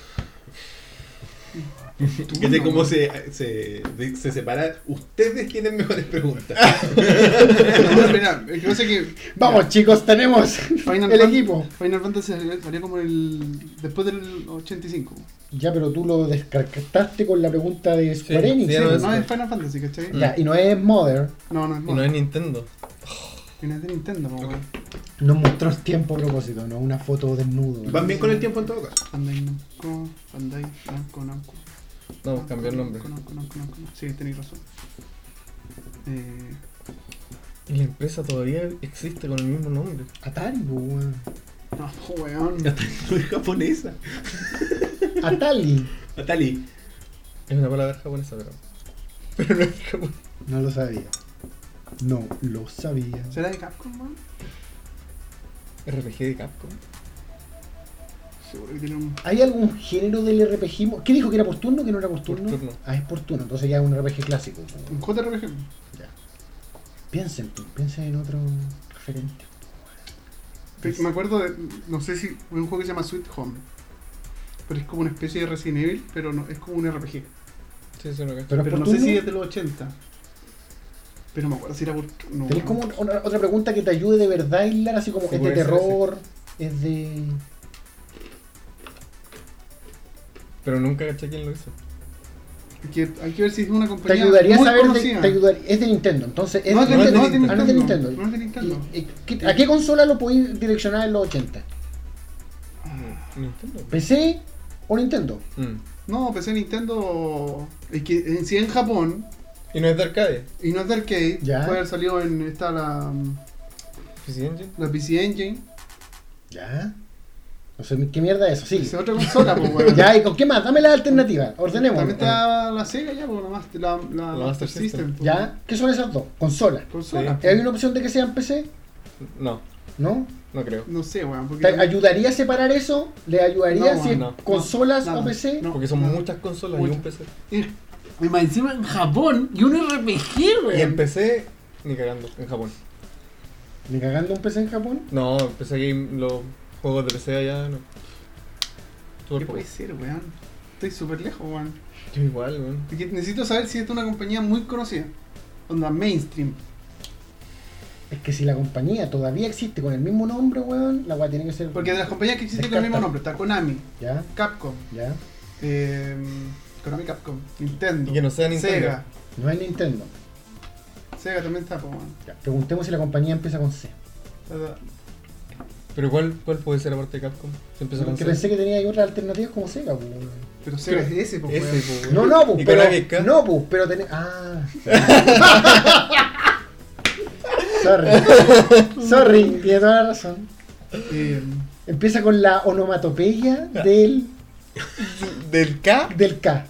Fíjate cómo se, se, de- se separa. Ustedes tienen mejores preguntas. No, mira, es que no sé que. Vamos, chicos, tenemos Final el Fan- equipo. Final Fantasy salió como el. después del ochenta y cinco. Ya, pero tú lo descartaste con la pregunta de Square Sí, Enix. sí, ¿eh? no No, es- no es Final Fantasy, ¿cachai? Ya, y no es Mother. No, no es Y no Mother. es Nintendo. Y no es de Nintendo, po, weón. Nos mostró el tiempo a propósito, no una foto desnudo. Van bien con el tiempo en todo caso. Bandai Namco, Bandai Namco, Namco. Vamos a cambiar el nombre. Namco, Namco, Namco, Namco. Sí, tenéis razón. Eh, Y la empresa todavía existe con el mismo nombre. Atari, po, weón. no, weón. No es japonesa. Atari. Atali. Es una palabra japonesa, pero. Pero no es japonesa. No lo sabía. No lo sabía. ¿Será de Capcom, man? R P G de Capcom. Seguro que tiene un... ¿Hay algún género del R P G? ¿Qué dijo que era por turno? ¿Que no era por turno? Por turno. Ah, es por turno, entonces ya es un R P G clásico. un J R P G. Ya. Piensen, pues, piensen en otro referente. Pe- Me acuerdo de, no sé si, un juego que se llama Sweet Home. Pero es como una especie de Resident Evil, pero no, es como un R P G. Sí, eso no cacho. Pero, Pero por no sé turno, si es de los ochenta. Pero me acuerdo si era por... No, ¿tenés como una- otra pregunta que te ayude de verdad a hilar? Así como, Sí, ¿es de puede ser terror? ¿Es de...? Pero nunca caché quién lo hizo. Hay que, hay que ver si es una Te compañía ayudaría a muy saber de, conocida. te ayudar- es de Nintendo, entonces es No, de es de- Nintendo. no es de Ah, no es de Nintendo. Nintendo. No es de Nintendo. ¿Y- y qué- ¿A qué consola lo podéis direccionar en los ochenta? Nintendo. ¿P C o Nintendo? Mm. No, P C Nintendo... Es que en sí en Japón, Y no es de arcade. y no es de arcade, Ya. puede haber salido en... Está la, P C Engine. la P C Engine. Ya. No sé qué mierda es eso, sí. Es otra consola, pues, weón. Ya, ¿y con qué más? Dame la alternativa, ordenemos. También está la Sega ya, pues, la, Master- la, la, La Master System. System. pues. ¿Ya? ¿Qué son esas dos? Consola. Consola. Sí. ¿Hay una opción de que sean P C? No, ¿no? no creo. No sé, weón. Porque ¿Te ayudaría a separar eso? ¿Le ayudaría No, si es no, consolas nada, o P C? no. Porque son no. muchas consolas y Muchas. un P C. Y más encima en Japón y un R P G, weón. Y en P C, ni cagando, en Japón. ¿Ni cagando un P C en Japón? No, P C Game, los juegos de P C allá no. ¿Qué Súper poco. puede ser, weón? Estoy súper lejos, weón. Yo igual, weón. Porque necesito saber si esta es una compañía muy conocida. Onda mainstream. Es que si la compañía todavía existe con el mismo nombre, weón, la weá tiene que ser. Porque de las compañías que existen con el mismo Descarta. nombre, está Konami, Ya, Capcom, ya. eh, Konami Capcom, Nintendo, Y que no sea Nintendo. Sega. No es Nintendo. Sega también está, pues, weón. Ya. Preguntemos si la compañía empieza con C. Pero ¿cuál, cuál puede ser aparte de Capcom? Se empieza con Porque C. pensé que tenía ahí otras alternativas como Sega, pues. weón. Pero Sega es ese, pues, Ese, weón. po, weón. No, no, pues, ¿Y pero. Konami es K? No, pues, pero tenés. Ah. Sorry. Sorry, tiene toda la razón. Eh, Empieza con la onomatopeya del, ¿Del K? del K.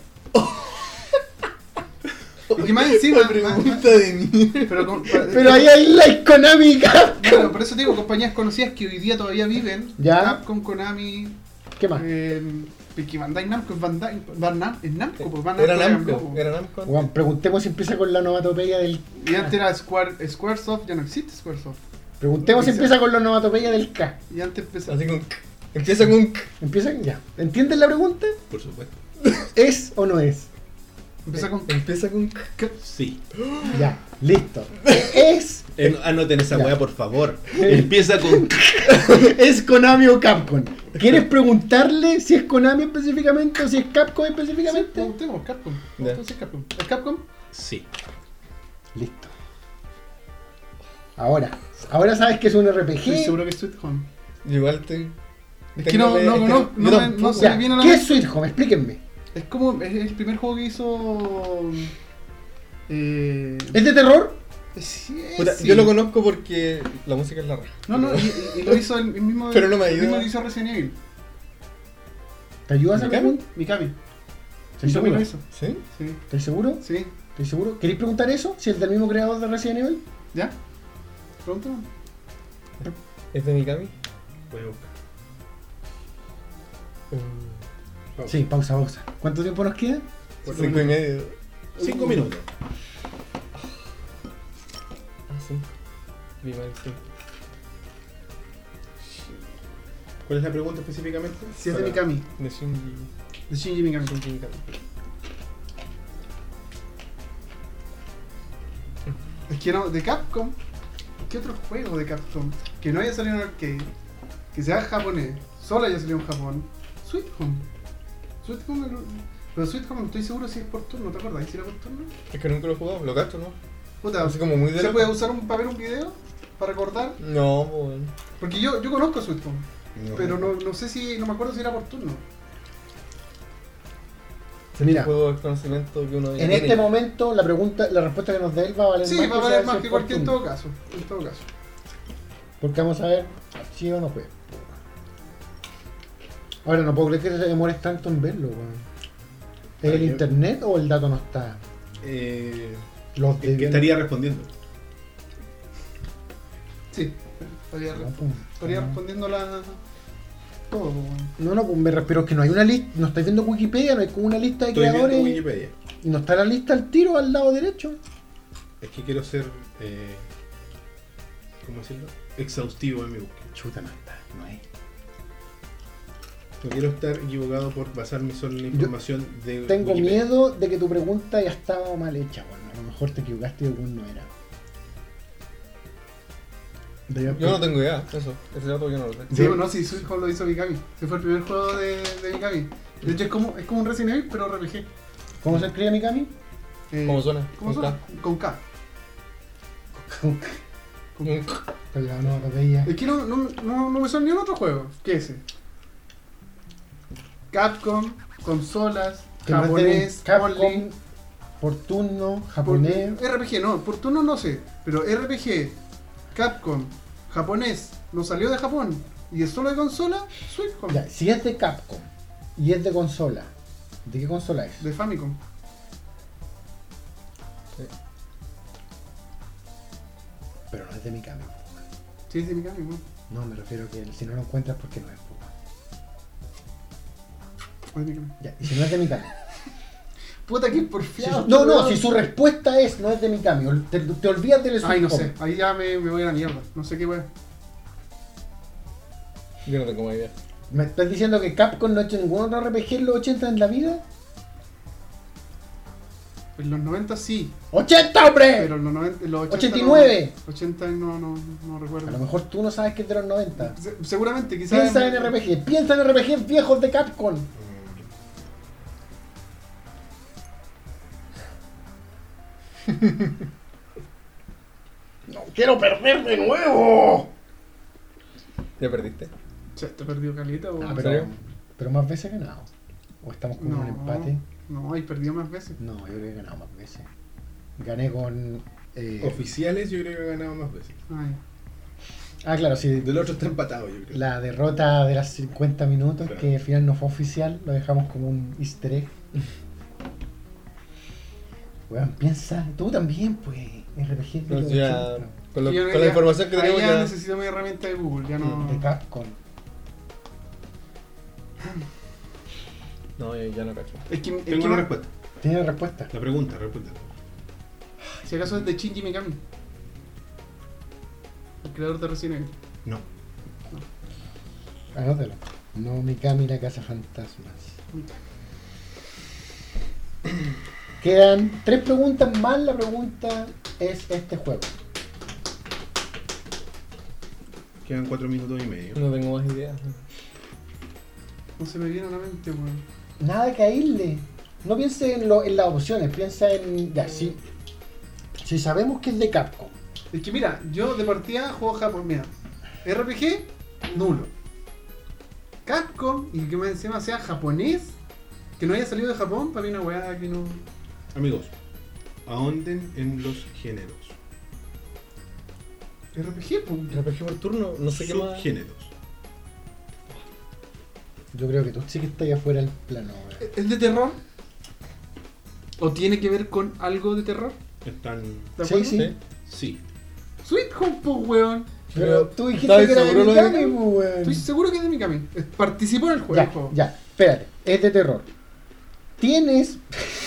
y que más encima, más- Pregunta de mí. pero, con- Pero ahí hay la Konami Capcom. Bueno, por eso te digo, compañías conocidas que hoy día todavía viven. Ya. Capcom, Konami, ¿Qué más? eh, que Bandai Namco, es Bandai, Van Nam- es Namco, pues Van Era Namco, Namco. Namco. Era Namco. antes. Weón, preguntemos si empieza con la onomatopeya del Y antes era Square, Squaresoft, ya no existe Squaresoft. Preguntemos si Empieza- empieza con la onomatopeya del K. Y antes empezó. Así con K. Empieza con K. Empieza ya. ¿Entienden la pregunta? Por supuesto. ¿Es o no es? Empezó con. Empieza con K. Sí. Ya, listo. ¿Es? Eh, anoten esa Ya. weá, por favor. Empieza con. ¿Es Konami o Capcom? ¿Quieres preguntarle si es Konami específicamente o si es Capcom Sí, específicamente? preguntemos, Capcom. Ya. Entonces Capcom. ¿Es Capcom? Sí. Listo. Ahora, ahora sabes que es un R P Estoy G. seguro que es Sweet Home. Yo igual estoy. Es que no, no, no, no, no, yo me- no tampoco. se me Ya, viene a la ¿qué es mente. Sweet Home? Explíquenme. Es como. Es el primer juego que hizo. Eh. ¿Es de terror? Sí, Puta, sí. Yo lo conozco porque la música es la raja. No, no, y, y- y lo hizo el, el mismo. Pero no me el ayuda. mismo que hizo Resident Evil. ¿Te ayudas a ¿Mikami? preguntar? Mikami. ¿Estoy Mikami seguro? lo hizo. ¿Sí? Sí, ¿Estoy seguro? sí. ¿Estoy seguro? ¿Queréis preguntar eso? ¿Si es del mismo creador de Resident Evil? ¿Ya? Pronto. ¿Es de Mikami? Voy a buscar. Uh, Sí, pausa, pausa. ¿Cuánto tiempo nos queda? Cinco y medio. Cinco minutos. Ah, sí. Vi mal, sí. ¿Cuál es la pregunta específicamente? Si es de Para- Mikami. De Shinji. De Shinji Mikami. Shinji Mikami. Es que no, de Capcom. ¿Qué otro juego de Capcom? Que no haya salido en arcade. Que sea japonés. Solo haya salido en Japón. Sweet Home. Sweet Home. el- Pero Sweet Home no estoy seguro si es por turno, ¿te acuerdas? ¿Si era por turno? Es que nunca lo he jugado, lo gasto, ¿no? Puta, Así como muy de ¿se loco. puede usar un, para ver un video? ¿Para recordar? No, pues, bueno. Porque yo, yo conozco Sweet Home. No. Pero no, no sé si. No me acuerdo si era por turno. Mira, Juego de conocimiento que uno ya en tiene. este momento la pregunta, la respuesta que nos dé él va a valer Sí, más va a que valer sea más si que es por cualquier en turno. todo caso. En todo caso. Porque vamos a ver si o no puede. Ahora no puedo creer que te demores tanto en verlo, weón. ¿Es el Ay, internet o el dato no está? Eh, Los el que estaría respondiendo. Sí, estaría, No, pues, estaría no. respondiendo la. Todo, weón. No, no, pues me re- pero es que no hay una lista, no estáis viendo Wikipedia, no hay como una lista de Estoy viendo creadores Wikipedia. y no está la lista al tiro al lado derecho. Es que quiero ser. Eh, ¿Cómo decirlo? Exhaustivo en mi búsqueda. Chuta, no está, no hay. No quiero estar equivocado por basarme solo en la información de. Tengo Wikipedia. miedo de que tu pregunta ya estaba mal hecha, bueno, a lo mejor te equivocaste y algún no era. De- Yo no tengo idea, eso. Ese dato yo no lo sé. Sí, no, sí, Sweet Home lo hizo Mikami. Ese fue el primer juego de, de Mikami. De hecho, es como, es como un Resident Evil, pero R P G. ¿Cómo se escribe Mikami? Eh, ¿Cómo suena? ¿Cómo Con suena? Con K. Con con la onomatopeya. Es que no, no, no, no me son ni un otro juego que ese. Capcom, consolas, Que más japonés, tienen only. Capcom, por turno, Por- japonés. R P G, no, por turno no sé. Pero R P G, Capcom, japonés, no salió de Japón y es solo de consola, Sweet Home. Ya, si es de Capcom y es de consola, ¿de qué consola es? De Famicom. Pero no es de Mikami. Sí, es de Mikami, ¿no? No, me refiero que si no lo encuentras porque no es. po. O es de Mikami. Ya, y si no es de Mikami. Puta que Si porfiado. su- no, no, weón. si su respuesta es no es de Mikami, ol- te, te olvidas del Ay, no Sweet sé, ahí ya me, me voy a la mierda. No sé qué weón. Yo no tengo más idea. Home. ¿Me estás diciendo que Capcom no ha hecho ningún otro R P G en los ochenta en la vida? En los noventa sí, ¡ochenta, hombre! pero en los, noventa, en los ochenta. ochenta y nueve. No, ochenta no, no, no recuerdo. A lo mejor tú no sabes que es de los noventa. Se- seguramente, quizás. Piensa en R P G, piensa en R P G viejos de Capcom. ¡No quiero perder de nuevo! ¿Ya perdiste? Se te perdió caleta o. Ah, ¿En pero, serio? pero más veces he ganado. ¿O estamos con no, un empate? No, hay perdido más veces. No, yo creo que he ganado más veces. Gané con... eh, Oficiales, yo creo que he ganado más veces. Ay. ah, claro, sí. Del otro está empatado, yo creo. La derrota de las cincuenta minutos, Claro. que al final no fue oficial, lo dejamos como un easter egg. Weón, piensa, tú también, pues, R P G de, Entonces los ya, ochenta, con, lo- Yo- con la ya- información que ahí tenemos ya ya... necesito mi herramienta de Google, ya no. de Capcom. No, ya, ya no cacho. Es que, es Tengo que una no- respuesta. Tiene respuesta. La pregunta, respuesta. si acaso es de Shinji Mikami. El creador de Resident Evil. No. Anótalo. No Mikami la casa fantasmas. Quedan tres preguntas más. La pregunta es este juego. Quedan cuatro minutos y medio. No tengo más idea. No se me viene a la mente, weón. Nada que irle. No piense en, lo- en las opciones. Piensa en. Ya, si, si sabemos que es de Capcom. Es que mira, yo de partida juego Japón, mira. R P G, nulo. Capcom, y que más encima sea japonés, que no haya salido de Japón, para mí una weá que no. Amigos, ahonden en los géneros. R P G, pues. R P G por turno, no sé qué más. Subgéneros. Yo creo que tú sí que estás afuera del plano. weón. ¿Es de terror? ¿O tiene que ver con algo de terror? Están. ¿De Sí, acuerdo? sí. Sí. Sí. Sweet Home, pues, weón. Pero Pero, tú dijiste ¿estabas que era de seguro lo de Mikami, Mikami? pues, weón. Estoy seguro que es de Mikami. Eh, Participó en el juego. Ya, el juego. ya, espérate, es de terror. Tienes.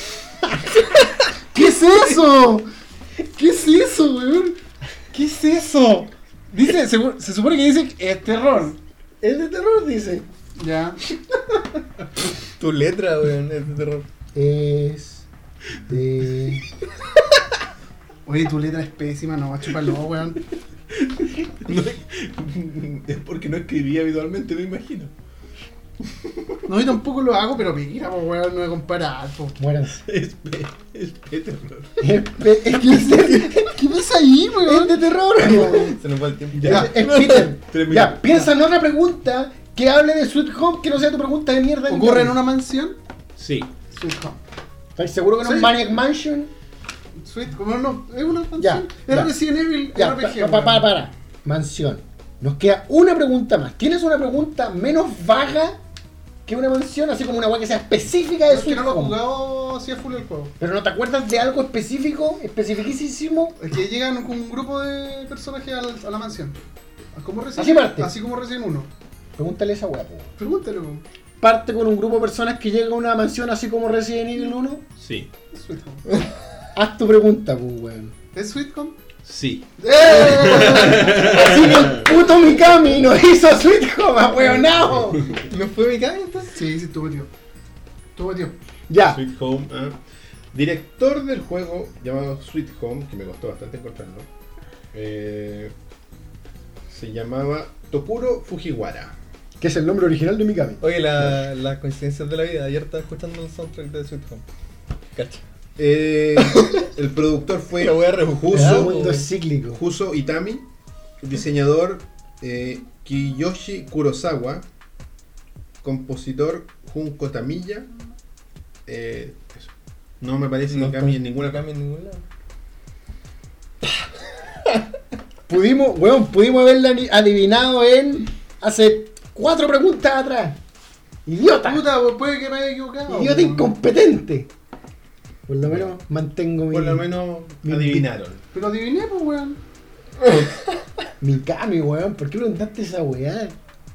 ¿Qué es eso? ¿Qué es eso, weón? ¿Qué es eso? Dice, seguro- se supone que dice que es terror. Es de terror, dice. Ya. Tu letra, weón, es de terror. Es de. Oye, tu letra es pésima, no, va a chuparlo, weón. No, es porque no escribía habitualmente, me imagino. No, yo tampoco lo hago, pero mira, pues, weón, no me comparar, po. Muéranse. Es P, es P terror. Es, pe- es que es de, ¿Qué pasa ahí, es weón? de terror. Se nos va el tiempo. Ya. Es, es Peter. Tres Ya, minutos. piensa en otra pregunta que hable de Sweet Home que no sea tu pregunta de mierda. ¿Ocurre en una mansión? Sí. Sweet Home. ¿Estás seguro que no es Sí. Maniac Mansion? Sweet Home, no, es una mansión. Ya, es ya. Resident Evil Ya, R P G. pa- pa- para, para. Mansión. Nos queda una pregunta más. ¿Tienes una pregunta menos vaga? que una mansión, así como una weá que sea específica de Es que Sweet no lo he Home. jugado así a full el juego. Pero no te acuerdas de algo específico, especificísimo. Es que llegan con un grupo de personajes al- a la mansión. Como Resident Así parte. Así como Resident uno. Pregúntale a esa weá, po. Pregúntale, po. Parte con un grupo de personas que llega a una mansión así como Resident Evil uno. Sí. ¿Es Sweet Home? Haz tu pregunta, pues, weón. ¿Es Sweet Home? Sí. Así que el puto Mikami nos hizo Sweet Home, ahueonao. ¿No fue mi caña entonces? Sí, sí, estuvo metido. Estuvo metido. Ya. Sweet Home. ah. Director del juego llamado Sweet Home, que me costó bastante encontrarlo. eh, se llamaba Tokuro Fujiwara. Que es el nombre original de Mikami. Oye, la- las coincidencias de la vida. Ayer estaba escuchando el soundtrack de Sweet Home. Cacha. Eh, el productor fue La wea re- El Juso, mundo es cíclico. Juso Itami. Diseñador eh, Kiyoshi Kurosawa. Compositor Junko Tamiya. Eh, eso. No me parece No Mikami está- en ninguna Mikami en ningún lado. Pudimos, weón, pudimos haberla ni- adivinado en hace cuatro preguntas atrás. Idiota. Puta, pues puede que me haya equivocado. Idiota po. incompetente. Por lo menos mantengo mi, Por lo menos mi- adivinaron. Pero adiviné, pues, weón. Mikami, weón. ¿Por qué preguntaste esa weá?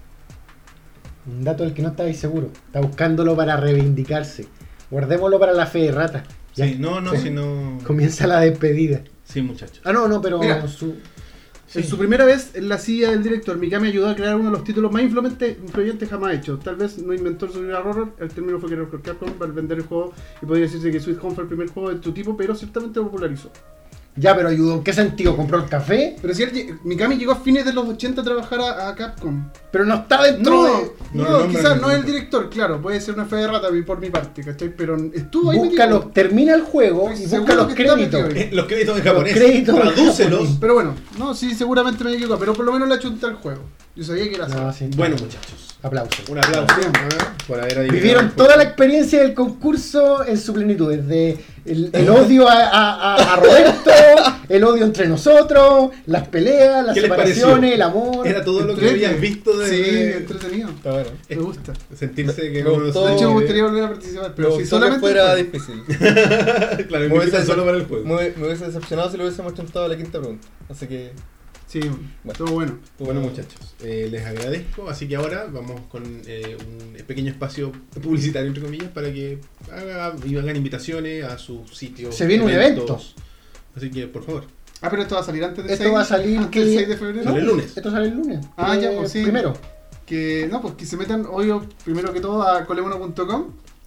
Un dato del que no estabais seguro. Está buscándolo para reivindicarse. Guardémoslo para la fe de rata. Ya. Sí, no, no, si no. Comienza la despedida. Sí, muchachos. Ah, no, no, pero Mira. su... En su primera vez en la silla del director, Mikami ayudó a crear uno de los títulos más influyentes, influyentes jamás hechos. Tal vez no inventó el survival horror, el término fue creado por Capcom para vender el juego y podría decirse que Sweet Home fue el primer juego de tu tipo, pero ciertamente lo popularizó. Ya, pero ayudó. ¿En qué sentido? ¿Compró el café? Pero si él, lle- Mikami llegó a fines de los ochenta a trabajar a, a Capcom. Pero no está dentro No, de... No no, lo nombran quizás en no es el ningún- director, claro, puede ser una fe de rata por mi parte, ¿cachai? Pero estuvo ahí Busca metido. los, termina el juego Estoy y seguro busca los que está créditos. metido ahí. Eh, los créditos en Los japonés. créditos en Tradúcelos. japonés. Pero bueno, no, sí, seguramente me he equivocado, pero por lo menos le achunté al juego. Yo sabía que era así. No, sí. Bueno, muchachos. Aplausos. Un aplauso ah, por haber adivinado. Vivieron toda la experiencia del concurso en su plenitud, desde el, el odio a, a- a- a Roberto, el odio entre nosotros, las peleas, las ¿Qué les separaciones, pareció? el amor. Era todo lo que Entrete. habías visto de, Sí, de- entretenido. Está bueno. Me gusta. sentirse que Me uno gustó. De hecho, me se- gustaría volver a participar, pero Pero si si solamente fuera el juego. difícil. claro, Me me hubiese, solo para el juego. me, me hubiese decepcionado si lo hubiésemos chuntado a la quinta pregunta. Así que, Sí, estuvo bueno. Bueno, muchachos, eh, les agradezco. Así que ahora vamos con eh, un pequeño espacio publicitario, entre comillas, para que haga- y hagan invitaciones a sus sitios. Se viene un evento. Así que, por favor, Ah, pero esto va a salir antes del Esto seis, va a salir antes que- del seis de febrero. Sale el lunes. Esto sale el lunes. Ah, ya, Eh, pues sí. Primero. Que no, pues que se metan hoy primero que todo a colemono punto com,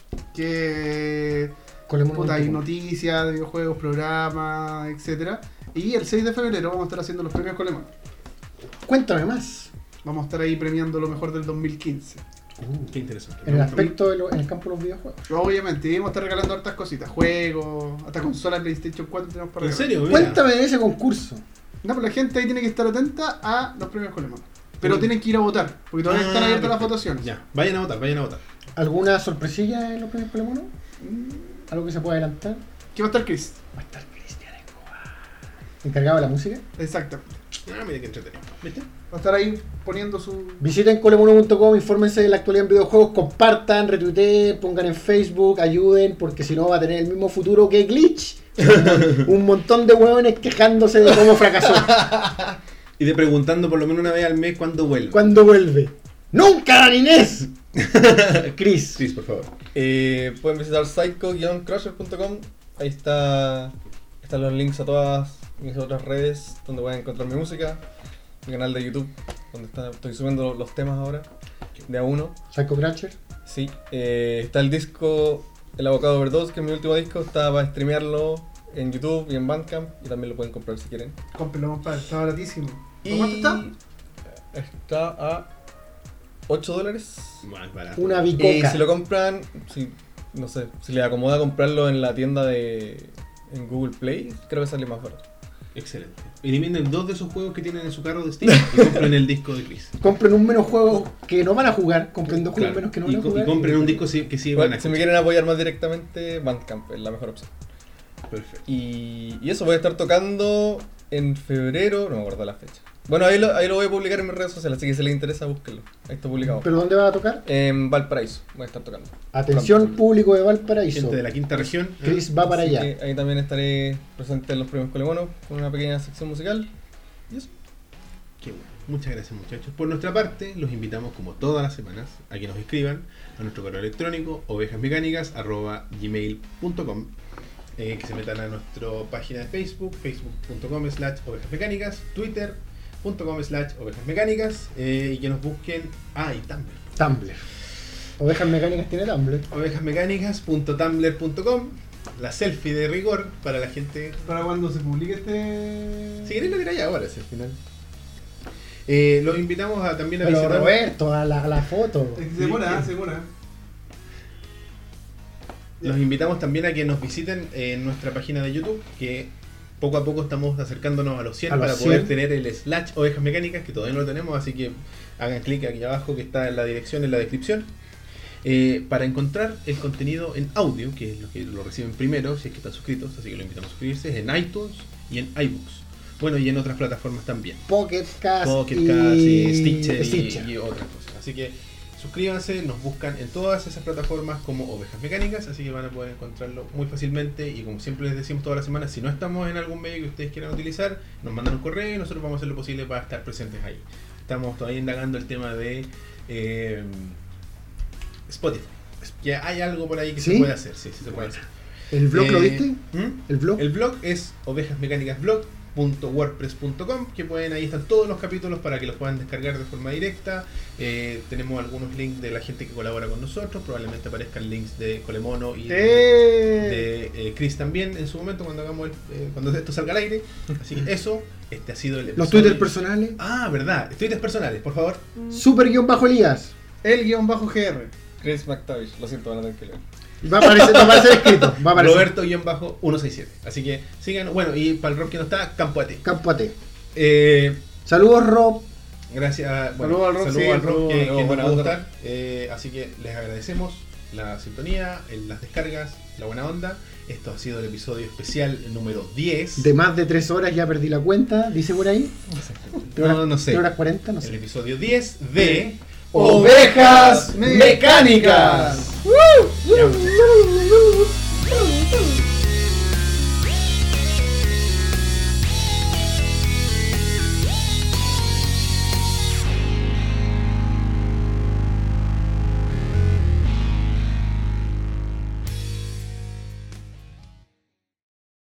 que Colemono puta, hay punto com. noticias de videojuegos, programas, etcétera. Y el seis de febrero vamos a estar haciendo los premios Colemono. Cuéntame más. Vamos a estar ahí premiando lo mejor del dos mil quince. qué interesante. En el aspecto, de lo- en el campo de los videojuegos. Obviamente, y vamos a estar regalando hartas cositas, juegos, hasta consolas PlayStation cuatro tenemos para ¿En regalar. serio? Mira. Cuéntame de ese concurso. No, pues la gente ahí tiene que estar atenta a los premios Colemono. Pero Sí. tienen que ir a votar, porque todavía Ah, están abiertas las perfecto. votaciones. Ya, vayan a votar, vayan a votar. ¿Alguna sorpresilla en los premios Colemono? ¿Algo que se pueda adelantar? ¿Qué va a estar Chris? Va a estar Cristian Escobar. ¿Encargado de la música? Exactamente. Ah, mira qué entretenido. ¿Viste? Va a estar ahí poniendo su... Visiten colemono punto com, infórmense de la actualidad en videojuegos, compartan, retuiteen, pongan en Facebook, ayuden, porque si no va a tener el mismo futuro que Glitch. Un, un montón de hueones quejándose de cómo fracasó. Y de preguntando por lo menos una vez al mes cuándo vuelve. ¿Cuándo vuelve? ¡Nunca, Inés! Chris. Sí, por favor. eh, pueden visitar psycho guion crusher punto com. Ahí está, están los links a todas mis otras redes donde pueden encontrar mi música. Mi canal de YouTube, donde está- estoy subiendo los temas ahora, de a uno. Psycho Cruncher. Sí, eh, está el disco El Avocado Overdose, que es mi último disco. Está para streamearlo en YouTube y en Bandcamp. Y también lo pueden comprar si quieren. Cómprenlo, compadre, está baratísimo. Y ¿Cuánto está? Está a ocho dólares. Más barato. Una Y bicoca. si lo compran, si, no sé, si les acomoda comprarlo en la tienda de en Google Play, creo que sale más barato. Excelente. Eliminen dos de esos juegos que tienen en su carro de Steam y compren el disco de Chris. Compren un menos juego que no van a jugar. Compren dos juegos Claro. menos que no y, van a co- y jugar. compren un disco sí- que sí van Bueno, a si me escuchar. quieren apoyar más directamente, Bandcamp es la mejor opción. Perfecto. Y, y eso, voy a estar tocando en febrero, no me acuerdo la fecha, Bueno, ahí lo, ahí lo voy a publicar en mis redes sociales, así que si les interesa, búsquenlo. Ahí está publicado. ¿Pero dónde va a tocar? En Valparaíso, voy a estar tocando. Atención, Pronto. público de Valparaíso. Gente de la quinta región. Chris va para Así allá. que ahí también estaré presente en los premios Colemono con una pequeña sección musical. Y eso. Qué bueno. Muchas gracias, muchachos. Por nuestra parte, los invitamos como todas las semanas a que nos escriban a nuestro correo electrónico ovejasmecánicas arroba gmail punto com, eh, que se metan a nuestra página de Facebook, facebook punto com slash ovejasmecánicas, twitter punto com slash ovejasmecánicas, eh, y que nos busquen. Ah, y Tumblr. Tumblr. Ovejas Mecánicas tiene Tumblr. ovejasmecánicas punto tumblr punto com, la selfie de rigor para la gente. Para cuando se publique este. Si queréis lo tiráis ahora, si al final. Eh, los invitamos a también a Pero visitar. Roberto, a la, a la foto. Es que se demora, se demora. Los invitamos también a que nos visiten en nuestra página de YouTube, que poco a poco estamos acercándonos a los cien A los para poder cien. tener el slash ovejas mecánicas, que todavía no lo tenemos, así que hagan clic aquí abajo que está en la dirección, en la descripción, eh, para encontrar el contenido en audio, que es lo que lo reciben primero, si es que están suscritos, así que los invitamos a suscribirse, es en iTunes y en iBooks. Bueno, y en otras plataformas también. Pocket Cast, Pocket y... Cast y Stitcher, y- Stitcher. Y, otras cosas. Así que suscríbanse, nos buscan en todas esas plataformas como Ovejas Mecánicas, así que van a poder encontrarlo muy fácilmente. Y como siempre les decimos todas las semanas, si no estamos en algún medio que ustedes quieran utilizar, nos mandan un correo y nosotros vamos a hacer lo posible para estar presentes ahí. Estamos todavía indagando el tema de eh, Spotify. Que hay algo por ahí que ¿Sí? se puede hacer, sí, sí se puede hacer. ¿El blog lo Eh, viste? ¿hmm? ¿El blog? El blog es ovejasmecánicasblog punto wordpress punto com, que pueden, ahí están todos los capítulos para que los puedan descargar de forma directa. Eh, tenemos algunos links de la gente que colabora con nosotros, probablemente aparezcan links de Colemono y de, ¡Eh! de, eh, Chris también en su momento cuando hagamos el, eh, cuando esto salga al aire. Así que eso, este ha sido el Los episodio. Twitter personales. Ah, verdad, twitters personales, por favor. Super guión bajo Elías. El guión bajo G R. Chris McTavish, lo siento, van a tener que leer. Va a aparecer, va a aparecer escrito. Va a aparecer. Roberto ciento sesenta y siete. Así que sigan, bueno, y para el rock que no está, Campo A T. Campo A T. Eh, Saludos, Rob. Gracias, bueno, Saludos al Rock, saludos sí, al Rock, saludos, que, saludos, que nos buena pudo onda. estar. Eh, así que les agradecemos la sintonía, el- las descargas, la buena onda. Esto ha sido el episodio especial número diez. De más de tres horas ya perdí la cuenta, dice por ahí. No, no sé. tres horas cuarenta, no El sé. episodio diez de Ovejas Mecánicas. Ya, muchachos.